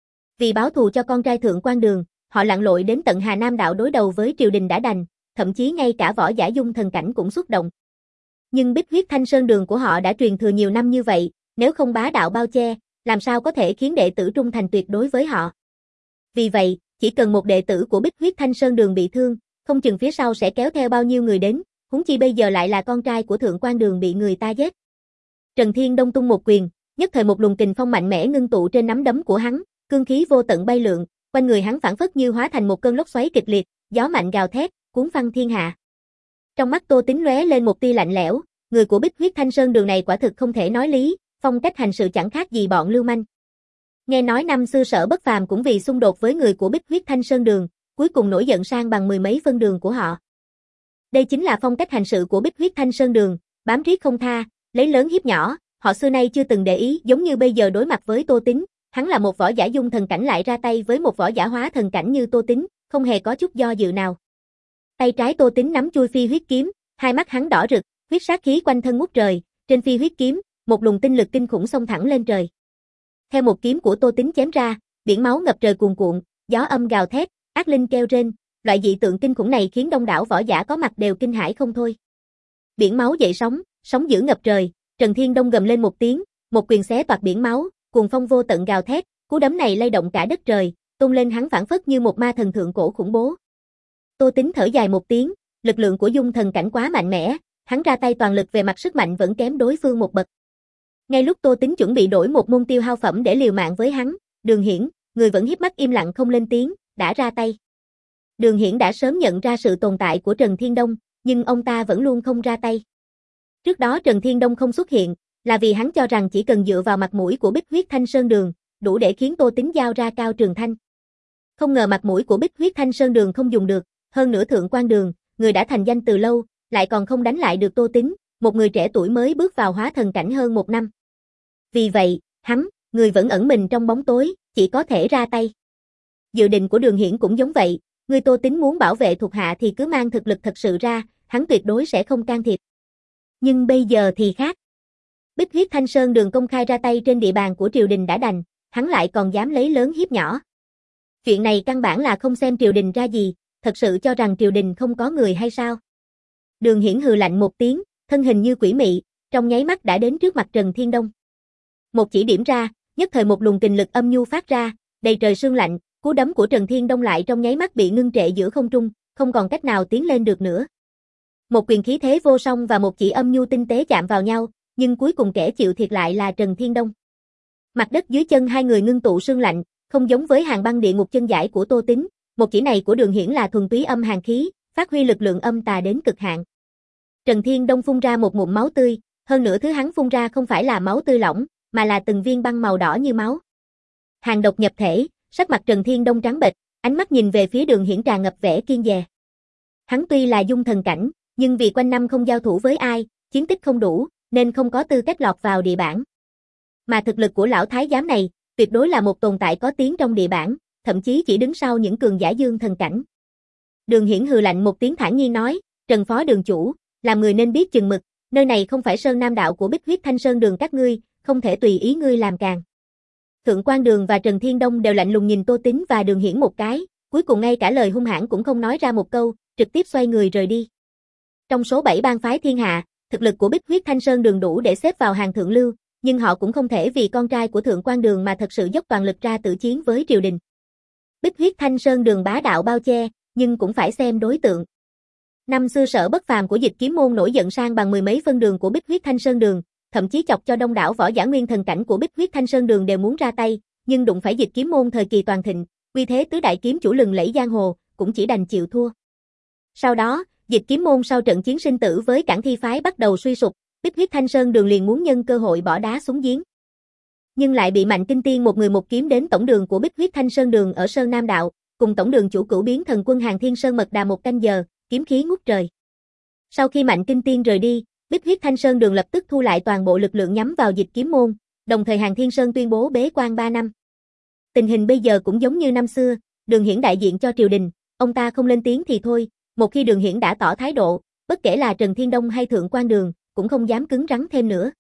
Speaker 1: Vì báo thù cho con trai Thượng Quan Đường, họ lặn lội đến tận Hà Nam đạo đối đầu với triều đình đã đành, thậm chí ngay cả võ giả dung thần cảnh cũng xuất động. Nhưng Bích Huyết Thanh Sơn Đường của họ đã truyền thừa nhiều năm như vậy, nếu không bá đạo bao che, làm sao có thể khiến đệ tử trung thành tuyệt đối với họ. Vì vậy, chỉ cần một đệ tử của Bích Huyết Thanh Sơn Đường bị thương, không chừng phía sau sẽ kéo theo bao nhiêu người đến, huống chi bây giờ lại là con trai của Thượng Quan Đường bị người ta giết. Trần Thiên Đông tung một quyền, nhất thời một luồng kình phong mạnh mẽ ngưng tụ trên nắm đấm của hắn, cương khí vô tận bay lượn, quanh người hắn phảng phất như hóa thành một cơn lốc xoáy kịch liệt, gió mạnh gào thét, cuốn phăng thiên hạ. Trong mắt Tô Tín lóe lên một tia lạnh lẽo, người của Bích Huyết Thanh Sơn Đường này quả thực không thể nói lý, phong cách hành sự chẳng khác gì bọn lưu manh. Nghe nói năm xưa Sở Bất Phàm cũng vì xung đột với người của Bích Huyết Thanh Sơn Đường, cuối cùng nổi giận sang bằng mười mấy phân đường của họ. Đây chính là phong cách hành sự của Bích Huyết Thanh Sơn Đường, bám riết không tha, lấy lớn hiếp nhỏ, họ xưa nay chưa từng để ý, giống như bây giờ đối mặt với Tô Tín, hắn là một võ giả dung thần cảnh lại ra tay với một võ giả hóa thần cảnh như Tô Tín, không hề có chút do dự nào. Tay trái Tô Tín nắm chui phi huyết kiếm, hai mắt hắn đỏ rực, huyết sát khí quanh thân ngút trời, trên phi huyết kiếm, một luồng tinh lực kinh khủng xông thẳng lên trời. Theo một kiếm của Tô Tín chém ra, biển máu ngập trời cuồn cuộn, gió âm gào thét, ác linh kêu rên, loại dị tượng kinh khủng này khiến đông đảo võ giả có mặt đều kinh hãi không thôi. Biển máu dậy sóng, sóng dữ ngập trời, Trần Thiên Đông gầm lên một tiếng, một quyền xé toạc biển máu, cuồng phong vô tận gào thét, cú đấm này lay động cả đất trời, tung lên hắn phảng phất như một ma thần thượng cổ khủng bố. Tô Tín thở dài một tiếng, lực lượng của dung thần cảnh quá mạnh mẽ, hắn ra tay toàn lực về mặt sức mạnh vẫn kém đối phương một bậc. Ngay lúc Tô Tín chuẩn bị đổi một môn tiêu hao phẩm để liều mạng với hắn, Đường Hiển, người vẫn híp mắt im lặng không lên tiếng, đã ra tay. Đường Hiển đã sớm nhận ra sự tồn tại của Trần Thiên Đông, nhưng ông ta vẫn luôn không ra tay. Trước đó Trần Thiên Đông không xuất hiện, là vì hắn cho rằng chỉ cần dựa vào mặt mũi của Bích Huyết Thanh Sơn Đường, đủ để khiến Tô Tín giao ra Cao Trường Thanh. Không ngờ mặt mũi của Bích Huyết Thanh Sơn Đường không dùng được, hơn nữa Thượng Quan Đường, người đã thành danh từ lâu, lại còn không đánh lại được Tô Tín, một người trẻ tuổi mới bước vào hóa thần cảnh hơn một năm. Vì vậy, hắn, người vẫn ẩn mình trong bóng tối, chỉ có thể ra tay. Dự định của Đường Hiển cũng giống vậy, người Tô Tín muốn bảo vệ thuộc hạ thì cứ mang thực lực thật sự ra, hắn tuyệt đối sẽ không can thiệp. Nhưng bây giờ thì khác. Bích Huyết Thanh Sơn Đường công khai ra tay trên địa bàn của triều đình đã đành, hắn lại còn dám lấy lớn hiếp nhỏ. Chuyện này căn bản là không xem triều đình ra gì, thật sự cho rằng triều đình không có người hay sao? Đường Hiển hừ lạnh một tiếng, thân hình như quỷ mị, trong nháy mắt đã đến trước mặt Trần Thiên Đông. Một chỉ điểm ra, nhất thời một luồng kình lực âm nhu phát ra, đầy trời sương lạnh, cú đấm của Trần Thiên Đông lại trong nháy mắt bị ngưng trệ giữa không trung, không còn cách nào tiến lên được nữa. Một quyền khí thế vô song và một chỉ âm nhu tinh tế chạm vào nhau, nhưng cuối cùng kẻ chịu thiệt lại là Trần Thiên Đông. Mặt đất dưới chân hai người ngưng tụ sương lạnh, không giống với hàng băng địa ngục chân giải của Tô Tín, một chỉ này của Đường Hiển là thuần túy âm hàn khí, phát huy lực lượng âm tà đến cực hạn. Trần Thiên Đông phun ra một ngụm máu tươi, hơn nữa thứ hắn phun ra không phải là máu tươi lỏng, mà là từng viên băng màu đỏ như máu. Hàn độc nhập thể, sắc mặt Trần Thiên Đông trắng bệch, ánh mắt nhìn về phía Đường Hiển tràn ngập vẻ kiên dè. Hắn tuy là dung thần cảnh, nhưng vì quanh năm không giao thủ với ai, chiến tích không đủ, nên không có tư cách lọt vào địa bảng. Mà thực lực của lão thái giám này, tuyệt đối là một tồn tại có tiếng trong địa bảng, thậm chí chỉ đứng sau những cường giả dương thần cảnh. Đường Hiển hừ lạnh một tiếng thản nhiên nói, Trần Phó Đường chủ, làm người nên biết chừng mực, nơi này không phải Sơn Nam đạo của Bích Huyết Thanh Sơn Đường các ngươi, không thể tùy ý ngươi làm càng. Thượng Quan Đường và Trần Thiên Đông đều lạnh lùng nhìn Tô Tín và Đường Hiển một cái, cuối cùng ngay cả lời hung hãn cũng không nói ra một câu, trực tiếp xoay người rời đi. Trong số bảy bang phái thiên hạ, thực lực của Bích Huyết Thanh Sơn Đường đủ để xếp vào hàng thượng lưu, nhưng họ cũng không thể vì con trai của Thượng Quan Đường mà thật sự dốc toàn lực ra tự chiến với triều đình. Bích Huyết Thanh Sơn Đường bá đạo bao che, nhưng cũng phải xem đối tượng. Năm xưa Sở Bất Phàm của Dịch Kiếm môn nổi giận sang bằng mười mấy phân đường của Bích Huyết Thanh Sơn Đường, thậm chí chọc cho đông đảo võ giả nguyên thần cảnh của Bích Huyết Thanh Sơn Đường đều muốn ra tay, nhưng đụng phải Dịch Kiếm môn thời kỳ toàn thịnh, uy thế tứ đại kiếm chủ lừng lẫy giang hồ, cũng chỉ đành chịu thua. Sau đó, Dịch Kiếm môn sau trận chiến sinh tử với Cảng Thi phái bắt đầu suy sụp, Bích Huyết Thanh Sơn Đường liền muốn nhân cơ hội bỏ đá xuống giếng. Nhưng lại bị Mạnh Kinh Tiên một người một kiếm đến tổng đường của Bích Huyết Thanh Sơn Đường ở Sơn Nam đạo, cùng tổng đường chủ Cửu Biến Thần Quân Hàng Thiên Sơn mật đà một canh giờ, kiếm khí ngút trời. Sau khi Mạnh Kinh Tiên rời đi, Bích Huyết Thanh Sơn Đường lập tức thu lại toàn bộ lực lượng nhắm vào Dịch Kiếm môn, đồng thời Hàng Thiên Sơn tuyên bố bế quan ba năm. Tình hình bây giờ cũng giống như năm xưa, Đường Hiển đại diện cho triều đình, Ông ta không lên tiếng thì thôi, một khi Đường Hiển đã tỏ thái độ, bất kể là Trần Thiên Đông hay Thượng Quan Đường, cũng không dám cứng rắn thêm nữa.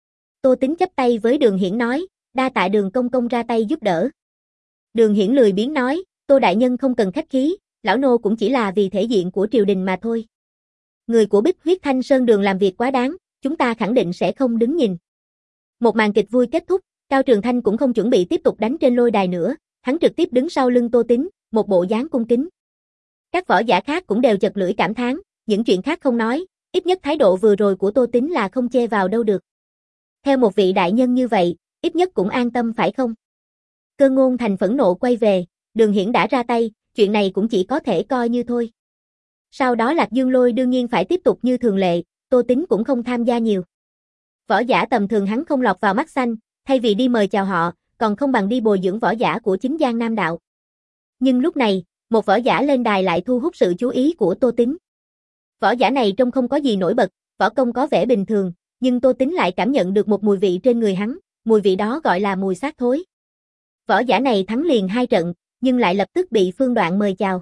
Speaker 1: Tô Tính chắp tay với Đường Hiển nói, đa tạ Đường công công ra tay giúp đỡ. Đường Hiển lười biếng nói, Tô đại nhân không cần khách khí, lão nô cũng chỉ là vì thể diện của triều đình mà thôi. Người của Bích Huyết Thanh Sơn Đường làm việc quá đáng, chúng ta khẳng định sẽ không đứng nhìn. Một màn kịch vui kết thúc, Cao Trường Thanh cũng không chuẩn bị tiếp tục đánh trên lôi đài nữa, hắn trực tiếp đứng sau lưng Tô Tính, một bộ dáng cung kính. Các võ giả khác cũng đều chật lưỡi cảm thán, những chuyện khác không nói, ít nhất thái độ vừa rồi của Tô Tính là không chê vào đâu được. Theo một vị đại nhân như vậy, ít nhất cũng an tâm phải không? Cơ Ngôn Thành phẫn nộ quay về, Đường Hiển đã ra tay, chuyện này cũng chỉ có thể coi như thôi. Sau đó Lạc Dương Lôi đương nhiên phải tiếp tục như thường lệ, Tô Tính cũng không tham gia nhiều. Võ giả tầm thường hắn không lọt vào mắt xanh, thay vì đi mời chào họ, còn không bằng đi bồi dưỡng võ giả của chính Giang Nam Đạo. Nhưng lúc này, một võ giả lên đài lại thu hút sự chú ý của Tô Tính. Võ giả này trông không có gì nổi bật, võ công có vẻ bình thường, nhưng Tô Tính lại cảm nhận được một mùi vị trên người hắn, mùi vị đó gọi là mùi xác thối. Võ giả này thắng liền hai trận, nhưng lại lập tức bị Phương Đoạn mời chào.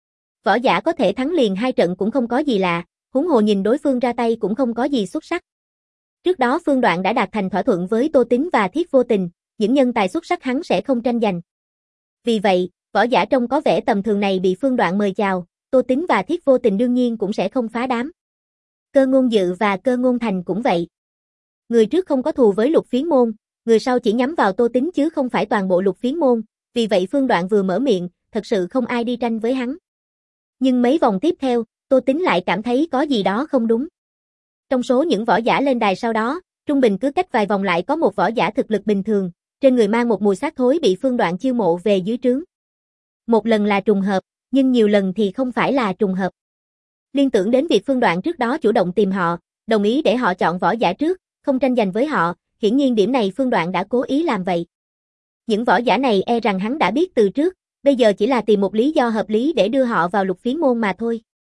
Speaker 1: Võ giả có thể thắng liền hai trận cũng không có gì lạ, huống hồ nhìn đối phương ra tay cũng không có gì xuất sắc. Trước đó Phương Đoạn đã đạt thành thỏa thuận với Tô Tính và Thiết Vô Tình, những nhân tài xuất sắc hắn sẽ không tranh giành. Vì vậy, võ giả trông có vẻ tầm thường này bị Phương Đoạn mời chào, Tô Tính và Thiết Vô Tình đương nhiên cũng sẽ không phá đám. Cơ Ngôn Dự và Cơ Ngôn Thành cũng vậy. Người trước không có thù với Lục Phiến Môn, người sau chỉ nhắm vào Tô Tính chứ không phải toàn bộ Lục Phiến Môn, vì vậy Phương Đoạn vừa mở miệng, thật sự không ai đi tranh với hắn. Nhưng mấy vòng tiếp theo, Tô Tính lại cảm thấy có gì đó không đúng. Trong số những võ giả lên đài sau đó, trung bình cứ cách vài vòng lại có một võ giả thực lực bình thường, trên người mang một mùi xác thối bị Phương Đoạn chiêu mộ về dưới trướng. Một lần là trùng hợp, nhưng nhiều lần thì không phải là trùng hợp. Liên tưởng đến việc Phương Đoạn trước đó chủ động tìm họ, đồng ý để họ chọn võ giả trước, không tranh giành với họ, hiển nhiên điểm này Phương Đoạn đã cố ý làm vậy. Những võ giả này e rằng hắn đã biết từ trước, bây giờ chỉ là tìm một lý do hợp lý để đưa họ vào Lục Phiến Môn mà thôi.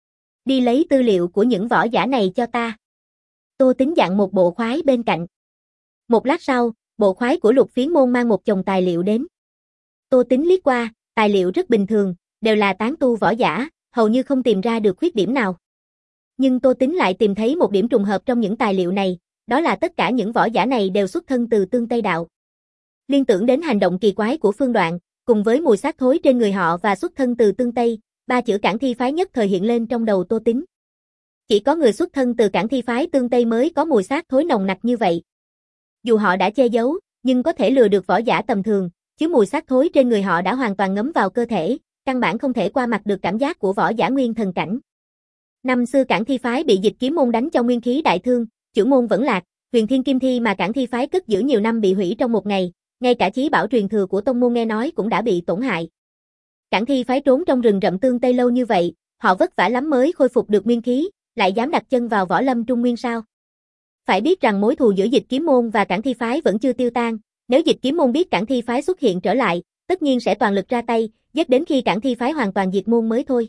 Speaker 1: Đi lấy tư liệu của những võ giả này cho ta. Tô Tính dặn một bộ khoái bên cạnh. Một lát sau, bộ khoái của Lục Phiến Môn mang một chồng tài liệu đến. Tô Tính liếc qua, tài liệu rất bình thường, đều là tán tu võ giả, hầu như không tìm ra được khuyết điểm nào. Nhưng Tô Tính lại tìm thấy một điểm trùng hợp trong những tài liệu này, đó là tất cả những võ giả này đều xuất thân từ Tương Tây Đạo. Liên tưởng đến hành động kỳ quái của Phương Đoạn, cùng với mùi xác thối trên người họ và xuất thân từ Tương Tây, ba chữ Cảng Thi Phái nhất thời hiện lên trong đầu Tô Tính. Chỉ có người xuất thân từ Cảng Thi Phái Tương Tây mới có mùi xác thối nồng nặc như vậy. Dù họ đã che giấu, nhưng có thể lừa được võ giả tầm thường, chứ mùi xác thối trên người họ đã hoàn toàn ngấm vào cơ thể, căn bản không thể qua mặt được cảm giác của võ giả nguyên thần cảnh. Năm xưa Cảng Thi Phái bị Dịch Kiếm Môn đánh cho nguyên khí đại thương, chưởng môn vẫn lạc, Huyền Thiên Kim Thi mà Cảng Thi Phái cất giữ nhiều năm bị hủy trong một ngày, ngay cả chí bảo truyền thừa của tông môn nghe nói cũng đã bị tổn hại. Cảng Thi Phái trốn trong rừng rậm Tương Tây lâu như vậy, họ vất vả lắm mới khôi phục được nguyên khí, lại dám đặt chân vào võ lâm Trung Nguyên sao? Phải biết rằng mối thù giữa Dịch Kiếm Môn và Cảng Thi Phái vẫn chưa tiêu tan, nếu Dịch Kiếm Môn biết Cảng Thi Phái xuất hiện trở lại, tất nhiên sẽ toàn lực ra tay, giết đến khi Cảng Thi Phái hoàn toàn diệt môn mới thôi.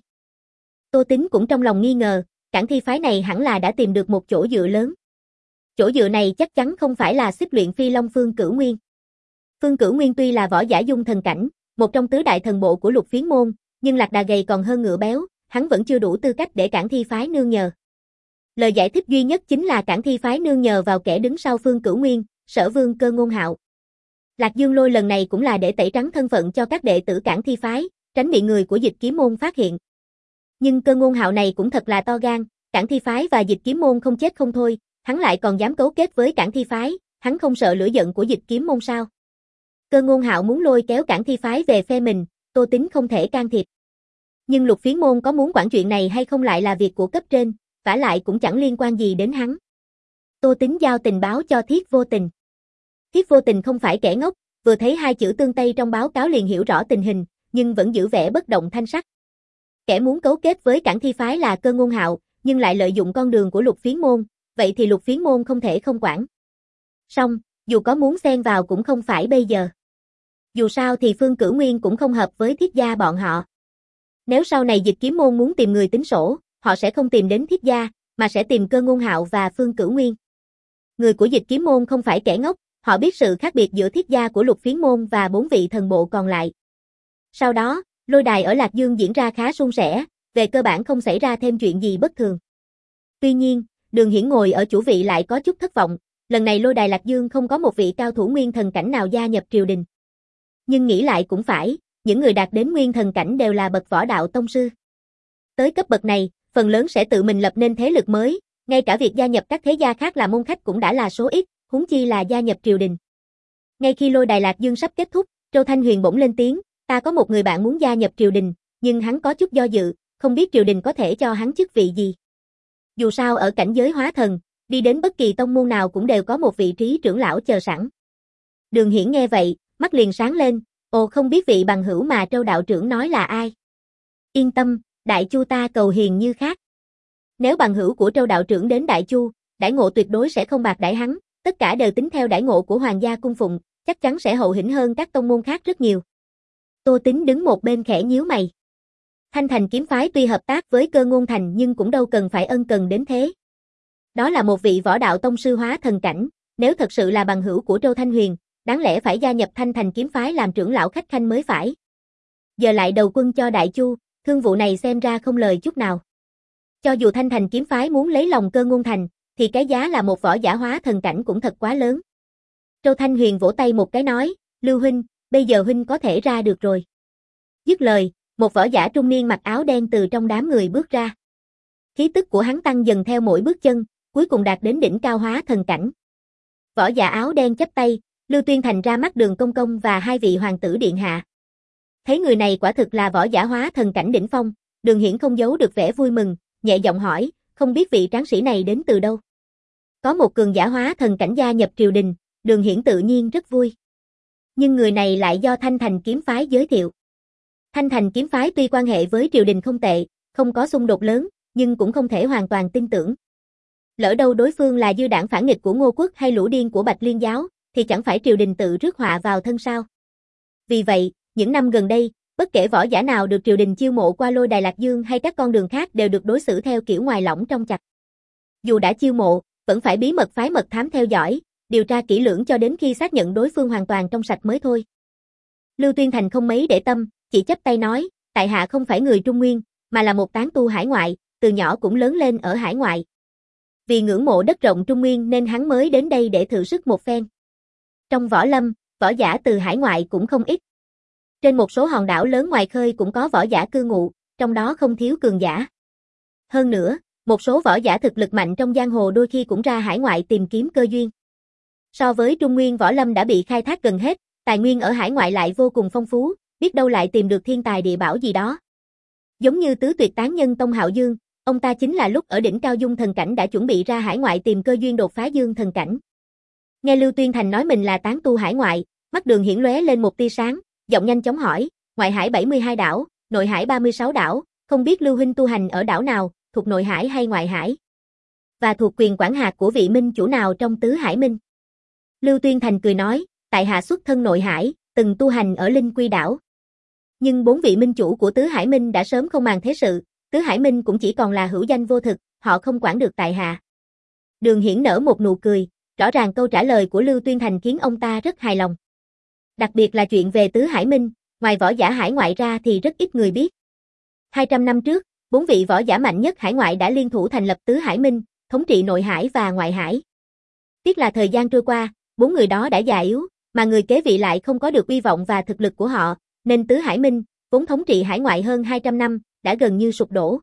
Speaker 1: Tô Tính cũng trong lòng nghi ngờ, Cảng Thi Phái này hẳn là đã tìm được một chỗ dựa lớn. Chỗ dựa này chắc chắn không phải là xích luyện phi long Phương Cửu Nguyên. Phương Cửu Nguyên tuy là võ giả dung thần cảnh, một trong tứ đại thần bộ của Lục Phiến Môn, nhưng lạc đà gầy còn hơn ngựa béo, hắn vẫn chưa đủ tư cách để Cảng Thi Phái nương nhờ. Lời giải thích duy nhất chính là Cảng Thi Phái nương nhờ vào kẻ đứng sau Phương Cửu Nguyên, Sở Vương Cơ Ngôn Hạo. Lạc Dương Lôi lần này cũng là để tẩy trắng thân phận cho các đệ tử Cảng Thi Phái, tránh bị người của Dịch Kiếm Môn phát hiện. Nhưng Cơ Ngôn Hạo này cũng thật là to gan, Cảng Thi Phái và Dịch Kiếm Môn không chết không thôi, hắn lại còn dám cấu kết với Cảng Thi Phái, hắn không sợ lửa giận của Dịch Kiếm Môn sao? Cơ Ngôn Hạo muốn lôi kéo Cảng Thi Phái về phe mình, Tô Tính không thể can thiệp. Nhưng Lục Phiến Môn có muốn quản chuyện này hay không lại là việc của cấp trên, vả lại cũng chẳng liên quan gì đến hắn. Tô Tính giao tình báo cho Thiết Vô Tình. Thiết Vô Tình không phải kẻ ngốc, vừa thấy hai chữ Tương Tây trong báo cáo liền hiểu rõ tình hình, nhưng vẫn giữ vẻ bất động thanh sắc. Kẻ muốn cấu kết với Cảng Thi Phái là Cơ Ngôn Hạo, nhưng lại lợi dụng con đường của Lục Phiến Môn, vậy thì Lục Phiến Môn không thể không quản. Song, dù có muốn xen vào cũng không phải bây giờ. Dù sao thì Phương Cửu Nguyên cũng không hợp với Thiết gia bọn họ. Nếu sau này Dịch Kiếm Môn muốn tìm người tính sổ, họ sẽ không tìm đến Thiết gia, mà sẽ tìm Cơ Ngôn Hạo và Phương Cửu Nguyên. Người của Dịch Kiếm Môn không phải kẻ ngốc, họ biết sự khác biệt giữa Thiết gia của Lục Phiến Môn và bốn vị thần bộ còn lại. Sau đó, Lôi đài ở Lạc Dương diễn ra khá suôn sẻ, về cơ bản không xảy ra thêm chuyện gì bất thường. Tuy nhiên, Đường Hiển ngồi ở chủ vị lại có chút thất vọng, lần này lôi đài Lạc Dương không có một vị cao thủ nguyên thần cảnh nào gia nhập triều đình. Nhưng nghĩ lại cũng phải, những người đạt đến nguyên thần cảnh đều là bậc võ đạo tông sư. Tới cấp bậc này, phần lớn sẽ tự mình lập nên thế lực mới, ngay cả việc gia nhập các thế gia khác là môn khách cũng đã là số ít, huống chi là gia nhập triều đình. Ngay khi lôi đài Lạc Dương sắp kết thúc, Châu Thanh Huyền bỗng lên tiếng, ta có một người bạn muốn gia nhập triều đình, nhưng hắn có chút do dự, không biết triều đình có thể cho hắn chức vị gì. Dù sao ở cảnh giới hóa thần, đi đến bất kỳ tông môn nào cũng đều có một vị trí trưởng lão chờ sẵn. Đường Hiển nghe vậy, mắt liền sáng lên, ồ không biết vị bằng hữu mà Châu đạo trưởng nói là ai. Yên tâm, Đại Chu ta cầu hiền như khác. Nếu bằng hữu của Châu đạo trưởng đến Đại Chu, đãi ngộ tuyệt đối sẽ không bạc đãi hắn, tất cả đều tính theo đãi ngộ của hoàng gia cung phụng, chắc chắn sẽ hậu hĩnh hơn các tông môn khác rất nhiều. Tô Tính đứng một bên khẽ nhíu mày. Thanh Thành kiếm phái tuy hợp tác với Cơ Ngôn Thành nhưng cũng đâu cần phải ân cần đến thế. Đó là một vị võ đạo tông sư hóa thần cảnh, nếu thật sự là bằng hữu của Châu Thanh Huyền, đáng lẽ phải gia nhập Thanh Thành kiếm phái làm trưởng lão khách khanh mới phải. Giờ lại đầu quân cho Đại Chu, thương vụ này xem ra không lời chút nào. Cho dù Thanh Thành kiếm phái muốn lấy lòng Cơ Ngôn Thành, thì cái giá là một võ giả hóa thần cảnh cũng thật quá lớn. Châu Thanh Huyền vỗ tay một cái nói, Lưu huynh, bây giờ huynh có thể ra được rồi. Dứt lời, một võ giả trung niên mặc áo đen từ trong đám người bước ra. Khí tức của hắn tăng dần theo mỗi bước chân, cuối cùng đạt đến đỉnh cao hóa thần cảnh. Võ giả áo đen chắp tay, Lưu Tuyên Thành ra mắt Đường Công Công và hai vị hoàng tử điện hạ. Thấy người này quả thực là võ giả hóa thần cảnh đỉnh phong, Đường Hiển không giấu được vẻ vui mừng, nhẹ giọng hỏi, không biết vị tráng sĩ này đến từ đâu. Có một cường giả hóa thần cảnh gia nhập triều đình, Đường Hiển tự nhiên rất vui. Nhưng người này lại do Thanh Thành kiếm phái giới thiệu. Thanh Thành kiếm phái tuy quan hệ với triều đình không tệ, không có xung đột lớn, nhưng cũng không thể hoàn toàn tin tưởng. Lỡ đâu đối phương là dư đảng phản nghịch của Ngô Quốc hay lũ điên của Bạch Liên giáo, thì chẳng phải triều đình tự rước họa vào thân sao. Vì vậy, những năm gần đây, bất kể võ giả nào được triều đình chiêu mộ qua lôi đài Lạc Dương hay các con đường khác đều được đối xử theo kiểu ngoài lỏng trong chặt. Dù đã chiêu mộ, vẫn phải bí mật phái mật thám theo dõi, điều tra kỹ lưỡng cho đến khi xác nhận đối phương hoàn toàn trong sạch mới thôi. Lưu Tuyên Thành không mấy để tâm, chỉ chắp tay nói, tại hạ không phải người Trung Nguyên, mà là một tán tu hải ngoại, từ nhỏ cũng lớn lên ở hải ngoại. Vì ngưỡng mộ đất rộng Trung Nguyên nên hắn mới đến đây để thử sức một phen. Trong võ lâm, võ giả từ hải ngoại cũng không ít. Trên một số hòn đảo lớn ngoài khơi cũng có võ giả cư ngụ, trong đó không thiếu cường giả. Hơn nữa, một số võ giả thực lực mạnh trong giang hồ đôi khi cũng ra hải ngoại tìm kiếm cơ duyên. So với Trung Nguyên võ lâm đã bị khai thác gần hết, tài nguyên ở hải ngoại lại vô cùng phong phú, biết đâu lại tìm được thiên tài địa bảo gì đó. Giống như tứ tuyệt tán nhân Tông Hạo Dương, ông ta chính là lúc ở đỉnh cao dung thần cảnh đã chuẩn bị ra hải ngoại tìm cơ duyên đột phá dương thần cảnh. Nghe Lưu Tuyên Thành nói mình là tán tu hải ngoại, mắt Đường Hiển lóe lên một tia sáng, giọng nhanh chóng hỏi, ngoại hải bảy mươi hai đảo, nội hải ba mươi sáu đảo, không biết Lưu huynh tu hành ở đảo nào, thuộc nội hải hay ngoại hải? Và thuộc quyền quản hạt của vị minh chủ nào trong tứ hải minh? Lưu Tuyên Thành cười nói, tại hạ xuất thân nội hải, từng tu hành ở Linh Quy đảo. Nhưng bốn vị minh chủ của tứ hải minh đã sớm không màng thế sự, tứ hải minh cũng chỉ còn là hữu danh vô thực, họ không quản được tại hạ. Đường Hiển nở một nụ cười, rõ ràng câu trả lời của Lưu Tuyên Thành khiến ông ta rất hài lòng. Đặc biệt là chuyện về tứ hải minh, ngoài võ giả hải ngoại ra thì rất ít người biết. hai trăm năm trước, bốn vị võ giả mạnh nhất hải ngoại đã liên thủ thành lập tứ hải minh, thống trị nội hải và ngoại hải. Tiếc là thời gian trôi qua, bốn người đó đã già yếu, mà người kế vị lại không có được uy vọng và thực lực của họ, nên tứ hải minh, vốn thống trị hải ngoại hơn hai trăm năm, đã gần như sụp đổ.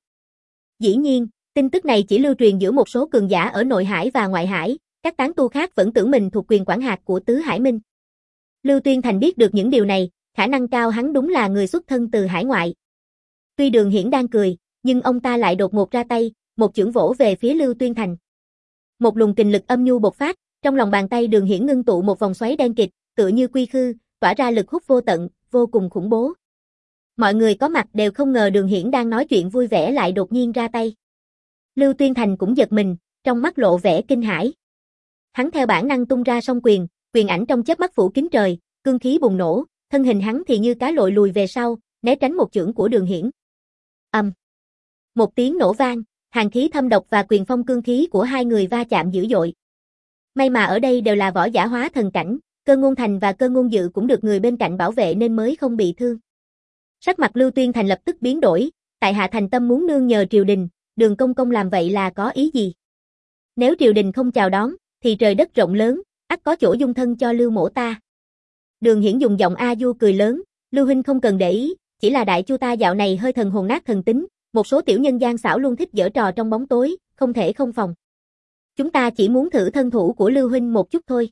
Speaker 1: Dĩ nhiên, tin tức này chỉ lưu truyền giữa một số cường giả ở nội hải và ngoại hải, các tán tu khác vẫn tưởng mình thuộc quyền quản hạt của tứ hải minh. Lưu Tuyên Thành biết được những điều này, khả năng cao hắn đúng là người xuất thân từ hải ngoại. Tuy Đường Hiển đang cười, nhưng ông ta lại đột ngột ra tay, một chưởng vỗ về phía Lưu Tuyên Thành. Một luồng kình lực âm nhu bộc phát, trong lòng bàn tay Đường Hiển ngưng tụ một vòng xoáy đen kịt, tựa như quy khư, tỏa ra lực hút vô tận, vô cùng khủng bố. Mọi người có mặt đều không ngờ Đường Hiển đang nói chuyện vui vẻ lại đột nhiên ra tay. Lưu Tuyên Thành cũng giật mình, trong mắt lộ vẻ kinh hãi. Hắn theo bản năng tung ra song quyền, quyền ảnh trong chớp mắt phủ kín trời, cương khí bùng nổ, thân hình hắn thì như cá lội lùi về sau, né tránh một chưởng của Đường Hiển. Ầm. Um. Một tiếng nổ vang, hàn khí thâm độc và quyền phong cương khí của hai người va chạm dữ dội. May mà ở đây đều là võ giả hóa thần cảnh, Cơ Ngôn Thành và Cơ Ngôn Dự cũng được người bên cạnh bảo vệ nên mới không bị thương. Sắc mặt Lưu Tuyên Thành lập tức biến đổi, tại hạ thành tâm muốn nương nhờ triều đình, Đường công công làm vậy là có ý gì? Nếu triều đình không chào đón, thì trời đất rộng lớn, ắt có chỗ dung thân cho Lưu mỗ ta. Đường Hiển dùng giọng a du cười lớn, Lưu huynh không cần để ý, chỉ là đại chu ta dạo này hơi thần hồn nát thần tính, một số tiểu nhân gian xảo luôn thích giở trò trong bóng tối, không thể không phòng. Chúng ta chỉ muốn thử thân thủ của Lưu huynh một chút thôi.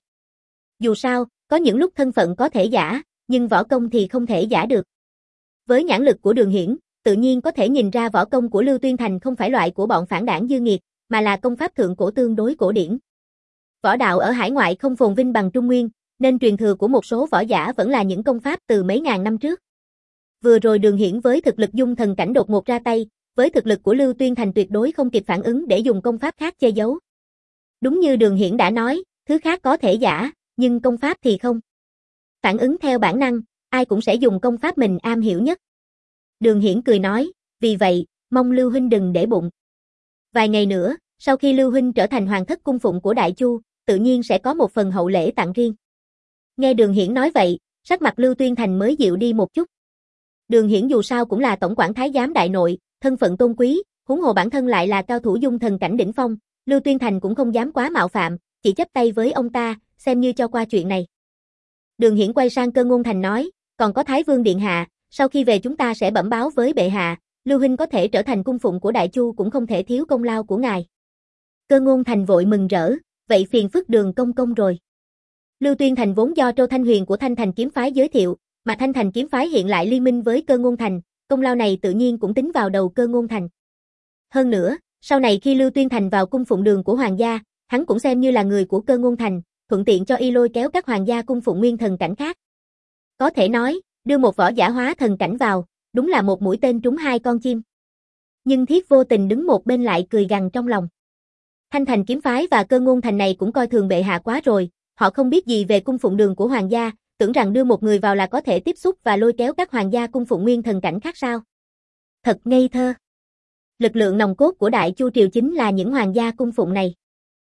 Speaker 1: Dù sao, có những lúc thân phận có thể giả, nhưng võ công thì không thể giả được. Với nhãn lực của Đường Hiển, tự nhiên có thể nhìn ra võ công của Lưu Tuyên Thành không phải loại của bọn phản đảng dư nghiệt, mà là công pháp thượng cổ tương đối cổ điển. Võ đạo ở hải ngoại không phồn vinh bằng Trung Nguyên, nên truyền thừa của một số võ giả vẫn là những công pháp từ mấy ngàn năm trước. Vừa rồi Đường Hiển với thực lực dung thần cảnh đột ngột ra tay, với thực lực của Lưu Tuyên Thành tuyệt đối không kịp phản ứng để dùng công pháp khác che giấu. Đúng như Đường Hiển đã nói, thứ khác có thể giả, nhưng công pháp thì không. Phản ứng theo bản năng, ai cũng sẽ dùng công pháp mình am hiểu nhất. Đường Hiển cười nói, vì vậy, mong Lưu huynh đừng để bụng. Vài ngày nữa, sau khi Lưu huynh trở thành hoàng thất cung phụng của Đại Chu, tự nhiên sẽ có một phần hậu lễ tặng riêng. Nghe Đường Hiển nói vậy, sắc mặt Lưu Tuyên Thành mới dịu đi một chút. Đường Hiển dù sao cũng là tổng quản thái giám đại nội, thân phận tôn quý, huống hồ bản thân lại là cao thủ dung thần cảnh đỉnh phong, Lưu Tuyên Thành cũng không dám quá mạo phạm, chỉ chắp tay với ông ta, xem như cho qua chuyện này. Đường Hiển quay sang Cơ Ngôn Thành nói, còn có Thái Vương điện hạ, sau khi về chúng ta sẽ bẩm báo với bệ hạ, Lưu huynh có thể trở thành cung phụng của Đại Chu cũng không thể thiếu công lao của ngài. Cơ Ngôn Thành vội mừng rỡ, vậy phiền phức Đường công công rồi. Lưu Tuyên Thành vốn do Trô Thanh Huyền của Thanh Thành kiếm phái giới thiệu, mà Thanh Thành kiếm phái hiện lại liên minh với Cơ Ngôn Thành, công lao này tự nhiên cũng tính vào đầu Cơ Ngôn Thành. Hơn nữa, sau này khi Lưu Tuyên Thành vào cung phụng đường của hoàng gia, hắn cũng xem như là người của Cơ Ngôn Thành, thuận tiện cho y lôi kéo các hoàng gia cung phụng nguyên thần cảnh khác. Có thể nói, đưa một võ giả hóa thần cảnh vào, đúng là một mũi tên trúng hai con chim. Nhưng Thiết vô tình đứng một bên lại cười gằn trong lòng. Thanh Thành kiếm phái và Cơ Ngôn Thành này cũng coi thường bệ hạ quá rồi, họ không biết gì về cung phụng đường của hoàng gia, tưởng rằng đưa một người vào là có thể tiếp xúc và lôi kéo các hoàng gia cung phụng nguyên thần cảnh khác sao. Thật ngây thơ. Lực lượng nòng cốt của Đại Chu triều chính là những hoàng gia cung phụng này.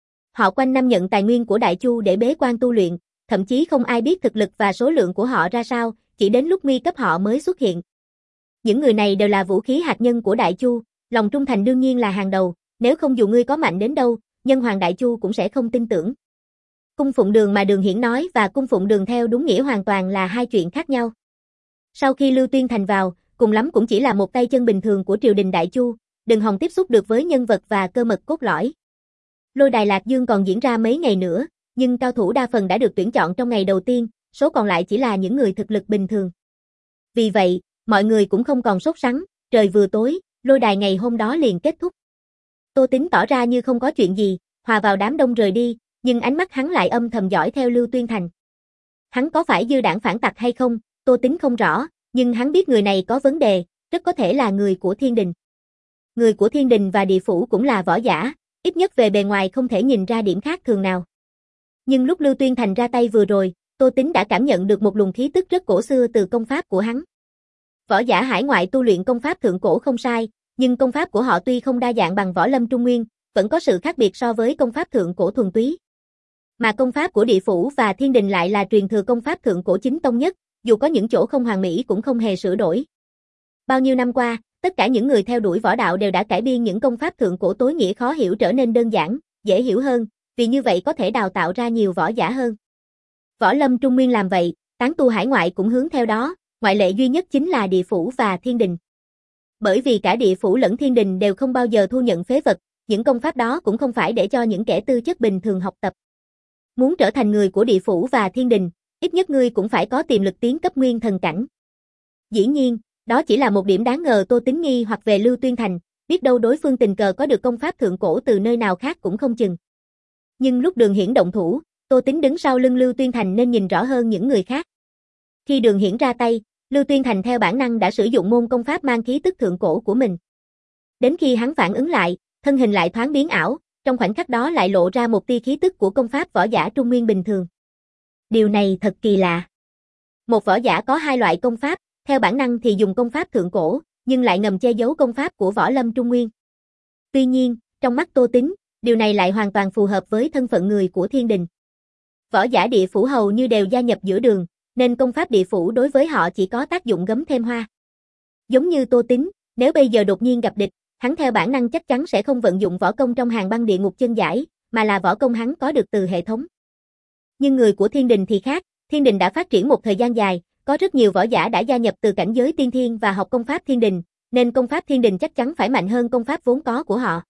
Speaker 1: Họ quanh năm nhận tài nguyên của Đại Chu để bế quan tu luyện, thậm chí không ai biết thực lực và số lượng của họ ra sao, chỉ đến lúc nguy cấp họ mới xuất hiện. Những người này đều là vũ khí hạt nhân của Đại Chu, lòng trung thành đương nhiên là hàng đầu, nếu không dù ngươi có mạnh đến đâu, nhân hoàng Đại Chu cũng sẽ không tin tưởng. Cung phụng đường mà Đường Hiển nói và cung phụng đường theo đúng nghĩa hoàn toàn là hai chuyện khác nhau. Sau khi Lưu Tuyên Thành vào, cùng lắm cũng chỉ là một tay chân bình thường của triều đình Đại Chu, đừng hòng tiếp xúc được với nhân vật và cơ mật cốt lõi. Lôi đài Lạc Dương còn diễn ra mấy ngày nữa, nhưng cao thủ đa phần đã được tuyển chọn trong ngày đầu tiên, số còn lại chỉ là những người thực lực bình thường. Vì vậy, mọi người cũng không còn sốt sắng, trời vừa tối, lôi đài ngày hôm đó liền kết thúc. Tô Tín tỏ ra như không có chuyện gì, hòa vào đám đông rời đi, nhưng ánh mắt hắn lại âm thầm dõi theo Lưu Tuyên Thành. Hắn có phải dư đảng phản tặc hay không, Tô Tín không rõ, nhưng hắn biết người này có vấn đề, rất có thể là người của Thiên Đình. Người của Thiên Đình và địa phủ cũng là võ giả, ít nhất về bề ngoài không thể nhìn ra điểm khác thường nào. Nhưng lúc Lưu Tuyên Thành ra tay vừa rồi, Tô Tín đã cảm nhận được một luồng khí tức rất cổ xưa từ công pháp của hắn. Võ giả hải ngoại tu luyện công pháp thượng cổ không sai, nhưng công pháp của họ tuy không đa dạng bằng võ lâm Trung Nguyên, vẫn có sự khác biệt so với công pháp thượng cổ thuần túy. Mà công pháp của địa phủ và Thiên Đình lại là truyền thừa công pháp thượng cổ chính tông nhất, dù có những chỗ không hoàn mỹ cũng không hề sửa đổi. Bao nhiêu năm qua, tất cả những người theo đuổi võ đạo đều đã cải biên những công pháp thượng cổ tối nghĩa khó hiểu trở nên đơn giản, dễ hiểu hơn, vì như vậy có thể đào tạo ra nhiều võ giả hơn. Võ lâm Trung Nguyên làm vậy, tán tu hải ngoại cũng hướng theo đó, ngoại lệ duy nhất chính là địa phủ và Thiên Đình. Bởi vì cả địa phủ lẫn Thiên Đình đều không bao giờ thu nhận phế vật, những công pháp đó cũng không phải để cho những kẻ tư chất bình thường học tập. Muốn trở thành người của địa phủ và Thiên Đình, ít nhất ngươi cũng phải có tiềm lực tiến cấp nguyên thần cảnh. Dĩ nhiên, đó chỉ là một điểm đáng ngờ Tô Tín nghi hoặc về Lưu Tuyên Thành, biết đâu đối phương tình cờ có được công pháp thượng cổ từ nơi nào khác cũng không chừng. Nhưng lúc Đường Hiển động thủ, Tô Tín đứng sau lưng Lưu Tuyên Thành nên nhìn rõ hơn những người khác. Khi Đường Hiển ra tay, Lưu Tuyên Thành theo bản năng đã sử dụng môn công pháp mang khí tức thượng cổ của mình. Đến khi hắn phản ứng lại, thân hình lại thoáng biến ảo, trong khoảnh khắc đó lại lộ ra một tia khí tức của công pháp võ giả Trung Nguyên bình thường. Điều này thật kỳ lạ. Một võ giả có hai loại công pháp, theo bản năng thì dùng công pháp thượng cổ, nhưng lại ngầm che giấu công pháp của võ lâm Trung Nguyên. Tuy nhiên, trong mắt Tô Tín, điều này lại hoàn toàn phù hợp với thân phận người của Thiên Đình. Võ giả địa phủ hầu như đều gia nhập giữa đường, nên công pháp địa phủ đối với họ chỉ có tác dụng gấm thêm hoa. Giống như Tô Tín, nếu bây giờ đột nhiên gặp địch, hắn theo bản năng chắc chắn sẽ không vận dụng võ công trong Hàn Băng Địa Ngục Chân Giải, mà là võ công hắn có được từ hệ thống. Nhưng người của Thiên Đình thì khác, Thiên Đình đã phát triển một thời gian dài, có rất nhiều võ giả đã gia nhập từ cảnh giới tiên thiên và học công pháp Thiên Đình, nên công pháp Thiên Đình chắc chắn phải mạnh hơn công pháp vốn có của họ.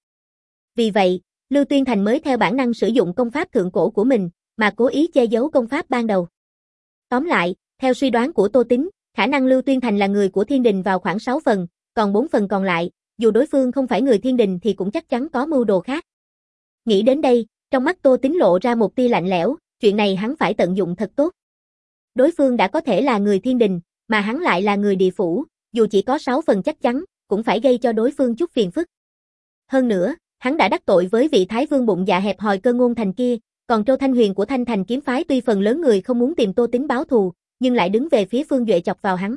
Speaker 1: Vì vậy, Lưu Tuyên Thành mới theo bản năng sử dụng công pháp thượng cổ của mình, mà cố ý che giấu công pháp ban đầu. Tóm lại, theo suy đoán của Tô Tín, khả năng Lưu Tuyên Thành là người của Thiên Đình vào khoảng sáu phần, còn bốn phần còn lại, dù đối phương không phải người Thiên Đình thì cũng chắc chắn có mưu đồ khác. Nghĩ đến đây, trong mắt Tô Tín lộ ra một tia lạnh lẽo, chuyện này hắn phải tận dụng thật tốt. Đối phương đã có thể là người Thiên Đình, mà hắn lại là người địa phủ, dù chỉ có sáu phần chắc chắn, cũng phải gây cho đối phương chút phiền phức. Hơn nữa, hắn đã đắc tội với vị Thái Vương bụng dạ hẹp hòi Cơ Ngôn Thành kia, còn Trô Thanh Huyền của Thanh Thành kiếm phái tuy phần lớn người không muốn tìm Tô Tín báo thù, nhưng lại đứng về phía Phương Duệ chọc vào hắn.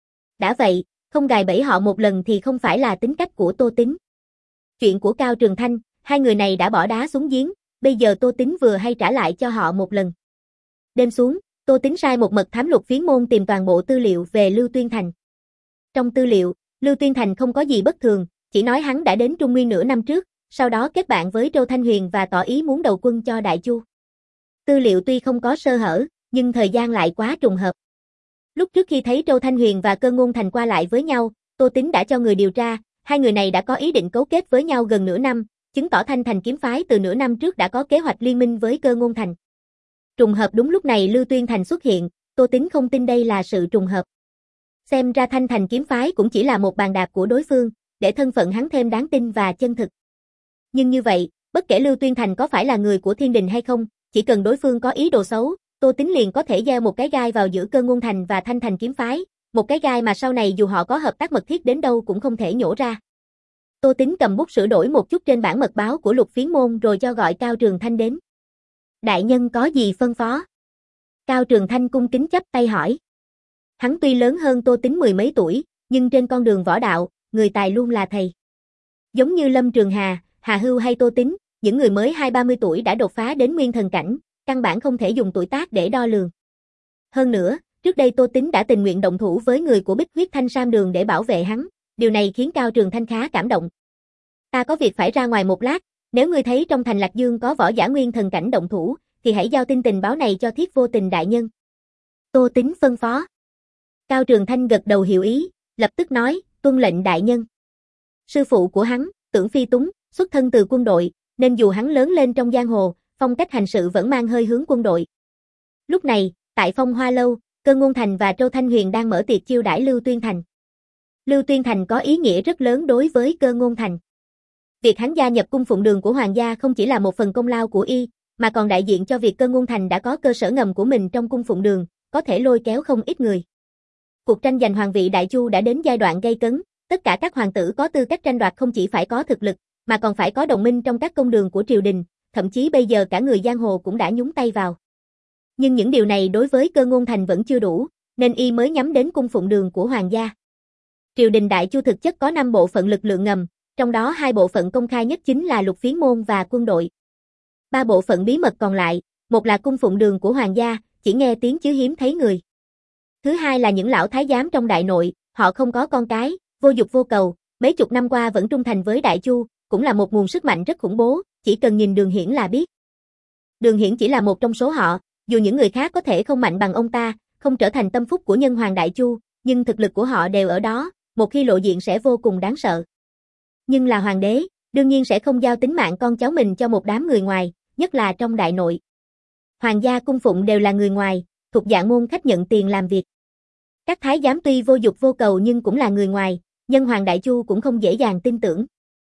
Speaker 1: Đã vậy, không gài bẫy họ một lần thì không phải là tính cách của Tô Tín. Chuyện của Cao Trường Thanh, hai người này đã bỏ đá xuống giếng, bây giờ Tô Tín vừa hay trả lại cho họ một lần. Đêm xuống, Tô Tín sai một mật thám Lục Phiến Môn tìm toàn bộ tư liệu về Lưu Tuyên Thành. Trong tư liệu, Lưu Tuyên Thành không có gì bất thường, chỉ nói hắn đã đến Trung Nguyên nửa năm trước, sau đó kết bạn với Trô Thanh Huyền và tỏ ý muốn đầu quân cho Đại Chu. Tư liệu tuy không có sơ hở, nhưng thời gian lại quá trùng hợp. Lúc trước khi thấy Trô Thanh Huyền và Cơ Ngôn Thành qua lại với nhau, Tô Tín đã cho người điều tra, hai người này đã có ý định cấu kết với nhau gần nửa năm, chứng tỏ Thanh Thành kiếm phái từ nửa năm trước đã có kế hoạch liên minh với Cơ Ngôn Thành. Trùng hợp đúng lúc này Lưu Tuyên Thành xuất hiện, Tô Tín không tin đây là sự trùng hợp. Xem ra Thanh Thành kiếm phái cũng chỉ là một bàn đạp của đối phương, để thân phận hắn thêm đáng tin và chân thực. Nhưng như vậy, bất kể Lưu Tuyên Thành có phải là người của Thiên Đình hay không, chỉ cần đối phương có ý đồ xấu, Tô Tín liền có thể gieo một cái gai vào giữa Cơ Ngôn Thành và Thanh Thành kiếm phái, một cái gai mà sau này dù họ có hợp tác mật thiết đến đâu cũng không thể nhổ ra. Tô Tín cầm bút sửa đổi một chút trên bản mật báo của Lục Phiến Môn rồi cho gọi Cao Trường Thanh đến. Đại nhân có gì phân phó? Cao Trường Thanh cung kính chắp tay hỏi. Hắn tuy lớn hơn Tô Tín mười mấy tuổi, nhưng trên con đường võ đạo, người tài luôn là thầy. Giống như Lâm Trường Hà, Hà Hưu hay Tô Tín, những người mới hai ba mươi tuổi đã đột phá đến nguyên thần cảnh, căn bản không thể dùng tuổi tác để đo lường. Hơn nữa, trước đây Tô Tín đã tình nguyện động thủ với người của Bích Huyết Thanh Sam Đường để bảo vệ hắn, điều này khiến Cao Trường Thanh khá cảm động. Ta có việc phải ra ngoài một lát, nếu ngươi thấy trong thành Lạc Dương có võ giả nguyên thần cảnh động thủ, thì hãy giao tin tình báo này cho Thiết Vô Tình đại nhân. Tô Tín phân phó. Cao Trường Thanh gật đầu hiểu ý, lập tức nói, tuân lệnh đại nhân. Sư phụ của hắn, Tưởng Phi Túng, xuất thân từ quân đội, nên dù hắn lớn lên trong giang hồ, phong cách hành sự vẫn mang hơi hướng quân đội. Lúc này, tại Phong Hoa Lâu, Cơ Ngôn Thành và Trô Thanh Huyền đang mở tiệc chiêu đãi Lưu Tuyên Thành. Lưu Tuyên Thành có ý nghĩa rất lớn đối với Cơ Ngôn Thành. Việc hắn gia nhập cung phụng đường của Hoàng gia không chỉ là một phần công lao của y, mà còn đại diện cho việc Cơ Ngôn Thành đã có cơ sở ngầm của mình trong cung phụng đường, có thể lôi kéo không ít người. Cuộc tranh giành hoàng vị Đại Chu đã đến giai đoạn gay cấn, tất cả các hoàng tử có tư cách tranh đoạt không chỉ phải có thực lực, mà còn phải có đồng minh trong các công đường của triều đình, thậm chí bây giờ cả người giang hồ cũng đã nhúng tay vào. Nhưng những điều này đối với Cơ Ngôn Thành vẫn chưa đủ, nên y mới nhắm đến cung phụng đường của Hoàng gia. Triều đình Đại Chu thực chất có năm bộ phận lực lượng ngầm, trong đó hai bộ phận công khai nhất chính là Lục Phiến Môn và quân đội. Ba bộ phận bí mật còn lại, một là cung phụng đường của Hoàng gia, chỉ nghe tiếng chứ hiếm thấy người. Thứ hai là những lão thái giám trong đại nội, họ không có con cái, vô dục vô cầu, mấy chục năm qua vẫn trung thành với Đại Chu, cũng là một nguồn sức mạnh rất khủng bố, chỉ cần nhìn Đường Hiển là biết. Đường Hiển chỉ là một trong số họ, dù những người khác có thể không mạnh bằng ông ta, không trở thành tâm phúc của nhân hoàng Đại Chu, nhưng thực lực của họ đều ở đó, một khi lộ diện sẽ vô cùng đáng sợ. Nhưng là hoàng đế, đương nhiên sẽ không giao tính mạng con cháu mình cho một đám người ngoài, nhất là trong đại nội. Hoàng gia cung phụng đều là người ngoài, thuộc dạng môn khách nhận tiền làm việc. Các thái giám tuy vô dục vô cầu nhưng cũng là người ngoài, nhân hoàng Đại Chu cũng không dễ dàng tin tưởng.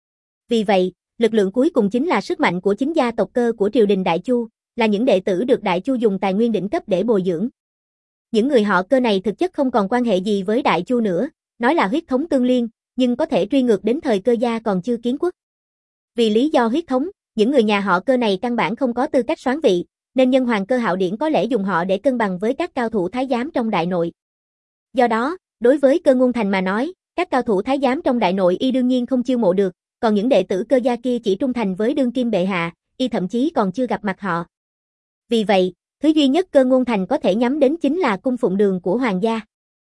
Speaker 1: Vì vậy, lực lượng cuối cùng chính là sức mạnh của chính gia tộc cơ của triều đình Đại Chu, là những đệ tử được Đại Chu dùng tài nguyên đỉnh cấp để bồi dưỡng. Những người họ Cơ này thực chất không còn quan hệ gì với Đại Chu nữa, nói là huyết thống tương liên, nhưng có thể truy ngược đến thời Cơ gia còn chưa kiến quốc. Vì lý do huyết thống, những người nhà họ Cơ này căn bản không có tư cách soán vị, nên nhân hoàng Cơ Hạo Điển có lẽ dùng họ để cân bằng với các cao thủ thái giám trong đại nội. Do đó, đối với Cơ Ngôn Thành mà nói, các cao thủ thái giám trong đại nội y đương nhiên không chiêu mộ được, còn những đệ tử Cơ gia kia chỉ trung thành với đương kim bệ hạ, y thậm chí còn chưa gặp mặt họ. Vì vậy, thứ duy nhất Cơ Ngôn Thành có thể nhắm đến chính là cung phụng đường của Hoàng gia.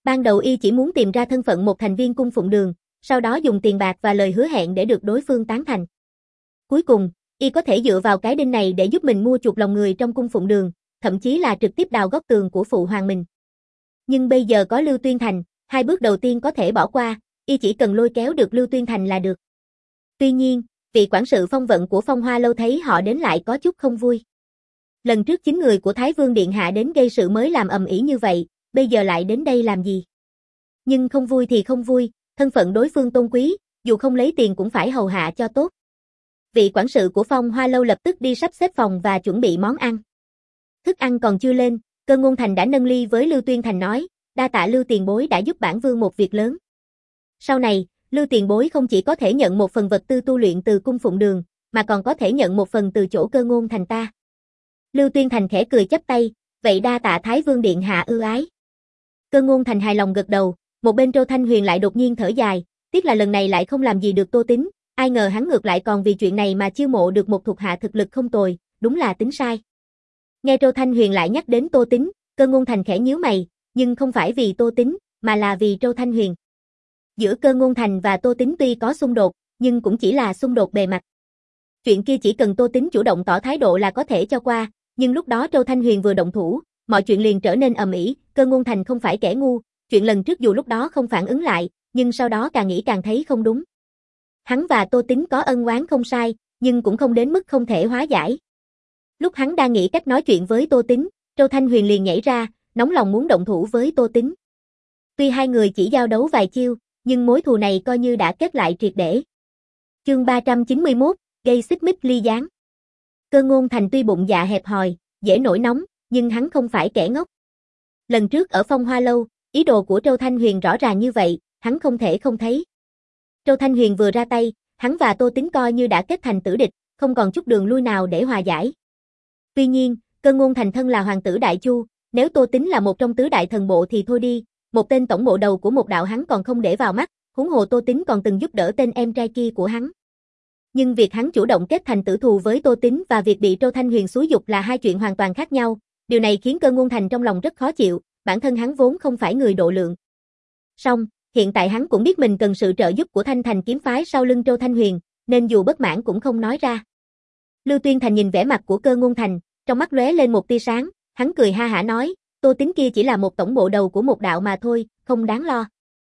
Speaker 1: Ban đầu y chỉ muốn tìm ra thân phận một thành viên cung phụng đường, sau đó dùng tiền bạc và lời hứa hẹn để được đối phương tán thành. Cuối cùng, y có thể dựa vào cái đinh này để giúp mình mua chuộc lòng người trong cung phụng đường, thậm chí là trực tiếp đào góc tường của phụ hoàng mình. Nhưng bây giờ có Lưu Tuyên Thành, hai bước đầu tiên có thể bỏ qua, y chỉ cần lôi kéo được Lưu Tuyên Thành là được. Tuy nhiên, vị quản sự phong vận của Phong Hoa Lâu thấy họ đến lại có chút không vui. Lần trước chính người của Thái Vương Điện Hạ đến gây sự mới làm ầm ĩ như vậy, bây giờ lại đến đây làm gì? Nhưng không vui thì không vui, thân phận đối phương tôn quý, dù không lấy tiền cũng phải hầu hạ cho tốt. Vị quản sự của Phong Hoa Lâu lập tức đi sắp xếp phòng và chuẩn bị món ăn. Thức ăn còn chưa lên, Cơ Ngôn Thành đã nâng ly với Lưu Tuyên Thành nói, đa tạ Lưu tiền bối đã giúp bản vương một việc lớn. Sau này, Lưu tiền bối không chỉ có thể nhận một phần vật tư tu luyện từ cung phụng đường, mà còn có thể nhận một phần từ chỗ Cơ Ngôn Thành ta. Lưu Tuyên Thành khẽ cười chắp tay, vậy đa tạ Thái Vương Điện Hạ ưu ái. Cơ Ngôn Thành hài lòng gật đầu, một bên Trâu Thanh Huyền lại đột nhiên thở dài, tiếc là lần này lại không làm gì được Tô Tín, ai ngờ hắn ngược lại còn vì chuyện này mà chiêu mộ được một thuộc hạ thực lực không tồi, đúng là tính sai. Nghe Trâu Thanh Huyền lại nhắc đến Tô Tín, Cơ Ngôn Thành khẽ nhíu mày, nhưng không phải vì Tô Tín, mà là vì Trâu Thanh Huyền. Giữa Cơ Ngôn Thành và Tô Tín tuy có xung đột, nhưng cũng chỉ là xung đột bề mặt. Chuyện kia chỉ cần Tô Tín chủ động tỏ thái độ là có thể cho qua, nhưng lúc đó Trâu Thanh Huyền vừa động thủ, mọi chuyện liền trở nên ầm ĩ. Cơ Ngôn Thành không phải kẻ ngu, chuyện lần trước dù lúc đó không phản ứng lại, nhưng sau đó càng nghĩ càng thấy không đúng. Hắn và Tô Tín có ân oán không sai, nhưng cũng không đến mức không thể hóa giải. Lúc hắn đang nghĩ cách nói chuyện với Tô Tín, Trâu Thanh Huyền liền nhảy ra, nóng lòng muốn động thủ với Tô Tín. Tuy hai người chỉ giao đấu vài chiêu, nhưng mối thù này coi như đã kết lại triệt để. Chương ba trăm chín mươi mốt, gây xích mích ly gián. Cơ Ngôn Thành tuy bụng dạ hẹp hòi, dễ nổi nóng, nhưng hắn không phải kẻ ngốc. Lần trước ở Phong Hoa Lâu, ý đồ của Trâu Thanh Huyền rõ ràng như vậy, hắn không thể không thấy. Trâu Thanh Huyền vừa ra tay, hắn và Tô Tín coi như đã kết thành tử địch, không còn chút đường lui nào để hòa giải. Tuy nhiên, Cơ Ngôn Thành thân là hoàng tử Đại Chu, nếu Tô Tín là một trong tứ đại thần bộ thì thôi đi, một tên tổng bộ đầu của một đạo hắn còn không để vào mắt, huống hồ Tô Tín còn từng giúp đỡ tên em trai kia của hắn. Nhưng việc hắn chủ động kết thành tử thù với Tô Tín và việc bị Trâu Thanh Huyền xúi giục là hai chuyện hoàn toàn khác nhau, điều này khiến Cơ Ngôn Thành trong lòng rất khó chịu, bản thân hắn vốn không phải người độ lượng. Song, hiện tại hắn cũng biết mình cần sự trợ giúp của Thanh Thành kiếm phái sau lưng Trâu Thanh Huyền, nên dù bất mãn cũng không nói ra. Lưu Tuyên Thành nhìn vẻ mặt của Cơ Ngôn Thành, trong mắt lóe lên một tia sáng, hắn cười ha hả nói, Tô Tín kia chỉ là một tổng bộ đầu của một đạo mà thôi, không đáng lo.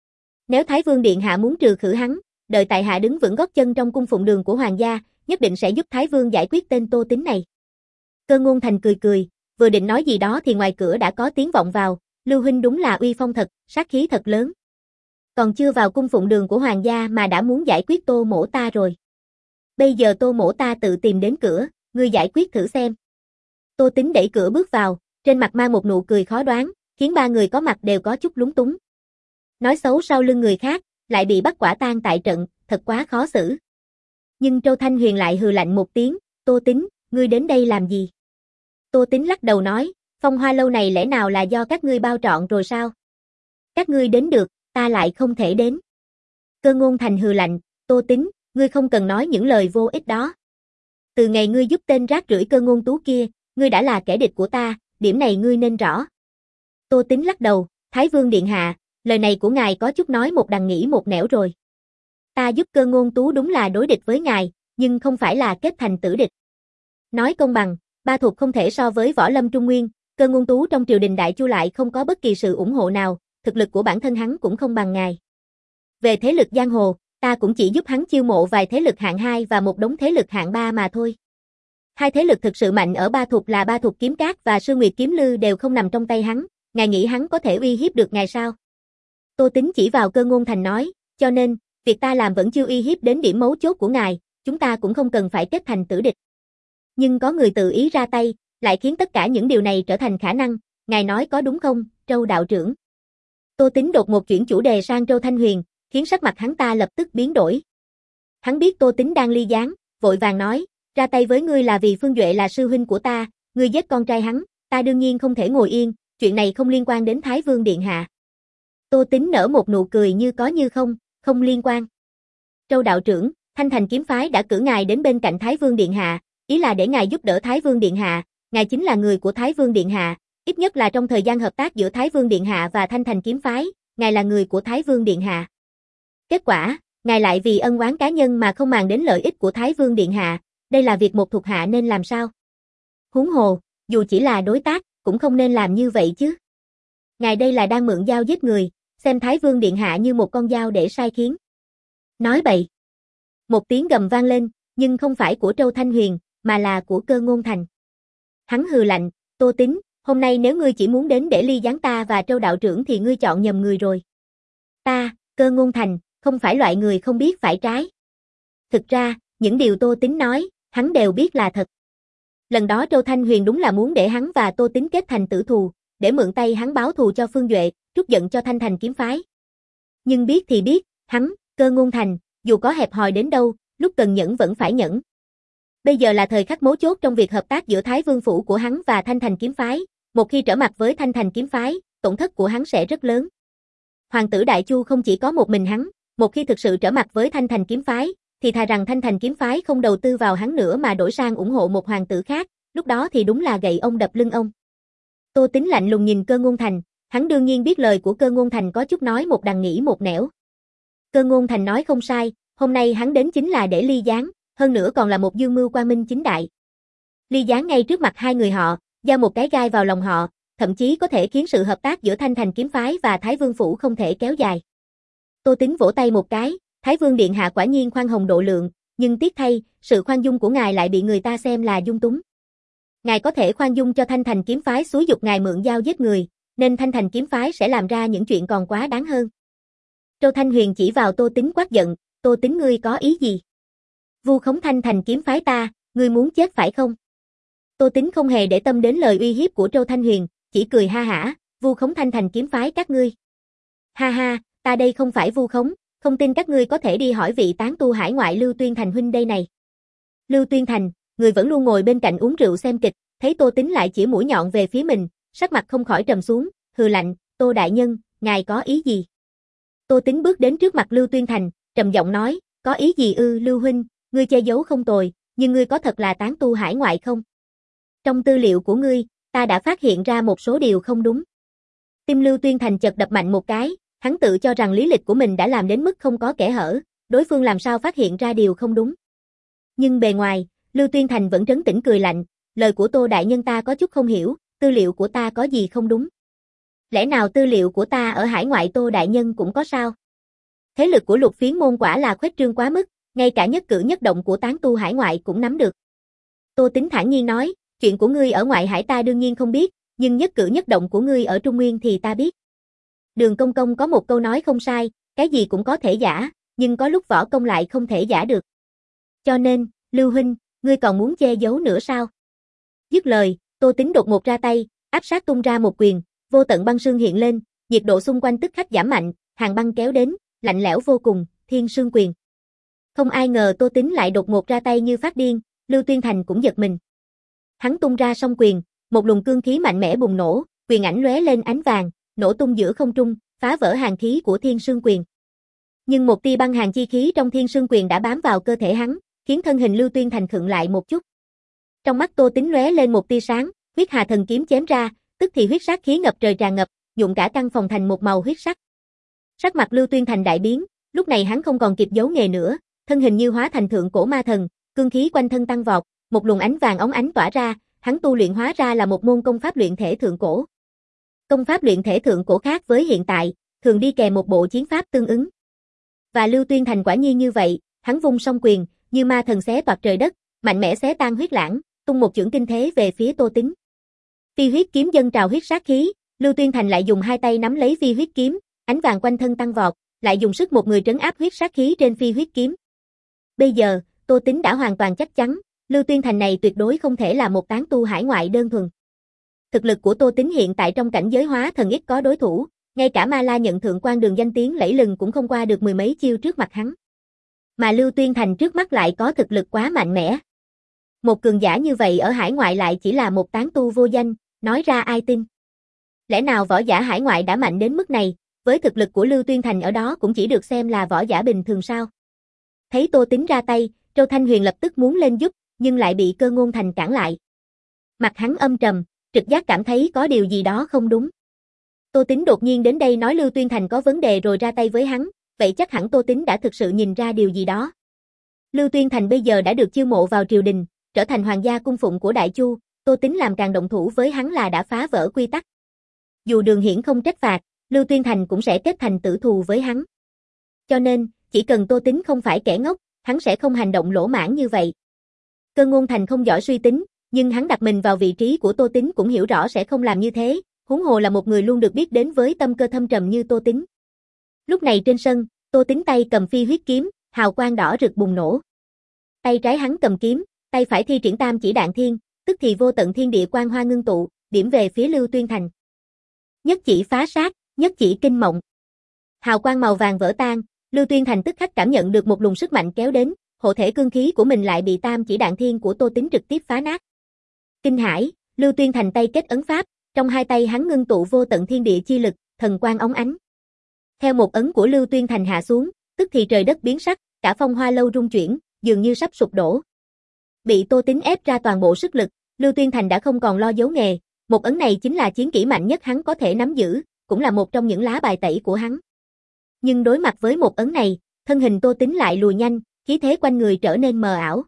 Speaker 1: Nếu Thái Vương Điện Hạ muốn trừ khử hắn, đợi tại hạ đứng vững gót chân trong cung phụng đường của hoàng gia, nhất định sẽ giúp Thái Vương giải quyết tên Tô Tín này. Cơ Ngôn Thành cười cười, vừa định nói gì đó thì ngoài cửa đã có tiếng vọng vào, Lưu huynh đúng là uy phong thật, sát khí thật lớn. Còn chưa vào cung phụng đường của hoàng gia mà đã muốn giải quyết Tô mỗ ta rồi. Bây giờ Tô mỗ ta tự tìm đến cửa, ngươi giải quyết thử xem. Tô Tín đẩy cửa bước vào, trên mặt mang một nụ cười khó đoán, khiến ba người có mặt đều có chút lúng túng. Nói xấu sau lưng người khác, lại bị bắt quả tang tại trận, thật quá khó xử. Nhưng Trâu Thanh Huyền lại hừ lạnh một tiếng, Tô Tín, ngươi đến đây làm gì? Tô Tín lắc đầu nói, Phong Hoa Lâu này lẽ nào là do các ngươi bao trọn rồi sao? Các ngươi đến được, ta lại không thể đến. Cơ Ngôn Thành hừ lạnh, Tô Tín, ngươi không cần nói những lời vô ích đó. Từ ngày ngươi giúp tên rác rưởi Cơ Ngôn Tú kia, ngươi đã là kẻ địch của ta, điểm này ngươi nên rõ. Tô Tín lắc đầu, Thái Vương Điện Hạ, lời này của ngài có chút nói một đằng nghĩ một nẻo rồi. Ta giúp Cơ Ngôn Tú đúng là đối địch với ngài, nhưng không phải là kết thành tử địch. Nói công bằng, ba thuộc không thể so với Võ Lâm Trung Nguyên, Cơ Ngôn Tú trong triều đình Đại Chu lại không có bất kỳ sự ủng hộ nào, thực lực của bản thân hắn cũng không bằng ngài. Về thế lực giang hồ, ta cũng chỉ giúp hắn chiêu mộ vài thế lực hạng hai và một đống thế lực hạng ba mà thôi. Hai thế lực thực sự mạnh ở ba thuộc là ba thuộc Kiếm Cát và Sư Nguyệt Kiếm Lư đều không nằm trong tay hắn, ngài nghĩ hắn có thể uy hiếp được ngài sao? Tô Tín chỉ vào Cơ Ngôn Thành nói, cho nên, việc ta làm vẫn chưa uy hiếp đến điểm mấu chốt của ngài, chúng ta cũng không cần phải kết thành tử địch. Nhưng có người tự ý ra tay, lại khiến tất cả những điều này trở thành khả năng, ngài nói có đúng không, Trâu đạo trưởng? Tô Tín đột ngột chuyển chủ đề sang Trâu Thanh Huyền, khiến sắc mặt hắn ta lập tức biến đổi. Hắn biết Tô Tín đang ly gián, vội vàng nói, ra tay với ngươi là vì Phương Duệ là sư huynh của ta, ngươi giết con trai hắn, ta đương nhiên không thể ngồi yên, chuyện này không liên quan đến Thái Vương Điện Hạ. Tô Tín nở một nụ cười như có như không, không liên quan. Trâu đạo trưởng, Thanh Thành kiếm phái đã cử ngài đến bên cạnh Thái Vương Điện Hạ, ý là để ngài giúp đỡ Thái Vương Điện Hạ, ngài chính là người của Thái Vương Điện Hạ, ít nhất là trong thời gian hợp tác giữa Thái Vương Điện Hạ và Thanh Thành kiếm phái, ngài là người của Thái Vương Điện Hạ. Kết quả, ngài lại vì ân oán cá nhân mà không màng đến lợi ích của Thái Vương Điện Hạ, đây là việc một thuộc hạ nên làm sao? Huống hồ, dù chỉ là đối tác, cũng không nên làm như vậy chứ. Ngài đây là đang mượn dao giết người, xem Thái Vương Điện Hạ như một con dao để sai khiến. Nói bậy. Một tiếng gầm vang lên, nhưng không phải của Trâu Thanh Huyền, mà là của Cơ Ngôn Thành. Hắn hừ lạnh, Tô Tín, hôm nay nếu ngươi chỉ muốn đến để ly gián ta và Trâu đạo trưởng thì ngươi chọn nhầm người rồi. Ta, Cơ Ngôn Thành, không phải loại người không biết phải trái. Thực ra, những điều Tô Tín nói, hắn đều biết là thật. Lần đó Trâu Thanh Huyền đúng là muốn để hắn và Tô Tín kết thành tử thù, để mượn tay hắn báo thù cho Phương Duệ, trút giận cho Thanh Thành kiếm phái. Nhưng biết thì biết, hắn, Cơ Ngôn Thành, dù có hẹp hòi đến đâu, lúc cần nhẫn vẫn phải nhẫn. Bây giờ là thời khắc mấu chốt trong việc hợp tác giữa Thái Vương phủ của hắn và Thanh Thành kiếm phái, một khi trở mặt với Thanh Thành kiếm phái, tổn thất của hắn sẽ rất lớn. Hoàng tử Đại Chu không chỉ có một mình hắn, một khi thực sự trở mặt với Thanh Thành kiếm phái, thì thà rằng Thanh Thành kiếm phái không đầu tư vào hắn nữa mà đổi sang ủng hộ một hoàng tử khác, lúc đó thì đúng là gậy ông đập lưng ông. Tô Tín lạnh lùng nhìn Cơ Ngôn Thành, hắn đương nhiên biết lời của Cơ Ngôn Thành có chút nói một đằng nghĩ một nẻo. Cơ Ngôn Thành nói không sai, hôm nay hắn đến chính là để ly gián, hơn nữa còn là một dương mưu quang minh chính đại. Ly gián ngay trước mặt hai người họ, giao một cái gai vào lòng họ, thậm chí có thể khiến sự hợp tác giữa Thanh Thành kiếm phái và Thái Vương phủ không thể kéo dài. Tô Tín vỗ tay một cái, Thái Vương Điện Hạ quả nhiên khoan hồng độ lượng, nhưng tiếc thay, sự khoan dung của ngài lại bị người ta xem là dung túng. Ngài có thể khoan dung cho Thanh Thành kiếm phái xúi giục ngài mượn dao giết người, nên Thanh Thành kiếm phái sẽ làm ra những chuyện còn quá đáng hơn. Trâu Thanh Huyền chỉ vào Tô Tín quát giận, Tô Tín ngươi có ý gì? Vu khống Thanh Thành kiếm phái ta, ngươi muốn chết phải không? Tô Tín không hề để tâm đến lời uy hiếp của Trâu Thanh Huyền, chỉ cười ha hả, vu khống Thanh Thành kiếm phái các ngươi. Ha ha, ta đây không phải vu khống, không tin các ngươi có thể đi hỏi vị tán tu hải ngoại Lưu Tuyên Thành huynh đây này. Lưu Tuyên Thành, người vẫn luôn ngồi bên cạnh uống rượu xem kịch, thấy Tô Tín lại chỉ mũi nhọn về phía mình, sắc mặt không khỏi trầm xuống, hừ lạnh, Tô đại nhân, ngài có ý gì? Tô Tín bước đến trước mặt Lưu Tuyên Thành, trầm giọng nói, có ý gì ư Lưu huynh, ngươi che giấu không tồi, nhưng ngươi có thật là tán tu hải ngoại không? Trong tư liệu của ngươi, ta đã phát hiện ra một số điều không đúng. Tim Lưu Tuyên Thành chợt đập mạnh một cái, hắn tự cho rằng lý lịch của mình đã làm đến mức không có kẽ hở, đối phương làm sao phát hiện ra điều không đúng. Nhưng bề ngoài, Lưu Tuyên Thành vẫn trấn tĩnh cười lạnh, lời của Tô đại nhân ta có chút không hiểu, tư liệu của ta có gì không đúng? Lẽ nào tư liệu của ta ở hải ngoại Tô đại nhân cũng có sao? Thế lực của Lục Phiến môn quả là khuếch trương quá mức, ngay cả nhất cử nhất động của tán tu hải ngoại cũng nắm được. Tô Tín thản nhiên nói, chuyện của ngươi ở ngoại hải ta đương nhiên không biết, nhưng nhất cử nhất động của ngươi ở Trung Nguyên thì ta biết. Đường Công Công có một câu nói không sai, cái gì cũng có thể giả, nhưng có lúc võ công lại không thể giả được. Cho nên, Lưu huynh, ngươi còn muốn che giấu nữa sao? Dứt lời, Tô Tín đột ngột ra tay, áp sát tung ra một quyền, vô tận băng sương hiện lên, nhiệt độ xung quanh tức khắc giảm mạnh, hàng băng kéo đến, lạnh lẽo vô cùng, thiên sương quyền. Không ai ngờ Tô Tín lại đột ngột ra tay như phát điên, Lưu Tuyên Thành cũng giật mình. Hắn tung ra song quyền, một luồng cương khí mạnh mẽ bùng nổ, quyền ảnh lóe lên ánh vàng, nổ tung giữa không trung, phá vỡ hàn khí của thiên sương quyền. Nhưng một tia băng hàn chi khí trong thiên sương quyền đã bám vào cơ thể hắn, khiến thân hình Lưu Tuyên Thành khựng lại một chút. Trong mắt Tô Tín lóe lên một tia sáng, huyết hà thần kiếm chém ra, tức thì huyết sát khí ngập trời tràn ngập, nhuộm cả căn phòng thành một màu huyết sắc. Sắc mặt Lưu Tuyên Thành đại biến, lúc này hắn không còn kịp giấu nghề nữa, thân hình như hóa thành thượng cổ ma thần, cương khí quanh thân tăng vọt, một luồng ánh vàng óng ánh tỏa ra, hắn tu luyện hóa ra là một môn công pháp luyện thể thượng cổ. Công pháp luyện thể thượng cổ khác với hiện tại, thường đi kèm một bộ chiến pháp tương ứng. Và Lưu Tuyên Thành quả nhiên như vậy, hắn vung song quyền, như ma thần xé toạc trời đất, mạnh mẽ xé tan huyết lãng, tung một chưởng kinh thế về phía Tô Tín. Phi huyết kiếm dâng trào huyết sát khí, Lưu Tuyên Thành lại dùng hai tay nắm lấy phi huyết kiếm, ánh vàng quanh thân tăng vọt, lại dùng sức một người trấn áp huyết sát khí trên phi huyết kiếm. Bây giờ, Tô Tín đã hoàn toàn chắc chắn, Lưu Tuyên Thành này tuyệt đối không thể là một tán tu hải ngoại đơn thuần. Thực lực của Tô Tín hiện tại trong cảnh giới hóa thần ít có đối thủ, ngay cả Ma La nhận thượng quan đường danh tiếng lẫy lừng cũng không qua được mười mấy chiêu trước mặt hắn. Mà Lưu Tuyên Thành trước mắt lại có thực lực quá mạnh mẽ. Một cường giả như vậy ở hải ngoại lại chỉ là một tán tu vô danh, nói ra ai tin. Lẽ nào võ giả hải ngoại đã mạnh đến mức này, với thực lực của Lưu Tuyên Thành ở đó cũng chỉ được xem là võ giả bình thường sao? Thấy Tô Tín ra tay, Trâu Thanh Huyền lập tức muốn lên giúp, nhưng lại bị Cơ Ngôn Thành cản lại. Mặt hắn âm trầm, trực giác cảm thấy có điều gì đó không đúng. Tô Tính đột nhiên đến đây nói Lưu Tuyên Thành có vấn đề rồi ra tay với hắn, vậy chắc hẳn Tô Tính đã thực sự nhìn ra điều gì đó. Lưu Tuyên Thành bây giờ đã được chiêu mộ vào triều đình, trở thành hoàng gia cung phụng của Đại Chu, Tô Tính làm càng động thủ với hắn là đã phá vỡ quy tắc. Dù Đường Hiển không trách phạt, Lưu Tuyên Thành cũng sẽ kết thành tử thù với hắn. Cho nên, chỉ cần Tô Tính không phải kẻ ngốc, hắn sẽ không hành động lỗ mãng như vậy. Cơ Ngôn Thành không giỏi suy tính, nhưng hắn đặt mình vào vị trí của Tô Tính cũng hiểu rõ sẽ không làm như thế, huống hồ là một người luôn được biết đến với tâm cơ thâm trầm như Tô Tính. Lúc này trên sân, Tô Tính tay cầm phi huyết kiếm, hào quang đỏ rực bùng nổ. Tay trái hắn cầm kiếm, tay phải thi triển tam chỉ đạn thiên, tức thì vô tận thiên địa quang hoa ngưng tụ, điểm về phía Lưu Tuyên Thành. Nhất chỉ phá sát, nhất chỉ kinh mộng. Hào quang màu vàng vỡ tan, Lưu Tuyên Thành tức khắc cảm nhận được một luồng sức mạnh kéo đến, hộ thể cương khí của mình lại bị tam chỉ đạn thiên của Tô Tính trực tiếp phá nát. Kinh hãi, Lưu Tuyên Thành tay kết ấn pháp, trong hai tay hắn ngưng tụ vô tận thiên địa chi lực, thần quang óng ánh. Theo một ấn của Lưu Tuyên Thành hạ xuống, tức thì trời đất biến sắc, cả Phong Hoa lâu rung chuyển, dường như sắp sụp đổ. Bị Tô Tính ép ra toàn bộ sức lực, Lưu Tuyên Thành đã không còn lo giấu nghề, một ấn này chính là chiến kỹ mạnh nhất hắn có thể nắm giữ, cũng là một trong những lá bài tẩy của hắn. Nhưng đối mặt với một ấn này, thân hình Tô Tính lại lùi nhanh, khí thế quanh người trở nên mờ ảo.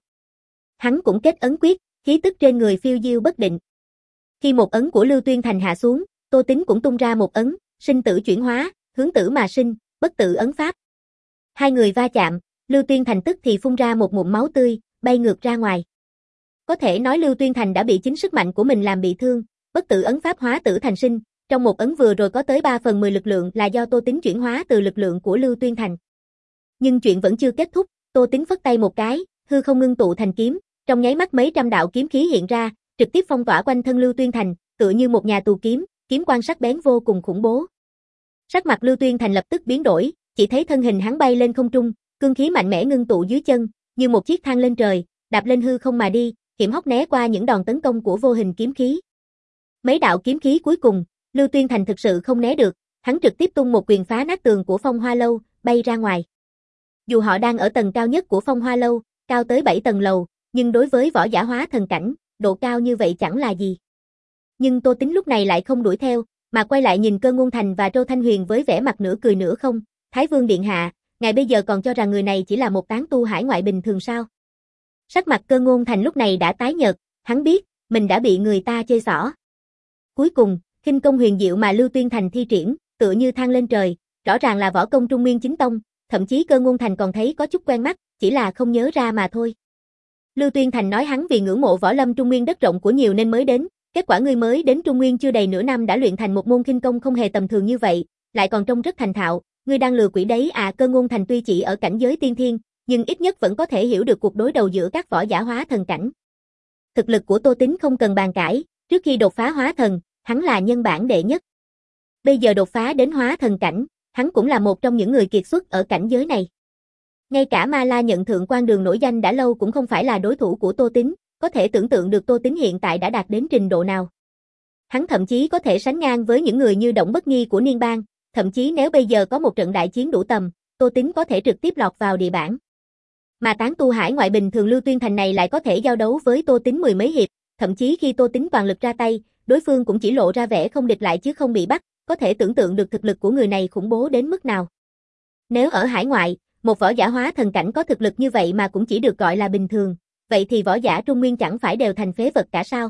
Speaker 1: Hắn cũng kết ấn quyết, khí tức trên người phiêu diêu bất định. Khi một ấn của Lưu Tuyên Thành hạ xuống, Tô Tính cũng tung ra một ấn, sinh tử chuyển hóa, hướng tử mà sinh, bất tử ấn pháp. Hai người va chạm, Lưu Tuyên Thành tức thì phun ra một ngụm máu tươi, bay ngược ra ngoài. Có thể nói Lưu Tuyên Thành đã bị chính sức mạnh của mình làm bị thương, bất tử ấn pháp hóa tử thành sinh, trong một ấn vừa rồi có tới ba phần mười lực lượng là do Tô Tính chuyển hóa từ lực lượng của Lưu Tuyên Thành. Nhưng chuyện vẫn chưa kết thúc, Tô Tính phất tay một cái, hư không ngưng tụ thành kiếm, trong nháy mắt mấy trăm đạo kiếm khí hiện ra, trực tiếp phong tỏa quanh thân Lưu Tuyên Thành, tựa như một nhà tù kiếm, kiếm quang sắc bén vô cùng khủng bố. Sắc mặt Lưu Tuyên Thành lập tức biến đổi, chỉ thấy thân hình hắn bay lên không trung, cương khí mạnh mẽ ngưng tụ dưới chân, như một chiếc thang lên trời, đạp lên hư không mà đi, hiểm hóc né qua những đòn tấn công của vô hình kiếm khí. Mấy đạo kiếm khí cuối cùng, Lưu Tuyên Thành thực sự không né được, hắn trực tiếp tung một quyền phá nát tường của Phong Hoa lâu, bay ra ngoài. Dù họ đang ở tầng cao nhất của Phong Hoa lâu, cao tới bảy tầng lầu, nhưng đối với võ giả hóa thần cảnh, độ cao như vậy chẳng là gì. Nhưng Tô Tính lúc này lại không đuổi theo, mà quay lại nhìn Cơ Ngôn Thành và Trâu Thanh Huyền với vẻ mặt nửa cười nửa không, Thái Vương điện hạ, ngài bây giờ còn cho rằng người này chỉ là một tán tu hải ngoại bình thường sao? Sắc mặt Cơ Ngôn Thành lúc này đã tái nhợt, hắn biết, mình đã bị người ta chơi xỏ. Cuối cùng, khinh công huyền diệu mà Lưu Tuyên Thành thi triển, tựa như thang lên trời, rõ ràng là võ công Trung Nguyên chính tông, thậm chí Cơ Ngôn Thành còn thấy có chút quen mắt, chỉ là không nhớ ra mà thôi. Lưu Tuyên Thành nói hắn vì ngưỡng mộ võ lâm Trung Nguyên đất rộng của nhiều nên mới đến, kết quả ngươi mới đến Trung Nguyên chưa đầy nửa năm đã luyện thành một môn khinh công không hề tầm thường như vậy, lại còn trông rất thành thạo, ngươi đang lừa quỷ đấy à. Cơ Ngôn Thành tuy chỉ ở cảnh giới tiên thiên, nhưng ít nhất vẫn có thể hiểu được cuộc đối đầu giữa các võ giả hóa thần cảnh. Thực lực của Tô Tính không cần bàn cãi, trước khi đột phá hóa thần, hắn là nhân bản đệ nhất. Bây giờ đột phá đến hóa thần cảnh, hắn cũng là một trong những người kiệt xuất ở cảnh giới này. Ngay cả Ma La Nhận Thượng Quan Đường nổi danh đã lâu cũng không phải là đối thủ của Tô Tính, có thể tưởng tượng được Tô Tính hiện tại đã đạt đến trình độ nào. Hắn thậm chí có thể sánh ngang với những người như Động Bất Nghi của Niên Bang, thậm chí nếu bây giờ có một trận đại chiến đủ tầm, Tô Tính có thể trực tiếp lọt vào địa bảng. Mà tán tu hải ngoại bình thường Lưu Tuyên Thành này lại có thể giao đấu với Tô Tính mười mấy hiệp, thậm chí khi Tô Tính toàn lực ra tay, đối phương cũng chỉ lộ ra vẻ không địch lại chứ không bị bắt, có thể tưởng tượng được thực lực của người này khủng bố đến mức nào. Nếu ở hải ngoại, một võ giả hóa thần cảnh có thực lực như vậy mà cũng chỉ được gọi là bình thường, vậy thì võ giả Trung Nguyên chẳng phải đều thành phế vật cả sao?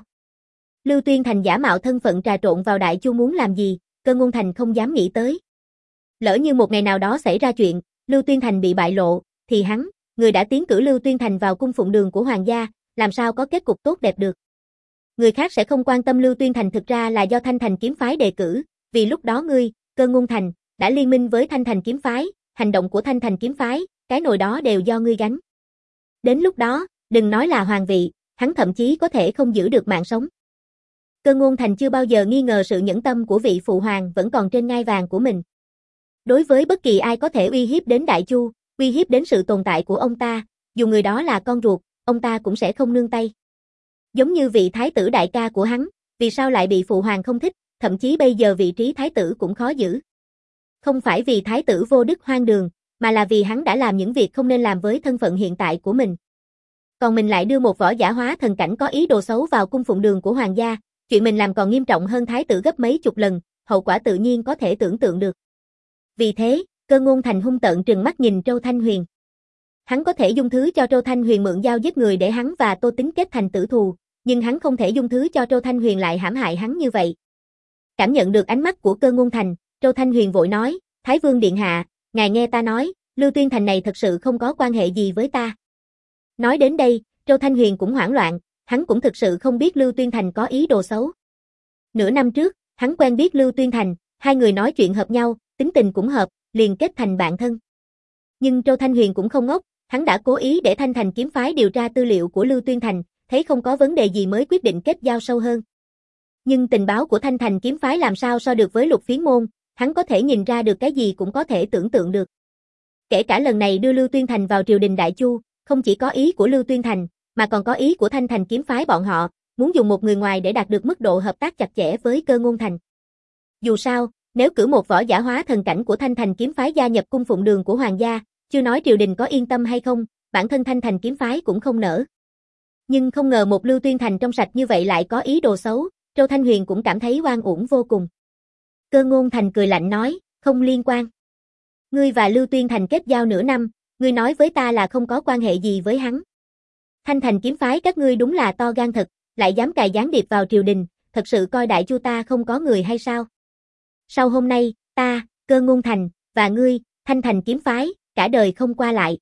Speaker 1: Lưu Tuyên Thành giả mạo thân phận trà trộn vào Đại Chu muốn làm gì, Cơ Ngôn Thành không dám nghĩ tới. Lỡ như một ngày nào đó xảy ra chuyện, Lưu Tuyên Thành bị bại lộ, thì hắn, người đã tiến cử Lưu Tuyên Thành vào cung phụng đường của hoàng gia, làm sao có kết cục tốt đẹp được. Người khác sẽ không quan tâm Lưu Tuyên Thành thực ra là do Thanh Thành kiếm phái đề cử, vì lúc đó ngươi, Cơ Ngôn Thành, đã liên minh với Thanh Thành kiếm phái, hành động của Thanh Thành kiếm phái, cái nồi đó đều do ngươi gánh. Đến lúc đó, đừng nói là hoàng vị, hắn thậm chí có thể không giữ được mạng sống. Cơ Ngôn Thành chưa bao giờ nghi ngờ sự nhẫn tâm của vị phụ hoàng vẫn còn trên ngai vàng của mình. Đối với bất kỳ ai có thể uy hiếp đến Đại Chu, uy hiếp đến sự tồn tại của ông ta, dù người đó là con ruột, ông ta cũng sẽ không nương tay. Giống như vị thái tử đại ca của hắn, vì sao lại bị phụ hoàng không thích, thậm chí bây giờ vị trí thái tử cũng khó giữ. Không phải vì thái tử vô đức hoang đường, mà là vì hắn đã làm những việc không nên làm với thân phận hiện tại của mình. Còn mình lại đưa một võ giả hóa thần cảnh có ý đồ xấu vào cung phụng đường của hoàng gia, chuyện mình làm còn nghiêm trọng hơn thái tử gấp mấy chục lần, hậu quả tự nhiên có thể tưởng tượng được. Vì thế, Cơ Ngôn Thành hung tợn trừng mắt nhìn Trâu Thanh Huyền. Hắn có thể dung thứ cho Trâu Thanh Huyền mượn dao giết người để hắn và Tô Tính kết thành tử thù, nhưng hắn không thể dung thứ cho Trâu Thanh Huyền lại hãm hại hắn như vậy. Cảm nhận được ánh mắt của Cơ Ngôn Thành, Trâu Thanh Huyền vội nói, Thái Vương Điện Hạ, ngài nghe ta nói, Lưu Tuyên Thành này thật sự không có quan hệ gì với ta. Nói đến đây, Trâu Thanh Huyền cũng hoảng loạn, hắn cũng thực sự không biết Lưu Tuyên Thành có ý đồ xấu. Nửa năm trước, hắn quen biết Lưu Tuyên Thành, hai người nói chuyện hợp nhau, tính tình cũng hợp, liền kết thành bạn thân. Nhưng Trâu Thanh Huyền cũng không ngốc, hắn đã cố ý để Thanh Thành kiếm phái điều tra tư liệu của Lưu Tuyên Thành, thấy không có vấn đề gì mới quyết định kết giao sâu hơn. Nhưng tình báo của Thanh Thành kiếm phái làm sao so được với Lục Phiến môn, hắn có thể nhìn ra được cái gì cũng có thể tưởng tượng được. Kể cả lần này đưa Lưu Tuyên Thành vào triều đình Đại Chu, không chỉ có ý của Lưu Tuyên Thành, mà còn có ý của Thanh Thành kiếm phái bọn họ, muốn dùng một người ngoài để đạt được mức độ hợp tác chặt chẽ với Cơ Ngôn Thành. Dù sao, nếu cử một võ giả hóa thần cảnh của Thanh Thành kiếm phái gia nhập cung phụng đường của hoàng gia, chưa nói triều đình có yên tâm hay không, bản thân Thanh Thành kiếm phái cũng không nỡ. Nhưng không ngờ một Lưu Tuyên Thành trong sạch như vậy lại có ý đồ xấu, Trâu Thanh Huyền cũng cảm thấy oan uổng vô cùng. Cơ Ngôn Thành cười lạnh nói, không liên quan. Ngươi và Lưu Tuyên Thành kết giao nửa năm, ngươi nói với ta là không có quan hệ gì với hắn. Thanh Thành kiếm phái các ngươi đúng là to gan thật, lại dám cài gián điệp vào triều đình, thật sự coi Đại Chu ta không có người hay sao? Sau hôm nay, ta, Cơ Ngôn Thành, và ngươi, Thanh Thành kiếm phái, cả đời không qua lại.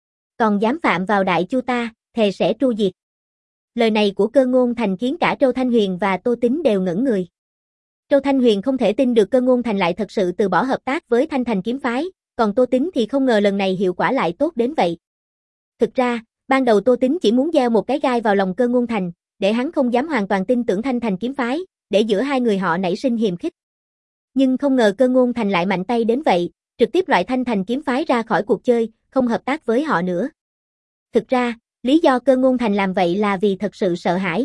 Speaker 1: Còn dám phạm vào Đại Chu ta, thề sẽ tru diệt. Lời này của Cơ Ngôn Thành khiến cả Trâu Thanh Huyền và Tô Tính đều ngẩn người. Trâu Thanh Huyền không thể tin được Cơ Ngôn Thành lại thật sự từ bỏ hợp tác với Thanh Thành kiếm phái, còn Tô Tính thì không ngờ lần này hiệu quả lại tốt đến vậy. Thực ra, ban đầu Tô Tính chỉ muốn gieo một cái gai vào lòng Cơ Ngôn Thành, để hắn không dám hoàn toàn tin tưởng Thanh Thành kiếm phái, để giữa hai người họ nảy sinh hiềm khích. Nhưng không ngờ Cơ Ngôn Thành lại mạnh tay đến vậy, trực tiếp loại Thanh Thành kiếm phái ra khỏi cuộc chơi, không hợp tác với họ nữa. Thực ra, lý do Cơ Ngôn Thành làm vậy là vì thật sự sợ hãi.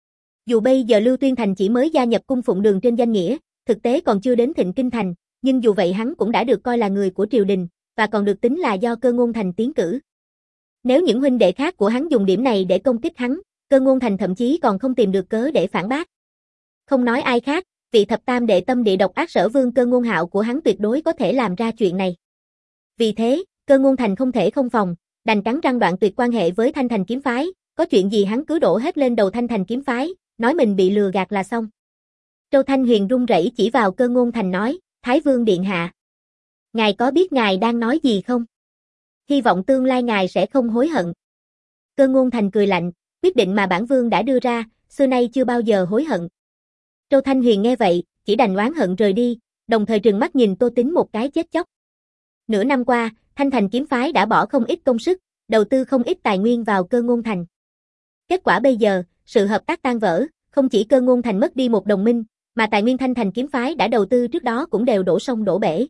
Speaker 1: Dù bây giờ Lưu Tuyên Thành chỉ mới gia nhập cung phụng đường trên danh nghĩa, thực tế còn chưa đến Thịnh Kinh Thành, nhưng dù vậy hắn cũng đã được coi là người của triều đình, và còn được tính là do Cơ Ngôn Thành tiến cử. Nếu những huynh đệ khác của hắn dùng điểm này để công kích hắn, Cơ Ngôn Thành thậm chí còn không tìm được cớ để phản bác. Không nói ai khác, vị thập tam đệ tâm địa độc ác Sở Vương Cơ Ngôn Hạo của hắn tuyệt đối có thể làm ra chuyện này. Vì thế, Cơ Ngôn Thành không thể không phòng, đành cắn răng đoạn tuyệt quan hệ với Thanh Thành kiếm phái, có chuyện gì hắn cứ đổ hết lên đầu Thanh Thành kiếm phái, nói mình bị lừa gạt là xong. Trâu Thanh Huyền run rẩy chỉ vào Cơ Ngôn Thành nói, Thái Vương Điện Hạ. Ngài có biết ngài đang nói gì không? Hy vọng tương lai ngài sẽ không hối hận. Cơ Ngôn Thành cười lạnh, quyết định mà bản vương đã đưa ra, xưa nay chưa bao giờ hối hận. Trâu Thanh Huyền nghe vậy, chỉ đành oán hận rời đi, đồng thời trừng mắt nhìn Tô Tính một cái chết chóc. Nửa năm qua, Thanh Thành kiếm phái đã bỏ không ít công sức, đầu tư không ít tài nguyên vào Cơ Ngôn Thành. Kết quả bây giờ, sự hợp tác tan vỡ, không chỉ Cơ Ngôn Thành mất đi một đồng minh, mà tài nguyên Thanh Thành kiếm phái đã đầu tư trước đó cũng đều đổ sông đổ bể.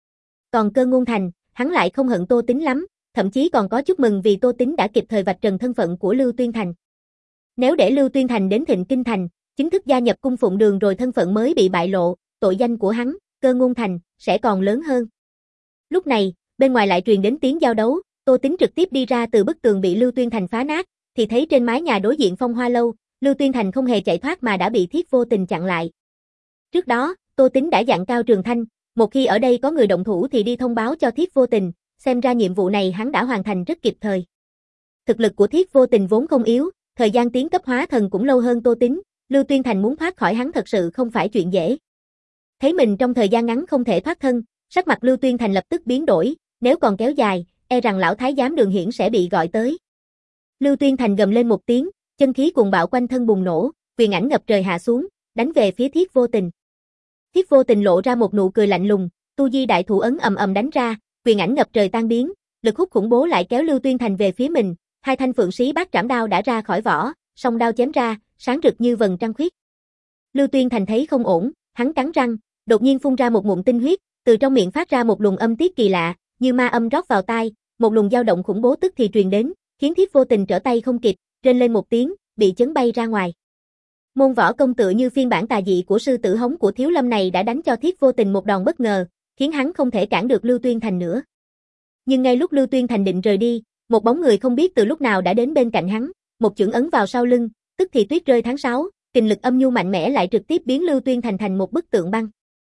Speaker 1: Còn Cơ Ngôn Thành, hắn lại không hận Tô Tính lắm, thậm chí còn có chút mừng vì Tô Tính đã kịp thời vạch trần thân phận của Lưu Tuyên Thành. Nếu để Lưu Tuyên Thành đến Thịnh Kinh Thành, chính thức gia nhập cung phụng đường rồi thân phận mới bị bại lộ, tội danh của hắn, Cơ Ngôn Thành, sẽ còn lớn hơn. Lúc này, bên ngoài lại truyền đến tiếng giao đấu, Tô Tính trực tiếp đi ra từ bức tường bị Lưu Tuyên Thành phá nát, thì thấy trên mái nhà đối diện Phong Hoa Lâu, Lưu Tuyên Thành không hề chạy thoát mà đã bị Thiết Vô Tình chặn lại. Trước đó, Tô Tính đã dặn Cao Trường Thanh, một khi ở đây có người động thủ thì đi thông báo cho Thiết Vô Tình, xem ra nhiệm vụ này hắn đã hoàn thành rất kịp thời. Thực lực của Thiết Vô Tình vốn không yếu, thời gian tiến cấp hóa thần cũng lâu hơn Tô Tính, Lưu Tuyên Thành muốn thoát khỏi hắn thật sự không phải chuyện dễ. Thấy mình trong thời gian ngắn không thể thoát thân, sắc mặt Lưu Tuyên Thành lập tức biến đổi, nếu còn kéo dài, e rằng lão thái giám Đường Hiển sẽ bị gọi tới. Lưu Tuyên Thành gầm lên một tiếng, chân khí cuồng bạo quanh thân bùng nổ, quyền ảnh ngập trời hạ xuống, đánh về phía Thiết Vô Tình. Thiết Vô Tình lộ ra một nụ cười lạnh lùng, tu di đại thủ ấn ầm ầm đánh ra, quyền ảnh ngập trời tan biến, lực hút khủng bố lại kéo Lưu Tuyên Thành về phía mình, hai thanh phượng sĩ bát trảm đao đã ra khỏi vỏ, song đao chém ra, sáng rực như vầng trăng khuyết. Lưu Tuyên Thành thấy không ổn, hắn cắn răng, đột nhiên phun ra một ngụm tinh huyết, từ trong miệng phát ra một luồng âm tiết kỳ lạ, như ma âm rót vào tai, một luồng dao động khủng bố tức thì truyền đến, khiến Thiết Vô Tình trở tay không kịp, rên lên một tiếng, bị chấn bay ra ngoài. Môn võ công tựa như phiên bản tà dị của sư tử hống của Thiếu Lâm này đã đánh cho Thiết Vô Tình một đòn bất ngờ, khiến hắn không thể cản được Lưu Tuyên Thành nữa. Nhưng ngay lúc Lưu Tuyên Thành định rời đi, một bóng người không biết từ lúc nào đã đến bên cạnh hắn, một chưởng ấn vào sau lưng, tức thì tuyết rơi tháng sáu, kình lực âm nhu mạnh mẽ lại trực tiếp biến Lưu Tuyên Thành thành một bức tượng băng.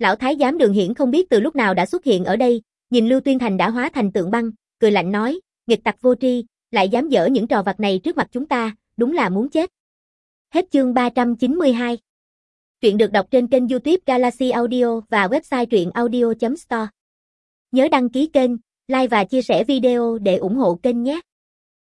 Speaker 1: Lão thái giám Đường Hiển không biết từ lúc nào đã xuất hiện ở đây, nhìn Lưu Tuyên Thành đã hóa thành tượng băng, cười lạnh nói, nghịch tặc vô tri, lại dám dở những trò vặt này trước mặt chúng ta, đúng là muốn chết. Hết chương ba trăm chín mươi hai. Truyện được đọc trên kênh YouTube Galaxy Audio và website truyện audio chấm store. Nhớ đăng ký kênh, like và chia sẻ video để ủng hộ kênh nhé.